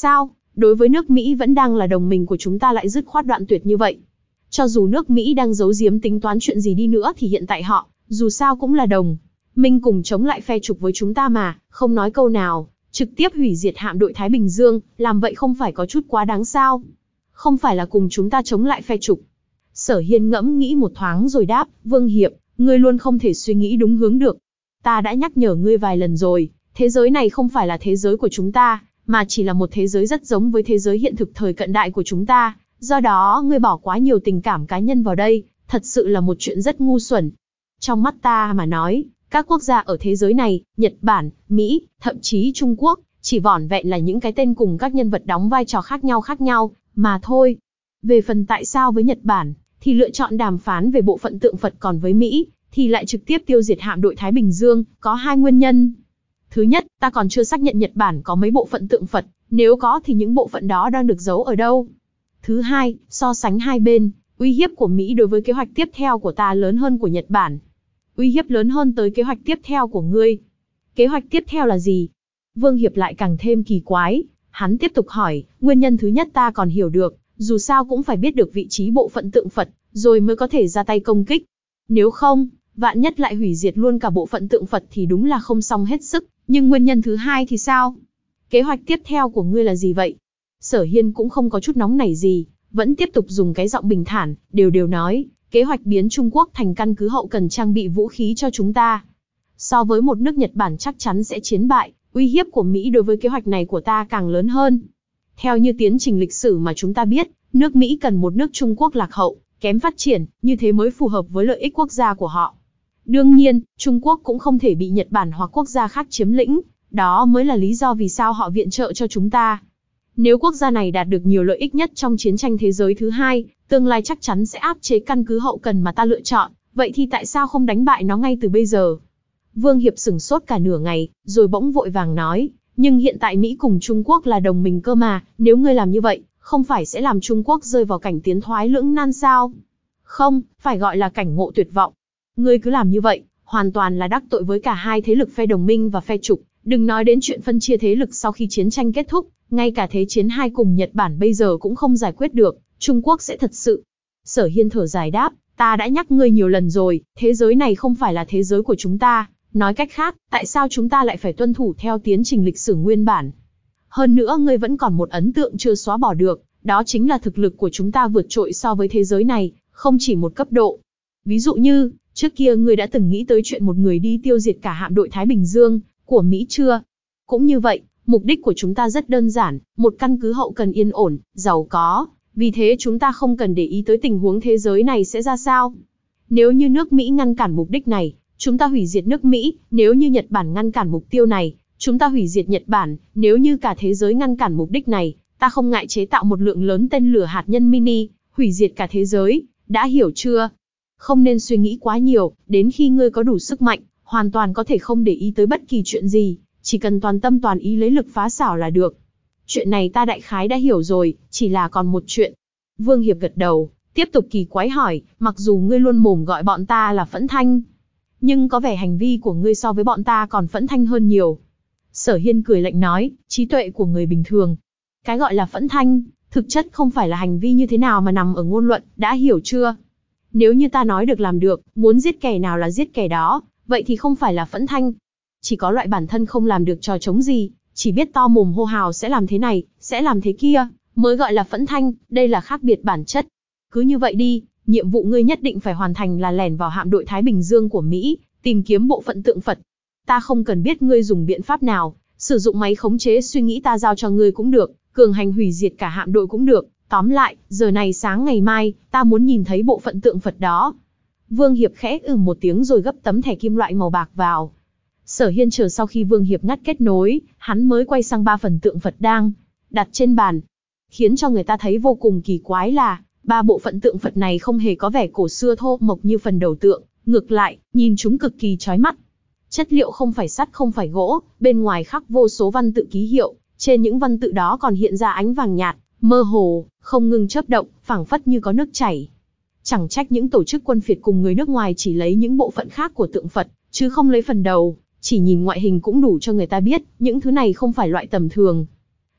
đối với nước Mỹ vẫn đang là đồng minh của chúng ta lại dứt khoát đoạn tuyệt như vậy. Cho dù nước Mỹ đang giấu giếm tính toán chuyện gì đi nữa thì hiện tại họ, dù sao cũng là đồng minh cùng chống lại phe trục với chúng ta mà, không nói câu nào, trực tiếp hủy diệt hạm đội Thái Bình Dương, làm vậy không phải có chút quá đáng sao? Không phải là cùng chúng ta chống lại phe trục. Sở Hiên ngẫm nghĩ một thoáng rồi đáp, Vương Hiệp, ngươi luôn không thể suy nghĩ đúng hướng được. Ta đã nhắc nhở ngươi vài lần rồi, thế giới này không phải là thế giới của chúng ta, mà chỉ là một thế giới rất giống với thế giới hiện thực thời cận đại của chúng ta. Do đó, ngươi bỏ quá nhiều tình cảm cá nhân vào đây, thật sự là một chuyện rất ngu xuẩn. Trong mắt ta mà nói, các quốc gia ở thế giới này, Nhật Bản, Mỹ, thậm chí Trung Quốc, chỉ vỏn vẹn là những cái tên cùng các nhân vật đóng vai trò khác nhau khác nhau, mà thôi. Về phần tại sao với Nhật Bản, thì lựa chọn đàm phán về bộ phận tượng Phật, còn với Mỹ, thì lại trực tiếp tiêu diệt hạm đội Thái Bình Dương, có hai nguyên nhân. Thứ nhất, ta còn chưa xác nhận Nhật Bản có mấy bộ phận tượng Phật, nếu có thì những bộ phận đó đang được giấu ở đâu. Thứ hai, so sánh hai bên, uy hiếp của Mỹ đối với kế hoạch tiếp theo của ta lớn hơn của Nhật Bản. Uy hiếp lớn hơn tới kế hoạch tiếp theo của ngươi. Kế hoạch tiếp theo là gì? Vương Hiệp lại càng thêm kỳ quái, hắn tiếp tục hỏi, nguyên nhân thứ nhất ta còn hiểu được, dù sao cũng phải biết được vị trí bộ phận tượng Phật, rồi mới có thể ra tay công kích. Nếu không, vạn nhất lại hủy diệt luôn cả bộ phận tượng Phật thì đúng là không xong hết sức, nhưng nguyên nhân thứ hai thì sao? Kế hoạch tiếp theo của ngươi là gì vậy? Sở Hiên cũng không có chút nóng nảy gì, vẫn tiếp tục dùng cái giọng bình thản, đều đều nói, kế hoạch biến Trung Quốc thành căn cứ hậu cần trang bị vũ khí cho chúng ta. So với một nước Nhật Bản chắc chắn sẽ chiến bại, uy hiếp của Mỹ đối với kế hoạch này của ta càng lớn hơn. Theo như tiến trình lịch sử mà chúng ta biết, nước Mỹ cần một nước Trung Quốc lạc hậu, kém phát triển, như thế mới phù hợp với lợi ích quốc gia của họ. Đương nhiên, Trung Quốc cũng không thể bị Nhật Bản hoặc quốc gia khác chiếm lĩnh, đó mới là lý do vì sao họ viện trợ cho chúng ta. Nếu quốc gia này đạt được nhiều lợi ích nhất trong chiến tranh thế giới thứ hai, tương lai chắc chắn sẽ áp chế căn cứ hậu cần mà ta lựa chọn, vậy thì tại sao không đánh bại nó ngay từ bây giờ? Vương Hiệp sửng sốt cả nửa ngày, rồi bỗng vội vàng nói, nhưng hiện tại Mỹ cùng Trung Quốc là đồng minh cơ mà, nếu ngươi làm như vậy, không phải sẽ làm Trung Quốc rơi vào cảnh tiến thoái lưỡng nan sao? Không, phải gọi là cảnh ngộ tuyệt vọng. Ngươi cứ làm như vậy, hoàn toàn là đắc tội với cả hai thế lực phe đồng minh và phe trục, đừng nói đến chuyện phân chia thế lực sau khi chiến tranh kết thúc, ngay cả thế chiến hai cùng Nhật Bản bây giờ cũng không giải quyết được, Trung Quốc sẽ thật sự. Sở Hiên thở dài đáp, ta đã nhắc ngươi nhiều lần rồi, thế giới này không phải là thế giới của chúng ta, nói cách khác, tại sao chúng ta lại phải tuân thủ theo tiến trình lịch sử nguyên bản? Hơn nữa ngươi vẫn còn một ấn tượng chưa xóa bỏ được, đó chính là thực lực của chúng ta vượt trội so với thế giới này, không chỉ một cấp độ. Ví dụ như, trước kia ngươi đã từng nghĩ tới chuyện một người đi tiêu diệt cả hạm đội Thái Bình Dương của Mỹ chưa? Cũng như vậy, mục đích của chúng ta rất đơn giản, một căn cứ hậu cần yên ổn, giàu có, vì thế chúng ta không cần để ý tới tình huống thế giới này sẽ ra sao. Nếu như nước Mỹ ngăn cản mục đích này, chúng ta hủy diệt nước Mỹ, nếu như Nhật Bản ngăn cản mục tiêu này, chúng ta hủy diệt Nhật Bản, nếu như cả thế giới ngăn cản mục đích này, ta không ngại chế tạo một lượng lớn tên lửa hạt nhân mini, hủy diệt cả thế giới, đã hiểu chưa? Không nên suy nghĩ quá nhiều, đến khi ngươi có đủ sức mạnh, hoàn toàn có thể không để ý tới bất kỳ chuyện gì, chỉ cần toàn tâm toàn ý lấy lực phá xảo là được. Chuyện này ta đại khái đã hiểu rồi, chỉ là còn một chuyện. Vương Hiệp gật đầu, tiếp tục kỳ quái hỏi, mặc dù ngươi luôn mồm gọi bọn ta là Phẫn Thanh, nhưng có vẻ hành vi của ngươi so với bọn ta còn phẫn thanh hơn nhiều. Sở Hiên cười lạnh nói, trí tuệ của người bình thường. Cái gọi là phẫn thanh, thực chất không phải là hành vi như thế nào mà nằm ở ngôn luận, đã hiểu chưa? Nếu như ta nói được làm được, muốn giết kẻ nào là giết kẻ đó, vậy thì không phải là phẫn thanh. Chỉ có loại bản thân không làm được trò chống gì, chỉ biết to mồm hô hào sẽ làm thế này, sẽ làm thế kia, mới gọi là phẫn thanh, đây là khác biệt bản chất. Cứ như vậy đi, nhiệm vụ ngươi nhất định phải hoàn thành là lẻn vào hạm đội Thái Bình Dương của Mỹ, tìm kiếm bộ phận tượng Phật. Ta không cần biết ngươi dùng biện pháp nào, sử dụng máy khống chế suy nghĩ ta giao cho ngươi cũng được, cường hành hủy diệt cả hạm đội cũng được, tóm lại, giờ này sáng ngày mai, ta muốn nhìn thấy bộ phận tượng Phật đó. Vương Hiệp khẽ ừ một tiếng rồi gấp tấm thẻ kim loại màu bạc vào. Sở Hiên chờ sau khi Vương Hiệp ngắt kết nối, hắn mới quay sang ba phần tượng Phật đang đặt trên bàn. Khiến cho người ta thấy vô cùng kỳ quái là, ba bộ phận tượng Phật này không hề có vẻ cổ xưa thô mộc như phần đầu tượng, ngược lại, nhìn chúng cực kỳ chói mắt. Chất liệu không phải sắt không phải gỗ, bên ngoài khắc vô số văn tự ký hiệu, trên những văn tự đó còn hiện ra ánh vàng nhạt, mơ hồ, không ngừng chớp động, phảng phất như có nước chảy. Chẳng trách những tổ chức quân phiệt cùng người nước ngoài chỉ lấy những bộ phận khác của tượng Phật, chứ không lấy phần đầu, chỉ nhìn ngoại hình cũng đủ cho người ta biết, những thứ này không phải loại tầm thường.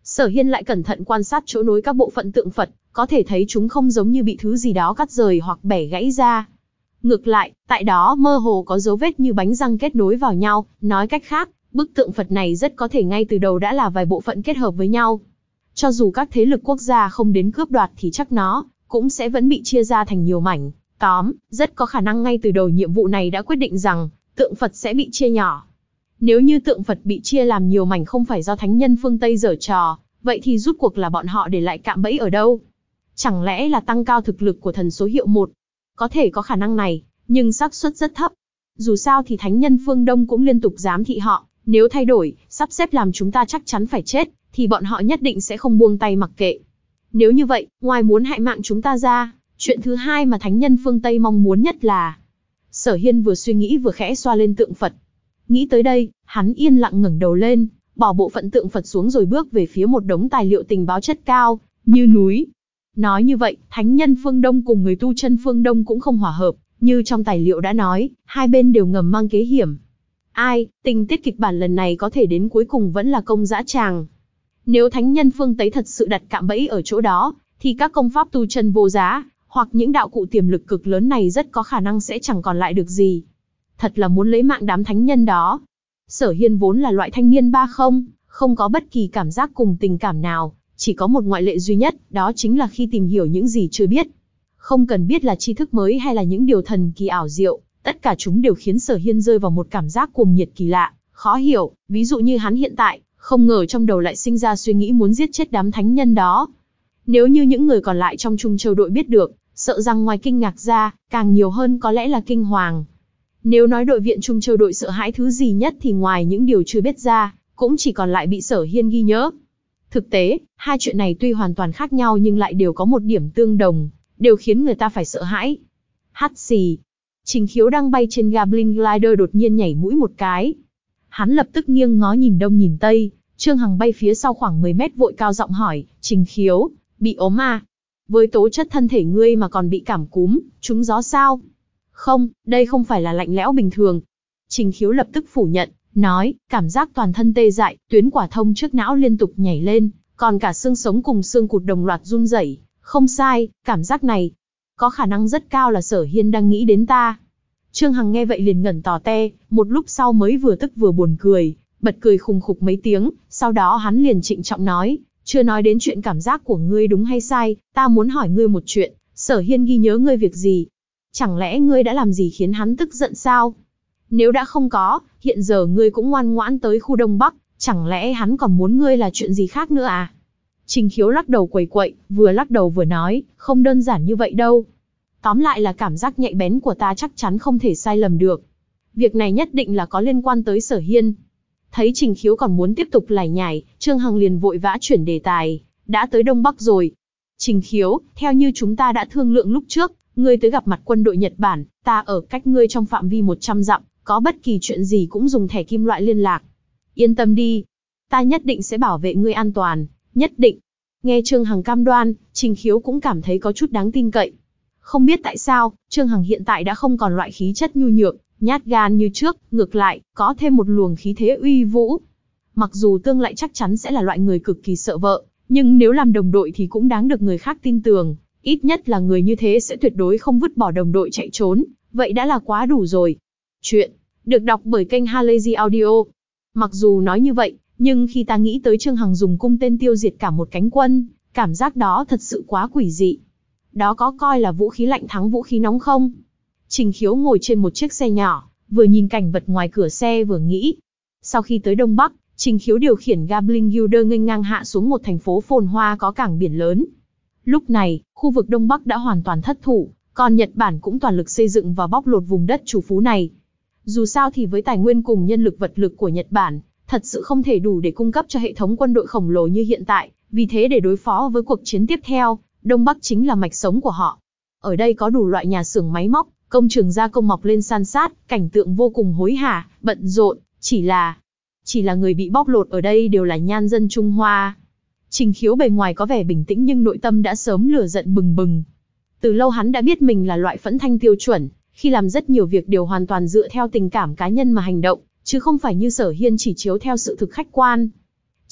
Sở Hiên lại cẩn thận quan sát chỗ nối các bộ phận tượng Phật, có thể thấy chúng không giống như bị thứ gì đó cắt rời hoặc bẻ gãy ra. Ngược lại, tại đó mơ hồ có dấu vết như bánh răng kết nối vào nhau, nói cách khác, bức tượng Phật này rất có thể ngay từ đầu đã là vài bộ phận kết hợp với nhau. Cho dù các thế lực quốc gia không đến cướp đoạt thì chắc nó cũng sẽ vẫn bị chia ra thành nhiều mảnh. Tóm, rất có khả năng ngay từ đầu nhiệm vụ này đã quyết định rằng tượng Phật sẽ bị chia nhỏ. Nếu như tượng Phật bị chia làm nhiều mảnh không phải do thánh nhân phương Tây giở trò, vậy thì rút cuộc là bọn họ để lại cạm bẫy ở đâu? Chẳng lẽ là tăng cao thực lực của thần số hiệu một? Có thể có khả năng này, nhưng xác suất rất thấp. Dù sao thì thánh nhân phương Đông cũng liên tục giám thị họ, nếu thay đổi, sắp xếp làm chúng ta chắc chắn phải chết, thì bọn họ nhất định sẽ không buông tay mặc kệ. Nếu như vậy, ngoài muốn hại mạng chúng ta ra, chuyện thứ hai mà thánh nhân phương Tây mong muốn nhất là... Sở Hiên vừa suy nghĩ vừa khẽ xoa lên tượng Phật. Nghĩ tới đây, hắn yên lặng ngẩng đầu lên, bỏ bộ phận tượng Phật xuống rồi bước về phía một đống tài liệu tình báo chất cao, như núi. Nói như vậy, thánh nhân phương Đông cùng người tu chân phương Đông cũng không hòa hợp, như trong tài liệu đã nói, hai bên đều ngầm mang kế hiểm. Ai, tình tiết kịch bản lần này có thể đến cuối cùng vẫn là công dã tràng. Nếu thánh nhân phương Tây thật sự đặt cạm bẫy ở chỗ đó, thì các công pháp tu chân vô giá, hoặc những đạo cụ tiềm lực cực lớn này rất có khả năng sẽ chẳng còn lại được gì. Thật là muốn lấy mạng đám thánh nhân đó. Sở Hiên vốn là loại thanh niên ba không, không có bất kỳ cảm giác cùng tình cảm nào, chỉ có một ngoại lệ duy nhất, đó chính là khi tìm hiểu những gì chưa biết. Không cần biết là tri thức mới hay là những điều thần kỳ ảo diệu, tất cả chúng đều khiến Sở Hiên rơi vào một cảm giác cuồng nhiệt kỳ lạ, khó hiểu, ví dụ như hắn hiện tại, không ngờ trong đầu lại sinh ra suy nghĩ muốn giết chết đám thánh nhân đó. Nếu như những người còn lại trong Trung Châu đội biết được, sợ rằng ngoài kinh ngạc ra, càng nhiều hơn có lẽ là kinh hoàng. Nếu nói đội viện Trung Châu đội sợ hãi thứ gì nhất thì ngoài những điều chưa biết ra, cũng chỉ còn lại bị Sở Hiên ghi nhớ. Thực tế, hai chuyện này tuy hoàn toàn khác nhau nhưng lại đều có một điểm tương đồng, đều khiến người ta phải sợ hãi. Hắt xì. Trình Khiếu đang bay trên Goblin Glider đột nhiên nhảy mũi một cái. Hắn lập tức nghiêng ngó nhìn đông nhìn tây, Trương Hằng bay phía sau khoảng mười mét vội cao giọng hỏi, Trình Khiếu, bị ốm à? Với tố chất thân thể ngươi mà còn bị cảm cúm, trúng gió sao? Không, đây không phải là lạnh lẽo bình thường. Trình Khiếu lập tức phủ nhận, nói, cảm giác toàn thân tê dại, tuyến quả thông trước não liên tục nhảy lên, còn cả xương sống cùng xương cụt đồng loạt run rẩy. Không sai, cảm giác này, có khả năng rất cao là Sở Hiên đang nghĩ đến ta. Trương Hằng nghe vậy liền ngẩn tò te, một lúc sau mới vừa tức vừa buồn cười, bật cười khùng khục mấy tiếng, sau đó hắn liền trịnh trọng nói, chưa nói đến chuyện cảm giác của ngươi đúng hay sai, ta muốn hỏi ngươi một chuyện, Sở Hiên ghi nhớ ngươi việc gì? Chẳng lẽ ngươi đã làm gì khiến hắn tức giận sao? Nếu đã không có, hiện giờ ngươi cũng ngoan ngoãn tới khu Đông Bắc, chẳng lẽ hắn còn muốn ngươi là chuyện gì khác nữa à? Trình Khiếu lắc đầu quẩy quậy, vừa lắc đầu vừa nói, không đơn giản như vậy đâu. Tóm lại là cảm giác nhạy bén của ta chắc chắn không thể sai lầm được. Việc này nhất định là có liên quan tới Sở Hiên. Thấy Trình Khiếu còn muốn tiếp tục lải nhải, Trương Hằng liền vội vã chuyển đề tài, đã tới Đông Bắc rồi. Trình Khiếu, theo như chúng ta đã thương lượng lúc trước, ngươi tới gặp mặt quân đội Nhật Bản, ta ở cách ngươi trong phạm vi một trăm dặm, có bất kỳ chuyện gì cũng dùng thẻ kim loại liên lạc. Yên tâm đi, ta nhất định sẽ bảo vệ ngươi an toàn, nhất định. Nghe Trương Hằng cam đoan, Trình Khiếu cũng cảm thấy có chút đáng tin cậy. Không biết tại sao, Trương Hằng hiện tại đã không còn loại khí chất nhu nhược, nhát gan như trước, ngược lại, có thêm một luồng khí thế uy vũ. Mặc dù Tương lại chắc chắn sẽ là loại người cực kỳ sợ vợ, nhưng nếu làm đồng đội thì cũng đáng được người khác tin tưởng, ít nhất là người như thế sẽ tuyệt đối không vứt bỏ đồng đội chạy trốn, vậy đã là quá đủ rồi. Chuyện được đọc bởi kênh Halazy Audio. Mặc dù nói như vậy, nhưng khi ta nghĩ tới Trương Hằng dùng cung tên tiêu diệt cả một cánh quân, cảm giác đó thật sự quá quỷ dị. Đó có coi là vũ khí lạnh thắng vũ khí nóng không? Trình Khiếu ngồi trên một chiếc xe nhỏ, vừa nhìn cảnh vật ngoài cửa xe vừa nghĩ. Sau khi tới Đông Bắc, Trình Khiếu điều khiển Goblin Guilder nghênh ngang hạ xuống một thành phố phồn hoa có cảng biển lớn. Lúc này, khu vực Đông Bắc đã hoàn toàn thất thủ, còn Nhật Bản cũng toàn lực xây dựng và bóc lột vùng đất trù phú này. Dù sao thì với tài nguyên cùng nhân lực vật lực của Nhật Bản, thật sự không thể đủ để cung cấp cho hệ thống quân đội khổng lồ như hiện tại, vì thế để đối phó với cuộc chiến tiếp theo, Đông Bắc chính là mạch sống của họ. Ở đây có đủ loại nhà xưởng máy móc, công trường gia công mọc lên san sát, cảnh tượng vô cùng hối hả, bận rộn, chỉ là... Chỉ là người bị bóc lột ở đây đều là nhan dân Trung Hoa. Trình Khiếu bề ngoài có vẻ bình tĩnh nhưng nội tâm đã sớm lửa giận bừng bừng. Từ lâu hắn đã biết mình là loại phẫn thanh tiêu chuẩn, khi làm rất nhiều việc đều hoàn toàn dựa theo tình cảm cá nhân mà hành động, chứ không phải như Sở Hiên chỉ chiếu theo sự thực khách quan.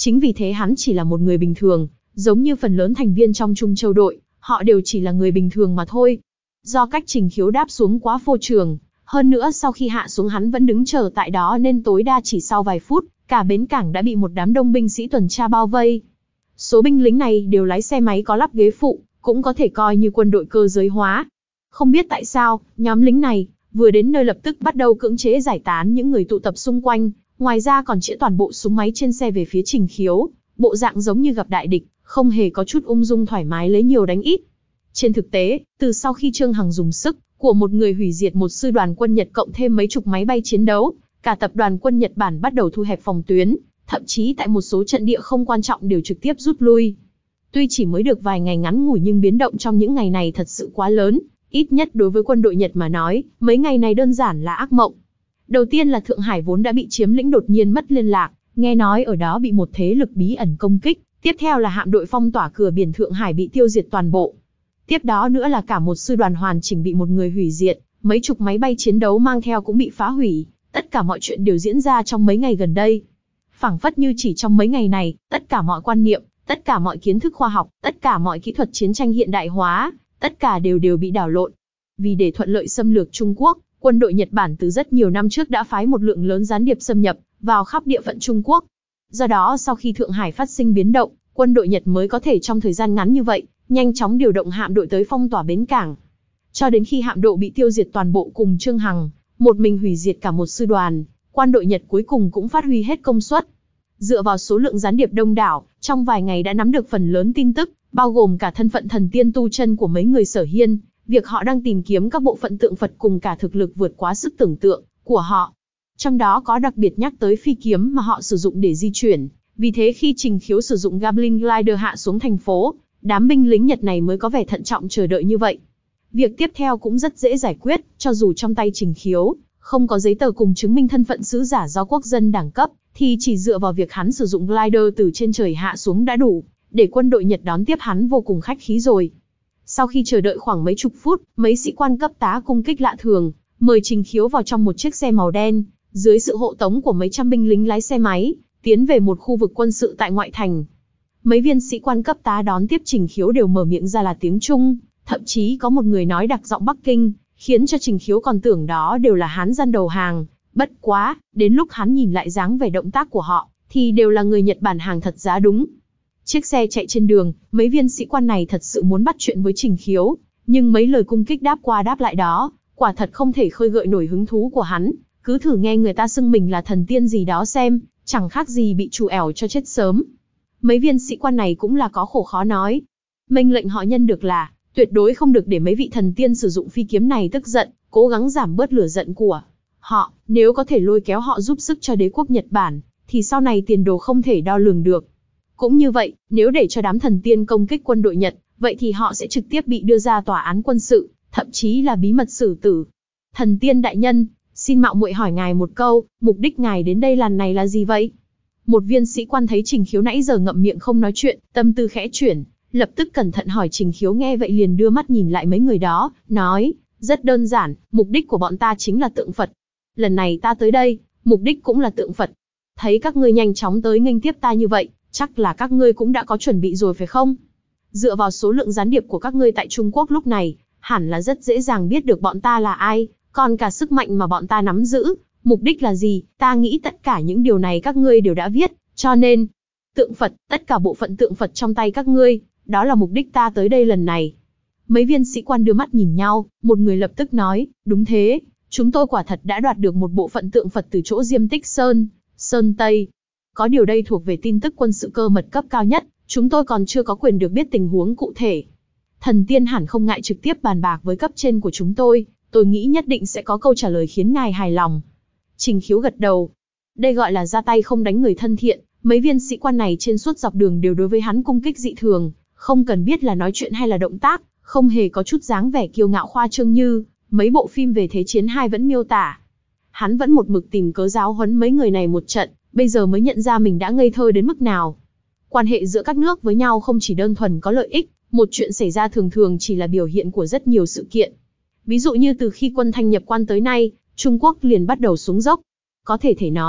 Chính vì thế hắn chỉ là một người bình thường, giống như phần lớn thành viên trong Trung Châu đội, họ đều chỉ là người bình thường mà thôi. Do cách Trình Khiếu đáp xuống quá phô trương, hơn nữa sau khi hạ xuống hắn vẫn đứng chờ tại đó nên tối đa chỉ sau vài phút, cả bến cảng đã bị một đám đông binh sĩ tuần tra bao vây. Số binh lính này đều lái xe máy có lắp ghế phụ, cũng có thể coi như quân đội cơ giới hóa. Không biết tại sao, nhóm lính này vừa đến nơi lập tức bắt đầu cưỡng chế giải tán những người tụ tập xung quanh, ngoài ra còn chĩa toàn bộ súng máy trên xe về phía Trình Khiếu, bộ dạng giống như gặp đại địch, không hề có chút ung dung thoải mái lấy nhiều đánh ít. Trên thực tế, từ sau khi Trương Hằng dùng sức của một người hủy diệt một sư đoàn quân Nhật cộng thêm mấy chục máy bay chiến đấu, cả tập đoàn quân Nhật Bản bắt đầu thu hẹp phòng tuyến, thậm chí tại một số trận địa không quan trọng đều trực tiếp rút lui. Tuy chỉ mới được vài ngày ngắn ngủi nhưng biến động trong những ngày này thật sự quá lớn, ít nhất đối với quân đội Nhật mà nói, mấy ngày này đơn giản là ác mộng. Đầu tiên là Thượng Hải vốn đã bị chiếm lĩnh đột nhiên mất liên lạc, nghe nói ở đó bị một thế lực bí ẩn công kích, tiếp theo là hạm đội phong tỏa cửa biển Thượng Hải bị tiêu diệt toàn bộ. Tiếp đó nữa là cả một sư đoàn hoàn chỉnh bị một người hủy diệt, mấy chục máy bay chiến đấu mang theo cũng bị phá hủy, tất cả mọi chuyện đều diễn ra trong mấy ngày gần đây. Phảng phất như chỉ trong mấy ngày này, tất cả mọi quan niệm, tất cả mọi kiến thức khoa học, tất cả mọi kỹ thuật chiến tranh hiện đại hóa, tất cả đều đều bị đảo lộn. Vì để thuận lợi xâm lược Trung Quốc, quân đội Nhật Bản từ rất nhiều năm trước đã phái một lượng lớn gián điệp xâm nhập vào khắp địa phận Trung Quốc. Do đó sau khi Thượng Hải phát sinh biến động, quân đội Nhật mới có thể trong thời gian ngắn như vậy, nhanh chóng điều động hạm đội tới phong tỏa bến cảng. Cho đến khi hạm đội bị tiêu diệt toàn bộ cùng Trương Hằng, một mình hủy diệt cả một sư đoàn, quân đội Nhật cuối cùng cũng phát huy hết công suất. Dựa vào số lượng gián điệp đông đảo, trong vài ngày đã nắm được phần lớn tin tức, bao gồm cả thân phận thần tiên tu chân của mấy người Sở Hiên, việc họ đang tìm kiếm các bộ phận tượng Phật cùng cả thực lực vượt quá sức tưởng tượng của họ. Trong đó có đặc biệt nhắc tới phi kiếm mà họ sử dụng để di chuyển, vì thế khi Trình Khiếu sử dụng Goblin Glider hạ xuống thành phố, đám binh lính Nhật này mới có vẻ thận trọng chờ đợi như vậy. Việc tiếp theo cũng rất dễ giải quyết, cho dù trong tay Trình Khiếu không có giấy tờ cùng chứng minh thân phận sứ giả do quốc dân đẳng cấp, thì chỉ dựa vào việc hắn sử dụng glider từ trên trời hạ xuống đã đủ, để quân đội Nhật đón tiếp hắn vô cùng khách khí rồi. Sau khi chờ đợi khoảng mấy chục phút, mấy sĩ quan cấp tá cung kích lạ thường, mời Trình Khiếu vào trong một chiếc xe màu đen, dưới sự hộ tống của mấy trăm binh lính lái xe máy, tiến về một khu vực quân sự tại ngoại thành. Mấy viên sĩ quan cấp tá đón tiếp Trình Khiếu đều mở miệng ra là tiếng Trung, thậm chí có một người nói đặc giọng Bắc Kinh, khiến cho Trình Khiếu còn tưởng đó đều là Hán dân đầu hàng. Bất quá, đến lúc hắn nhìn lại dáng vẻ động tác của họ, thì đều là người Nhật Bản hàng thật giá đúng. Chiếc xe chạy trên đường, mấy viên sĩ quan này thật sự muốn bắt chuyện với Trình Khiếu, nhưng mấy lời cung kích đáp qua đáp lại đó, quả thật không thể khơi gợi nổi hứng thú của hắn. Cứ thử nghe người ta xưng mình là thần tiên gì đó xem, chẳng khác gì bị trù ẻo cho chết sớm. Mấy viên sĩ quan này cũng là có khổ khó nói. Mệnh lệnh họ nhân được là, tuyệt đối không được để mấy vị thần tiên sử dụng phi kiếm này tức giận, cố gắng giảm bớt lửa giận của họ, nếu có thể lôi kéo họ giúp sức cho đế quốc Nhật Bản, thì sau này tiền đồ không thể đo lường được. Cũng như vậy, nếu để cho đám thần tiên công kích quân đội Nhật, vậy thì họ sẽ trực tiếp bị đưa ra tòa án quân sự, thậm chí là bí mật xử tử. Thần tiên đại nhân, xin mạo muội hỏi ngài một câu, mục đích ngài đến đây lần này là gì vậy? Một viên sĩ quan thấy Trình Khiếu nãy giờ ngậm miệng không nói chuyện, tâm tư khẽ chuyển, lập tức cẩn thận hỏi Trình Khiếu, nghe vậy liền đưa mắt nhìn lại mấy người đó, nói, rất đơn giản, mục đích của bọn ta chính là tượng Phật. Lần này ta tới đây, mục đích cũng là tượng Phật. Thấy các ngươi nhanh chóng tới nghênh tiếp ta như vậy, chắc là các ngươi cũng đã có chuẩn bị rồi phải không? Dựa vào số lượng gián điệp của các ngươi tại Trung Quốc lúc này, hẳn là rất dễ dàng biết được bọn ta là ai, còn cả sức mạnh mà bọn ta nắm giữ, mục đích là gì, ta nghĩ tất cả những điều này các ngươi đều đã viết, cho nên, tượng Phật, tất cả bộ phận tượng Phật trong tay các ngươi, đó là mục đích ta tới đây lần này. Mấy viên sĩ quan đưa mắt nhìn nhau, một người lập tức nói, đúng thế, chúng tôi quả thật đã đoạt được một bộ phận tượng Phật từ chỗ Diêm Tích Sơn, Sơn Tây. Có điều đây thuộc về tin tức quân sự cơ mật cấp cao nhất, chúng tôi còn chưa có quyền được biết tình huống cụ thể. Thần tiên hẳn không ngại trực tiếp bàn bạc với cấp trên của chúng tôi, tôi nghĩ nhất định sẽ có câu trả lời khiến ngài hài lòng. Trình Khiếu gật đầu. Đây gọi là ra tay không đánh người thân thiện, mấy viên sĩ quan này trên suốt dọc đường đều đối với hắn cung kích dị thường, không cần biết là nói chuyện hay là động tác, không hề có chút dáng vẻ kiêu ngạo khoa trương như mấy bộ phim về Thế chiến hai vẫn miêu tả. Hắn vẫn một mực tìm cớ giáo huấn mấy người này một trận, bây giờ mới nhận ra mình đã ngây thơ đến mức nào. Quan hệ giữa các nước với nhau không chỉ đơn thuần có lợi ích, một chuyện xảy ra thường thường chỉ là biểu hiện của rất nhiều sự kiện. Ví dụ như từ khi quân Thanh nhập quan tới nay, Trung Quốc liền bắt đầu xuống dốc. Có thể thể nói,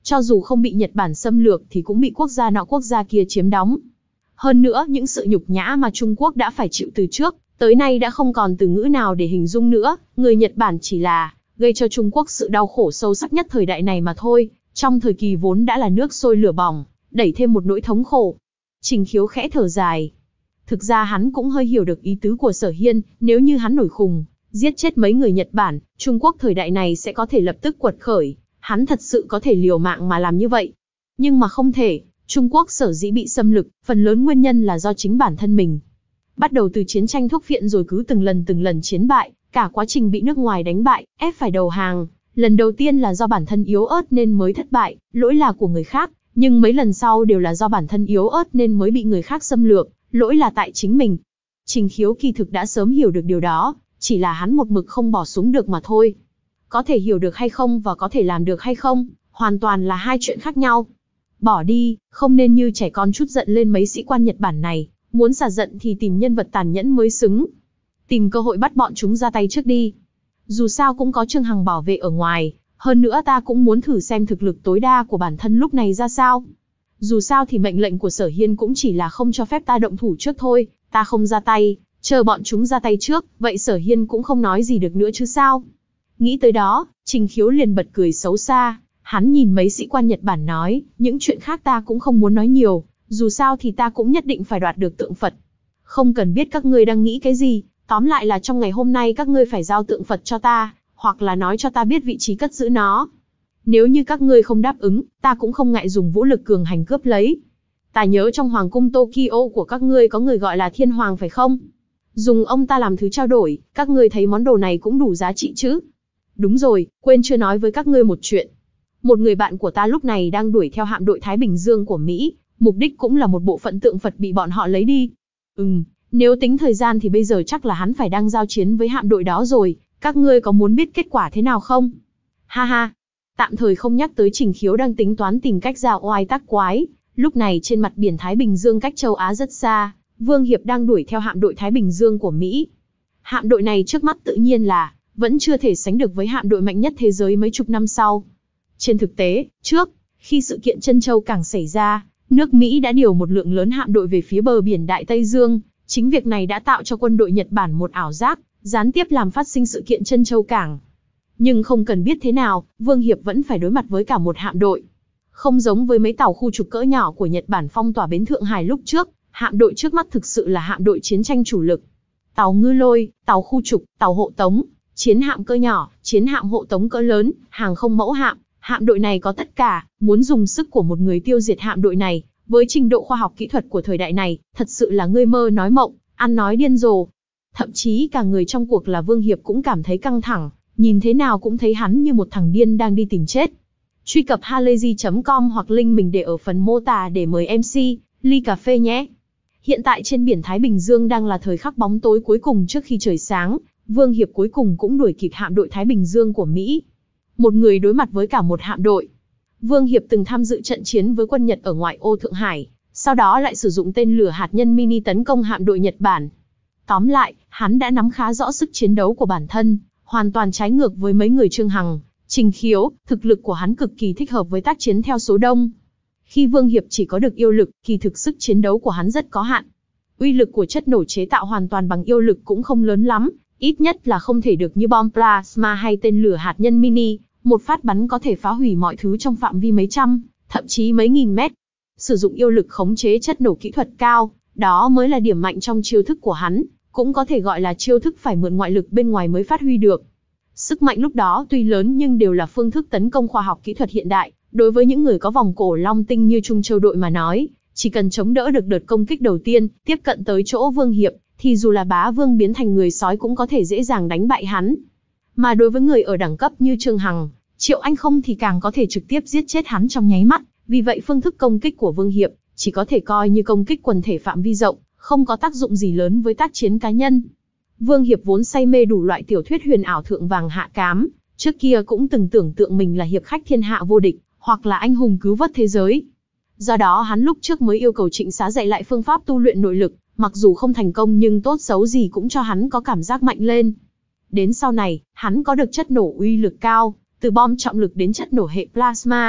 Cho dù không bị Nhật Bản xâm lược thì cũng bị quốc gia nọ quốc gia kia chiếm đóng. Hơn nữa, những sự nhục nhã mà Trung Quốc đã phải chịu từ trước tới nay đã không còn từ ngữ nào để hình dung nữa. Người Nhật Bản chỉ là gây cho Trung Quốc sự đau khổ sâu sắc nhất thời đại này mà thôi, trong thời kỳ vốn đã là nước sôi lửa bỏng, đẩy thêm một nỗi thống khổ. Trình Khiếu khẽ thở dài. Thực ra hắn cũng hơi hiểu được ý tứ của Sở Hiên, nếu như hắn nổi khùng, giết chết mấy người Nhật Bản, Trung Quốc thời đại này sẽ có thể lập tức quật khởi, hắn thật sự có thể liều mạng mà làm như vậy. Nhưng mà không thể, Trung Quốc sở dĩ bị xâm lược, phần lớn nguyên nhân là do chính bản thân mình. Bắt đầu từ chiến tranh thuốc phiện rồi cứ từng lần từng lần chiến bại, cả quá trình bị nước ngoài đánh bại, ép phải đầu hàng. Lần đầu tiên là do bản thân yếu ớt nên mới thất bại, lỗi là của người khác, nhưng mấy lần sau đều là do bản thân yếu ớt nên mới bị người khác xâm lược, lỗi là tại chính mình. Trình Khiếu kỳ thực đã sớm hiểu được điều đó, chỉ là hắn một mực không bỏ xuống được mà thôi. Có thể hiểu được hay không và có thể làm được hay không, hoàn toàn là hai chuyện khác nhau. Bỏ đi, không nên như trẻ con chút giận lên mấy sĩ quan Nhật Bản này, muốn xả giận thì tìm nhân vật tàn nhẫn mới xứng. Tìm cơ hội bắt bọn chúng ra tay trước đi. Dù sao cũng có Trương Hằng bảo vệ ở ngoài, hơn nữa ta cũng muốn thử xem thực lực tối đa của bản thân lúc này ra sao. Dù sao thì mệnh lệnh của Sở Hiên cũng chỉ là không cho phép ta động thủ trước thôi, ta không ra tay, chờ bọn chúng ra tay trước, vậy Sở Hiên cũng không nói gì được nữa chứ sao. Nghĩ tới đó, Trình Khiếu liền bật cười xấu xa, hắn nhìn mấy sĩ quan Nhật Bản nói, những chuyện khác ta cũng không muốn nói nhiều, dù sao thì ta cũng nhất định phải đoạt được tượng Phật. Không cần biết các ngươi đang nghĩ cái gì, tóm lại là trong ngày hôm nay các ngươi phải giao tượng Phật cho ta, hoặc là nói cho ta biết vị trí cất giữ nó. Nếu như các ngươi không đáp ứng, ta cũng không ngại dùng vũ lực cường hành cướp lấy. Ta nhớ trong hoàng cung Tokyo của các ngươi có người gọi là Thiên Hoàng phải không? Dùng ông ta làm thứ trao đổi, các ngươi thấy món đồ này cũng đủ giá trị chứ? Đúng rồi, quên chưa nói với các ngươi một chuyện. Một người bạn của ta lúc này đang đuổi theo hạm đội Thái Bình Dương của Mỹ, mục đích cũng là một bộ phận tượng Phật bị bọn họ lấy đi. Ừm, nếu tính thời gian thì bây giờ chắc là hắn phải đang giao chiến với hạm đội đó rồi, các ngươi có muốn biết kết quả thế nào không? Ha ha, tạm thời không nhắc tới Trình Khiếu đang tính toán tìm cách ra oai tác quái. Lúc này trên mặt biển Thái Bình Dương cách châu Á rất xa, Vương Hiệp đang đuổi theo hạm đội Thái Bình Dương của Mỹ. Hạm đội này trước mắt tự nhiên là vẫn chưa thể sánh được với hạm đội mạnh nhất thế giới mấy chục năm sau. Trên thực tế, trước khi sự kiện Trân Châu Cảng xảy ra, nước Mỹ đã điều một lượng lớn hạm đội về phía bờ biển Đại Tây Dương. Chính việc này đã tạo cho quân đội Nhật Bản một ảo giác, gián tiếp làm phát sinh sự kiện Trân Châu Cảng. Nhưng không cần biết thế nào, Vương Hiệp vẫn phải đối mặt với cả một hạm đội. Không giống với mấy tàu khu trục cỡ nhỏ của Nhật Bản phong tỏa bến Thượng Hải lúc trước, hạm đội trước mắt thực sự là hạm đội chiến tranh chủ lực. Tàu ngư lôi, tàu khu trục, tàu hộ tống, chiến hạm cỡ nhỏ, chiến hạm hộ tống cỡ lớn, hàng không mẫu hạm, hạm đội này có tất cả, muốn dùng sức của một người tiêu diệt hạm đội này, với trình độ khoa học kỹ thuật của thời đại này, thật sự là ngươi mơ nói mộng, ăn nói điên rồ. Thậm chí cả người trong cuộc là Vương Hiệp cũng cảm thấy căng thẳng, nhìn thế nào cũng thấy hắn như một thằng điên đang đi tìm chết. Truy cập halayzi chấm com hoặc link mình để ở phần mô tả để mời em xê, ly cà phê nhé. Hiện tại trên biển Thái Bình Dương đang là thời khắc bóng tối cuối cùng trước khi trời sáng, Vương Hiệp cuối cùng cũng đuổi kịp hạm đội Thái Bình Dương của Mỹ. Một người đối mặt với cả một hạm đội. Vương Hiệp từng tham dự trận chiến với quân Nhật ở ngoại ô Thượng Hải, sau đó lại sử dụng tên lửa hạt nhân mini tấn công hạm đội Nhật Bản. Tóm lại, hắn đã nắm khá rõ sức chiến đấu của bản thân, hoàn toàn trái ngược với mấy người Trương Hằng, Trình Khiếu, thực lực của hắn cực kỳ thích hợp với tác chiến theo số đông. Khi Vương Hiệp chỉ có được yêu lực, kỳ thực sức chiến đấu của hắn rất có hạn. Uy lực của chất nổ chế tạo hoàn toàn bằng yêu lực cũng không lớn lắm, ít nhất là không thể được như bom plasma hay tên lửa hạt nhân mini, một phát bắn có thể phá hủy mọi thứ trong phạm vi mấy trăm, thậm chí mấy nghìn mét. Sử dụng yêu lực khống chế chất nổ kỹ thuật cao, đó mới là điểm mạnh trong chiêu thức của hắn, cũng có thể gọi là chiêu thức phải mượn ngoại lực bên ngoài mới phát huy được. Sức mạnh lúc đó tuy lớn nhưng đều là phương thức tấn công khoa học kỹ thuật hiện đại, đối với những người có vòng cổ long tinh như Trung Châu đội mà nói, chỉ cần chống đỡ được đợt công kích đầu tiên, tiếp cận tới chỗ Vương Hiệp, thì dù là bá vương biến thành người sói cũng có thể dễ dàng đánh bại hắn. Mà đối với người ở đẳng cấp như Trương Hằng, Triệu Anh không thì càng có thể trực tiếp giết chết hắn trong nháy mắt, vì vậy phương thức công kích của Vương Hiệp chỉ có thể coi như công kích quần thể phạm vi rộng, không có tác dụng gì lớn với tác chiến cá nhân. Vương Hiệp vốn say mê đủ loại tiểu thuyết huyền ảo thượng vàng hạ cám, trước kia cũng từng tưởng tượng mình là hiệp khách thiên hạ vô địch, hoặc là anh hùng cứu vớt thế giới. Do đó hắn lúc trước mới yêu cầu Trịnh Xá dạy lại phương pháp tu luyện nội lực, mặc dù không thành công nhưng tốt xấu gì cũng cho hắn có cảm giác mạnh lên. Đến sau này, hắn có được chất nổ uy lực cao, từ bom trọng lực đến chất nổ hệ plasma,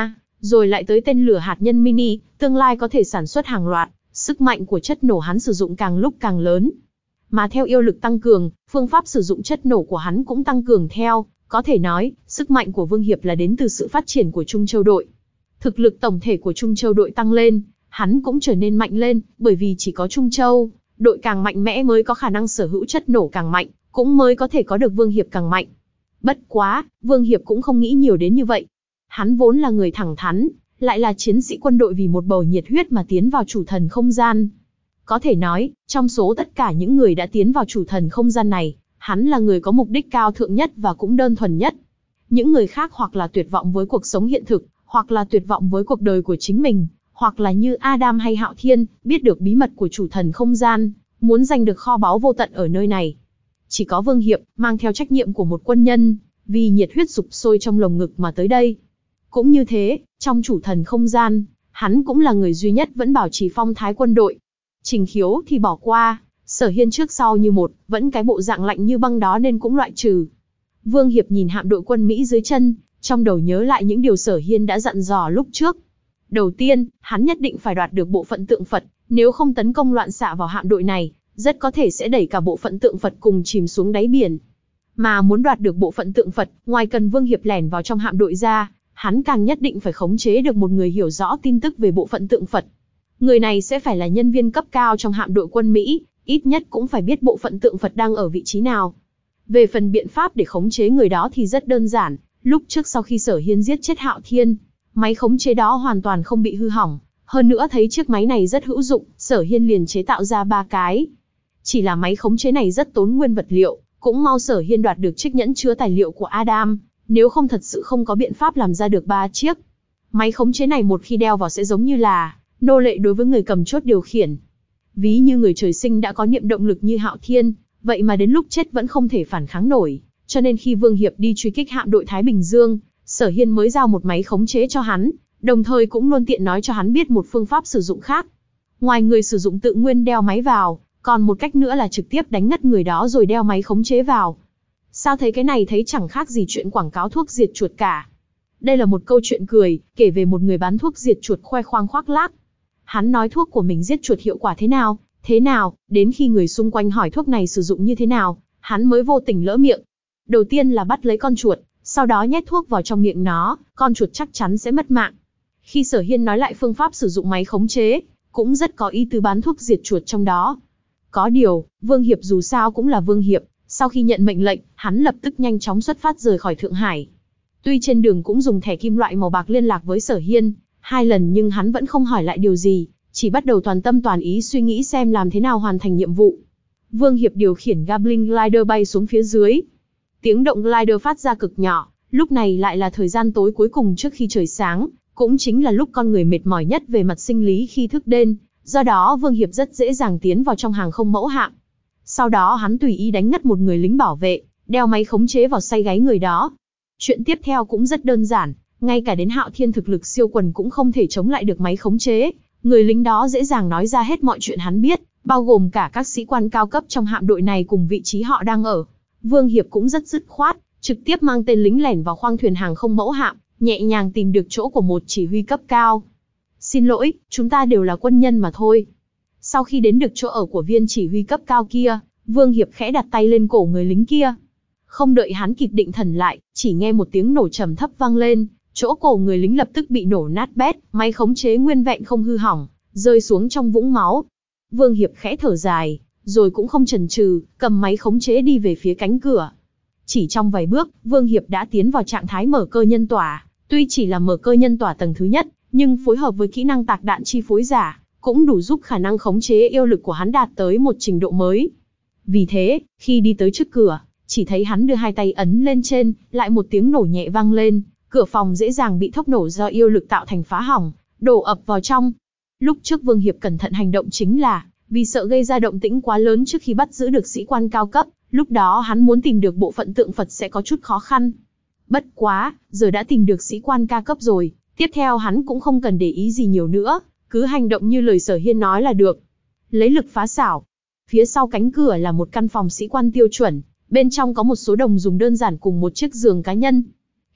Rồi lại tới tên lửa hạt nhân mini, tương lai có thể sản xuất hàng loạt, sức mạnh của chất nổ hắn sử dụng càng lúc càng lớn. Mà theo yêu lực tăng cường, phương pháp sử dụng chất nổ của hắn cũng tăng cường theo, có thể nói, sức mạnh của Vương Hiệp là đến từ sự phát triển của Trung Châu đội. Thực lực tổng thể của Trung Châu đội tăng lên, hắn cũng trở nên mạnh lên, bởi vì chỉ có Trung Châu đội càng mạnh mẽ mới có khả năng sở hữu chất nổ càng mạnh, cũng mới có thể có được Vương Hiệp càng mạnh. Bất quá, Vương Hiệp cũng không nghĩ nhiều đến như vậy. Hắn vốn là người thẳng thắn, lại là chiến sĩ quân đội vì một bầu nhiệt huyết mà tiến vào chủ thần không gian. Có thể nói, trong số tất cả những người đã tiến vào chủ thần không gian này, hắn là người có mục đích cao thượng nhất và cũng đơn thuần nhất. Những người khác hoặc là tuyệt vọng với cuộc sống hiện thực, hoặc là tuyệt vọng với cuộc đời của chính mình, hoặc là như Adam hay Hạo Thiên, biết được bí mật của chủ thần không gian, muốn giành được kho báu vô tận ở nơi này. Chỉ có Vương Hiệp, mang theo trách nhiệm của một quân nhân, vì nhiệt huyết sục sôi trong lồng ngực mà tới đây. Cũng như thế, trong chủ thần không gian, hắn cũng là người duy nhất vẫn bảo trì phong thái quân đội. Trình Khiếu thì bỏ qua, Sở Hiên trước sau như một, vẫn cái bộ dạng lạnh như băng đó nên cũng loại trừ. Vương Hiệp nhìn hạm đội quân Mỹ dưới chân, trong đầu nhớ lại những điều Sở Hiên đã dặn dò lúc trước. Đầu tiên, hắn nhất định phải đoạt được bộ phận tượng Phật, nếu không tấn công loạn xạ vào hạm đội này, rất có thể sẽ đẩy cả bộ phận tượng Phật cùng chìm xuống đáy biển. Mà muốn đoạt được bộ phận tượng Phật, ngoài cần Vương Hiệp lẻn vào trong hạm đội ra, hắn càng nhất định phải khống chế được một người hiểu rõ tin tức về bộ phận tượng Phật. Người này sẽ phải là nhân viên cấp cao trong hạm đội quân Mỹ, ít nhất cũng phải biết bộ phận tượng Phật đang ở vị trí nào. Về phần biện pháp để khống chế người đó thì rất đơn giản, lúc trước sau khi Sở Hiên giết chết Hạo Thiên, máy khống chế đó hoàn toàn không bị hư hỏng, hơn nữa thấy chiếc máy này rất hữu dụng, Sở Hiên liền chế tạo ra ba cái. Chỉ là máy khống chế này rất tốn nguyên vật liệu, cũng mau Sở Hiên đoạt được chiếc nhẫn chứa tài liệu của Adam, nếu không thật sự không có biện pháp làm ra được ba chiếc. Máy khống chế này một khi đeo vào sẽ giống như là nô lệ đối với người cầm chốt điều khiển. Ví như người trời sinh đã có niệm động lực như Hạo Thiên, vậy mà đến lúc chết vẫn không thể phản kháng nổi, cho nên khi Vương Hiệp đi truy kích hạm đội Thái Bình Dương, Sở Hiên mới giao một máy khống chế cho hắn, đồng thời cũng luôn tiện nói cho hắn biết một phương pháp sử dụng khác. Ngoài người sử dụng tự nguyên đeo máy vào, còn một cách nữa là trực tiếp đánh ngất người đó rồi đeo máy khống chế vào. Sao thấy cái này thấy chẳng khác gì chuyện quảng cáo thuốc diệt chuột cả. Đây là một câu chuyện cười, kể về một người bán thuốc diệt chuột khoe khoang khoác lác. Hắn nói thuốc của mình giết chuột hiệu quả thế nào, thế nào, đến khi người xung quanh hỏi thuốc này sử dụng như thế nào, hắn mới vô tình lỡ miệng. Đầu tiên là bắt lấy con chuột, sau đó nhét thuốc vào trong miệng nó, con chuột chắc chắn sẽ mất mạng. Khi Sở Hiên nói lại phương pháp sử dụng máy khống chế, cũng rất có ý tứ bán thuốc diệt chuột trong đó. Có điều, Vương Hiệp dù sao cũng là Vương Hiệp, sau khi nhận mệnh lệnh, hắn lập tức nhanh chóng xuất phát rời khỏi Thượng Hải. Tuy trên đường cũng dùng thẻ kim loại màu bạc liên lạc với Sở Hiên hai lần nhưng hắn vẫn không hỏi lại điều gì, chỉ bắt đầu toàn tâm toàn ý suy nghĩ xem làm thế nào hoàn thành nhiệm vụ. Vương Hiệp điều khiển Goblin Glider bay xuống phía dưới. Tiếng động glider phát ra cực nhỏ, lúc này lại là thời gian tối cuối cùng trước khi trời sáng, cũng chính là lúc con người mệt mỏi nhất về mặt sinh lý khi thức đêm, do đó Vương Hiệp rất dễ dàng tiến vào trong hàng không mẫu hạm. Sau đó hắn tùy ý đánh ngất một người lính bảo vệ, đeo máy khống chế vào say gáy người đó. Chuyện tiếp theo cũng rất đơn giản, ngay cả đến Hạo Thiên thực lực siêu quần cũng không thể chống lại được máy khống chế. Người lính đó dễ dàng nói ra hết mọi chuyện hắn biết, bao gồm cả các sĩ quan cao cấp trong hạm đội này cùng vị trí họ đang ở. Vương Hiệp cũng rất dứt khoát, trực tiếp mang tên lính lẻn vào khoang thuyền hàng không mẫu hạm, nhẹ nhàng tìm được chỗ của một chỉ huy cấp cao. Xin lỗi, chúng ta đều là quân nhân mà thôi. Sau khi đến được chỗ ở của viên chỉ huy cấp cao kia, Vương Hiệp khẽ đặt tay lên cổ người lính kia. Không đợi hắn kịp định thần lại, chỉ nghe một tiếng nổ trầm thấp vang lên, chỗ cổ người lính lập tức bị nổ nát bét, máy khống chế nguyên vẹn không hư hỏng, rơi xuống trong vũng máu. Vương Hiệp khẽ thở dài, rồi cũng không chần chừ, cầm máy khống chế đi về phía cánh cửa. Chỉ trong vài bước, Vương Hiệp đã tiến vào trạng thái mở cơ nhân tỏa, tuy chỉ là mở cơ nhân tỏa tầng thứ nhất, nhưng phối hợp với kỹ năng tạc đạn chi phối giả, cũng đủ giúp khả năng khống chế yêu lực của hắn đạt tới một trình độ mới. Vì thế, khi đi tới trước cửa, chỉ thấy hắn đưa hai tay ấn lên trên, lại một tiếng nổ nhẹ vang lên, cửa phòng dễ dàng bị thốc nổ do yêu lực tạo thành phá hỏng, đổ ập vào trong. Lúc trước Vương Hiệp cẩn thận hành động chính là vì sợ gây ra động tĩnh quá lớn trước khi bắt giữ được sĩ quan cao cấp, lúc đó hắn muốn tìm được bộ phận tượng Phật sẽ có chút khó khăn. Bất quá, giờ đã tìm được sĩ quan cao cấp rồi, tiếp theo hắn cũng không cần để ý gì nhiều nữa, cứ hành động như lời Sở Hiên nói là được. Lấy lực phá xảo. Phía sau cánh cửa là một căn phòng sĩ quan tiêu chuẩn, bên trong có một số đồng dùng đơn giản cùng một chiếc giường cá nhân.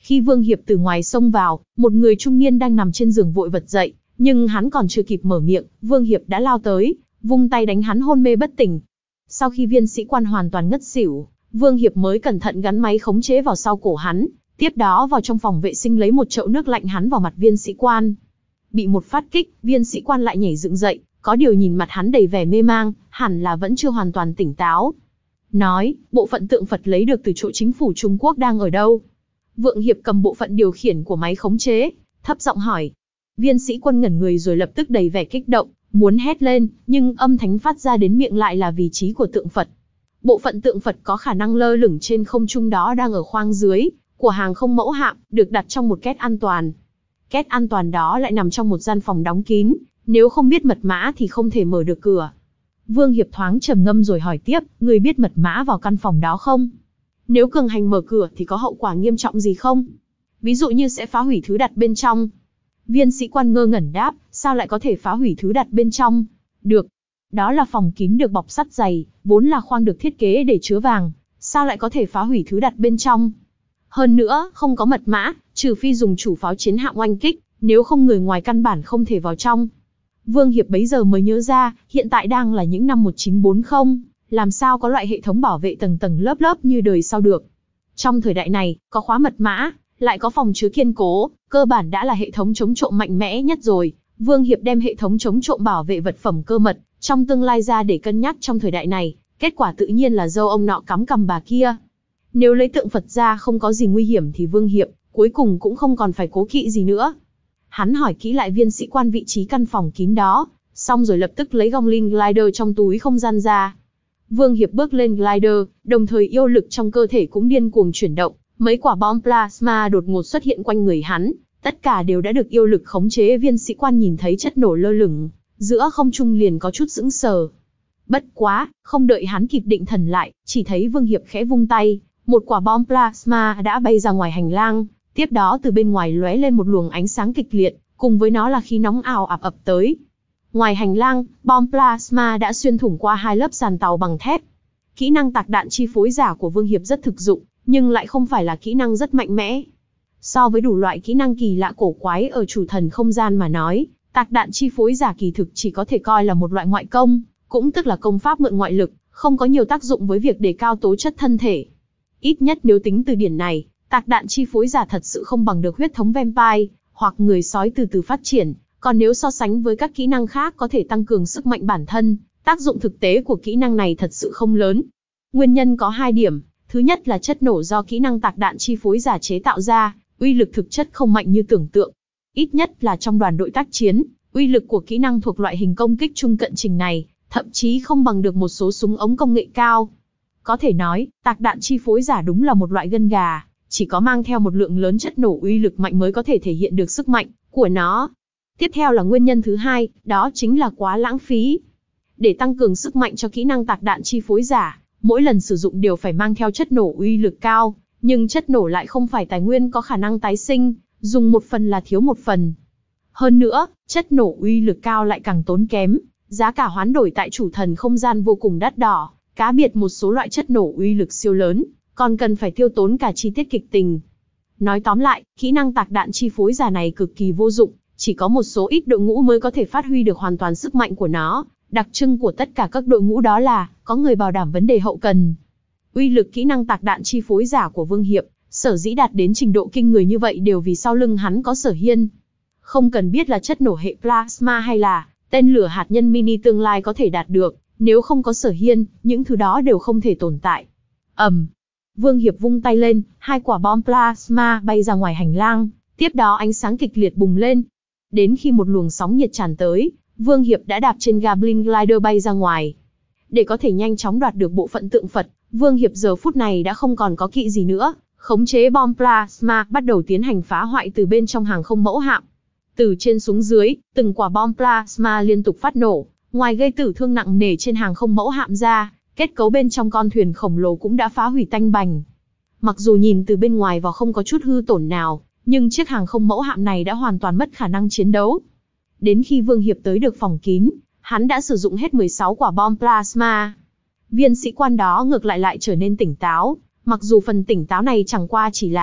Khi Vương Hiệp từ ngoài xông vào, một người trung niên đang nằm trên giường vội vật dậy, nhưng hắn còn chưa kịp mở miệng, Vương Hiệp đã lao tới, vung tay đánh hắn hôn mê bất tỉnh. Sau khi viên sĩ quan hoàn toàn ngất xỉu, Vương Hiệp mới cẩn thận gắn máy khống chế vào sau cổ hắn, tiếp đó vào trong phòng vệ sinh lấy một chậu nước lạnh hắn vào mặt viên sĩ quan. Bị một phát kích, viên sĩ quan lại nhảy dựng dậy, có điều nhìn mặt hắn đầy vẻ mê mang, hẳn là vẫn chưa hoàn toàn tỉnh táo. Nói, bộ phận tượng Phật lấy được từ chỗ chính phủ Trung Quốc đang ở đâu? Vương Hiệp cầm bộ phận điều khiển của máy khống chế, thấp giọng hỏi. Viên sĩ quân ngẩn người rồi lập tức đầy vẻ kích động, muốn hét lên, nhưng âm thanh phát ra đến miệng lại là vị trí của tượng Phật. Bộ phận tượng Phật có khả năng lơ lửng trên không trung đó đang ở khoang dưới của hàng không mẫu hạm, được đặt trong một két an toàn. Két an toàn đó lại nằm trong một gian phòng đóng kín, nếu không biết mật mã thì không thể mở được cửa. Vương Hiệp thoáng trầm ngâm rồi hỏi tiếp, người biết mật mã vào căn phòng đó không? Nếu cường hành mở cửa thì có hậu quả nghiêm trọng gì không? Ví dụ như sẽ phá hủy thứ đặt bên trong. Viên sĩ quan ngơ ngẩn đáp, sao lại có thể phá hủy thứ đặt bên trong? Được. Đó là phòng kín được bọc sắt dày, vốn là khoang được thiết kế để chứa vàng, sao lại có thể phá hủy thứ đặt bên trong? Hơn nữa, không có mật mã, trừ phi dùng chủ pháo chiến hạm oanh kích, nếu không người ngoài căn bản không thể vào trong. Vương Hiệp bấy giờ mới nhớ ra, hiện tại đang là những năm một nghìn chín trăm bốn mươi, làm sao có loại hệ thống bảo vệ tầng tầng lớp lớp như đời sau được. Trong thời đại này, có khóa mật mã, lại có phòng chứa kiên cố, cơ bản đã là hệ thống chống trộm mạnh mẽ nhất rồi. Vương Hiệp đem hệ thống chống trộm bảo vệ vật phẩm cơ mật trong tương lai ra để cân nhắc trong thời đại này, kết quả tự nhiên là dâu ông nọ cắm cằm bà kia. Nếu lấy tượng Phật ra không có gì nguy hiểm thì Vương Hiệp cuối cùng cũng không còn phải cố kỵ gì nữa. Hắn hỏi kỹ lại viên sĩ quan vị trí căn phòng kín đó, xong rồi lập tức lấy gong linh glider trong túi không gian ra. Vương Hiệp bước lên glider, đồng thời yêu lực trong cơ thể cũng điên cuồng chuyển động, mấy quả bom plasma đột ngột xuất hiện quanh người hắn, tất cả đều đã được yêu lực khống chế. Viên sĩ quan nhìn thấy chất nổ lơ lửng giữa không trung liền có chút sững sờ. Bất quá, không đợi hắn kịp định thần lại, chỉ thấy Vương Hiệp khẽ vung tay, một quả bom plasma đã bay ra ngoài hành lang, tiếp đó từ bên ngoài lóe lên một luồng ánh sáng kịch liệt, cùng với nó là khí nóng ào ạt ập tới. Ngoài hành lang, bom plasma đã xuyên thủng qua hai lớp sàn tàu bằng thép. Kỹ năng tạc đạn chi phối giả của Vương Hiệp rất thực dụng, nhưng lại không phải là kỹ năng rất mạnh mẽ. So với đủ loại kỹ năng kỳ lạ cổ quái ở chủ thần không gian mà nói, tạc đạn chi phối giả kỳ thực chỉ có thể coi là một loại ngoại công, cũng tức là công pháp mượn ngoại lực, không có nhiều tác dụng với việc đề cao tố chất thân thể. Ít nhất nếu tính từ điển này, tạc đạn chi phối giả thật sự không bằng được huyết thống vampire, hoặc người sói từ từ phát triển, còn nếu so sánh với các kỹ năng khác có thể tăng cường sức mạnh bản thân, tác dụng thực tế của kỹ năng này thật sự không lớn. Nguyên nhân có hai điểm, thứ nhất là chất nổ do kỹ năng tạc đạn chi phối giả chế tạo ra, uy lực thực chất không mạnh như tưởng tượng. Ít nhất là trong đoàn đội tác chiến, uy lực của kỹ năng thuộc loại hình công kích trung cận trình này, thậm chí không bằng được một số súng ống công nghệ cao. Có thể nói, tạc đạn chi phối giả đúng là một loại gân gà, chỉ có mang theo một lượng lớn chất nổ uy lực mạnh mới có thể thể hiện được sức mạnh của nó. Tiếp theo là nguyên nhân thứ hai, đó chính là quá lãng phí. Để tăng cường sức mạnh cho kỹ năng tạc đạn chi phối giả, mỗi lần sử dụng đều phải mang theo chất nổ uy lực cao, nhưng chất nổ lại không phải tài nguyên có khả năng tái sinh, dùng một phần là thiếu một phần. Hơn nữa, chất nổ uy lực cao lại càng tốn kém, giá cả hoán đổi tại chủ thần không gian vô cùng đắt đỏ, cá biệt một số loại chất nổ uy lực siêu lớn, còn cần phải tiêu tốn cả chi tiết kịch tình. Nói tóm lại, kỹ năng tạc đạn chi phối giả này cực kỳ vô dụng, chỉ có một số ít đội ngũ mới có thể phát huy được hoàn toàn sức mạnh của nó. Đặc trưng của tất cả các đội ngũ đó là, có người bảo đảm vấn đề hậu cần. Uy lực kỹ năng tạc đạn chi phối giả của Vương Hiệp, sở dĩ đạt đến trình độ kinh người như vậy đều vì sau lưng hắn có Sở Hiên. Không cần biết là chất nổ hệ plasma hay là tên lửa hạt nhân mini tương lai có thể đạt được, nếu không có Sở Hiên, những thứ đó đều không thể tồn tại. ầm, um, Vương Hiệp vung tay lên, hai quả bom plasma bay ra ngoài hành lang, tiếp đó ánh sáng kịch liệt bùng lên. Đến khi một luồng sóng nhiệt tràn tới, Vương Hiệp đã đạp trên Goblin Glider bay ra ngoài. Để có thể nhanh chóng đoạt được bộ phận tượng Phật, Vương Hiệp giờ phút này đã không còn có kỵ gì nữa, khống chế bom plasma bắt đầu tiến hành phá hoại từ bên trong hàng không mẫu hạm. Từ trên xuống dưới, từng quả bom plasma liên tục phát nổ, ngoài gây tử thương nặng nề trên hàng không mẫu hạm ra, kết cấu bên trong con thuyền khổng lồ cũng đã phá hủy tanh bành. Mặc dù nhìn từ bên ngoài vào không có chút hư tổn nào, nhưng chiếc hàng không mẫu hạm này đã hoàn toàn mất khả năng chiến đấu. Đến khi Vương Hiệp tới được phòng kín, hắn đã sử dụng hết mười sáu quả bom plasma. Viên sĩ quan đó ngược lại lại trở nên tỉnh táo, mặc dù phần tỉnh táo này chẳng qua chỉ là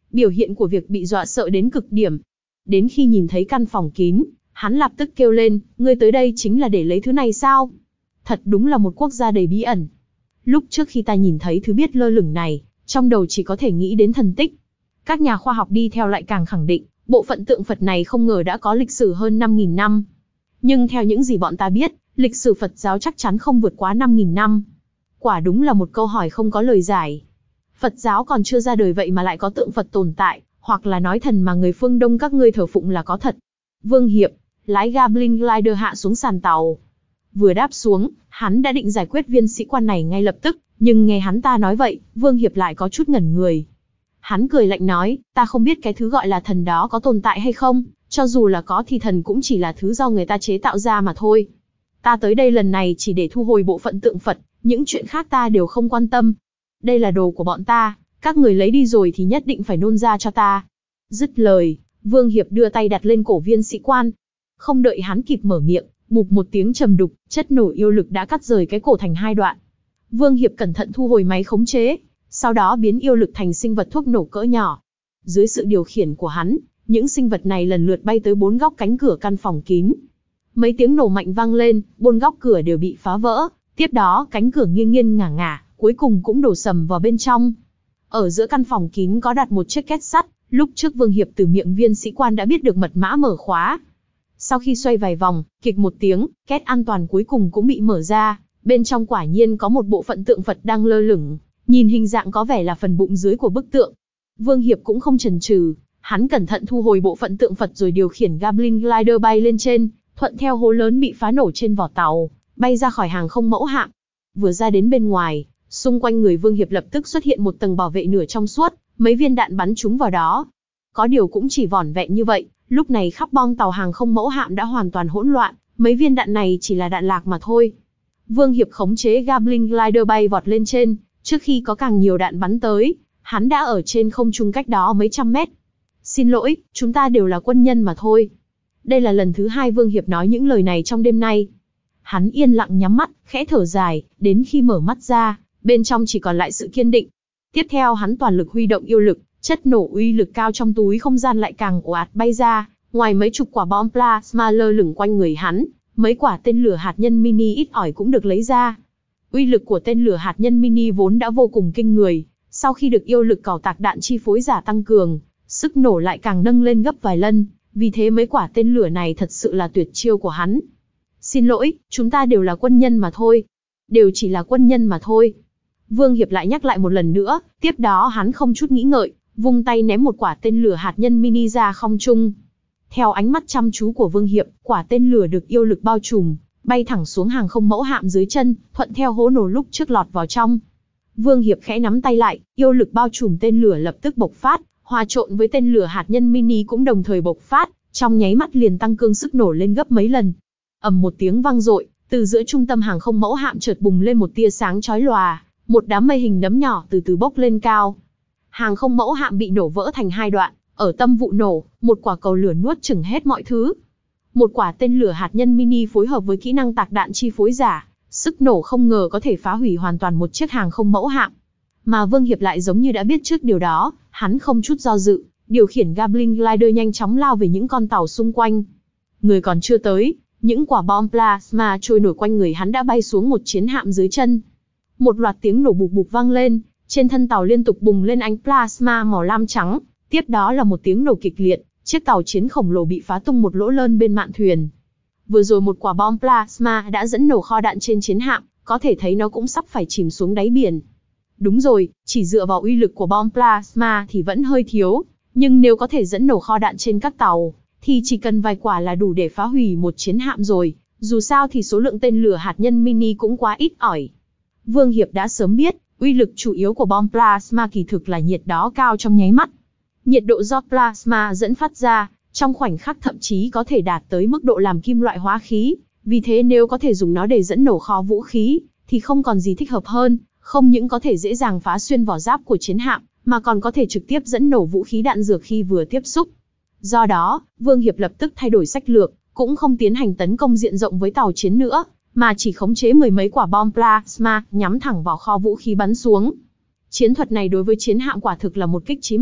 biểu hiện của việc bị dọa sợ đến cực điểm. Đến khi nhìn thấy căn phòng kín, hắn lập tức kêu lên, ngươi tới đây chính là để lấy thứ này sao? Thật đúng là một quốc gia đầy bí ẩn. Lúc trước khi ta nhìn thấy thứ biết lơ lửng này, trong đầu chỉ có thể nghĩ đến thần tích. Các nhà khoa học đi theo lại càng khẳng định, bộ phận tượng Phật này không ngờ đã có lịch sử hơn năm nghìn năm. Nhưng theo những gì bọn ta biết, lịch sử Phật giáo chắc chắn không vượt quá năm nghìn năm. Quả đúng là một câu hỏi không có lời giải. Phật giáo còn chưa ra đời vậy mà lại có tượng Phật tồn tại, hoặc là nói thần mà người phương Đông các ngươi thờ phụng là có thật. Vương Hiệp, lái Goblin Glider hạ xuống sàn tàu. Vừa đáp xuống, hắn đã định giải quyết viên sĩ quan này ngay lập tức, nhưng nghe hắn ta nói vậy, Vương Hiệp lại có chút ngẩn người. Hắn cười lạnh nói, ta không biết cái thứ gọi là thần đó có tồn tại hay không, cho dù là có thì thần cũng chỉ là thứ do người ta chế tạo ra mà thôi. Ta tới đây lần này chỉ để thu hồi bộ phận tượng Phật, những chuyện khác ta đều không quan tâm. Đây là đồ của bọn ta, các người lấy đi rồi thì nhất định phải nôn ra cho ta. Dứt lời, Vương Hiệp đưa tay đặt lên cổ viên sĩ quan. Không đợi hắn kịp mở miệng, bụp một tiếng trầm đục, chất nổ yêu lực đã cắt rời cái cổ thành hai đoạn. Vương Hiệp cẩn thận thu hồi máy khống chế, sau đó biến yêu lực thành sinh vật thuốc nổ cỡ nhỏ. Dưới sự điều khiển của hắn, những sinh vật này lần lượt bay tới bốn góc cánh cửa căn phòng kín. Mấy tiếng nổ mạnh vang lên, bốn góc cửa đều bị phá vỡ, tiếp đó cánh cửa nghiêng nghiêng ngả ngả, cuối cùng cũng đổ sầm vào bên trong. Ở giữa căn phòng kín có đặt một chiếc két sắt, lúc trước Vương Hiệp từ miệng viên sĩ quan đã biết được mật mã mở khóa. Sau khi xoay vài vòng, kịch một tiếng, két an toàn cuối cùng cũng bị mở ra, bên trong quả nhiên có một bộ phận tượng Phật đang lơ lửng, nhìn hình dạng có vẻ là phần bụng dưới của bức tượng. Vương Hiệp cũng không chần chừ, hắn cẩn thận thu hồi bộ phận tượng Phật rồi điều khiển Goblin Glider bay lên trên, thuận theo hố lớn bị phá nổ trên vỏ tàu, bay ra khỏi hàng không mẫu hạm. Vừa ra đến bên ngoài, xung quanh người Vương Hiệp lập tức xuất hiện một tầng bảo vệ nửa trong suốt, mấy viên đạn bắn trúng vào đó. Có điều cũng chỉ vỏn vẹn như vậy, lúc này khắp bong tàu hàng không mẫu hạm đã hoàn toàn hỗn loạn, mấy viên đạn này chỉ là đạn lạc mà thôi. Vương Hiệp khống chế Goblin Glider bay vọt lên trên, trước khi có càng nhiều đạn bắn tới, hắn đã ở trên không trung cách đó mấy trăm mét. Xin lỗi, chúng ta đều là quân nhân mà thôi. Đây là lần thứ hai Vương Hiệp nói những lời này trong đêm nay. Hắn yên lặng nhắm mắt, khẽ thở dài, đến khi mở mắt ra, bên trong chỉ còn lại sự kiên định. Tiếp theo hắn toàn lực huy động yêu lực, chất nổ uy lực cao trong túi không gian lại càng ồ ạt bay ra, ngoài mấy chục quả bom plasma lơ lửng quanh người hắn, mấy quả tên lửa hạt nhân mini ít ỏi cũng được lấy ra. Uy lực của tên lửa hạt nhân mini vốn đã vô cùng kinh người, sau khi được yêu lực cào tạc đạn chi phối giả tăng cường, sức nổ lại càng nâng lên gấp vài lần, vì thế mấy quả tên lửa này thật sự là tuyệt chiêu của hắn. Xin lỗi, chúng ta đều là quân nhân mà thôi. Đều chỉ là quân nhân mà thôi. Vương Hiệp lại nhắc lại một lần nữa, tiếp đó hắn không chút nghĩ ngợi, vung tay ném một quả tên lửa hạt nhân mini ra không trung. Theo ánh mắt chăm chú của Vương Hiệp, quả tên lửa được yêu lực bao trùm, bay thẳng xuống hàng không mẫu hạm dưới chân, thuận theo hố nổ lúc trước lọt vào trong. Vương Hiệp khẽ nắm tay lại, yêu lực bao trùm tên lửa lập tức bộc phát, hòa trộn với tên lửa hạt nhân mini cũng đồng thời bộc phát, trong nháy mắt liền tăng cường sức nổ lên gấp mấy lần. Ầm một tiếng vang dội, từ giữa trung tâm hàng không mẫu hạm chợt bùng lên một tia sáng chói lòa, một đám mây hình nấm nhỏ từ từ bốc lên cao. Hàng không mẫu hạm bị nổ vỡ thành hai đoạn, ở tâm vụ nổ, một quả cầu lửa nuốt chửng hết mọi thứ. Một quả tên lửa hạt nhân mini phối hợp với kỹ năng tạc đạn chi phối giả, sức nổ không ngờ có thể phá hủy hoàn toàn một chiếc hàng không mẫu hạm. Mà Vương Hiệp lại giống như đã biết trước điều đó, hắn không chút do dự, điều khiển Goblin Glider nhanh chóng lao về những con tàu xung quanh. Người còn chưa tới, những quả bom plasma trôi nổi quanh người hắn đã bay xuống một chiến hạm dưới chân. Một loạt tiếng nổ bụp bụp vang lên, trên thân tàu liên tục bùng lên ánh plasma màu lam trắng, tiếp đó là một tiếng nổ kịch liệt, chiếc tàu chiến khổng lồ bị phá tung một lỗ lớn bên mạn thuyền. Vừa rồi một quả bom plasma đã dẫn nổ kho đạn trên chiến hạm, có thể thấy nó cũng sắp phải chìm xuống đáy biển. Đúng rồi, chỉ dựa vào uy lực của bom plasma thì vẫn hơi thiếu, nhưng nếu có thể dẫn nổ kho đạn trên các tàu, thì chỉ cần vài quả là đủ để phá hủy một chiến hạm rồi, dù sao thì số lượng tên lửa hạt nhân mini cũng quá ít ỏi. Vương Hiệp đã sớm biết, uy lực chủ yếu của bom plasma kỳ thực là nhiệt đó cao trong nháy mắt. Nhiệt độ do plasma dẫn phát ra, trong khoảnh khắc thậm chí có thể đạt tới mức độ làm kim loại hóa khí, vì thế nếu có thể dùng nó để dẫn nổ kho vũ khí, thì không còn gì thích hợp hơn, không những có thể dễ dàng phá xuyên vỏ giáp của chiến hạm, mà còn có thể trực tiếp dẫn nổ vũ khí đạn dược khi vừa tiếp xúc. Do đó, Vương Hiệp lập tức thay đổi sách lược, cũng không tiến hành tấn công diện rộng với tàu chiến nữa, mà chỉ khống chế mười mấy quả bom plasma nhắm thẳng vào kho vũ khí bắn xuống. Chiến thuật này đối với chiến hạm quả thực là một kích chí mạng,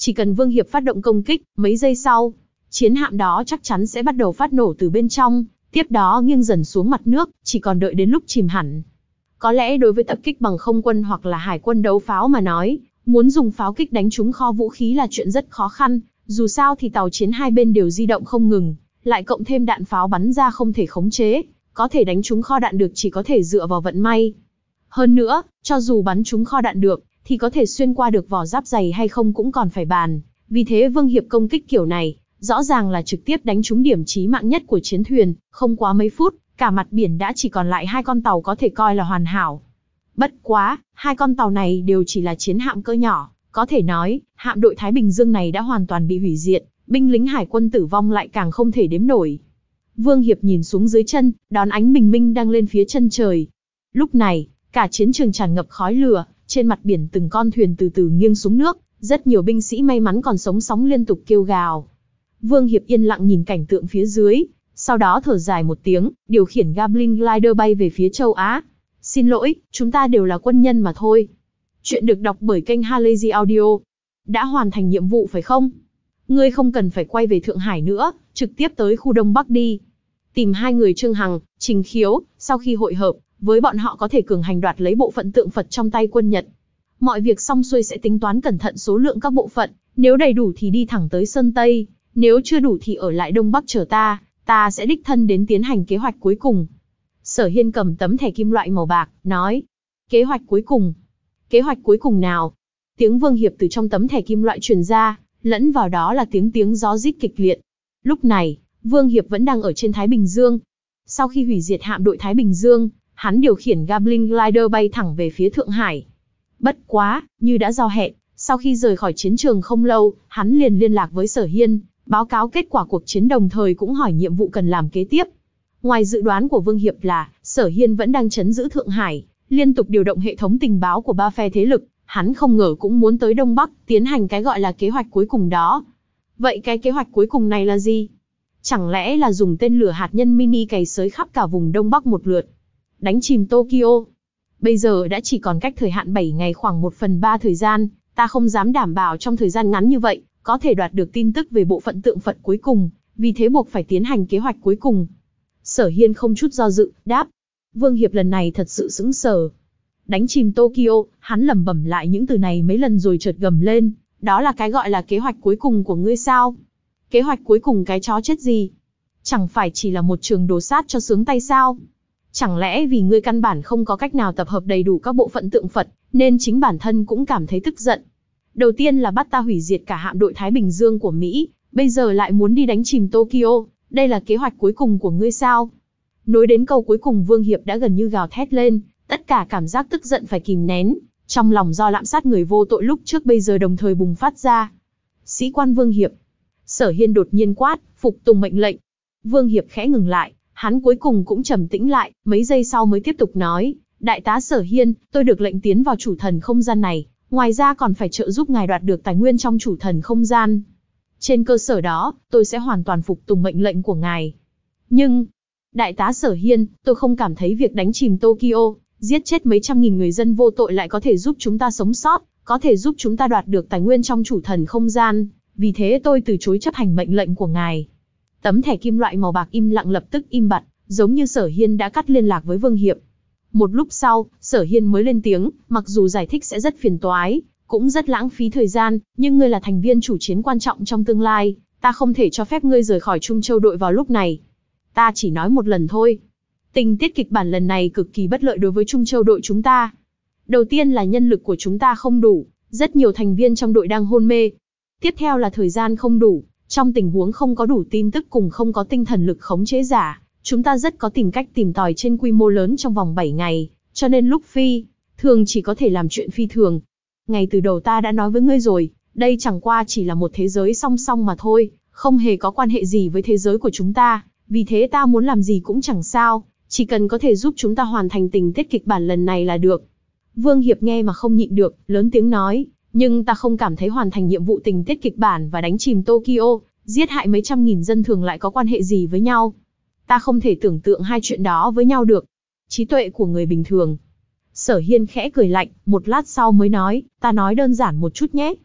Chỉ cần Vương Hiệp phát động công kích, mấy giây sau, chiến hạm đó chắc chắn sẽ bắt đầu phát nổ từ bên trong, tiếp đó nghiêng dần xuống mặt nước, chỉ còn đợi đến lúc chìm hẳn. Có lẽ đối với tập kích bằng không quân hoặc là hải quân đấu pháo mà nói, muốn dùng pháo kích đánh trúng kho vũ khí là chuyện rất khó khăn, dù sao thì tàu chiến hai bên đều di động không ngừng, lại cộng thêm đạn pháo bắn ra không thể khống chế, có thể đánh trúng kho đạn được chỉ có thể dựa vào vận may. Hơn nữa, cho dù bắn trúng kho đạn được, thì có thể xuyên qua được vỏ giáp dày hay không cũng còn phải bàn. Vì thế Vương Hiệp công kích kiểu này, rõ ràng là trực tiếp đánh trúng điểm chí mạng nhất của chiến thuyền, không quá mấy phút, cả mặt biển đã chỉ còn lại hai con tàu có thể coi là hoàn hảo. Bất quá, hai con tàu này đều chỉ là chiến hạm cỡ nhỏ, có thể nói, hạm đội Thái Bình Dương này đã hoàn toàn bị hủy diệt, binh lính hải quân tử vong lại càng không thể đếm nổi. Vương Hiệp nhìn xuống dưới chân, đón ánh bình minh đang lên phía chân trời. Lúc này, cả chiến trường tràn ngập khói lửa, trên mặt biển từng con thuyền từ từ nghiêng xuống nước, rất nhiều binh sĩ may mắn còn sống sóng liên tục kêu gào. Vương Hiệp yên lặng nhìn cảnh tượng phía dưới, sau đó thở dài một tiếng, điều khiển Goblin Glider bay về phía châu Á. Xin lỗi, chúng ta đều là quân nhân mà thôi. Chuyện được đọc bởi kênh Halazy Audio. Đã hoàn thành nhiệm vụ phải không? Ngươi không cần phải quay về Thượng Hải nữa, trực tiếp tới khu Đông Bắc đi. Tìm hai người Trương Hằng, Trình Khiếu, sau khi hội hợp, với bọn họ có thể cường hành đoạt lấy bộ phận tượng Phật trong tay quân Nhật. Mọi việc xong xuôi sẽ tính toán cẩn thận số lượng các bộ phận, nếu đầy đủ thì đi thẳng tới Sơn Tây, nếu chưa đủ thì ở lại Đông Bắc chờ ta, ta sẽ đích thân đến tiến hành kế hoạch cuối cùng. Sở Hiên cầm tấm thẻ kim loại màu bạc, nói, kế hoạch cuối cùng. Kế hoạch cuối cùng nào? Tiếng Vương Hiệp từ trong tấm thẻ kim loại truyền ra, lẫn vào đó là tiếng tiếng gió rít kịch liệt. Lúc này, Vương Hiệp vẫn đang ở trên Thái Bình Dương. Sau khi hủy diệt hạm đội Thái Bình Dương, hắn điều khiển Goblin Glider bay thẳng về phía Thượng Hải. Bất quá, như đã giao hẹn, sau khi rời khỏi chiến trường không lâu, hắn liền liên lạc với Sở Hiên, báo cáo kết quả cuộc chiến đồng thời cũng hỏi nhiệm vụ cần làm kế tiếp. Ngoài dự đoán của Vương Hiệp là, Sở Hiên vẫn đang trấn giữ Thượng Hải, liên tục điều động hệ thống tình báo của ba phe thế lực, hắn không ngờ cũng muốn tới Đông Bắc, tiến hành cái gọi là kế hoạch cuối cùng đó. Vậy cái kế hoạch cuối cùng này là gì? Chẳng lẽ là dùng tên lửa hạt nhân mini cày xới khắp cả vùng Đông Bắc một lượt, đánh chìm Tokyo? Bây giờ đã chỉ còn cách thời hạn bảy ngày khoảng một phần ba thời gian, ta không dám đảm bảo trong thời gian ngắn như vậy, có thể đoạt được tin tức về bộ phận tượng Phật cuối cùng, vì thế buộc phải tiến hành kế hoạch cuối cùng. Sở Hiên không chút do dự, đáp. Vương Hiệp lần này thật sự sững sờ. Đánh chìm Tokyo, hắn lẩm bẩm lại những từ này mấy lần rồi chợt gầm lên, đó là cái gọi là kế hoạch cuối cùng của ngươi sao? Kế hoạch cuối cùng cái chó chết gì? Chẳng phải chỉ là một trường đồ sát cho sướng tay sao? Chẳng lẽ vì ngươi căn bản không có cách nào tập hợp đầy đủ các bộ phận tượng Phật, nên chính bản thân cũng cảm thấy tức giận? Đầu tiên là bắt ta hủy diệt cả hạm đội Thái Bình Dương của Mỹ, bây giờ lại muốn đi đánh chìm Tokyo, đây là kế hoạch cuối cùng của ngươi sao? Nói đến câu cuối cùng Vương Hiệp đã gần như gào thét lên, tất cả cảm giác tức giận phải kìm nén, trong lòng do lạm sát người vô tội lúc trước bây giờ đồng thời bùng phát ra. Sĩ quan Vương Hiệp. Sở Hiên đột nhiên quát, phục tùng mệnh lệnh. Vương Hiệp khẽ ngừng lại, hắn cuối cùng cũng trầm tĩnh lại, mấy giây sau mới tiếp tục nói, đại tá Sở Hiên, tôi được lệnh tiến vào chủ thần không gian này, ngoài ra còn phải trợ giúp ngài đoạt được tài nguyên trong chủ thần không gian. Trên cơ sở đó, tôi sẽ hoàn toàn phục tùng mệnh lệnh của ngài. Nhưng, đại tá Sở Hiên, tôi không cảm thấy việc đánh chìm Tokyo, giết chết mấy trăm nghìn người dân vô tội lại có thể giúp chúng ta sống sót, có thể giúp chúng ta đoạt được tài nguyên trong chủ thần không gian, vì thế tôi từ chối chấp hành mệnh lệnh của ngài. Tấm thẻ kim loại màu bạc im lặng lập tức im bặt, giống như Sở Hiên đã cắt liên lạc với Vương Hiệp. Một lúc sau, Sở Hiên mới lên tiếng, mặc dù giải thích sẽ rất phiền toái, cũng rất lãng phí thời gian, nhưng ngươi là thành viên chủ chiến quan trọng trong tương lai, ta không thể cho phép ngươi rời khỏi Trung Châu đội vào lúc này. Ta chỉ nói một lần thôi. Tình tiết kịch bản lần này cực kỳ bất lợi đối với Trung Châu đội chúng ta. Đầu tiên là nhân lực của chúng ta không đủ, rất nhiều thành viên trong đội đang hôn mê. Tiếp theo là thời gian không đủ, trong tình huống không có đủ tin tức cùng không có tinh thần lực khống chế giả, chúng ta rất có tìm cách tìm tòi trên quy mô lớn trong vòng bảy ngày, cho nên lúc phi thường chỉ có thể làm chuyện phi thường. Ngay từ đầu ta đã nói với ngươi rồi, đây chẳng qua chỉ là một thế giới song song mà thôi, không hề có quan hệ gì với thế giới của chúng ta, vì thế ta muốn làm gì cũng chẳng sao, chỉ cần có thể giúp chúng ta hoàn thành tình tiết kịch bản lần này là được. Vương Hiệp nghe mà không nhịn được, lớn tiếng nói, nhưng ta không cảm thấy hoàn thành nhiệm vụ tình tiết kịch bản và đánh chìm Tokyo, giết hại mấy trăm nghìn dân thường lại có quan hệ gì với nhau. Ta không thể tưởng tượng hai chuyện đó với nhau được. Trí tuệ của người bình thường. Sở Hiên khẽ cười lạnh, một lát sau mới nói, ta nói đơn giản một chút nhé.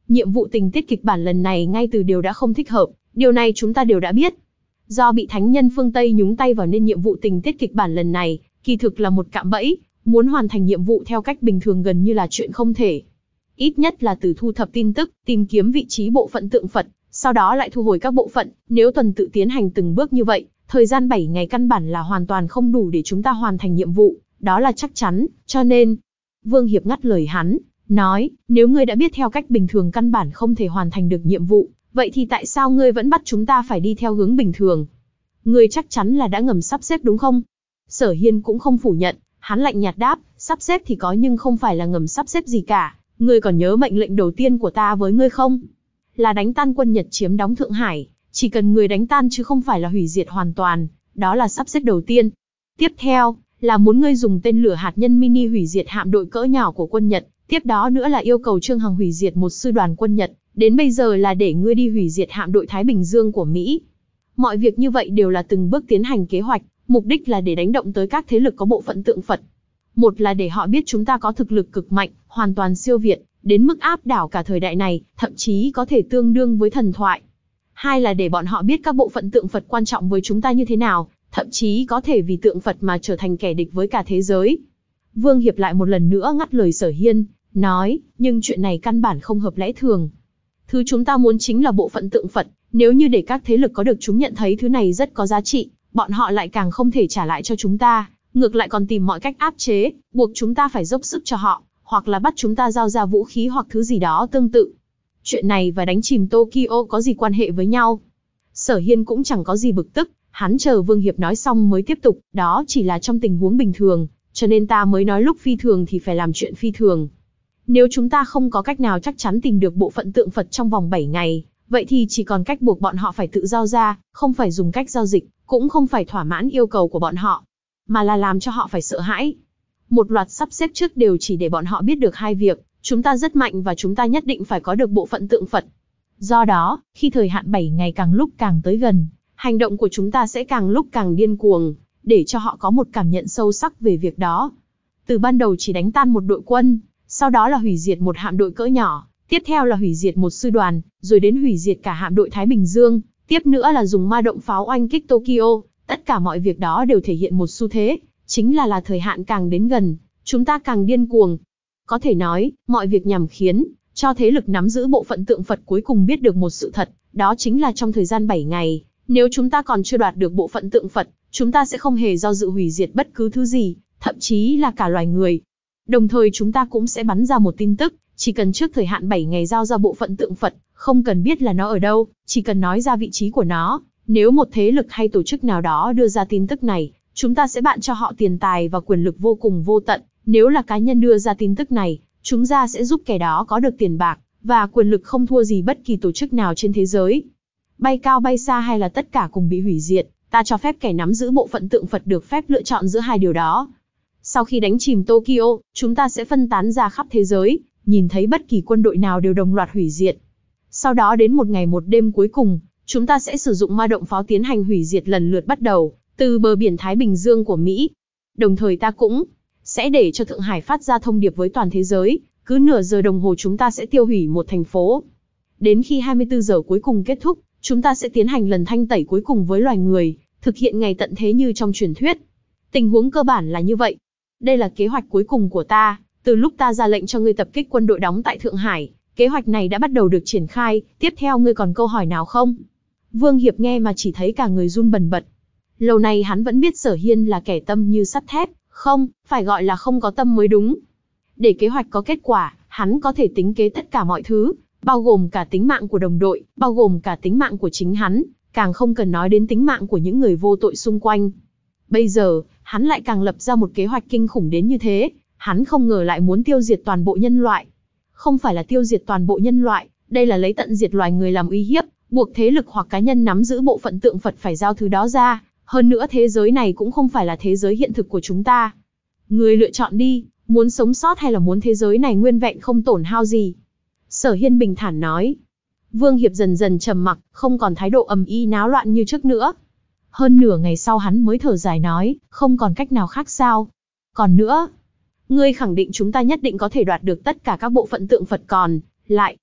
Nhiệm vụ tình tiết kịch bản lần này ngay từ điều đã không thích hợp, điều này chúng ta đều đã biết. Do bị thánh nhân phương Tây nhúng tay vào nên nhiệm vụ tình tiết kịch bản lần này, kỳ thực là một cạm bẫy, muốn hoàn thành nhiệm vụ theo cách bình thường gần như là chuyện không thể. Ít nhất là từ thu thập tin tức, tìm kiếm vị trí bộ phận tượng Phật, sau đó lại thu hồi các bộ phận, nếu tuần tự tiến hành từng bước như vậy, thời gian bảy ngày căn bản là hoàn toàn không đủ để chúng ta hoàn thành nhiệm vụ, đó là chắc chắn, cho nên... Vương Hiệp ngắt lời hắn, nói, nếu ngươi đã biết theo cách bình thường căn bản không thể hoàn thành được nhiệm vụ, vậy thì tại sao ngươi vẫn bắt chúng ta phải đi theo hướng bình thường? Ngươi chắc chắn là đã ngầm sắp xếp đúng không? Sở Hiên cũng không phủ nhận, hắn lạnh nhạt đáp, sắp xếp thì có nhưng không phải là ngầm sắp xếp gì cả. Ngươi còn nhớ mệnh lệnh đầu tiên của ta với ngươi không? Là đánh tan quân Nhật chiếm đóng Thượng Hải, chỉ cần người đánh tan chứ không phải là hủy diệt hoàn toàn, đó là sắp xếp đầu tiên. Tiếp theo, là muốn ngươi dùng tên lửa hạt nhân mini hủy diệt hạm đội cỡ nhỏ của quân Nhật, tiếp đó nữa là yêu cầu Trương Hằng hủy diệt một sư đoàn quân Nhật, đến bây giờ là để ngươi đi hủy diệt hạm đội Thái Bình Dương của Mỹ. Mọi việc như vậy đều là từng bước tiến hành kế hoạch, mục đích là để đánh động tới các thế lực có bộ phận tượng Phật. Một là để họ biết chúng ta có thực lực cực mạnh, hoàn toàn siêu việt, đến mức áp đảo cả thời đại này, thậm chí có thể tương đương với thần thoại. Hai là để bọn họ biết các bộ phận tượng Phật quan trọng với chúng ta như thế nào, thậm chí có thể vì tượng Phật mà trở thành kẻ địch với cả thế giới. Vương Hiệp lại một lần nữa ngắt lời Sở Hiên, nói, nhưng chuyện này căn bản không hợp lẽ thường. Thứ chúng ta muốn chính là bộ phận tượng Phật, nếu như để các thế lực có được chúng nhận thấy thứ này rất có giá trị, bọn họ lại càng không thể trả lại cho chúng ta, ngược lại còn tìm mọi cách áp chế, buộc chúng ta phải dốc sức cho họ, hoặc là bắt chúng ta giao ra vũ khí hoặc thứ gì đó tương tự. Chuyện này và đánh chìm Tokyo có gì quan hệ với nhau? Sở Hiên cũng chẳng có gì bực tức, hắn chờ Vương Hiệp nói xong mới tiếp tục, đó chỉ là trong tình huống bình thường, cho nên ta mới nói lúc phi thường thì phải làm chuyện phi thường. Nếu chúng ta không có cách nào chắc chắn tìm được bộ phận tượng Phật trong vòng bảy ngày, vậy thì chỉ còn cách buộc bọn họ phải tự giao ra, không phải dùng cách giao dịch, cũng không phải thỏa mãn yêu cầu của bọn họ, mà là làm cho họ phải sợ hãi. Một loạt sắp xếp trước đều chỉ để bọn họ biết được hai việc, chúng ta rất mạnh và chúng ta nhất định phải có được bộ phận tượng Phật. Do đó, khi thời hạn bảy ngày càng lúc càng tới gần, hành động của chúng ta sẽ càng lúc càng điên cuồng, để cho họ có một cảm nhận sâu sắc về việc đó. Từ ban đầu chỉ đánh tan một đội quân, sau đó là hủy diệt một hạm đội cỡ nhỏ, tiếp theo là hủy diệt một sư đoàn, rồi đến hủy diệt cả hạm đội Thái Bình Dương, tiếp nữa là dùng ma động pháo oanh kích Tokyo, tất cả mọi việc đó đều thể hiện một xu thế, chính là là thời hạn càng đến gần, chúng ta càng điên cuồng. Có thể nói, mọi việc nhằm khiến cho thế lực nắm giữ bộ phận tượng Phật cuối cùng biết được một sự thật, đó chính là trong thời gian bảy ngày, nếu chúng ta còn chưa đoạt được bộ phận tượng Phật, chúng ta sẽ không hề do dự hủy diệt bất cứ thứ gì, thậm chí là cả loài người. Đồng thời chúng ta cũng sẽ bắn ra một tin tức, chỉ cần trước thời hạn bảy ngày giao ra bộ phận tượng Phật, không cần biết là nó ở đâu, chỉ cần nói ra vị trí của nó. Nếu một thế lực hay tổ chức nào đó đưa ra tin tức này, chúng ta sẽ bạn cho họ tiền tài và quyền lực vô cùng vô tận. Nếu là cá nhân đưa ra tin tức này, chúng ta sẽ giúp kẻ đó có được tiền bạc và quyền lực không thua gì bất kỳ tổ chức nào trên thế giới. Bay cao bay xa hay là tất cả cùng bị hủy diệt, ta cho phép kẻ nắm giữ bộ phận tượng Phật được phép lựa chọn giữa hai điều đó. Sau khi đánh chìm Tokyo, chúng ta sẽ phân tán ra khắp thế giới, nhìn thấy bất kỳ quân đội nào đều đồng loạt hủy diệt. Sau đó đến một ngày một đêm cuối cùng, chúng ta sẽ sử dụng ma động pháo tiến hành hủy diệt lần lượt bắt đầu, từ bờ biển Thái Bình Dương của Mỹ. Đồng thời ta cũng sẽ để cho Thượng Hải phát ra thông điệp với toàn thế giới, cứ nửa giờ đồng hồ chúng ta sẽ tiêu hủy một thành phố. Đến khi hai mươi tư giờ cuối cùng kết thúc, chúng ta sẽ tiến hành lần thanh tẩy cuối cùng với loài người, thực hiện ngày tận thế như trong truyền thuyết. Tình huống cơ bản là như vậy. Đây là kế hoạch cuối cùng của ta, từ lúc ta ra lệnh cho ngươi tập kích quân đội đóng tại Thượng Hải, kế hoạch này đã bắt đầu được triển khai, tiếp theo ngươi còn câu hỏi nào không? Vương Hiệp nghe mà chỉ thấy cả người run bần bật. Lâu nay hắn vẫn biết Sở Hiên là kẻ tâm như sắt thép, không, phải gọi là không có tâm mới đúng. Để kế hoạch có kết quả, hắn có thể tính kế tất cả mọi thứ, bao gồm cả tính mạng của đồng đội, bao gồm cả tính mạng của chính hắn, càng không cần nói đến tính mạng của những người vô tội xung quanh. Bây giờ, hắn lại càng lập ra một kế hoạch kinh khủng đến như thế, hắn không ngờ lại muốn tiêu diệt toàn bộ nhân loại. Không phải là tiêu diệt toàn bộ nhân loại, đây là lấy tận diệt loài người làm uy hiếp, buộc thế lực hoặc cá nhân nắm giữ bộ phận tượng Phật phải giao thứ đó ra. Hơn nữa thế giới này cũng không phải là thế giới hiện thực của chúng ta. Người lựa chọn đi, muốn sống sót hay là muốn thế giới này nguyên vẹn không tổn hao gì. Sở Hiên bình thản nói. Vương Hiệp dần dần trầm mặc, không còn thái độ ầm ĩ náo loạn như trước nữa. Hơn nửa ngày sau hắn mới thở dài nói, không còn cách nào khác sao? Còn nữa, ngươi khẳng định chúng ta nhất định có thể đoạt được tất cả các bộ phận tượng Phật còn lại.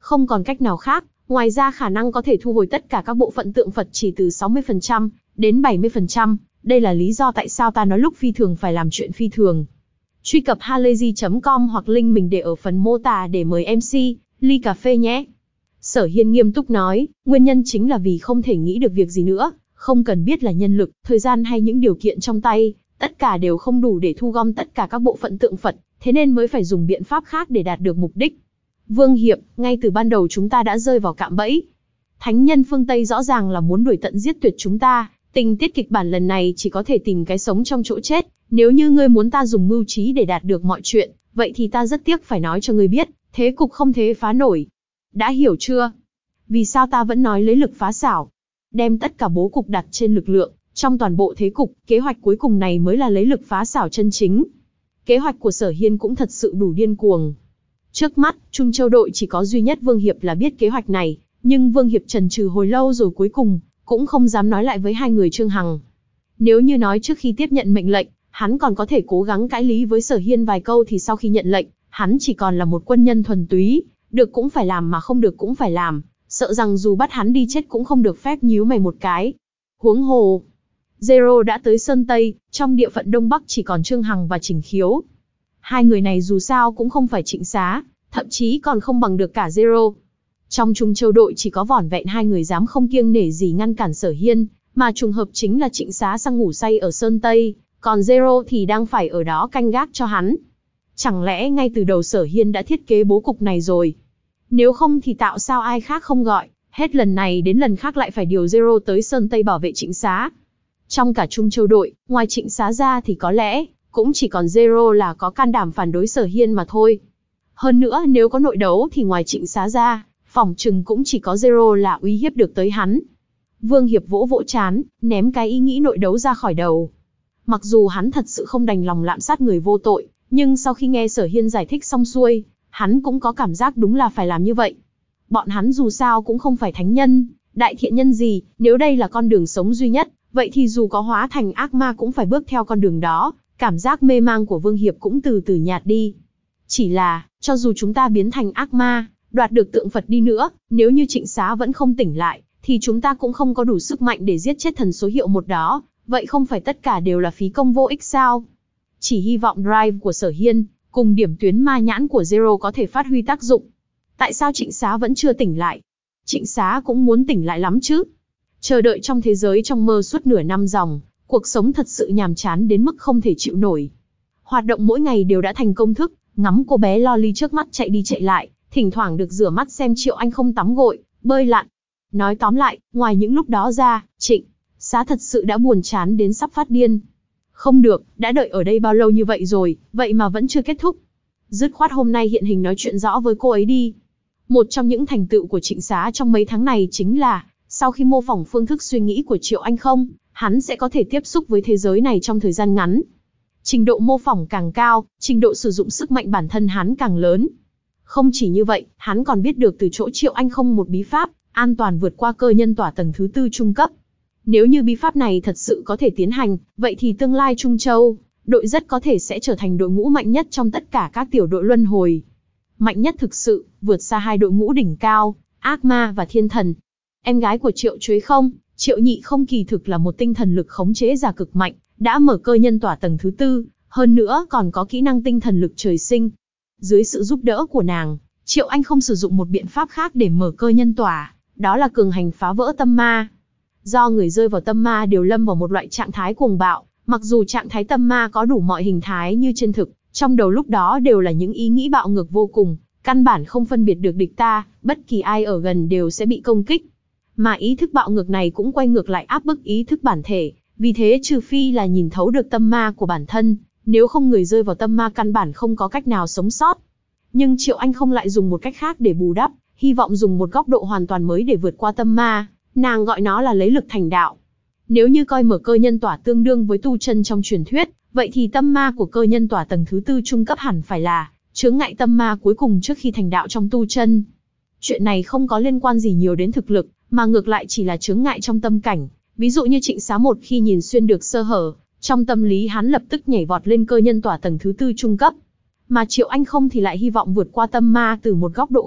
Không còn cách nào khác, ngoài ra khả năng có thể thu hồi tất cả các bộ phận tượng Phật chỉ từ sáu mươi phần trăm đến bảy mươi phần trăm. Đây là lý do tại sao ta nói lúc phi thường phải làm chuyện phi thường. Truy cập halayzi chấm com hoặc link mình để ở phần mô tả để mời em xê, ly cà phê nhé. Sở Hiên nghiêm túc nói, nguyên nhân chính là vì không thể nghĩ được việc gì nữa, không cần biết là nhân lực, thời gian hay những điều kiện trong tay, tất cả đều không đủ để thu gom tất cả các bộ phận tượng Phật, thế nên mới phải dùng biện pháp khác để đạt được mục đích. Vương Hiệp, ngay từ ban đầu chúng ta đã rơi vào cạm bẫy. Thánh nhân phương Tây rõ ràng là muốn đuổi tận giết tuyệt chúng ta, tình tiết kịch bản lần này chỉ có thể tìm cái sống trong chỗ chết, nếu như ngươi muốn ta dùng mưu trí để đạt được mọi chuyện, vậy thì ta rất tiếc phải nói cho ngươi biết, thế cục không thể phá nổi. Đã hiểu chưa? Vì sao ta vẫn nói lấy lực phá xảo? Đem tất cả bố cục đặt trên lực lượng, trong toàn bộ thế cục, kế hoạch cuối cùng này mới là lấy lực phá xảo chân chính. Kế hoạch của Sở Hiên cũng thật sự đủ điên cuồng. Trước mắt, Trung Châu đội chỉ có duy nhất Vương Hiệp là biết kế hoạch này, nhưng Vương Hiệp chần chừ hồi lâu rồi cuối cùng, cũng không dám nói lại với hai người Trương Hằng. Nếu như nói trước khi tiếp nhận mệnh lệnh, hắn còn có thể cố gắng cãi lý với Sở Hiên vài câu thì sau khi nhận lệnh, hắn chỉ còn là một quân nhân thuần túy, được cũng phải làm mà không được cũng phải làm, sợ rằng dù bắt hắn đi chết cũng không được phép nhíu mày một cái. Huống hồ, Zero đã tới Sơn Tây, trong địa phận Đông Bắc chỉ còn Trương Hằng và Trình Khiếu. Hai người này dù sao cũng không phải Trịnh Xá, thậm chí còn không bằng được cả Zero. Trong Trung Châu đội chỉ có vỏn vẹn hai người dám không kiêng nể gì ngăn cản Sở Hiên, mà trùng hợp chính là Trịnh Xá sang ngủ say ở Sơn Tây, còn Zero thì đang phải ở đó canh gác cho hắn. Chẳng lẽ ngay từ đầu Sở Hiên đã thiết kế bố cục này rồi? Nếu không thì tạo sao ai khác không gọi, hết lần này đến lần khác lại phải điều Zero tới Sơn Tây bảo vệ Trịnh Xá. Trong cả Trung Châu đội, ngoài Trịnh Xá ra thì có lẽ, cũng chỉ còn Zero là có can đảm phản đối Sở Hiên mà thôi. Hơn nữa nếu có nội đấu thì ngoài Trịnh Xá ra, phỏng chừng cũng chỉ có Zero là uy hiếp được tới hắn. Vương Hiệp vỗ vỗ chán, ném cái ý nghĩ nội đấu ra khỏi đầu. Mặc dù hắn thật sự không đành lòng lạm sát người vô tội, nhưng sau khi nghe Sở Hiên giải thích xong xuôi, hắn cũng có cảm giác đúng là phải làm như vậy. Bọn hắn dù sao cũng không phải thánh nhân, đại thiện nhân gì, nếu đây là con đường sống duy nhất, vậy thì dù có hóa thành ác ma cũng phải bước theo con đường đó, cảm giác mê mang của Vương Hiệp cũng từ từ nhạt đi. Chỉ là, cho dù chúng ta biến thành ác ma, đoạt được tượng Phật đi nữa, nếu như Trịnh Xá vẫn không tỉnh lại, thì chúng ta cũng không có đủ sức mạnh để giết chết thần số hiệu một đó, vậy không phải tất cả đều là phí công vô ích sao? Chỉ hy vọng drive của Sở Hiên, cùng điểm tuyến ma nhãn của Zero có thể phát huy tác dụng. Tại sao Trịnh Xá vẫn chưa tỉnh lại? Trịnh Xá cũng muốn tỉnh lại lắm chứ. Chờ đợi trong thế giới trong mơ suốt nửa năm dòng, cuộc sống thật sự nhàm chán đến mức không thể chịu nổi. Hoạt động mỗi ngày đều đã thành công thức, ngắm cô bé Loli trước mắt chạy đi chạy lại, thỉnh thoảng được rửa mắt xem Triệu Anh không tắm gội, bơi lặn. Nói tóm lại, ngoài những lúc đó ra, Trịnh Xá thật sự đã buồn chán đến sắp phát điên. Không được, đã đợi ở đây bao lâu như vậy rồi, vậy mà vẫn chưa kết thúc. Dứt khoát hôm nay hiện hình nói chuyện rõ với cô ấy đi. Một trong những thành tựu của Trịnh Xá trong mấy tháng này chính là, sau khi mô phỏng phương thức suy nghĩ của Triệu Anh không, hắn sẽ có thể tiếp xúc với thế giới này trong thời gian ngắn. Trình độ mô phỏng càng cao, trình độ sử dụng sức mạnh bản thân hắn càng lớn. Không chỉ như vậy, hắn còn biết được từ chỗ Triệu Anh không một bí pháp, an toàn vượt qua cơ nhân tỏa tầng thứ tư trung cấp. Nếu như bí pháp này thật sự có thể tiến hành, vậy thì tương lai Trung Châu, đội rất có thể sẽ trở thành đội ngũ mạnh nhất trong tất cả các tiểu đội luân hồi. Mạnh nhất thực sự, vượt xa hai đội ngũ đỉnh cao, ác ma và thiên thần. Em gái của Triệu Chuế không, Triệu Nhị không kỳ thực là một tinh thần lực khống chế giả cực mạnh, đã mở cơ nhân tỏa tầng thứ tư, hơn nữa còn có kỹ năng tinh thần lực trời sinh. Dưới sự giúp đỡ của nàng, Triệu Anh không sử dụng một biện pháp khác để mở cơ nhân tỏa, đó là cường hành phá vỡ tâm ma. Do người rơi vào tâm ma đều lâm vào một loại trạng thái cuồng bạo, mặc dù trạng thái tâm ma có đủ mọi hình thái như trên thực, trong đầu lúc đó đều là những ý nghĩ bạo ngược vô cùng, căn bản không phân biệt được địch ta, bất kỳ ai ở gần đều sẽ bị công kích. Mà ý thức bạo ngược này cũng quay ngược lại áp bức ý thức bản thể, vì thế trừ phi là nhìn thấu được tâm ma của bản thân, nếu không người rơi vào tâm ma căn bản không có cách nào sống sót. Nhưng Triệu Anh không lại dùng một cách khác để bù đắp, hy vọng dùng một góc độ hoàn toàn mới để vượt qua tâm ma, nàng gọi nó là lấy lực thành đạo. Nếu như coi mở cơ nhân tỏa tương đương với tu chân trong truyền thuyết, vậy thì tâm ma của cơ nhân tỏa tầng thứ tư trung cấp hẳn phải là chướng ngại tâm ma cuối cùng trước khi thành đạo trong tu chân. Chuyện này không có liên quan gì nhiều đến thực lực, mà ngược lại chỉ là chướng ngại trong tâm cảnh. Ví dụ như Trịnh Xá một khi nhìn xuyên được sơ hở, trong tâm lý hắn lập tức nhảy vọt lên cơ nhân tỏa tầng thứ tư trung cấp. Mà Triệu Anh không thì lại hy vọng vượt qua tâm ma từ một góc độ khác,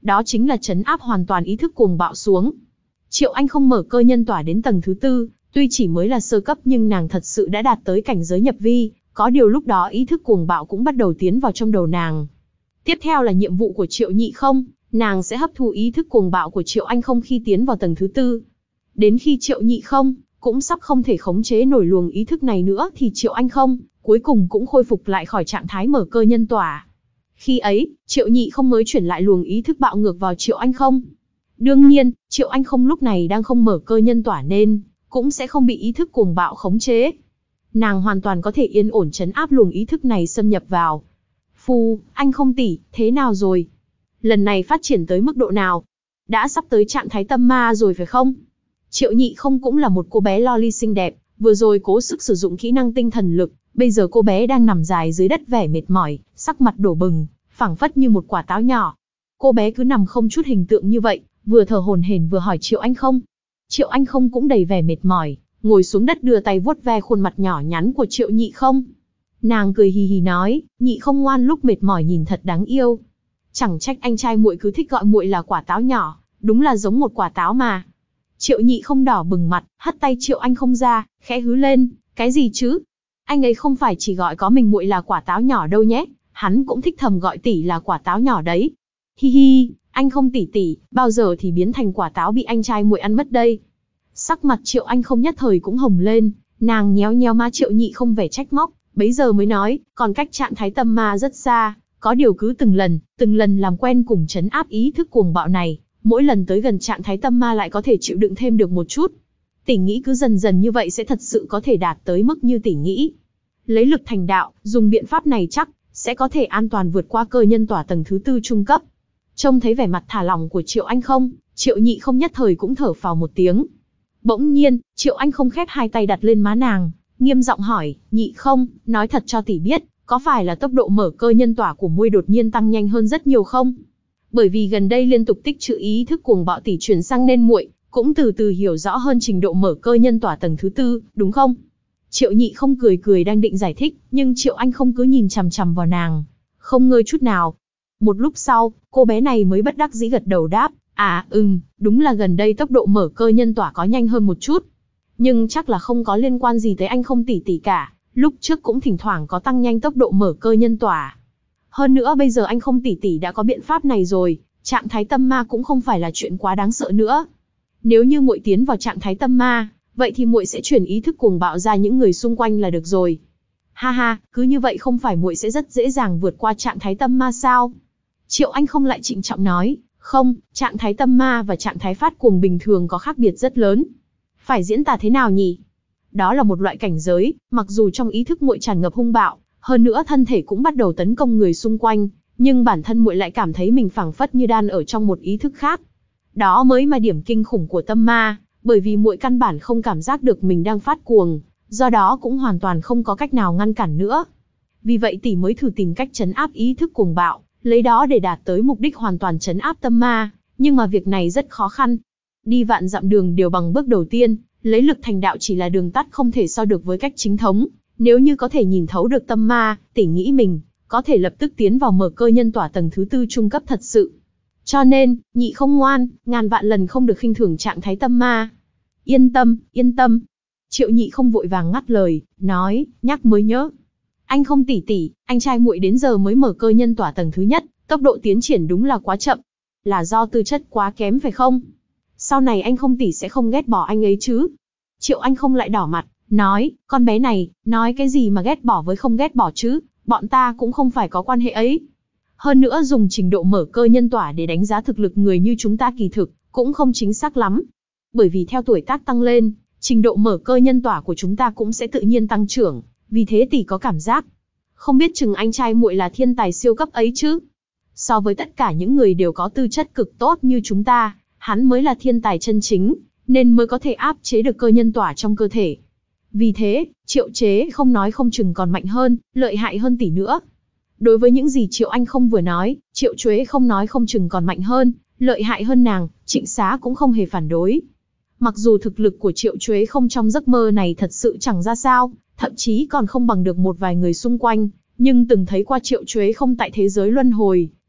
đó chính là trấn áp hoàn toàn ý thức cuồng bạo xuống. Triệu Anh không mở cơ nhân tỏa đến tầng thứ tư, tuy chỉ mới là sơ cấp nhưng nàng thật sự đã đạt tới cảnh giới nhập vi, có điều lúc đó ý thức cuồng bạo cũng bắt đầu tiến vào trong đầu nàng. Tiếp theo là nhiệm vụ của Triệu Nhị Không, nàng sẽ hấp thu ý thức cuồng bạo của Triệu Anh Không khi tiến vào tầng thứ tư. Đến khi Triệu Nhị Không cũng sắp không thể khống chế nổi luồng ý thức này nữa thì Triệu Anh Không cuối cùng cũng khôi phục lại khỏi trạng thái mở cơ nhân tỏa. Khi ấy, Triệu Nhị Không mới chuyển lại luồng ý thức bạo ngược vào Triệu Anh Không. Đương nhiên, Triệu Anh Không lúc này đang không mở cơ nhân tỏa nên cũng sẽ không bị ý thức cuồng bạo khống chế. Nàng hoàn toàn có thể yên ổn trấn áp luồng ý thức này xâm nhập vào. Phu, anh Không tỷ, thế nào rồi? Lần này phát triển tới mức độ nào? Đã sắp tới trạng thái tâm ma rồi phải không? Triệu Nhị Không cũng là một cô bé loli xinh đẹp, vừa rồi cố sức sử dụng kỹ năng tinh thần lực, bây giờ cô bé đang nằm dài dưới đất vẻ mệt mỏi, sắc mặt đỏ bừng, phảng phất như một quả táo nhỏ. Cô bé cứ nằm không chút hình tượng như vậy, vừa thở hổn hển vừa hỏi Triệu Anh Không. Triệu Anh Không cũng đầy vẻ mệt mỏi, ngồi xuống đất đưa tay vuốt ve khuôn mặt nhỏ nhắn của Triệu Nhị Không. Nàng cười hì hì nói, Nhị Không ngoan lúc mệt mỏi nhìn thật đáng yêu. Chẳng trách anh trai muội cứ thích gọi muội là quả táo nhỏ, đúng là giống một quả táo mà. Triệu Nhị Không đỏ bừng mặt, hất tay Triệu Anh Không ra, khẽ hứ lên, cái gì chứ? Anh ấy không phải chỉ gọi có mình muội là quả táo nhỏ đâu nhé, hắn cũng thích thầm gọi tỷ là quả táo nhỏ đấy. Hi hi, anh Không tỷ tỷ, bao giờ thì biến thành quả táo bị anh trai muội ăn mất đây? Sắc mặt Triệu Anh Không nhất thời cũng hồng lên, nàng nhéo nhéo má Triệu Nhị Không vẻ trách móc, bấy giờ mới nói, còn cách trạng thái tâm ma rất xa, có điều cứ từng lần, từng lần làm quen cùng trấn áp ý thức cuồng bạo này, mỗi lần tới gần trạng thái tâm ma lại có thể chịu đựng thêm được một chút. Tỷ nghĩ cứ dần dần như vậy sẽ thật sự có thể đạt tới mức như tỷ nghĩ. Lấy lực thành đạo, dùng biện pháp này chắc sẽ có thể an toàn vượt qua cơ nhân tỏa tầng thứ tư trung cấp. Trông thấy vẻ mặt thả lỏng của Triệu Anh Không, Triệu Nhị Không nhất thời cũng thở phào một tiếng. Bỗng nhiên, Triệu Anh Không khép hai tay đặt lên má nàng, nghiêm giọng hỏi, Nhị Không, nói thật cho tỷ biết, có phải là tốc độ mở cơ nhân tỏa của muội đột nhiên tăng nhanh hơn rất nhiều không? Bởi vì gần đây liên tục tích trữ ý thức cuồng bạo tỷ chuyển sang nên muội cũng từ từ hiểu rõ hơn trình độ mở cơ nhân tỏa tầng thứ tư, đúng không? Triệu Nhị Không cười cười đang định giải thích, nhưng Triệu Anh Không cứ nhìn chằm chằm vào nàng, không ngơi chút nào. Một lúc sau, cô bé này mới bất đắc dĩ gật đầu đáp, à, ừm, đúng là gần đây tốc độ mở cơ nhân tỏa có nhanh hơn một chút. Nhưng chắc là không có liên quan gì tới anh Không tỷ tỷ cả, lúc trước cũng thỉnh thoảng có tăng nhanh tốc độ mở cơ nhân tỏa. Hơn nữa bây giờ anh Không tỷ tỷ đã có biện pháp này rồi, trạng thái tâm ma cũng không phải là chuyện quá đáng sợ nữa. Nếu như muội tiến vào trạng thái tâm ma, vậy thì muội sẽ chuyển ý thức cuồng bạo ra những người xung quanh là được rồi. Ha ha, cứ như vậy không phải muội sẽ rất dễ dàng vượt qua trạng thái tâm ma sao? Triệu Anh Không lại trịnh trọng nói, không, trạng thái tâm ma và trạng thái phát cuồng bình thường có khác biệt rất lớn. Phải diễn tả thế nào nhỉ? Đó là một loại cảnh giới, mặc dù trong ý thức muội tràn ngập hung bạo, hơn nữa thân thể cũng bắt đầu tấn công người xung quanh, nhưng bản thân muội lại cảm thấy mình phảng phất như đang ở trong một ý thức khác. Đó mới là điểm kinh khủng của tâm ma, bởi vì muội căn bản không cảm giác được mình đang phát cuồng, do đó cũng hoàn toàn không có cách nào ngăn cản nữa. Vì vậy tỷ mới thử tìm cách trấn áp ý thức cuồng bạo, lấy đó để đạt tới mục đích hoàn toàn trấn áp tâm ma, nhưng mà việc này rất khó khăn. Đi vạn dặm đường đều bằng bước đầu tiên, lấy lực thành đạo chỉ là đường tắt không thể so được với cách chính thống. Nếu như có thể nhìn thấu được tâm ma, tỷ nghĩ mình có thể lập tức tiến vào mở cơ nhân tỏa tầng thứ tư trung cấp thật sự. Cho nên, Nhị Không ngoan, ngàn vạn lần không được khinh thường trạng thái tâm ma. Yên tâm, yên tâm. Triệu Nhị Không vội vàng ngắt lời, nói, nhắc mới nhớ. Anh Không tỷ tỷ, anh trai muội đến giờ mới mở cơ nhân tỏa tầng thứ nhất, tốc độ tiến triển đúng là quá chậm. Là do tư chất quá kém phải không? Sau này anh Không tỷ sẽ không ghét bỏ anh ấy chứ? Triệu Anh Không lại đỏ mặt, nói, con bé này, nói cái gì mà ghét bỏ với không ghét bỏ chứ, bọn ta cũng không phải có quan hệ ấy. Hơn nữa dùng trình độ mở cơ nhân tỏa để đánh giá thực lực người như chúng ta kỳ thực, cũng không chính xác lắm. Bởi vì theo tuổi tác tăng lên, trình độ mở cơ nhân tỏa của chúng ta cũng sẽ tự nhiên tăng trưởng, vì thế tỷ có cảm giác. Không biết chừng anh trai muội là thiên tài siêu cấp ấy chứ. So với tất cả những người đều có tư chất cực tốt như chúng ta, hắn mới là thiên tài chân chính, nên mới có thể áp chế được cơ nhân tỏa trong cơ thể. Vì thế, Triệu Chế không nói không chừng còn mạnh hơn, lợi hại hơn tỷ nữa. Đối với những gì Triệu Anh Không vừa nói, Triệu Chế không nói không chừng còn mạnh hơn, lợi hại hơn nàng, Trịnh Xá cũng không hề phản đối. Mặc dù thực lực của Triệu Chế không trong giấc mơ này thật sự chẳng ra sao, thậm chí còn không bằng được một vài người xung quanh, nhưng từng thấy qua Triệu Chế không tại thế giới luân hồi,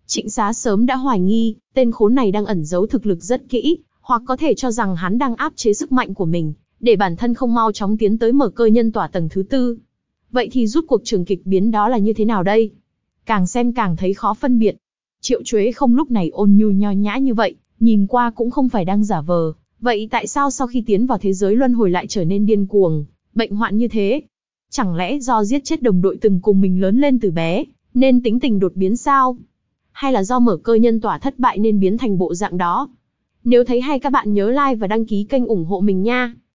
Trịnh Xá sớm đã hoài nghi, tên khốn này đang ẩn giấu thực lực rất kỹ, hoặc có thể cho rằng hắn đang áp chế sức mạnh của mình, để bản thân không mau chóng tiến tới mở cơ nhân tỏa tầng thứ tư. Vậy thì rút cuộc trường kịch biến đó là như thế nào đây? Càng xem càng thấy khó phân biệt. Triệu Chuế không lúc này ôn nhu nho nhã như vậy, nhìn qua cũng không phải đang giả vờ. Vậy tại sao sau khi tiến vào thế giới luân hồi lại trở nên điên cuồng, bệnh hoạn như thế? Chẳng lẽ do giết chết đồng đội từng cùng mình lớn lên từ bé, nên tính tình đột biến sao? Hay là do mở cơ nhân tỏa thất bại nên biến thành bộ dạng đó? Nếu thấy hay các bạn nhớ like và đăng ký kênh ủng hộ mình nha.